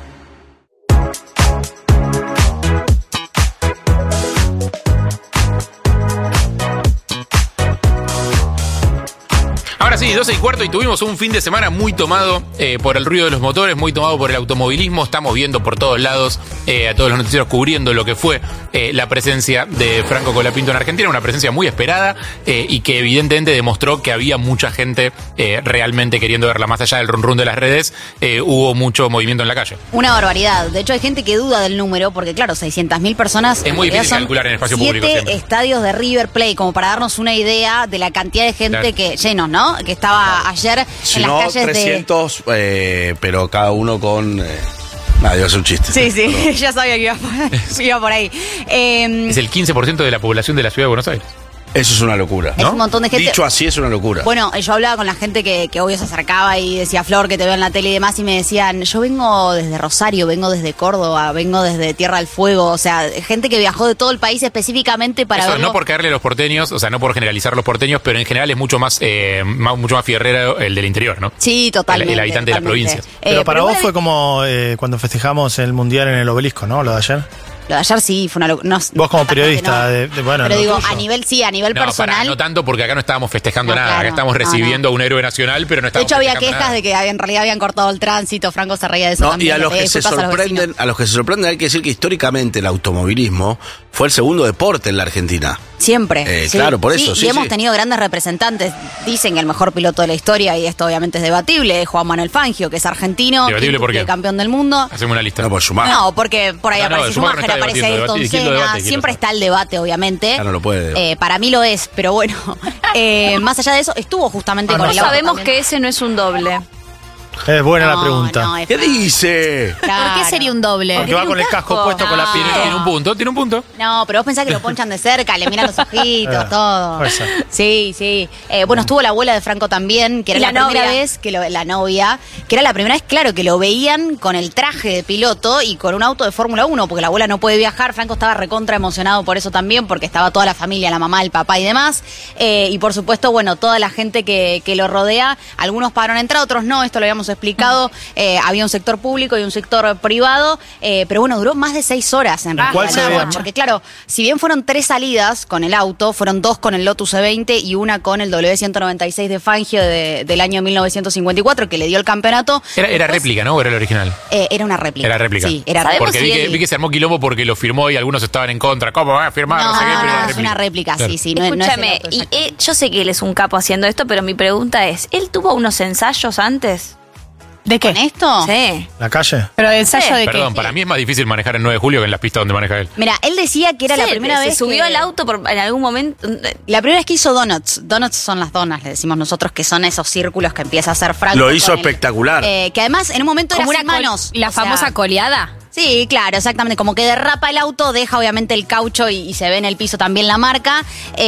Ahora sí, 12:15 y tuvimos un fin de semana muy tomado por el ruido de los motores, muy tomado por el automovilismo. Estamos viendo por todos lados a todos los noticieros cubriendo lo que fue la presencia de Franco Colapinto en Argentina, una presencia muy esperada y que evidentemente demostró que había mucha gente realmente queriendo verla. Más allá del run run de las redes, hubo mucho movimiento en la calle. Una barbaridad. De hecho, hay gente que duda del número porque, claro, 600.000 personas... Es muy difícil son calcular en espacio público 7 siempre. estadios de River Plate, como para darnos una idea de la cantidad de gente Claro. que llenos, ¿no? Que estaba ayer Si en no, las calles 300, pero cada uno con... nada, iba a ser un chiste. Sí, sí, Perdón. ya sabía que iba por ahí. Es el 15% de la población de la ciudad de Buenos Aires. Eso es una locura. Es un montón de gente. Dicho así, es una locura. Bueno, yo hablaba con la gente que obvio se acercaba y decía, Flor, que te veo en la tele y demás, y me decían, yo vengo desde Rosario, vengo desde Córdoba, vengo desde Tierra del Fuego, o sea, gente que viajó de todo el país específicamente para Eso, verlo. no por caerle a los porteños, o sea, no por generalizar los porteños, pero en general es mucho más fierrero el del interior, ¿no? Sí, totalmente. El habitante de la provincia. Pero para vos bueno, fue como cuando festejamos el Mundial en el Obelisco, ¿no? Lo de ayer. Lo de ayer sí fue una locura. Vos como periodista, bueno, Pero lo digo, tuyo. a nivel No, personal. no tanto porque acá no estábamos festejando No, nada, claro. acá estamos No, recibiendo a un héroe nacional, pero no De estamos hecho, había festejando quejas nada. de que en realidad habían cortado el tránsito. Franco se reía de eso No, también. y a los que se Disculpas a los vecinos. sorprenden, hay que decir que históricamente el automovilismo fue el segundo deporte en la Argentina. Siempre. Sí. Claro, por eso, Y sí, hemos sí. tenido grandes representantes. Dicen que el mejor piloto de la historia, y esto obviamente es debatible, es Juan Manuel Fangio, que es argentino, ¿Debatible por qué? campeón del mundo. Hacemos una lista. No, por Schumacher. No, porque por ahí No, aparece Schumacher no Schumacher, está aparece debatiendo, Ayrton ¿quién lo Senna. debate? Siempre está el debate, obviamente. Ya no lo puede. Para mí lo es, pero bueno. Más allá de eso, estuvo justamente con ¿Cómo el auto sabemos también. que ese no es un doble? Es buena la No, pregunta. no, es ¿Qué dice? Claro. ¿Por qué sería un doble? Porque va con el casco puesto con la piel. Tiene un punto. No, pero vos pensás que lo ponchan de cerca, le miran los ojitos, todo. puede ser. Sí, sí. Bueno, estuvo la abuela de Franco también, que era La la primera novia. vez que la novia, que era la primera vez, claro, que lo veían con el traje de piloto y con un auto de Fórmula 1, porque la abuela no puede viajar. Franco estaba recontra emocionado por eso también, porque estaba toda la familia, la mamá, el papá y demás. Y por supuesto, bueno, toda la gente que lo rodea, algunos pagaron entrada, otros no, esto lo habíamos explicado. Había un sector público y un sector privado, pero bueno, duró más de 6 horas en realidad. ¿Cuál se veía? Porque claro, si bien fueron 3 salidas con el auto, fueron 2 con el Lotus E20 y una con el W196 de Fangio del año 1954, que le dio el campeonato. Era Después, réplica, ¿no? ¿O era el original? Era una réplica. Era réplica. Sí, era ¿Sabemos Porque réplica. vi que se armó quilombo porque lo firmó y algunos estaban en contra. ¿Cómo va a firmar? No, sé qué, pero era es una réplica, Claro. sí, sí. No, no es el Escúchame, auto y exacto. yo sé que él es un capo haciendo esto, pero mi pregunta es, ¿él tuvo unos ensayos antes? ¿De qué? ¿Con esto? Sí. ¿La calle? Pero el ensayo de Perdón, qué. para mí es más difícil manejar en 9 de julio que en las pistas donde maneja él. Mira, él decía que era la Sí, primera se vez subió que... al auto en algún momento. La primera vez que hizo donuts. Donuts son las donas, le decimos nosotros, que son esos círculos que empieza a hacer Franco. Lo hizo con el- espectacular. que además en un momento Como era una sin manos. la o sea, famosa coleada. Sí, claro, exactamente. Como que derrapa el auto, deja obviamente el caucho y se ve en el piso también la marca.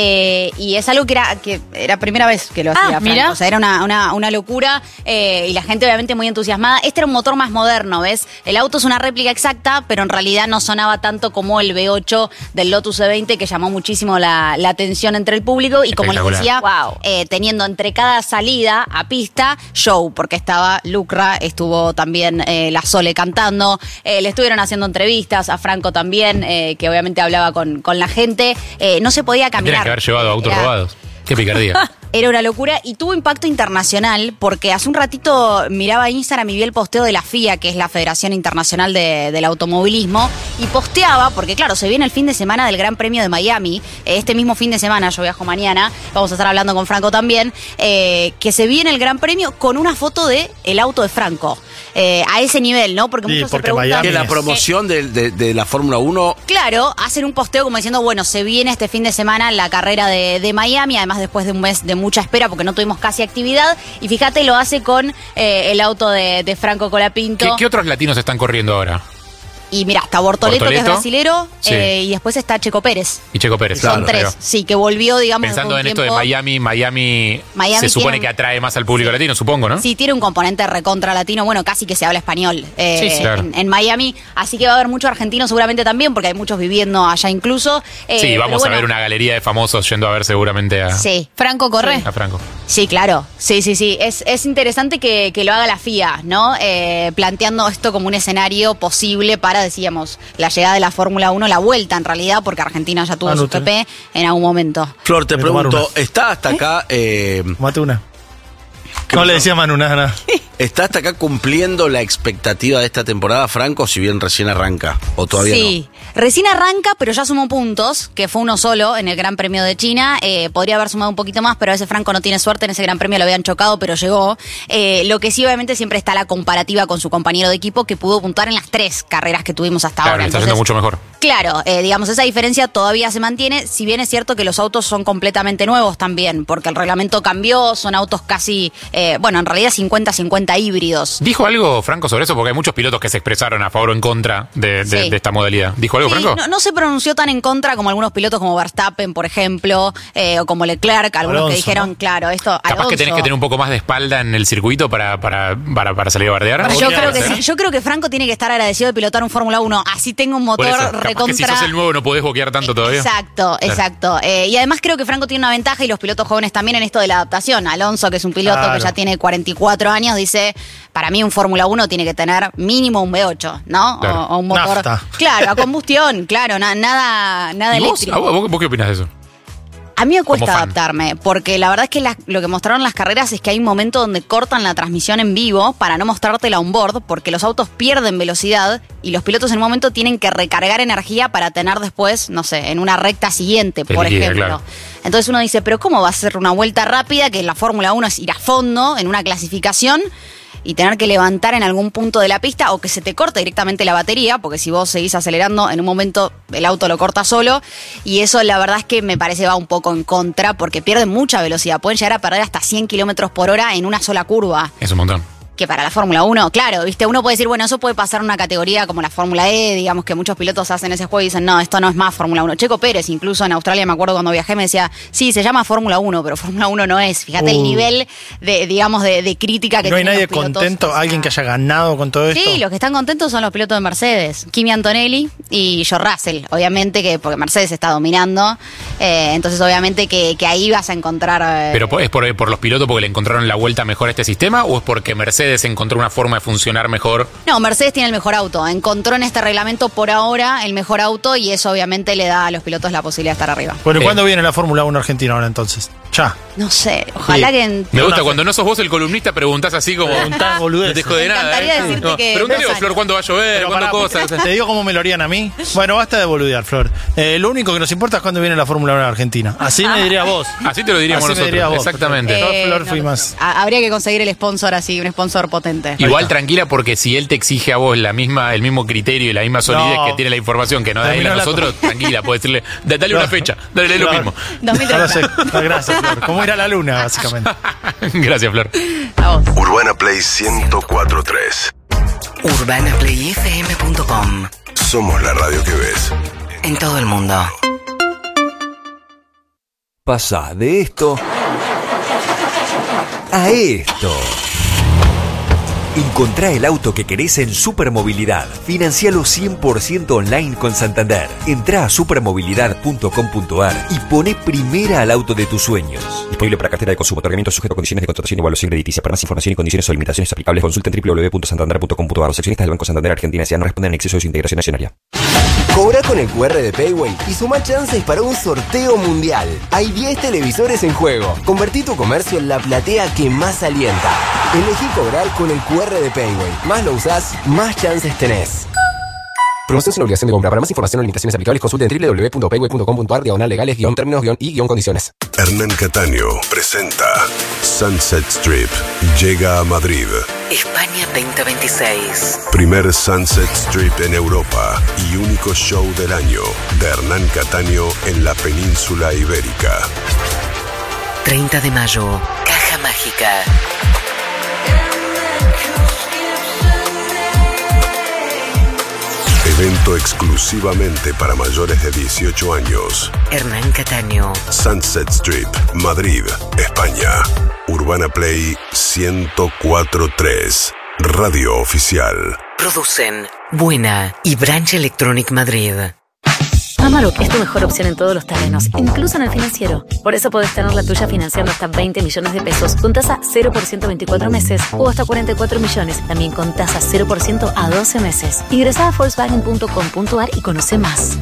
Y es algo que era primera vez que lo hacía Franco. mira. O sea, era una locura. Y la gente obviamente muy entusiasmada. Este era un motor más moderno, ¿ves? El auto es una réplica exacta, pero en realidad no sonaba tanto como el V8 del Lotus E20, que llamó muchísimo la atención entre el público. Y como les decía, teniendo entre cada salida a pista, show, porque estaba Lucra, estuvo también la Sole cantando, le estuvieron haciendo entrevistas, a Franco también, que obviamente hablaba con la gente. No se podía Tienes caminar. que haber llevado autos Era- robados. Qué picardía. Era una locura y tuvo impacto internacional porque hace un ratito miraba Instagram y vi el posteo de la FIA, que es la Federación Internacional del Automovilismo, y posteaba, porque claro, se viene el fin de semana del Gran Premio de Miami, este mismo fin de semana, yo viajo mañana, vamos a estar hablando con Franco también, que se viene el Gran Premio con una foto de el auto de Franco. A ese nivel, ¿no? Porque Sí, muchos porque se preguntan... Que la promoción de la Fórmula 1 Claro, hacen un posteo como diciendo, bueno, se viene este fin de semana la carrera de Miami, además después de un mes de mucha espera porque no tuvimos casi actividad, y fíjate, lo hace con el auto de Franco Colapinto. ¿Qué otros latinos están corriendo ahora? Y mira, está Bortoleto, que es brasilero, Sí. y después está Checo Pérez. Y Checo Pérez. Son claro, tres. claro. Sí, que volvió, digamos, Pensando después en de un esto de tiempo. Miami Miami se supone tiene- que atrae más al público latino, supongo, ¿no? Sí, tiene un componente recontra latino, bueno, casi que se habla español Sí, claro. en Miami, así que va a haber mucho argentino seguramente también, porque hay muchos viviendo allá incluso. Sí, pero vamos bueno, a ver una galería de famosos yendo a ver seguramente a, Sí. Franco Corre. a Franco. Sí, claro. Sí. Es interesante que lo haga la FIA, ¿no? Planteando esto como un escenario posible para, decíamos, la llegada de la Fórmula 1, la vuelta en realidad, porque Argentina ya tuvo su PP en algún momento. Flor, te Voy a tomar pregunto, ¿está hasta acá... Mate una. No le decía Manu nada. ¿Está hasta acá cumpliendo la expectativa de esta temporada, Franco, si bien recién arranca? ¿O todavía Sí, recién arranca, pero ya sumó puntos, que fue uno solo en el Gran Premio de China. Podría haber sumado un poquito más, pero a veces Franco no tiene suerte. En ese Gran Premio lo habían chocado, pero llegó. Lo que sí, obviamente, siempre está la comparativa con su compañero de equipo, que pudo puntuar en las 3 carreras que tuvimos hasta Claro, ahora. le está yendo mucho mejor. Claro, digamos, esa diferencia todavía se mantiene, si bien es cierto que los autos son completamente nuevos también, porque el reglamento cambió, son autos casi, bueno, en realidad 50-50 híbridos. ¿Dijo algo Franco sobre eso? Porque hay muchos pilotos que se expresaron a favor o en contra de Sí. esta modalidad. ¿Dijo algo, Sí, Franco? no se pronunció tan en contra como algunos pilotos como Verstappen, por ejemplo, o como Leclerc, algunos Alonso, que dijeron, ¿no? claro, esto Capaz Alonso. que tenés que tener un poco más de espalda en el circuito para salir a bardear. Yo creo que sí. Yo creo que Franco tiene que estar agradecido de pilotar un Fórmula 1. Así tengo un Por motor eso, capaz recontra. que si sos el nuevo no podés boquear tanto todavía. Exacto. Y además creo que Franco tiene una ventaja y los pilotos jóvenes también en esto de la adaptación. Alonso, que es un piloto Claro. que ya tiene 44 años, dice, para mí un Fórmula 1 tiene que tener mínimo un V8, ¿no? Claro. O un motor. Nafta. Claro, a combustión, claro, nada ¿Y vos? eléctrico. ¿Vos qué opinás de eso? A mí me cuesta Como fan. adaptarme, porque la verdad es que lo que mostraron las carreras es que hay un momento donde cortan la transmisión en vivo para no mostrártela on board, porque los autos pierden velocidad y los pilotos en un momento tienen que recargar energía para tener después, no sé, en una recta siguiente, por Liquida, ejemplo. claro. Entonces uno dice, pero ¿cómo va a ser una vuelta rápida que en la Fórmula 1 es ir a fondo en una clasificación y tener que levantar en algún punto de la pista o que se te corte directamente la batería, porque si vos seguís acelerando, en un momento el auto lo corta solo, y eso la verdad es que me parece va un poco en contra, porque pierden mucha velocidad, pueden llegar a perder hasta 100 kilómetros por hora en una sola curva. Es un montón. Que para la Fórmula 1, claro, viste, uno puede decir, bueno, eso puede pasar en una categoría como la Fórmula E, digamos que muchos pilotos hacen ese juego y dicen, no, esto no es más Fórmula 1. Checo Pérez, incluso en Australia, me acuerdo cuando viajé, me decía, sí, se llama Fórmula 1, pero Fórmula 1 no es. Fíjate el nivel de, digamos, de crítica que ¿No hay tienen nadie los pilotos. contento? ¿Alguien que haya ganado con todo esto? Sí, los que están contentos son los pilotos de Mercedes, Kimi Antonelli y George Russell, obviamente que porque Mercedes está dominando, entonces obviamente que ahí vas a encontrar... ¿Pero es por los pilotos porque le encontraron la vuelta mejor a este sistema o es porque Mercedes encontró una forma de funcionar mejor? No, Mercedes tiene el mejor auto, encontró en este reglamento por ahora el mejor auto y eso obviamente le da a los pilotos la posibilidad de estar arriba. Bueno, ¿y cuándo viene la Fórmula 1 Argentina ahora entonces? Ya. No sé, ojalá Sí. que... Me gusta cuando no sos vos el columnista, preguntás así como. Preguntás boludeces. No te jode Me nada. encantaría decirte que Pregúntale dos vos, Flor, años. cuándo va a llover, Pero cuándo pará, cosas. ¿te digo cómo me lo harían a mí? Bueno, basta de boludear, Flor. Lo único que nos importa es cuándo viene la Fórmula 1 Argentina. Así me diría vos. Así te lo diríamos Así me nosotros. diría vos. Exactamente. Yo, Flor, no, fui más. Habría que conseguir el sponsor así, un sponsor potente. Igual tranquila porque si él te exige a vos el mismo criterio y la misma solidez No. que tiene la información que no da él a Terminó la nosotros, tranquila, puedes decirle, dale una fecha, dale lo Flor. mismo. Ahora sé. Gracias, Flor. ¿Cómo ir a la luna, básicamente? Gracias, Flor. Urbana Play 104.3. UrbanaPlayFM.com. Somos la radio que ves. En todo el mundo. Pasa de esto a esto. Encontrá el auto que querés en Supermovilidad. Financialo 100% online con Santander. Entrá a supermovilidad.com.ar y pone primera al auto de tus sueños. Disponible para cartera de consumo. Otorgamiento sujeto a condiciones de contratación y evaluación crediticia. Para más información y condiciones o limitaciones aplicables, consulten www.santander.com.ar. Los accionistas del Banco Santander Argentina S.A. no responden en exceso de su integración accionaria. Cobra con el QR de Payway y suma chances para un sorteo mundial. Hay 10 televisores en juego. Convertí tu comercio en la platea que más alienta. Elegí cobrar con el QR de Payway. Más lo usás, más chances tenés. Promoción sin obligación de compra. Para más información o limitaciones aplicables, consulten www.payway.com.ar/legales-términos-y-condiciones. Hernán Cataño presenta Sunset Strip. Llega a Madrid. España 2026. Primer Sunset Strip en Europa y único show del año de Hernán Cataño en la península ibérica. 30 de mayo. Caja Mágica. El Evento exclusivamente para mayores de 18 años. Hernán Cataño. Sunset Strip, Madrid, España. Urbana Play 104.3. Radio oficial. Producen Buena y Branch Electronic Madrid. Amarok es tu mejor opción en todos los terrenos, incluso en el financiero. Por eso podés tener la tuya financiando hasta 20 millones de pesos con tasa 0% 24 meses o hasta 44 millones, también con tasa 0% a 12 meses. Ingresá a Volkswagen.com.ar y conoce más.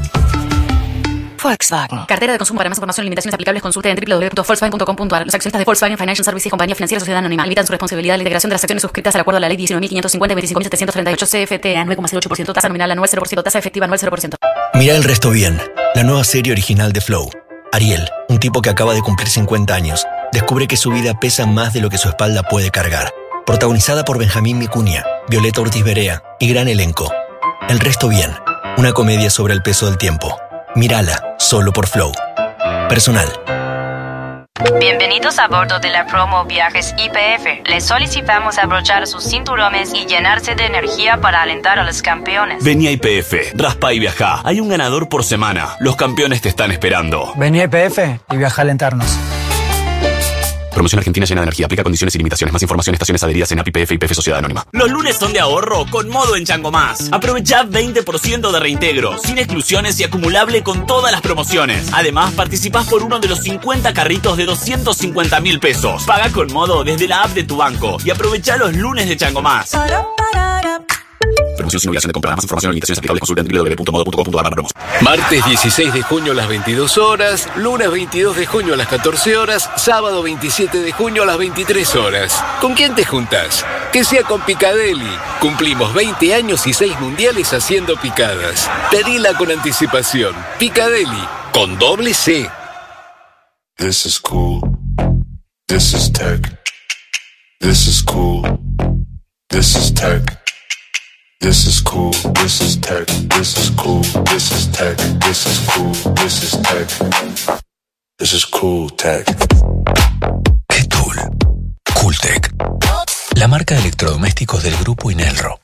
Volkswagen. Cartera de consumo. Para más información y limitaciones aplicables, consulte en www.volkswagen.com.ar. Los accionistas de Volkswagen Financial Services, compañía financiera, sociedad anónima, limitan su responsabilidad. La integración de las acciones suscritas al acuerdo a la ley 19.550 y 25.738 CFT a 9,08%, tasa nominal a 9,0%, tasa efectiva 9,0%. Mira el resto bien. La nueva serie original de Flow. Ariel, un tipo que acaba de cumplir 50 años, descubre que su vida pesa más de lo que su espalda puede cargar. Protagonizada por Benjamín Vicuña, Violeta Ortiz Berea y gran elenco. El resto bien. Una comedia sobre el peso del tiempo. Mírala, solo por Flow. Personal. Bienvenidos a bordo de la promo Viajes YPF. Les solicitamos abrochar sus cinturones y llenarse de energía para alentar a los campeones. Vení a YPF, raspa y viajá. Hay un ganador por semana. Los campeones te están esperando. Vení a YPF y viajá a alentarnos. Promoción Argentina llena de energía. Aplica condiciones y limitaciones. Más información, estaciones adheridas en API, YPF y YPF Sociedad Anónima. Los lunes son de ahorro con Modo en Chango Más. Aprovechá 20% de reintegro, sin exclusiones y acumulable con todas las promociones. Además, participás por uno de los 50 carritos de 250.000 pesos. Paga con Modo desde la app de tu banco y aprovechá los lunes de Chango Más. Promoción sin obligación de compra. Más información y limitaciones aplicables. Consulta en www.modo.com.ar/promos. Martes 16 de junio a las 22 horas, lunes 22 de junio a las 14 horas, sábado 27 de junio a las 23 horas. ¿Con quién te juntas? Que sea con Picadelli. Cumplimos 20 años y 6 mundiales haciendo picadas. Pedila con anticipación. Picadelli, con doble C. This is cool. This is tech. This is cool. This is tech. This is cool, this is tech, this is cool, this is tech, this is cool, this is tech. This is cool tech. ¿Qué tool? Cooltech. La marca de electrodomésticos del grupo Inelro.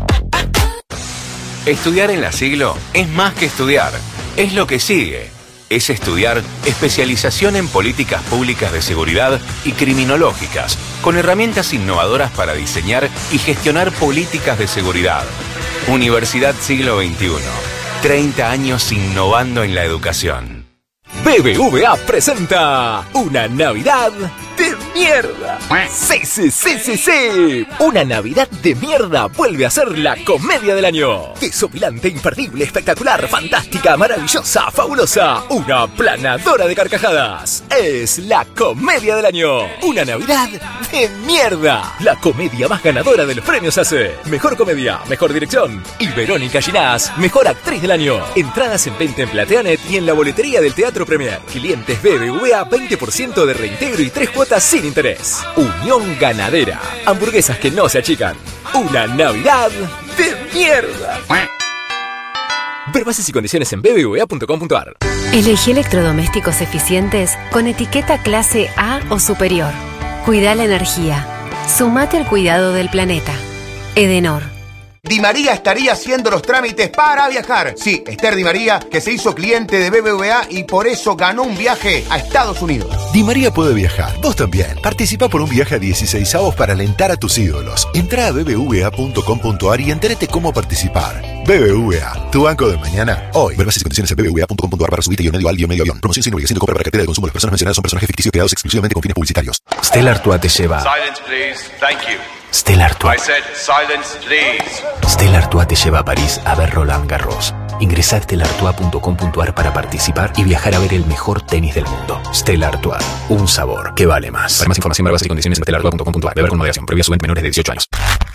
Estudiar en la Siglo es más que estudiar, es lo que sigue. Es estudiar especialización en políticas públicas de seguridad y criminológicas, con herramientas innovadoras para diseñar y gestionar políticas de seguridad. Universidad Siglo XXI. 30 años innovando en la educación. BBVA presenta una Navidad de mierda. Sí. Una Navidad de mierda vuelve a ser la comedia del año. Desopilante, imperdible, espectacular, fantástica, maravillosa, fabulosa. Una planadora de carcajadas. Es la comedia del año. Una Navidad de mierda. La comedia más ganadora de los premios ACE. Mejor comedia, mejor dirección. Y Verónica Ginás, mejor actriz del año. Entradas en venta en Plateanet y en la boletería del Teatro Premier. Clientes BBVA, 20% de reintegro y 3 cuotas sin interés. Unión Ganadera. Hamburguesas que no se achican. Una Navidad de mierda. Ver bases y condiciones en bbva.com.ar. Elegí electrodomésticos eficientes con etiqueta clase A o superior. Cuida la energía. Sumate al cuidado del planeta. Edenor. Di María estaría haciendo los trámites para viajar. Sí, Esther Di María, que se hizo cliente de BBVA y por eso ganó un viaje a Estados Unidos. Di María puede viajar. Vos también. Participa por un viaje a 16avos para alentar a tus ídolos. Entrá a bbva.com.ar y entérate cómo participar. BBVA, tu banco de mañana, hoy. Ver bases y condiciones en bbva.com.ar/subite-medio-al-medio-avión. Promoción sin obligación de compra para cartera de consumo. Las personas mencionadas son personajes ficticios creados exclusivamente con fines publicitarios. Stella Artois te lleva. Silence, please. Thank you. Stella Artois. I said silence, please. Stella Artois te lleva a París a ver Roland Garros. Ingresa a stellartois.com.ar para participar y viajar a ver el mejor tenis del mundo. Stella Artois, un sabor que vale más. Para más información, ver bases y condiciones en stellartois.com.ar. Beber con moderación. Prohibida su venta menores de 18 años.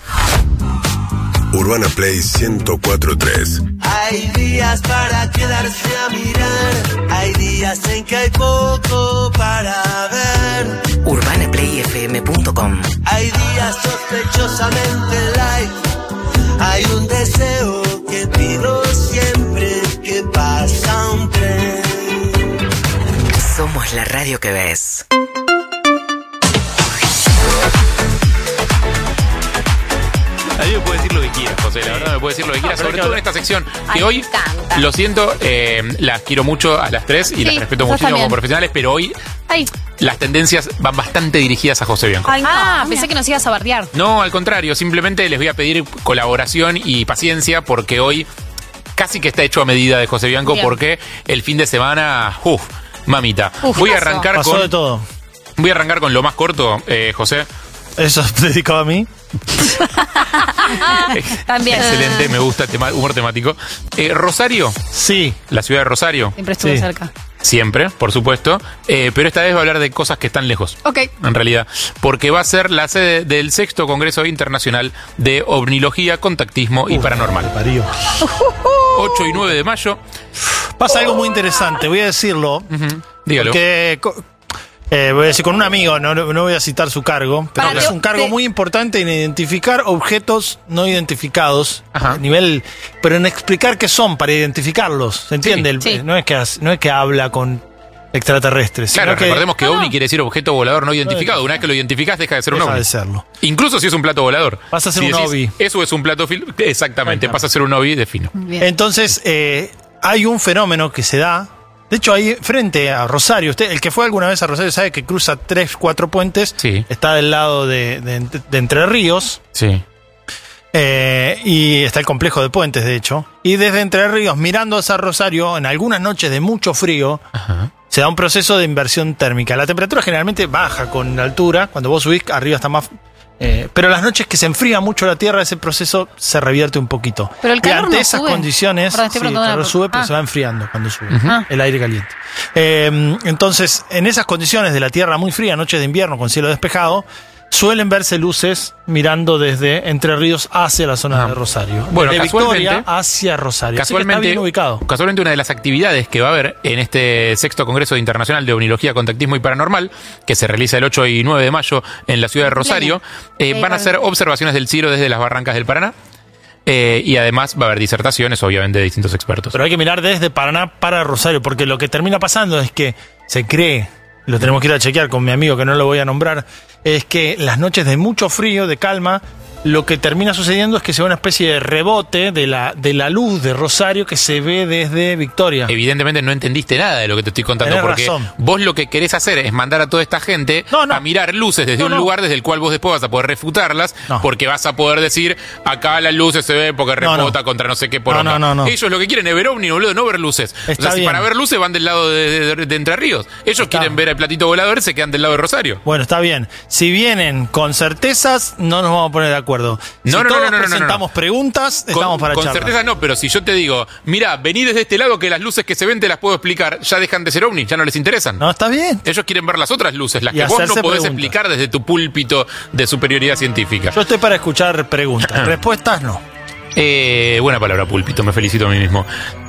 Urbana Play 104.3. Hay días para quedarse a mirar. Hay días en que hay poco para ver. UrbanaPlayFM.com. Hay días sospechosamente light. Hay un deseo que pido siempre, que pasa un tren. Somos la radio que ves. me puede decir lo que quiera, José. La verdad me puede decir lo que quiera, sobre todo en esta sección que hoy, lo siento, las quiero mucho a las tres y las respeto muchísimo como profesionales, pero hoy las tendencias van bastante dirigidas a José Bianco. Pensé que nos ibas a bardear. No, al contrario, simplemente les voy a pedir colaboración y paciencia porque hoy casi que está hecho a medida de José Bianco. Bien. Porque el fin de semana, mamita. Voy a arrancar pasó de todo. Voy a arrancar con lo más corto, José. ¿Eso es dedicado a mí? También. Excelente, me gusta humor temático. ¿Rosario? Sí. La ciudad de Rosario. Siempre estuve cerca. Siempre, por supuesto. Pero esta vez va a hablar de cosas que están lejos. Ok. En realidad. Porque va a ser la sede del 6º Congreso Internacional de Ovnilogía, Contactismo y Paranormal. 8 y 9 de mayo. Pasa algo muy interesante, voy a decirlo. Dígalo. Porque... voy a decir con un amigo, no voy a citar su cargo, pero es un cargo muy importante en identificar objetos no identificados a nivel, pero en explicar qué son para identificarlos, ¿se entiende? Sí. No es que habla con extraterrestres. Claro, recordemos que ovni quiere decir objeto volador no identificado. Una vez que lo identificás deja de ser un ovni. Deja de serlo. Incluso si es un plato volador. Pasa a ser un OVI. Eso es un plato exactamente, pasa a ser un OVI de fino. Bien. Entonces, hay un fenómeno que se da. De hecho, ahí frente a Rosario, el que fue alguna vez a Rosario sabe que cruza 3-4 puentes, está del lado de Entre Ríos, y está el complejo de puentes, de hecho, y desde Entre Ríos, mirando hacia Rosario, en algunas noches de mucho frío, se da un proceso de inversión térmica. La temperatura generalmente baja con la altura, cuando vos subís, arriba está más... pero las noches que se enfría mucho la Tierra, ese proceso se revierte un poquito. Pero el calor y ante no esas sube. condiciones, el calor sube, pero se va enfriando cuando sube el aire caliente. Entonces, en esas condiciones de la Tierra muy fría, noches de invierno con cielo despejado, suelen verse luces mirando desde Entre Ríos hacia la zona de Rosario. Bueno, de casualmente, Victoria hacia Rosario. Casualmente, así que está bien ubicado. Casualmente una de las actividades que va a haber en este 6º Congreso Internacional de Ovnilogía, Contactismo y Paranormal, que se realiza el 8 y 9 de mayo en la ciudad de Rosario, van a hacer observaciones del cielo desde las barrancas del Paraná. Y además va a haber disertaciones, obviamente, de distintos expertos. Pero hay que mirar desde Paraná para Rosario, porque lo que termina pasando es que se cree, lo tenemos que ir a chequear con mi amigo que no lo voy a nombrar, es que las noches de mucho frío, de calma, lo que termina sucediendo es que se ve una especie de rebote de la luz de Rosario que se ve desde Victoria. Evidentemente no entendiste nada de lo que te estoy contando. Tenés porque razón. Vos lo que querés hacer es mandar a toda esta gente a mirar luces desde un lugar desde el cual vos después vas a poder refutarlas, porque vas a poder decir, acá las luces se ven porque rebota contra no sé qué por no. Ellos lo que quieren es ver ovni, boludo, no ver luces. O sea, si para ver luces van del lado de Entre Ríos. Ellos quieren ver el platito volador, se quedan del lado de Rosario. Bueno, está bien. Si vienen con certezas, no nos vamos a poner de acuerdo. Todos presentamos preguntas, estamos para con charlar. certeza no, pero si yo te digo, mira, vení desde este lado que las luces que se ven te las puedo explicar, ya dejan de ser ovni, ya no les interesan. No, está bien. Ellos quieren ver las otras luces, las Y que vos no hacerse podés preguntas. explicar desde tu púlpito de superioridad científica. Yo estoy para escuchar preguntas. Respuestas no. Buena palabra, púlpito, me felicito a mí mismo.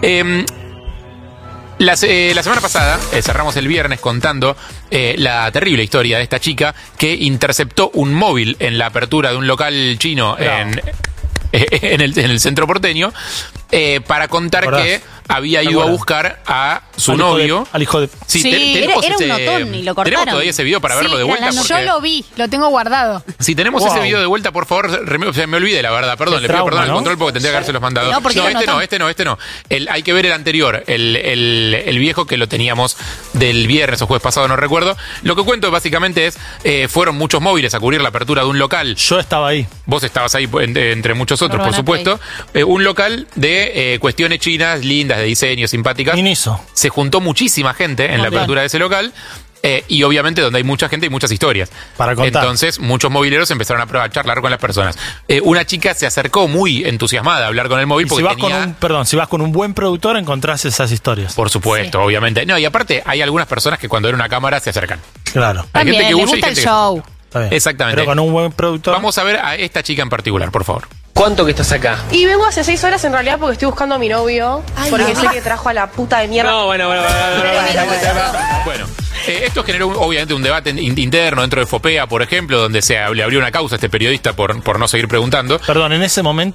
La semana pasada cerramos el viernes contando la terrible historia de esta chica que interceptó un móvil en la apertura de un local chino en el centro porteño para contar que había ido a buscar a su novio. Al hijo de... Sí, era un notón y lo cortaron. ¿Tenemos todavía ese video para verlo de vuelta? Yo lo vi, lo tengo guardado. Si tenemos ese video de vuelta, por favor, me olvidé, la verdad. Perdón, le pido perdón al control porque tendría que habérselos mandado. No, porque este no. Hay que ver el anterior, el viejo que lo teníamos del viernes o jueves pasado, no recuerdo. Lo que cuento básicamente es, fueron muchos móviles a cubrir la apertura de un local. Yo estaba ahí. Vos estabas ahí entre muchos otros, por supuesto. Un local de cuestiones chinas, lindas, de diseño, simpáticas. Inicio. Se juntó muchísima gente en la apertura de ese local. Y obviamente donde hay mucha gente hay muchas historias. Para contar. Entonces muchos mobileros empezaron a charlar con las personas. Una chica se acercó muy entusiasmada a hablar con el móvil porque si vas con un buen productor encontrás esas historias. Por supuesto, obviamente. No, y aparte hay algunas personas que cuando ven una cámara se acercan. Claro. Hay gente que le huye y gusta el gente show. Está bien. Exactamente. Pero con un buen productor. Vamos a ver a esta chica en particular, por favor. ¿Cuánto que estás acá? Y vengo hace 6 horas en realidad porque estoy buscando a mi novio. Porque sé que trajo a la puta de mierda. No, bueno. Bueno, esto generó obviamente un debate interno dentro de Fopea, por ejemplo, donde le abrió una causa a este periodista por no seguir preguntando. Perdón, en ese momento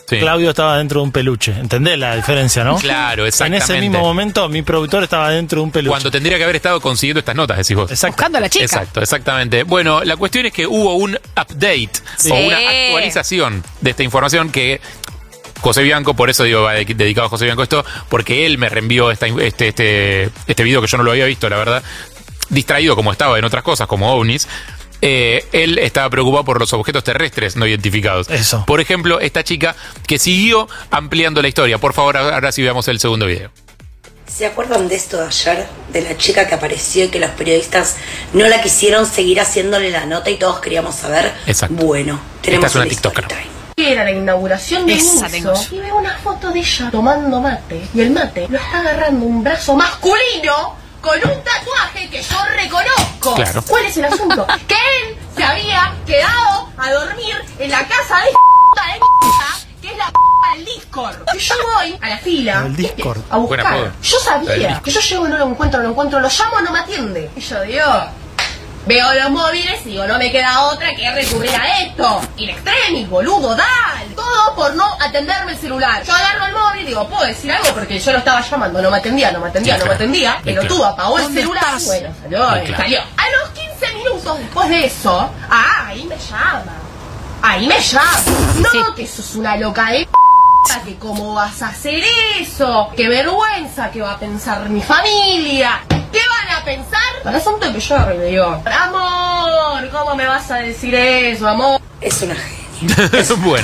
Claudio estaba dentro de un peluche. ¿Entendés la diferencia, no? Claro, exactamente. En ese mismo momento, mi productor estaba dentro de un peluche. Cuando tendría que haber estado consiguiendo estas notas, decís vos. Buscando a la chica. Exacto, exactamente. Bueno, la cuestión es que hubo un update o una actualización de esta información que José Bianco, por eso digo, va dedicado a José Bianco esto, porque él me reenvió este video que yo no lo había visto, la verdad, distraído como estaba en otras cosas, como ovnis. Él estaba preocupado por los objetos terrestres no identificados. Eso. Por ejemplo, esta chica que siguió ampliando la historia. Por favor, ahora sí veamos el segundo video. ¿Se acuerdan de esto de ayer? De la chica que apareció y que los periodistas no la quisieron seguir haciéndole la nota y todos queríamos saber. Exacto. Bueno, tenemos esta es una el TikToker. Era la inauguración de Esa Niso tengo. y veo una foto de ella tomando mate y el mate lo está agarrando un brazo masculino con un tatuaje que yo reconozco. Claro. ¿Cuál es el asunto? Que él se había quedado a dormir en la casa de que es la del Discord. Que yo voy a la fila El Discord. a Buen buscar. apodo. Yo El sabía Discord. que yo llego y no lo encuentro, lo llamo, no me atiende. Y yo digo, veo los móviles y digo, no me queda otra que recurrir a esto. In extremis, boludo, dale. Todo por no atenderme el celular. Yo agarro el móvil y digo, ¿puedo decir algo? Porque yo lo estaba llamando, no me atendía. Pelotudo, apagó el celular. Bueno, salió. A los 15 minutos después de eso, ahí me llama. No, que sos una loca de que cómo vas a hacer eso, qué vergüenza, qué va a pensar mi familia, qué van a pensar. Para asunto que yo le digo, amor, ¿cómo me vas a decir eso, amor? Es una genia. Bueno.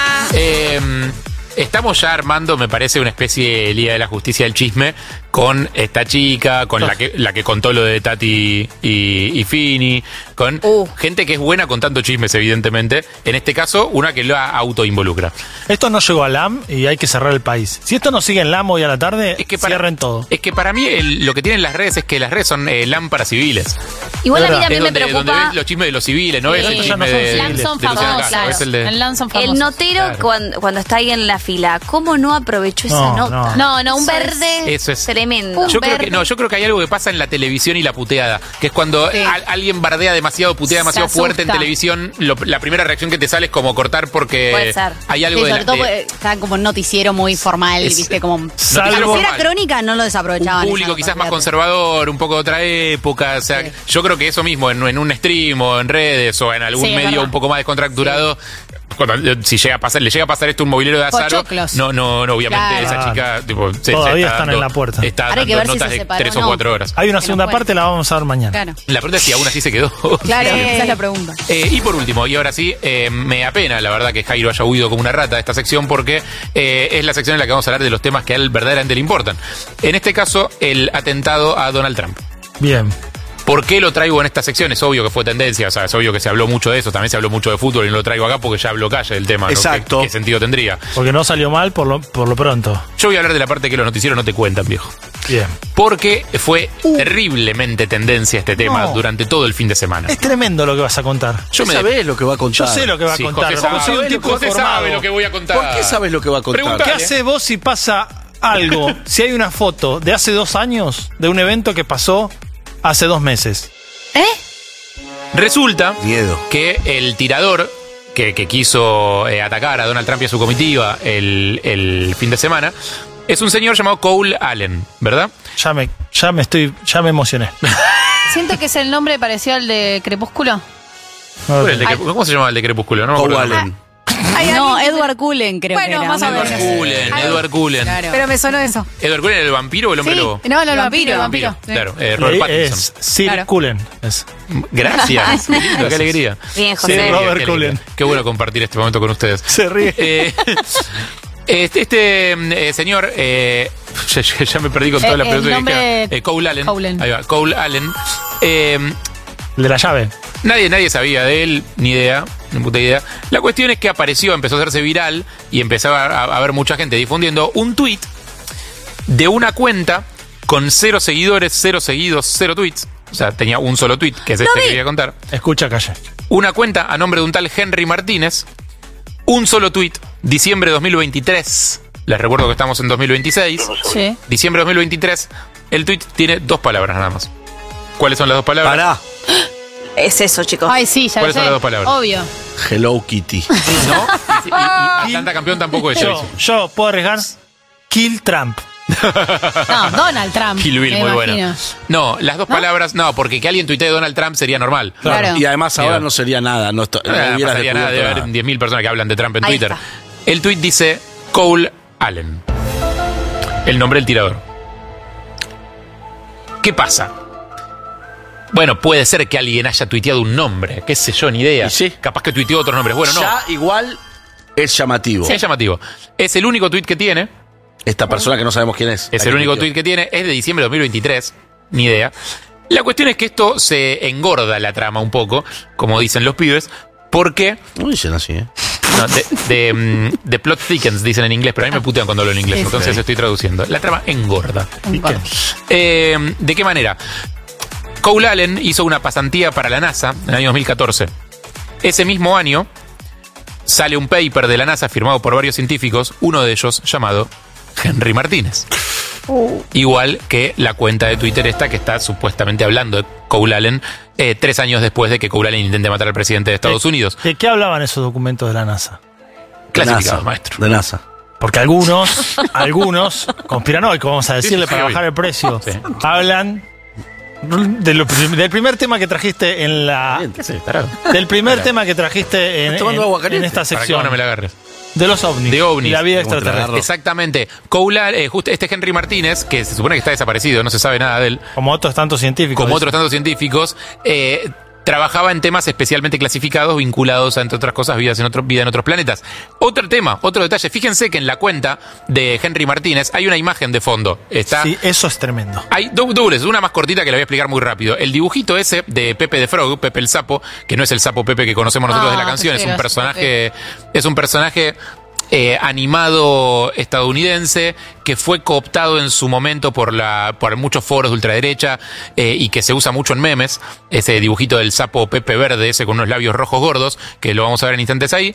Estamos ya armando, me parece, una especie de Liga de la Justicia del Chisme con esta chica, con la que contó lo de Tati y Fini, con gente que es buena contando chismes, evidentemente. En este caso, una que lo autoinvolucra. Esto no llegó a LAM y hay que cerrar el país. Si esto no sigue en LAM hoy a la tarde, cierren todo. Es que para mí lo que tienen las redes es que las redes son LAM para civiles. Igual a mí también me donde preocupa. ves los chismes de los civiles, no es el chisme de LAM son de Luciano famosos. Castro, es el de... En LAM son famosos. El notero cuando está ahí en la fila, ¿cómo no aprovechó esa nota? No, un verde. Eso es tremendo. Yo creo que hay algo que pasa en la televisión y la puteada, que es cuando alguien bardea demasiado, putea demasiado fuerte en televisión, la primera reacción que te sale es como cortar porque puede ser. hay algo sobre todo porque está como un noticiero muy formal, viste, como... Si era crónica, no lo desaprovechaban. Un público quizás más conservador, un poco de otra época, o sea, yo creo que eso mismo en un stream o en redes o en algún medio un poco más descontracturado, si le llega a pasar esto a un movilero de Azaro, no, obviamente esa chica tipo, todavía están en la puerta. Está dando notas de 3 o 4 horas. Hay una segunda parte, la vamos a ver mañana. Claro. La pregunta es si aún así se quedó. Claro, esa es la pregunta. Y por último, y ahora sí, me apena la verdad que Jairo haya huido como una rata de esta sección porque es la sección en la que vamos a hablar de los temas que a él verdaderamente le importan. En este caso, el atentado a Donald Trump. Bien. ¿Por qué lo traigo en esta sección? Es obvio que fue tendencia, o sea, es obvio que se habló mucho de eso, también se habló mucho de fútbol y no lo traigo acá porque ya habló Calle del tema, ¿no? Exacto. ¿Qué sentido tendría? Porque no salió mal por lo pronto. Yo voy a hablar de la parte que los noticieros no te cuentan, viejo. Bien. Porque fue terriblemente tendencia este tema durante todo el fin de semana. Es tremendo lo que vas a contar. ¿Sabés lo que va a contar? Yo sé lo que va a contar. José Soy un tipo José informado. sabe lo que voy a contar. ¿Por qué sabes lo que va a contar? Preguntale. ¿Qué haces vos si pasa algo? Si hay una foto de hace 2 años de un evento que pasó hace 2 meses. Resulta que el tirador que quiso atacar a Donald Trump y a su comitiva el fin de semana es un señor llamado Cole Allen, ¿verdad? Ya me emocioné. Siento que es el nombre parecido al de Crepúsculo. ¿Cómo se llama el de Crepúsculo? No me acuerdo. Cole Allen. No, Edward Cullen creo que era. Más o menos. Edward Cullen. Claro. Pero me sonó eso. ¿Edward Cullen el vampiro o el hombre lobo? No, el vampiro. Sí. Claro, Robert Pattinson. Es Sir Cullen. Gracias. Qué lindo, qué alegría. Bien, José. Sí, Robert Cullen. Qué bueno compartir este momento con ustedes. Se ríe. Este señor, ya me perdí con toda la pregunta que Cole Allen. Ahí va, Cole Allen. El de la llave. Nadie sabía de él, ni idea, ni puta idea. La cuestión es que empezó a hacerse viral y empezaba a haber mucha gente difundiendo un tweet de una cuenta con 0 seguidores, 0 seguidos, 0 tweets. O sea, tenía un solo tweet, que es este que voy a contar. Escucha, Calle. Una cuenta a nombre de un tal Henry Martínez. Un solo tweet, diciembre de 2023. Les recuerdo que estamos en 2026. Sí. Diciembre de 2023. El tweet tiene 2 palabras nada más. ¿Cuáles son las 2 palabras? Pará. Es eso, chicos. Ay, sí, ya ¿Cuáles sé. son las dos palabras? Obvio. Hello Kitty. ¿No? Y Atlanta campeón tampoco es eso. Yo puedo arriesgar Kill Trump. No, Donald Trump. Kill Bill, me muy imagino. buena. No, las dos palabras, no, porque que alguien tuitee Donald Trump sería normal. Claro. Y además ahora Mira. no sería nada. No, No pasaría nada, debe haber 10.000 personas que hablan de Trump en Ahí Twitter. está. El tuit dice Cole Allen. El nombre del tirador. ¿Qué pasa? Bueno, puede ser que alguien haya tuiteado un nombre, qué sé yo, ni idea. Y sí. Capaz que tuiteó otros nombres. Bueno, no. Ya igual es llamativo. Es llamativo. Es el único tuit que tiene. Esta persona que no sabemos quién es. Es el único tuit que tiene. Es de diciembre de 2023. Ni idea. La cuestión es que esto se engorda la trama un poco, como dicen los pibes, porque... No dicen así, ¿eh? No, the plot thickens, dicen en inglés, pero a mí me putean cuando hablo en inglés, Sí, entonces estoy traduciendo. La trama engorda. ¿De qué manera? Cole Allen hizo una pasantía para la NASA en el año 2014. Ese mismo año sale un paper de la NASA firmado por varios científicos, uno de ellos llamado Henry Martínez. Igual que la cuenta de Twitter esta que está supuestamente hablando de Cole Allen 3 años después de que Cole Allen intente matar al presidente de Estados Unidos. ¿De qué hablaban esos documentos de la NASA? Clasificados, maestro. De NASA. Porque algunos conspiranoicos, vamos a decirle, Sí, para obvio. bajar el precio, Sí. hablan del primer tema que trajiste en la... ¿Qué sé, tarado? Del primer tema que trajiste en esta Para que sección. vos no me la agarres. De los ovnis. De ovnis. Y la vida ¿Cómo te la extraterrestre. agarro? Exactamente. Cole, justo este Henry Martínez, que se supone que está desaparecido, no se sabe nada de él, Como otros tantos científicos. como dicen. otros tantos científicos, trabajaba en temas especialmente clasificados vinculados a, entre otras cosas, vida en otros planetas. Otro tema, otro detalle. Fíjense que en la cuenta de Henry Martínez hay una imagen de fondo. Está... Sí, eso es tremendo. Hay dos dobles, una más cortita que la voy a explicar muy rápido. El dibujito ese de Pepe the Frog, Pepe el Sapo, que no es el sapo Pepe que conocemos nosotros de la canción, es un personaje animado estadounidense que fue cooptado en su momento por muchos foros de ultraderecha y que se usa mucho en memes. Ese dibujito del sapo Pepe verde, ese con unos labios rojos gordos, que lo vamos a ver en instantes ahí.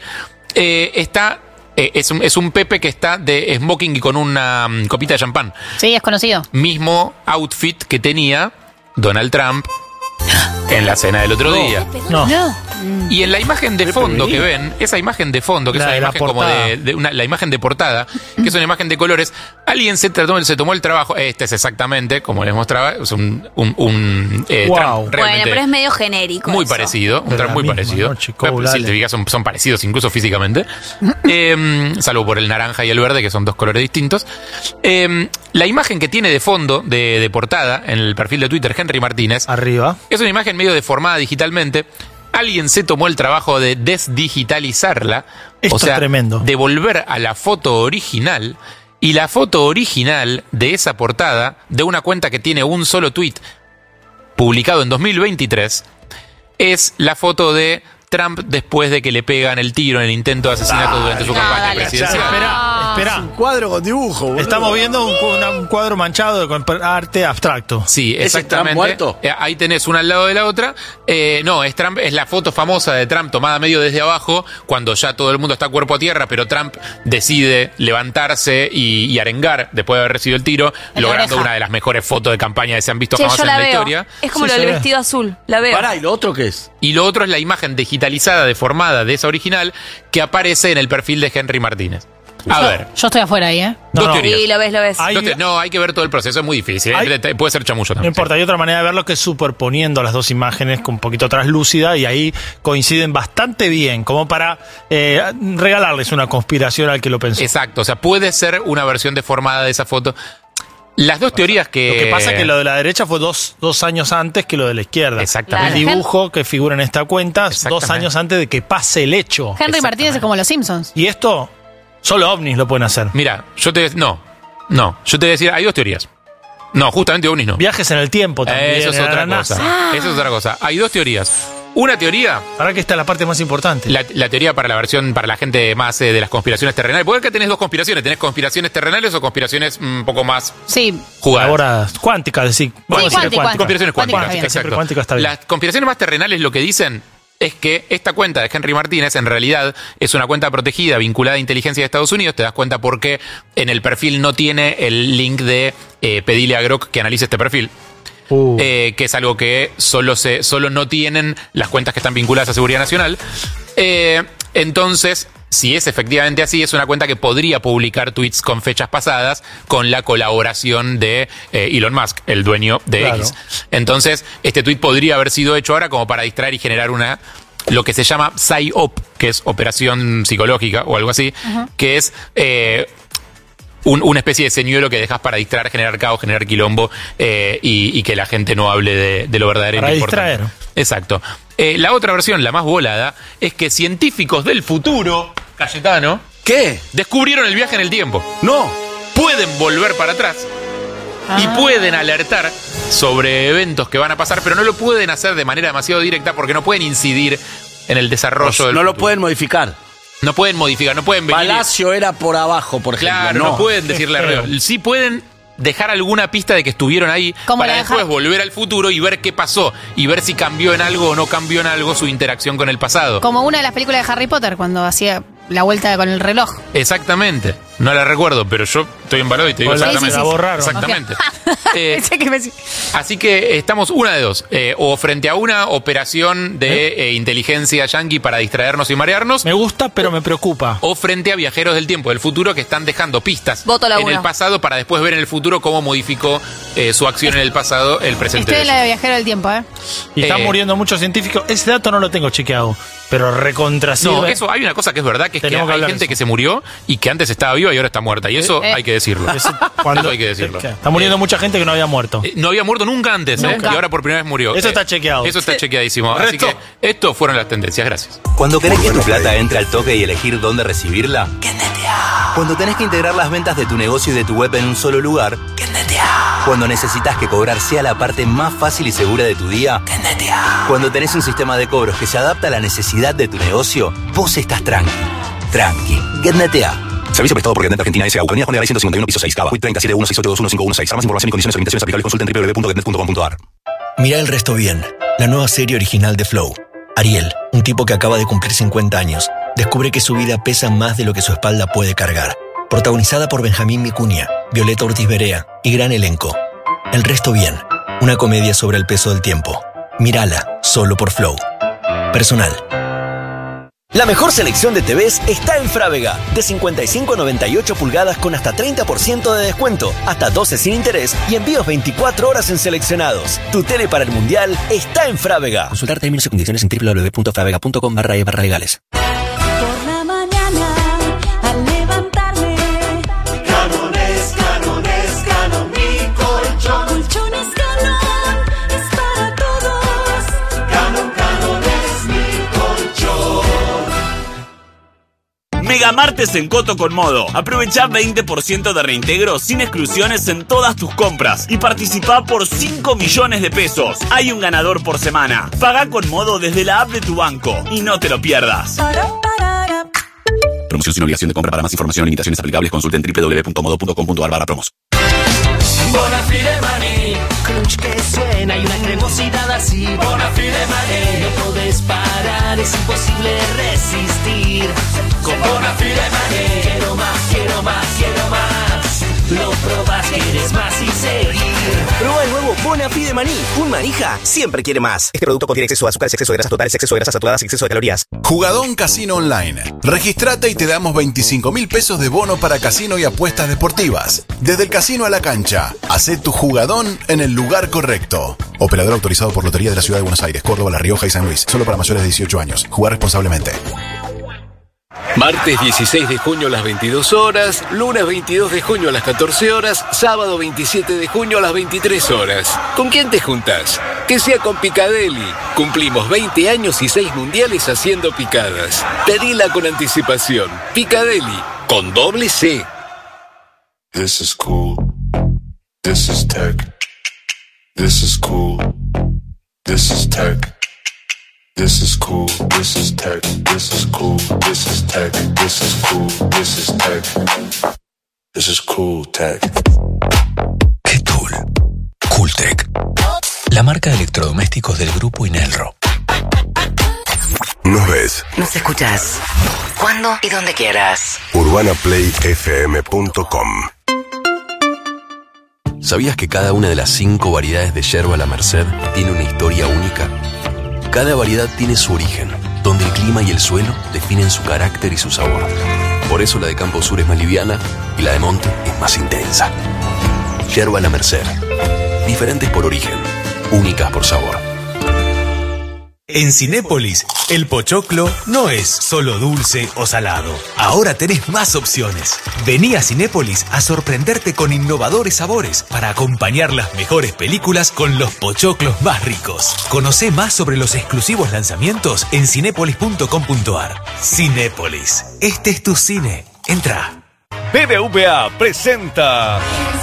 Es un Pepe que está de smoking y con una copita de champán. Sí, es conocido. Mismo outfit que tenía Donald Trump en la cena del otro día. No. Y en la imagen de fondo que ven, esa imagen de fondo, que La es una de la imagen como portada. la imagen de portada, que es una imagen de colores, alguien se tomó el trabajo, este es exactamente, como les mostraba, es un Wow. Trump Bueno, realmente pero es medio genérico. muy eso. parecido, un De Trump la muy misma parecido. noche, Pero, Cole si Allen. te fijas, son parecidos incluso físicamente. Salvo por el naranja y el verde, que son dos colores distintos. La imagen que tiene de fondo, de portada, en el perfil de Twitter, Henry Martínez, Arriba. es una imagen medio deformada digitalmente. Alguien se tomó el trabajo de desdigitalizarla. Esto o sea, es tremendo. de volver a la foto original. Y la foto original de esa portada, de una cuenta que tiene un solo tweet, publicado en 2023, es la foto de Trump después de que le pegan el tiro en el intento de asesinato durante su campaña presidencial. Espera. Un cuadro con dibujo, boludo. Estamos viendo un cuadro manchado con arte abstracto. Sí, ¿Ese exactamente. Trump muerto? Ahí tenés una al lado de la otra. No, es Trump, es la foto famosa de Trump tomada medio desde abajo, cuando ya todo el mundo está cuerpo a tierra, pero Trump decide levantarse y arengar después de haber recibido el tiro, En la logrando oreja. una de las mejores fotos de campaña que se han visto Che, jamás yo en la la veo. historia. Es como Sí, lo se del ve. vestido azul. La veo. Pará, ¿y lo otro qué es? Y lo otro es la imagen digitalizada, deformada de esa original, que aparece en el perfil de Henry Martínez. A ver, Yo estoy afuera ahí, ¿eh? dos no. teorías. Sí, lo ves. Hay- No, hay que ver todo el proceso, es muy difícil. Puede ser chamullo No también. importa, hay otra manera de verlo que es superponiendo las dos imágenes con un poquito traslúcida y ahí coinciden bastante bien, como para regalarles una conspiración al que lo pensó. Exacto, o sea, puede ser una versión deformada de esa foto. Las dos teorías que... Lo que pasa es que lo de la derecha fue dos años antes que lo de la izquierda. Exactamente. El dibujo que figura en esta cuenta es 2 Exactamente. años antes de que pase el hecho. Henry Martínez es como los Simpsons. Y esto, solo ovnis lo pueden hacer. Mira, yo te voy a decir, hay dos teorías. No, justamente ovnis no. Viajes en el tiempo también. Eso es en otra la cosa. NASA. Eso es otra cosa. Hay dos teorías. Una teoría, Ahora que esta es la parte más importante. la teoría para la gente más de las conspiraciones terrenales. Porque acá tenés dos conspiraciones. Tenés conspiraciones terrenales o conspiraciones un poco más Sí. jugadas. Elaboradas. Cuánticas, decir. vamos a decirle cuántica. Conspiraciones Cuántica cuánticas, está bien. exacto. Siempre cuántica está bien. Las conspiraciones más terrenales lo que dicen es que esta cuenta de Henry Martínez en realidad es una cuenta protegida vinculada a inteligencia de Estados Unidos. Te das cuenta porque en el perfil no tiene el link de pedirle a Grok que analice este perfil. que es algo que solo no tienen las cuentas que están vinculadas a Seguridad Nacional. Entonces, si es efectivamente así, es una cuenta que podría publicar tweets con fechas pasadas con la colaboración de Elon Musk, el dueño de X. Entonces, este tweet podría haber sido hecho ahora como para distraer y generar lo que se llama PSYOP, que es operación psicológica o algo así, que es una especie de señuelo que dejas para distraer, generar caos, generar quilombo y que la gente no hable de lo verdaderamente importante. Para distraer. Exacto. La otra versión, la más volada, es que científicos del futuro, Cayetano, ¿qué? Descubrieron el viaje en el tiempo. No. Pueden volver para atrás y pueden alertar sobre eventos que van a pasar, pero no lo pueden hacer de manera demasiado directa porque no pueden incidir en el desarrollo del No futuro. lo pueden modificar. No pueden modificar, no pueden venir. Palacio era por abajo, por ejemplo. Claro, no pueden decirle alrededor. Sí pueden dejar alguna pista de que estuvieron ahí para después volver al futuro y ver qué pasó y ver si cambió en algo o no cambió en algo su interacción con el pasado. Como una de las películas de Harry Potter cuando hacía la vuelta con el reloj. Exactamente. No la recuerdo, pero yo estoy embalado y te digo exactamente. La borraron. Exactamente. Okay. Así que estamos una de dos. O frente a una operación de inteligencia yanqui para distraernos y marearnos. Me gusta, pero me preocupa. O frente a viajeros del tiempo del futuro que están dejando pistas en el pasado para después ver en el futuro cómo modificó su acción en el pasado el presente. Estoy en la de viajero del tiempo, Y están muriendo muchos científicos. Ese dato no lo tengo chequeado, pero recontra sirve. No, eso hay una cosa que es verdad, que es que hay gente que se murió y que antes estaba viva y ahora está muerta. Y eso hay que decirlo. Eso hay que decirlo. Está muriendo mucha gente que no había muerto. No había muerto nunca antes, y ahora por primera vez murió. Eso está chequeado. Eso está chequeadísimo. Así que estos fueron las tendencias. Gracias. Cuando querés que tu plata entre al toque y elegir dónde recibirla, Kennetea. Cuando tenés que integrar las ventas de tu negocio y de tu web en un solo lugar, Kennetea. Cuando necesitas que cobrar sea la parte más fácil y segura de tu día, Kennetea. Cuando tenés un sistema de cobros que se adapta a la necesidad de tu negocio, vos estás tranqui. Kennetea. Servicio prestado por Getnet Argentina S.A. Avenida Juan de Garay 151, piso 6, Cava. 3716821516. Para más información y condiciones de limitaciones aplicables consulta en www.getnet.com.ar. Mirá el resto bien. La nueva serie original de Flow. Ariel, un tipo que acaba de cumplir 50 años, descubre que su vida pesa más de lo que su espalda puede cargar. Protagonizada por Benjamín Vicuña, Violeta Ortiz Berea y gran elenco. El resto bien. Una comedia sobre el peso del tiempo. Mírala, solo por Flow. Personal. La mejor selección de TVs está en Frávega. De 55 a 98 pulgadas con hasta 30% de descuento, hasta 12 sin interés y envíos 24 horas en seleccionados. Tu tele para el Mundial está en Frávega. Consultar términos y condiciones en www.fravega.com/legales. Por la mañana, al levantarme, Canon, mi colchón. Colchones Canon, es para todos. Canon es mi colchón. Megamartes en Coto con Modo. Aprovecha 20% de reintegro sin exclusiones en todas tus compras y participa por 5 millones de pesos. Hay un ganador por semana. Paga con Modo desde la app de tu banco y no te lo pierdas. Promoción sin obligación de compra. Para más información o limitaciones aplicables consulta en www.modo.com.ar/promos. Bonafide Money, crunch que suena y una cremosidad así. Bonafide Money, no podés parar, es imposible resistir. Con Bonafide Money, quiero más, quiero más, quiero más. Lo probás, quieres más y seguir. Prueba el nuevo Bonafide Maní. Un manija siempre quiere más. Este producto contiene exceso de azúcar, exceso de grasas totales, exceso de grasas saturadas y exceso de calorías. Jugadón Casino Online. Registrate y te damos 25.000 pesos de bono para casino y apuestas deportivas. Desde el casino a la cancha. Hacé tu jugadón en el lugar correcto. Operador autorizado por Lotería de la Ciudad de Buenos Aires, Córdoba, La Rioja y San Luis. Solo para mayores de 18 años. Jugar responsablemente. Martes 16 de junio a las 22 horas, lunes 22 de junio a las 14 horas, sábado 27 de junio a las 23 horas. ¿Con quién te juntás? Que sea con Picadeli. Cumplimos 20 años y 6 mundiales haciendo picadas. Pedila con anticipación. Picadeli, con doble C. This is cool. This is tech. This is cool. This is tech. This is cool, this is tech, this is cool, this is tech, this is cool, this is tech. This is cool tech. ¿Qué tool? Cooltech. La marca de electrodomésticos del grupo Inelro. Nos ves. Nos escuchás cuando y donde quieras. UrbanaPlayFM.com. ¿Sabías que cada una de las 5 variedades de yerba La Merced tiene una historia única? Cada variedad tiene su origen, donde el clima y el suelo definen su carácter y su sabor. Por eso la de Campo Sur es más liviana y la de Monte es más intensa. Yerba La Merced. Diferentes por origen, únicas por sabor. En Cinépolis, el pochoclo no es solo dulce o salado. Ahora tenés más opciones. Vení a Cinépolis a sorprenderte con innovadores sabores para acompañar las mejores películas con los pochoclos más ricos. Conocé más sobre los exclusivos lanzamientos en cinépolis.com.ar. Cinépolis, este es tu cine. Entra. BBVA presenta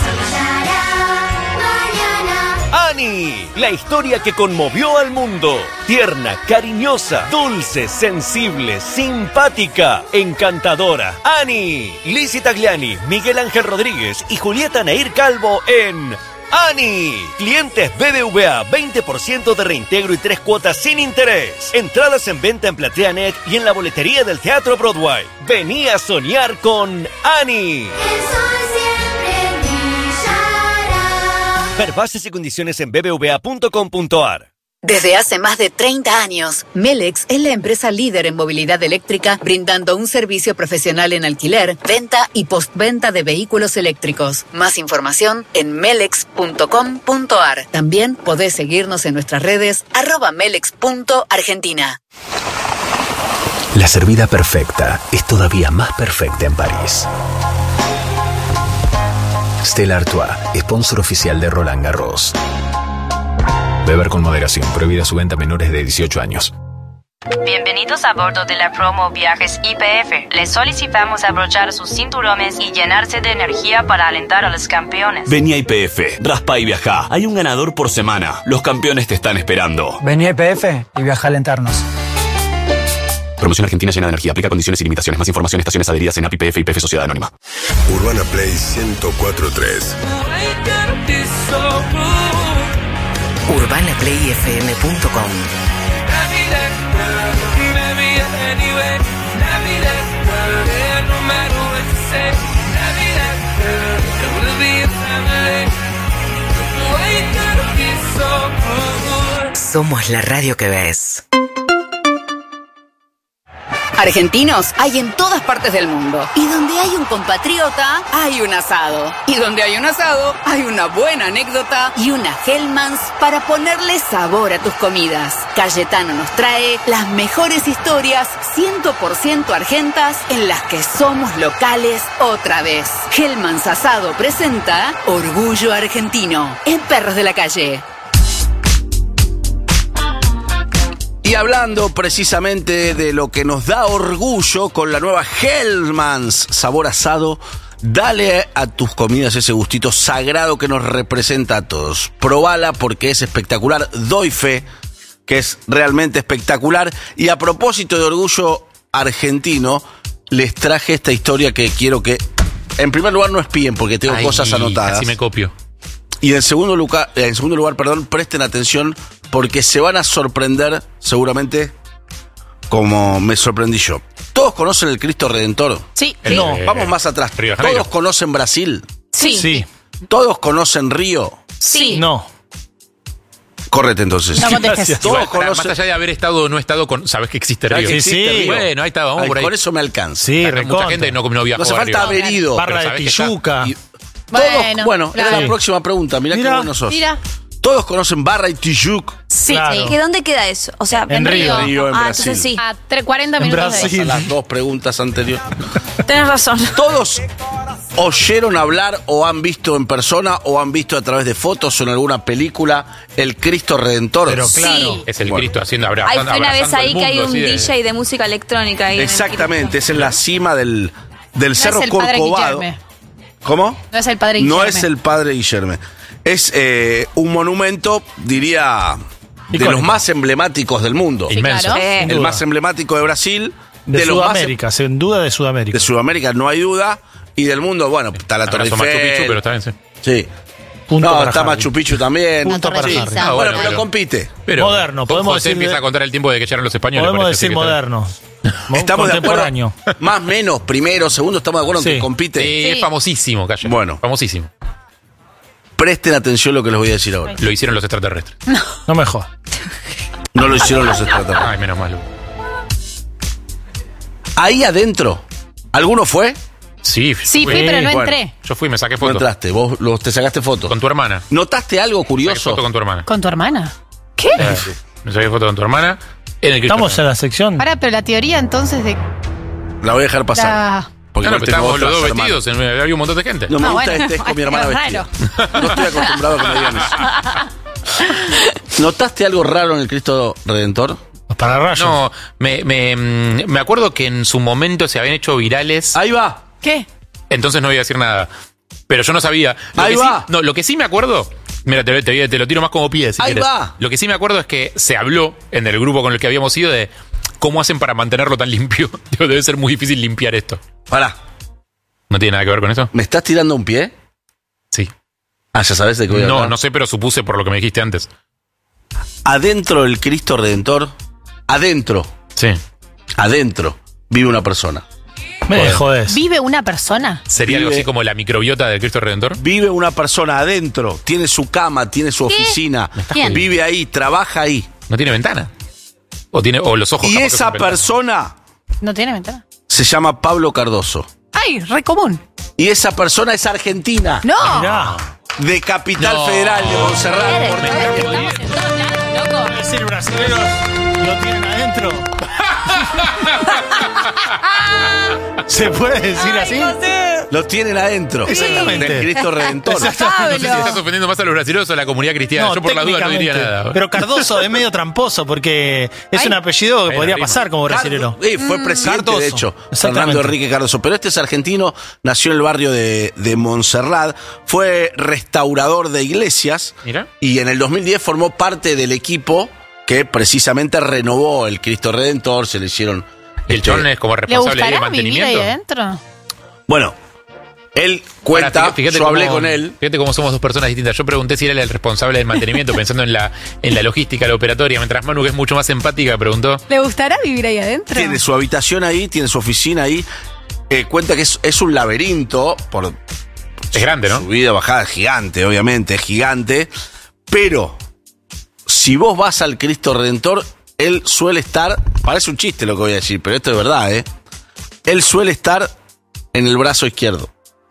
Annie, la historia que conmovió al mundo. Tierna, cariñosa, dulce, sensible, simpática, encantadora. Annie, Lizzie Tagliani, Miguel Ángel Rodríguez y Julieta Nair Calvo en Annie. Clientes BBVA, 20% de reintegro y 3 cuotas sin interés. Entradas en venta en PlateaNet y en la boletería del Teatro Broadway. Vení a soñar con Annie. Ver bases y condiciones en bbva.com.ar. Desde hace más de 30 años, Melex es la empresa líder en movilidad eléctrica, brindando un servicio profesional en alquiler, venta y postventa de vehículos eléctricos. Más información en melex.com.ar. También podés seguirnos en nuestras redes @melex.argentina. La servida perfecta es todavía más perfecta en París. Stella Artois, sponsor oficial de Roland Garros. Beber con moderación, prohibida su venta a menores de 18 años. Bienvenidos a bordo de la promo Viajes YPF. Les solicitamos abrochar sus cinturones y llenarse de energía para alentar a los campeones. Vení a YPF, raspa y viajá. Hay un ganador por semana. Los campeones te están esperando. Vení a YPF y viaja a alentarnos. Promoción argentina llena de energía. Aplica condiciones y limitaciones. Más información, estaciones adheridas en API, YPF y YPF Sociedad Anónima. Urbana Play 104.3. UrbanaPlayFM.com. Somos la radio que ves. Argentinos hay en todas partes del mundo. Y donde hay un compatriota, hay un asado. Y donde hay un asado, hay una buena anécdota y una Hellmann's para ponerle sabor a tus comidas. Cayetano nos trae las mejores historias 100% argentas en las que somos locales otra vez. Hellmann's Asado presenta Orgullo Argentino en Perros de la Calle. Y hablando precisamente de lo que nos da orgullo con la nueva Hellmann's Sabor Asado, dale a tus comidas ese gustito sagrado que nos representa a todos. Probala porque es espectacular, doy fe que es realmente espectacular. Y a propósito de orgullo argentino, les traje esta historia que quiero que, en primer lugar, no espíen porque tengo cosas anotadas. Así me copio. Y en segundo lugar, presten atención porque se van a sorprender seguramente como me sorprendí yo. ¿Todos conocen el Cristo Redentor? Sí. No, vamos más atrás. ¿Todos conocen Brasil? Sí. ¿Todos conocen Río? Sí. No. Correcte entonces. No contestes. Todos Más conocen. allá de haber estado o no estado, sabes que existe Río. Sí. Bueno, ahí está, vamos por ahí. Con eso me alcanza. Sí, Mucha gente no viajó No hace a falta Río. haber ido. Barra de sabés que está- Tijuca. Bueno, era claro. la próxima pregunta. Mirá qué buenos sos. Mira. ¿Todos conocen Barra y Tijuca? Sí. Claro. ¿Que dónde queda eso? O sea, En Río. Río, en Brasil. entonces sí. A 40 En minutos de Brasil. eso. Las dos preguntas anteriores. Tenés razón. ¿Todos oyeron hablar o han visto en persona o han visto a través de fotos o en alguna película el Cristo Redentor? Pero claro. Sí. Es el Bueno. Cristo haciendo Hay una vez abrazando ahí el que hay mundo, un así de- DJ de música electrónica ahí. en el Exactamente, es Cristo. en la cima del No Cerro es el padre Corcovado. Guillerme. ¿Cómo? No es el padre No Guillerme. es el padre Guillerme. Es un monumento, diría, de Icónico. los más emblemáticos del mundo. Sí, Inmenso. claro. Sí. El más emblemático de Brasil. De los más Sudamérica, sin duda de Sudamérica. de Sudamérica, no hay duda. Y del mundo, bueno, está la Torre Abrazo Machu Picchu, Eiffel. pero está bien, sí. Sí. Punto No, para está Harry. Machu Picchu también. Punto para Sí. Harry. Ah, Bueno, bueno, pero compite. Pero Moderno, podemos José decir empieza de- a contar el tiempo de que llegaron los españoles. Podemos parece, decir así que está- moderno. Estamos de acuerdo. Contemporáneo. Más menos, primero, segundo, estamos de acuerdo en Sí. que compite. Sí, es famosísimo, Calle. Bueno. Famosísimo. Presten atención a lo que les voy a decir ahora. Lo hicieron los extraterrestres. No me jodas. No lo hicieron los extraterrestres. Ay, menos mal. Ahí adentro, ¿alguno fue? Sí, Sí, fui, pero no entré. Yo fui, me saqué No foto. entraste, vos te sacaste fotos. Con tu hermana. ¿Notaste algo Saqué curioso? foto con tu hermana. ¿Con tu hermana? ¿Qué? Me saqué foto con tu hermana en el Cristo Estamos en Redentor. la sección. Ahora, pero la teoría entonces de La voy a dejar pasar. la... Porque Claro, no pero estábamos tengo los dos otras hermanas. vestidos, había un montón de gente. No me Ah, gusta bueno. estés con mi hermana Es vestida. No estoy acostumbrado a que me digan eso. ¿Notaste algo raro en el Cristo Redentor? Los pararrayos. No, me acuerdo que en su momento se habían hecho virales. Ahí va. ¿Qué? Entonces no voy a decir nada. Pero yo no sabía. Ahí va. Lo que sí me acuerdo. Mira, te lo tiro más como pie, si Ahí querés. va. Lo que sí me acuerdo es que se habló en el grupo con el que habíamos ido de cómo hacen para mantenerlo tan limpio. Digo, debe ser muy difícil limpiar esto. Pará. ¿No tiene nada que ver con eso? ¿Me estás tirando un pie? Sí. Ah, ya sabes de qué voy a hablar. No sé, pero supuse por lo que me dijiste antes. Adentro del Cristo Redentor, adentro, vive una persona. Me jodes. ¿Vive una persona? ¿Sería algo así como la microbiota del Cristo Redentor? Vive una persona adentro, tiene su cama, tiene su oficina, ¿Quién? vive ahí, trabaja ahí. ¿No tiene ventana? ¿O los ojos? Y capaz que esa son ventanas? persona ¿No tiene ventana? se llama Pablo Cardoso. ¡Ay, re común! Y esa persona es argentina. ¡No! Mirá. De Capital No. Federal de Montserrat. Es decir, brasileños lo tienen adentro. ¿Se puede decir así? Lo tienen adentro. Exactamente. Del Cristo Redentor. No sé si estás ofendiendo más a los brasileños o a la comunidad cristiana. Yo por la duda no diría técnicamente. nada. Pero Cardoso es medio tramposo porque es un apellido que Ahí podría la rima. pasar como brasilero. Fue presidente, Cardoso. de hecho, Exactamente. Fernando Enrique Cardoso. Pero este es argentino, nació en el barrio de Montserrat, fue restaurador de iglesias. Mira. Y en el 2010 formó parte del equipo que precisamente renovó el Cristo Redentor, se le hicieron... El chabón es como ¿Le responsable ahí de gustará vivir ahí mantenimiento. adentro? Bueno, él cuenta, Ahora, fíjate yo hablé cómo- con él. Fíjate cómo somos dos personas distintas. Yo pregunté si era él el responsable del mantenimiento, pensando en la logística, la operatoria, mientras Manu, que es mucho más empática, preguntó. ¿Le gustará vivir ahí adentro? Tiene su habitación ahí, tiene su oficina ahí. Cuenta que es un laberinto por... Es grande, ¿no? Subida, bajada, gigante, obviamente, es gigante. Pero, si vos vas al Cristo Redentor, él suele estar... Parece un chiste lo que voy a decir, pero esto es verdad, ¿eh? Él suele estar en el brazo izquierdo.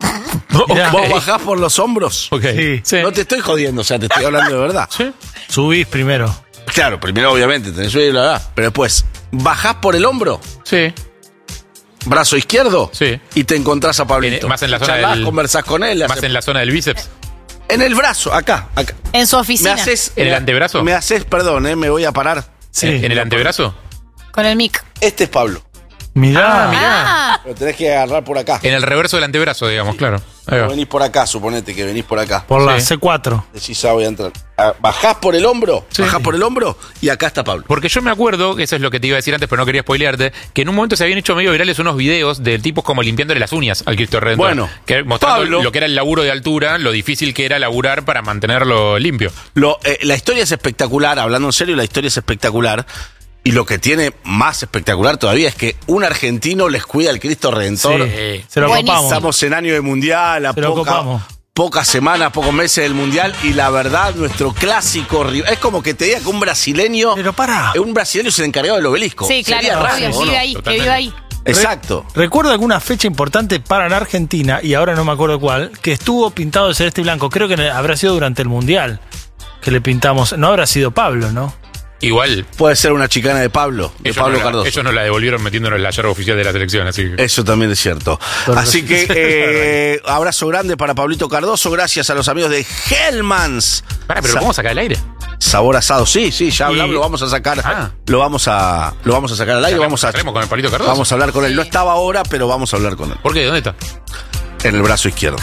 ¿Vos bajás por los hombros? Ok. Sí. No te estoy jodiendo, o sea, te estoy hablando de verdad. Sí. Subís primero. Claro, primero obviamente tenés que bla, bla, pero después, bajás por el hombro, Sí. brazo izquierdo, Sí. y te encontrás a Pablito. Más en la zona Charlás, del- conversás con él. Más en la zona del bíceps. En el brazo, acá. En su Me oficina. haces... ¿En el antebrazo? Me haces, perdón, me voy a parar. Sí. ¿En el antebrazo? Con el mic. Este es Pablo. Mirá. Ah, Lo tenés que agarrar por acá. En el reverso del antebrazo, digamos, claro. Ahí va. Venís por acá, suponete que venís por acá. Por la Sí. C4. Decís, voy a entrar. Bajás por el hombro, Sí. bajás por el hombro y acá está Pablo. Porque yo me acuerdo, que eso es lo que te iba a decir antes, pero no quería spoilearte, que en un momento se habían hecho medio virales unos videos de tipos como limpiándole las uñas al Cristo Redentor. Bueno, que mostrando Pablo- lo que era el laburo de altura, lo difícil que era laburar para mantenerlo limpio. La historia es espectacular, hablando en serio, la historia es espectacular. Y lo que tiene más espectacular todavía es que un argentino les cuida al Cristo Redentor. Sí. Se lo Buenísimo. copamos. Estamos en año de mundial, a Se lo copamos. pocas semanas, pocos meses del mundial. Y la verdad, nuestro clásico rival. Es como que te diga que un brasileño. Pero pará. Un brasileño es el encargado del obelisco. sí, claro, Sería raro, obvio, ¿o no? vive ahí, que Totalmente. vive ahí. Exacto. Recuerdo alguna fecha importante para la Argentina, y ahora no me acuerdo cuál, que estuvo pintado de celeste y blanco. Creo que habrá sido durante el Mundial que le pintamos. No habrá sido Pablo, ¿no? Igual, Puede ser una chicana de Pablo Cardoso. ellos nos la devolvieron metiéndonos en la yerba oficial de la selección, así que... Eso también es cierto. Pero Así sí. que abrazo grande para Pablito Cardoso. Gracias a los amigos de Hellmans. Pará, pero ¿lo vamos a sacar al aire? Sabor asado, sí, ya hablamos, lo vamos a sacar. Ah. Lo vamos a sacar al aire. Vamos a Charlemos con el Pablito Cardoso. Vamos a hablar con él. No estaba ahora, pero vamos a hablar con él. ¿Por qué? ¿Dónde está? En el brazo izquierdo.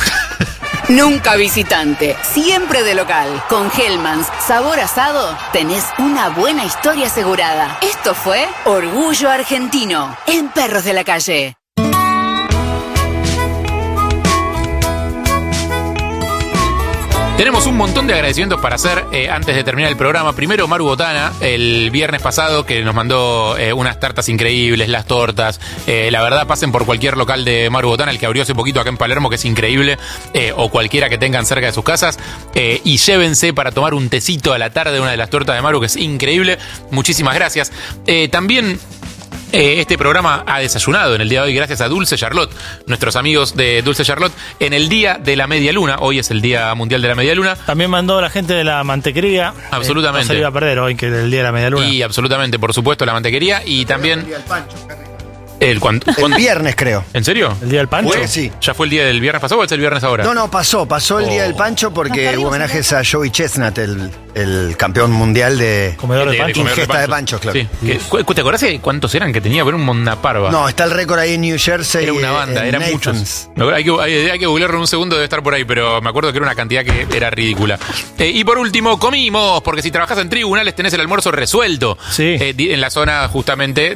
Nunca visitante, siempre de local. Con Hellmans Sabor Asado tenés una buena historia asegurada. Esto fue Orgullo Argentino en Perros de la Calle. Tenemos un montón de agradecimientos para hacer antes de terminar el programa. Primero, Maru Botana, el viernes pasado, que nos mandó unas tartas increíbles, las tortas. La verdad, pasen por cualquier local de Maru Botana, el que abrió hace poquito acá en Palermo, que es increíble, o cualquiera que tengan cerca de sus casas, y llévense para tomar un tecito a la tarde una de las tortas de Maru, que es increíble. Muchísimas gracias. También... este programa ha desayunado en el día de hoy gracias a Dulce Charlotte, nuestros amigos de Dulce Charlotte, en el Día de la Media Luna. Hoy es el Día Mundial de la Media Luna. También mandó la gente de la mantequería. Absolutamente. No se iba a perder hoy, que era el Día de la Media Luna. Y absolutamente, por supuesto, la mantequería. Y también... El viernes, creo. ¿En serio? ¿El Día del Pancho? Creo que sí. ¿Ya fue el día del viernes pasado o es el viernes ahora? No, pasó el Día del Pancho porque hubo homenajes a Joey Chestnut, el campeón mundial de comedor de pancho. Ingesta de panchos, claro. Sí. ¿Te acordás de cuántos eran que tenía? Era una parva. No, está el récord ahí en New Jersey. Era una banda, eran muchos. Hay que googlearlo en un segundo, debe estar por ahí, pero me acuerdo que era una cantidad que era ridícula. Y por último, comimos, porque si trabajás en tribunales tenés el almuerzo resuelto. Sí. En la zona justamente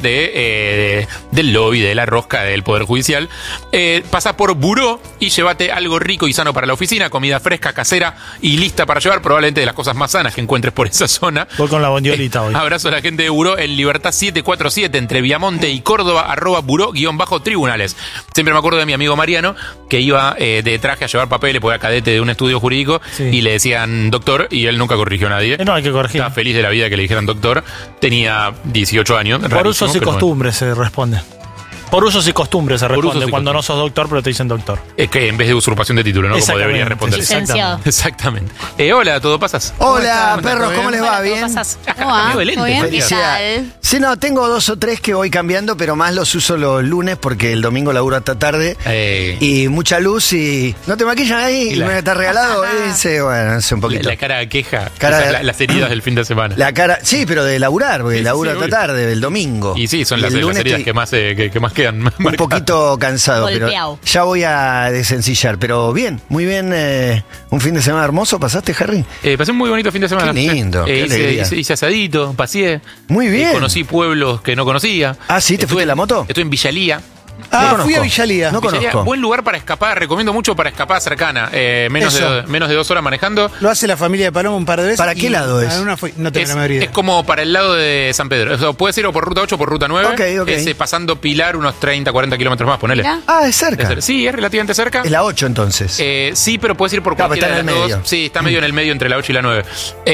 del lobby, de la rosca del Poder Judicial. Pasá por Buró y llévate algo rico y sano para la oficina, comida fresca, casera y lista para llevar, probablemente de las cosas más sanas que encuentres por esa zona. Voy con la bondiolita hoy. Abrazo a la gente de Buró en Libertad 747 entre Viamonte y Córdoba, @buró_tribunales. Siempre me acuerdo de mi amigo Mariano, que iba de traje a llevar papeles, porque era cadete de un estudio jurídico, y le decían doctor, y él nunca corrigió a nadie. No, hay que corregir. Estaba feliz de la vida que le dijeran doctor. Tenía 18 años. Por usos y costumbres se responde. Por usos y costumbres se responde cuando no sos doctor, pero te dicen doctor. Es que en vez de usurpación de título, ¿no? Como debería responder. Licenciado. Exactamente. Hola, ¿todo pasas? Hola, perros, ¿cómo les va? ¿Bien? ¿Cómo va? Medio ¿Bien? ¿Qué tal? Sí, no, tengo 2 o 3 que voy cambiando, pero más los uso los lunes porque el domingo laburo hasta tarde. Y mucha luz y... ¿No te maquillan ahí? ¿Y me está regalado? Bueno, es un poquito. La cara de queja. Las heridas del fin de semana. La cara... Sí, pero de laburar, porque laburo hasta tarde, del domingo. Y sí, son las heridas que más quedan. Un poquito cansado, golpeado. Pero ya voy a desencillar. Pero bien, muy bien. Un fin de semana hermoso. ¿Pasaste, Harry? Pasé un muy bonito fin de semana. Qué lindo, qué alegría. Hice asadito, paseé. Muy bien. Conocí pueblos que no conocía. Ah, ¿sí? ¿Te fuiste de la moto? Estuve en Villalía. Fui a Villalía. No conozco. Buen lugar para escapar, recomiendo mucho para escapar cercana. Menos de 2 horas manejando. Lo hace la familia de Paloma un par de veces. ¿Para qué lado es? No tengo la menor idea. Es como para el lado de San Pedro. O sea, puedes ir o por ruta 8 o por ruta 9. Ok. Pasando Pilar unos 30, 40 kilómetros más, ponele. Ah, es cerca. Sí, es relativamente cerca. Es la 8 entonces. Sí, pero puedes ir por cualquiera está en de el las medio. dos. Sí, está medio en el medio entre la 8 y la 9.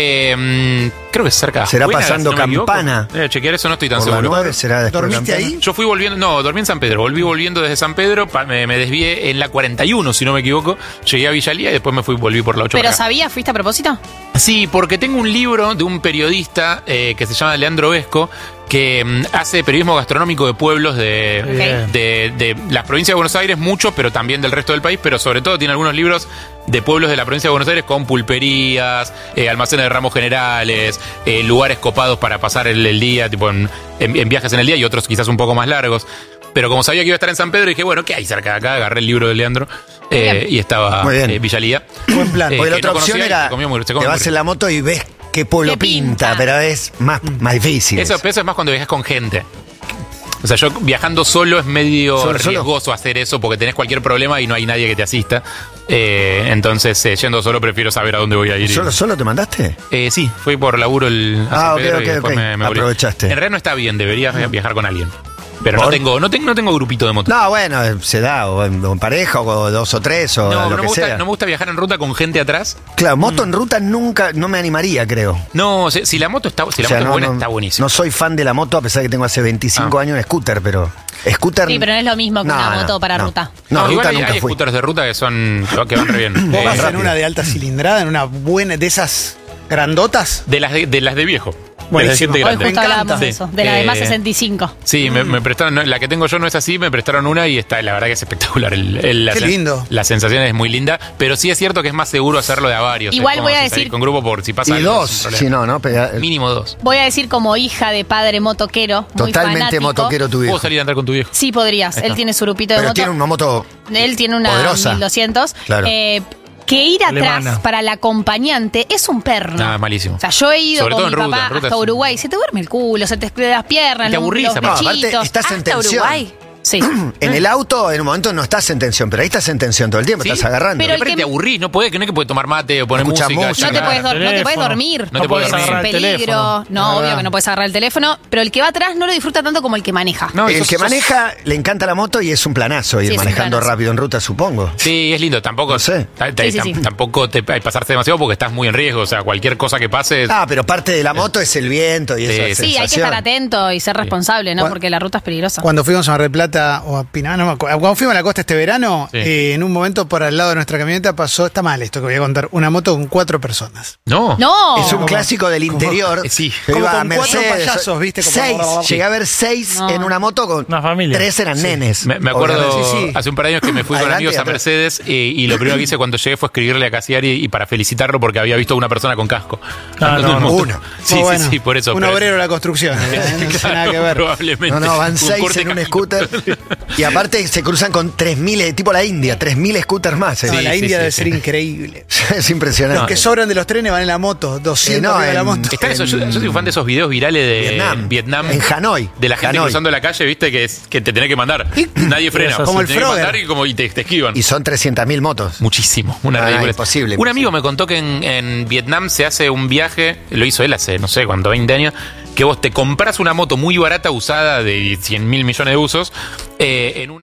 Creo que es cerca. ¿Será Buena, pasando si no me Campana? equivoco. Chequear eso no estoy tan Por seguro. la 9 será después de ¿Dormiste Campana. ahí? Yo fui volviendo, dormí en San Pedro, volviendo desde San Pedro, me desvié en la 41, si no me equivoco, llegué a Villalía y después volví por la 8. ¿Pero sabías? ¿Fuiste a propósito? Sí, porque tengo un libro de un periodista que se llama Leandro Vesco, que hace periodismo gastronómico de pueblos de las provincias de Buenos Aires, mucho, pero también del resto del país, pero sobre todo tiene algunos libros de pueblos de la provincia de Buenos Aires con pulperías, almacenes de ramos generales, lugares copados para pasar el día, tipo en viajes en el día, y otros quizás un poco más largos. Pero como sabía que iba a estar en San Pedro, dije, bueno, ¿qué hay cerca de acá? Agarré el libro de Leandro y estaba Villalía. Buen plan. Porque la otra opción era, te vas en la moto y ves qué pueblo pinta, pero es más difícil. Eso es más cuando viajas con gente. O sea, yo viajando solo es medio riesgoso hacer eso porque tenés cualquier problema y no hay nadie que te asista. Entonces, yendo solo prefiero saber a dónde voy a ir. ¿Solo te mandaste? Sí, fui por laburo a San Pedro y después me volví. Aprovechaste. En realidad no está bien, deberías viajar con alguien. Pero no tengo grupito de moto. No, bueno, se da, o en pareja, o 2 o 3, o lo que sea. No me gusta viajar en ruta con gente atrás. Claro, moto en ruta nunca, no me animaría, creo. No, si la moto está, moto es buena, está buenísimo. No soy fan de la moto, a pesar de que tengo hace 25 años en scooter, pero... Scooter... Sí, pero no es lo mismo que una moto para ruta. No, igual hay scooters de ruta que van re bien. ¿Vos vas en una de alta cilindrada, en una buena, de esas grandotas? De las de viejo. Buenísimo. Hoy justo hablábamos de eso, de la de más 65. Sí, me prestaron, la que tengo yo no es así, me prestaron una y está, la verdad que es espectacular. Qué lindo. La sensación es muy linda, pero sí es cierto que es más seguro hacerlo de a varios. Igual voy a decir... Con grupo por si pasa algo. Y 2, si no, mínimo 2. Voy a decir como hija de padre motoquero, muy totalmente fanático. Motoquero tu viejo. ¿Puedo salir a andar con tu viejo? Sí, podrías. Él tiene su grupito de pero moto. tiene una moto Él tiene una poderosa. 1200. Claro. Que ir atrás Alemana. para el acompañante es un perno. Nada, malísimo. O sea, yo he ido Sobre con todo mi en papá hasta Uruguay. Se te duerme el culo, se te escribe las piernas, Y te aburrís, los aparte. Aparte, bichitos. estás en Hasta tensión. Uruguay. Sí. En el auto, en un momento no estás en tensión, pero ahí estás en tensión todo el tiempo, ¿Sí? estás agarrando. Pero Pero te aburrís, no es que puedes tomar mate o poner Escuchar música. música. No te puedes Teléfono. dormir. No te puedes Es un agarrar el peligro. teléfono. No, obvio que no puedes agarrar el teléfono. Pero el que va atrás no lo disfruta tanto como el que maneja. No, El que maneja le encanta la moto y es un planazo ir Sí, es un manejando planazo. rápido en ruta, supongo. Sí, es lindo. Tampoco, No sé. tampoco te hay que pasarse demasiado porque estás muy en riesgo. O sea, cualquier cosa que pase. Ah, pero parte de la moto es el viento y Sí, esa sí. Sí, hay que sensación. estar atento y ser responsable, ¿no? Porque la ruta es peligrosa. Cuando fuimos a Mar del Plata o a Pinamar, no me acuerdo. Cuando fuimos a la costa este verano, Sí. en un momento por al lado de nuestra camioneta pasó, está mal esto que voy a contar, una moto con 4 personas. No. ¡No! Es un clásico del interior. Sí. Yo Como iba a con 4 Mercedes, payasos, ¿viste? Como- 6. Llegué a ver 6 No. en una moto con Una familia. 3 eran nenes. Me acuerdo Obviamente. Sí. hace un par de años que me fui con Adelante amigos y a atrás. Mercedes y lo primero que hice cuando llegué fue escribirle a Cassiari y para felicitarlo porque había visto a una persona con casco. Andando en moto. uno. Sí, Muy sí, bueno. sí, por eso. Un pero- obrero de la construcción. No tiene nada que ver. Probablemente. No, van Un 6 corte en un cajito. scooter. Y aparte se cruzan con 3.000, tipo la India, 3.000 scooters más. No, Sí, la sí, India sí, debe sí. ser increíble. Es impresionante. Los que sobran de los trenes van en la moto, 200 no, arriba de la en- moto. Está eso, yo soy fan de esos videos virales de Vietnam. En Hanoi. De la gente Hanoi. cruzando la calle, viste, que te tenés que mandar. Nadie frena. Como Te el tenés que Frogger. mandar y te esquivan. Y son 300.000 motos. Muchísimo, una Ah, ridiculez. imposible, Un amigo me contó que en Vietnam se hace un viaje, lo hizo él hace, no sé cuánto, 20 años, que vos te compras una moto muy barata usada de 100.000 millones de usos en un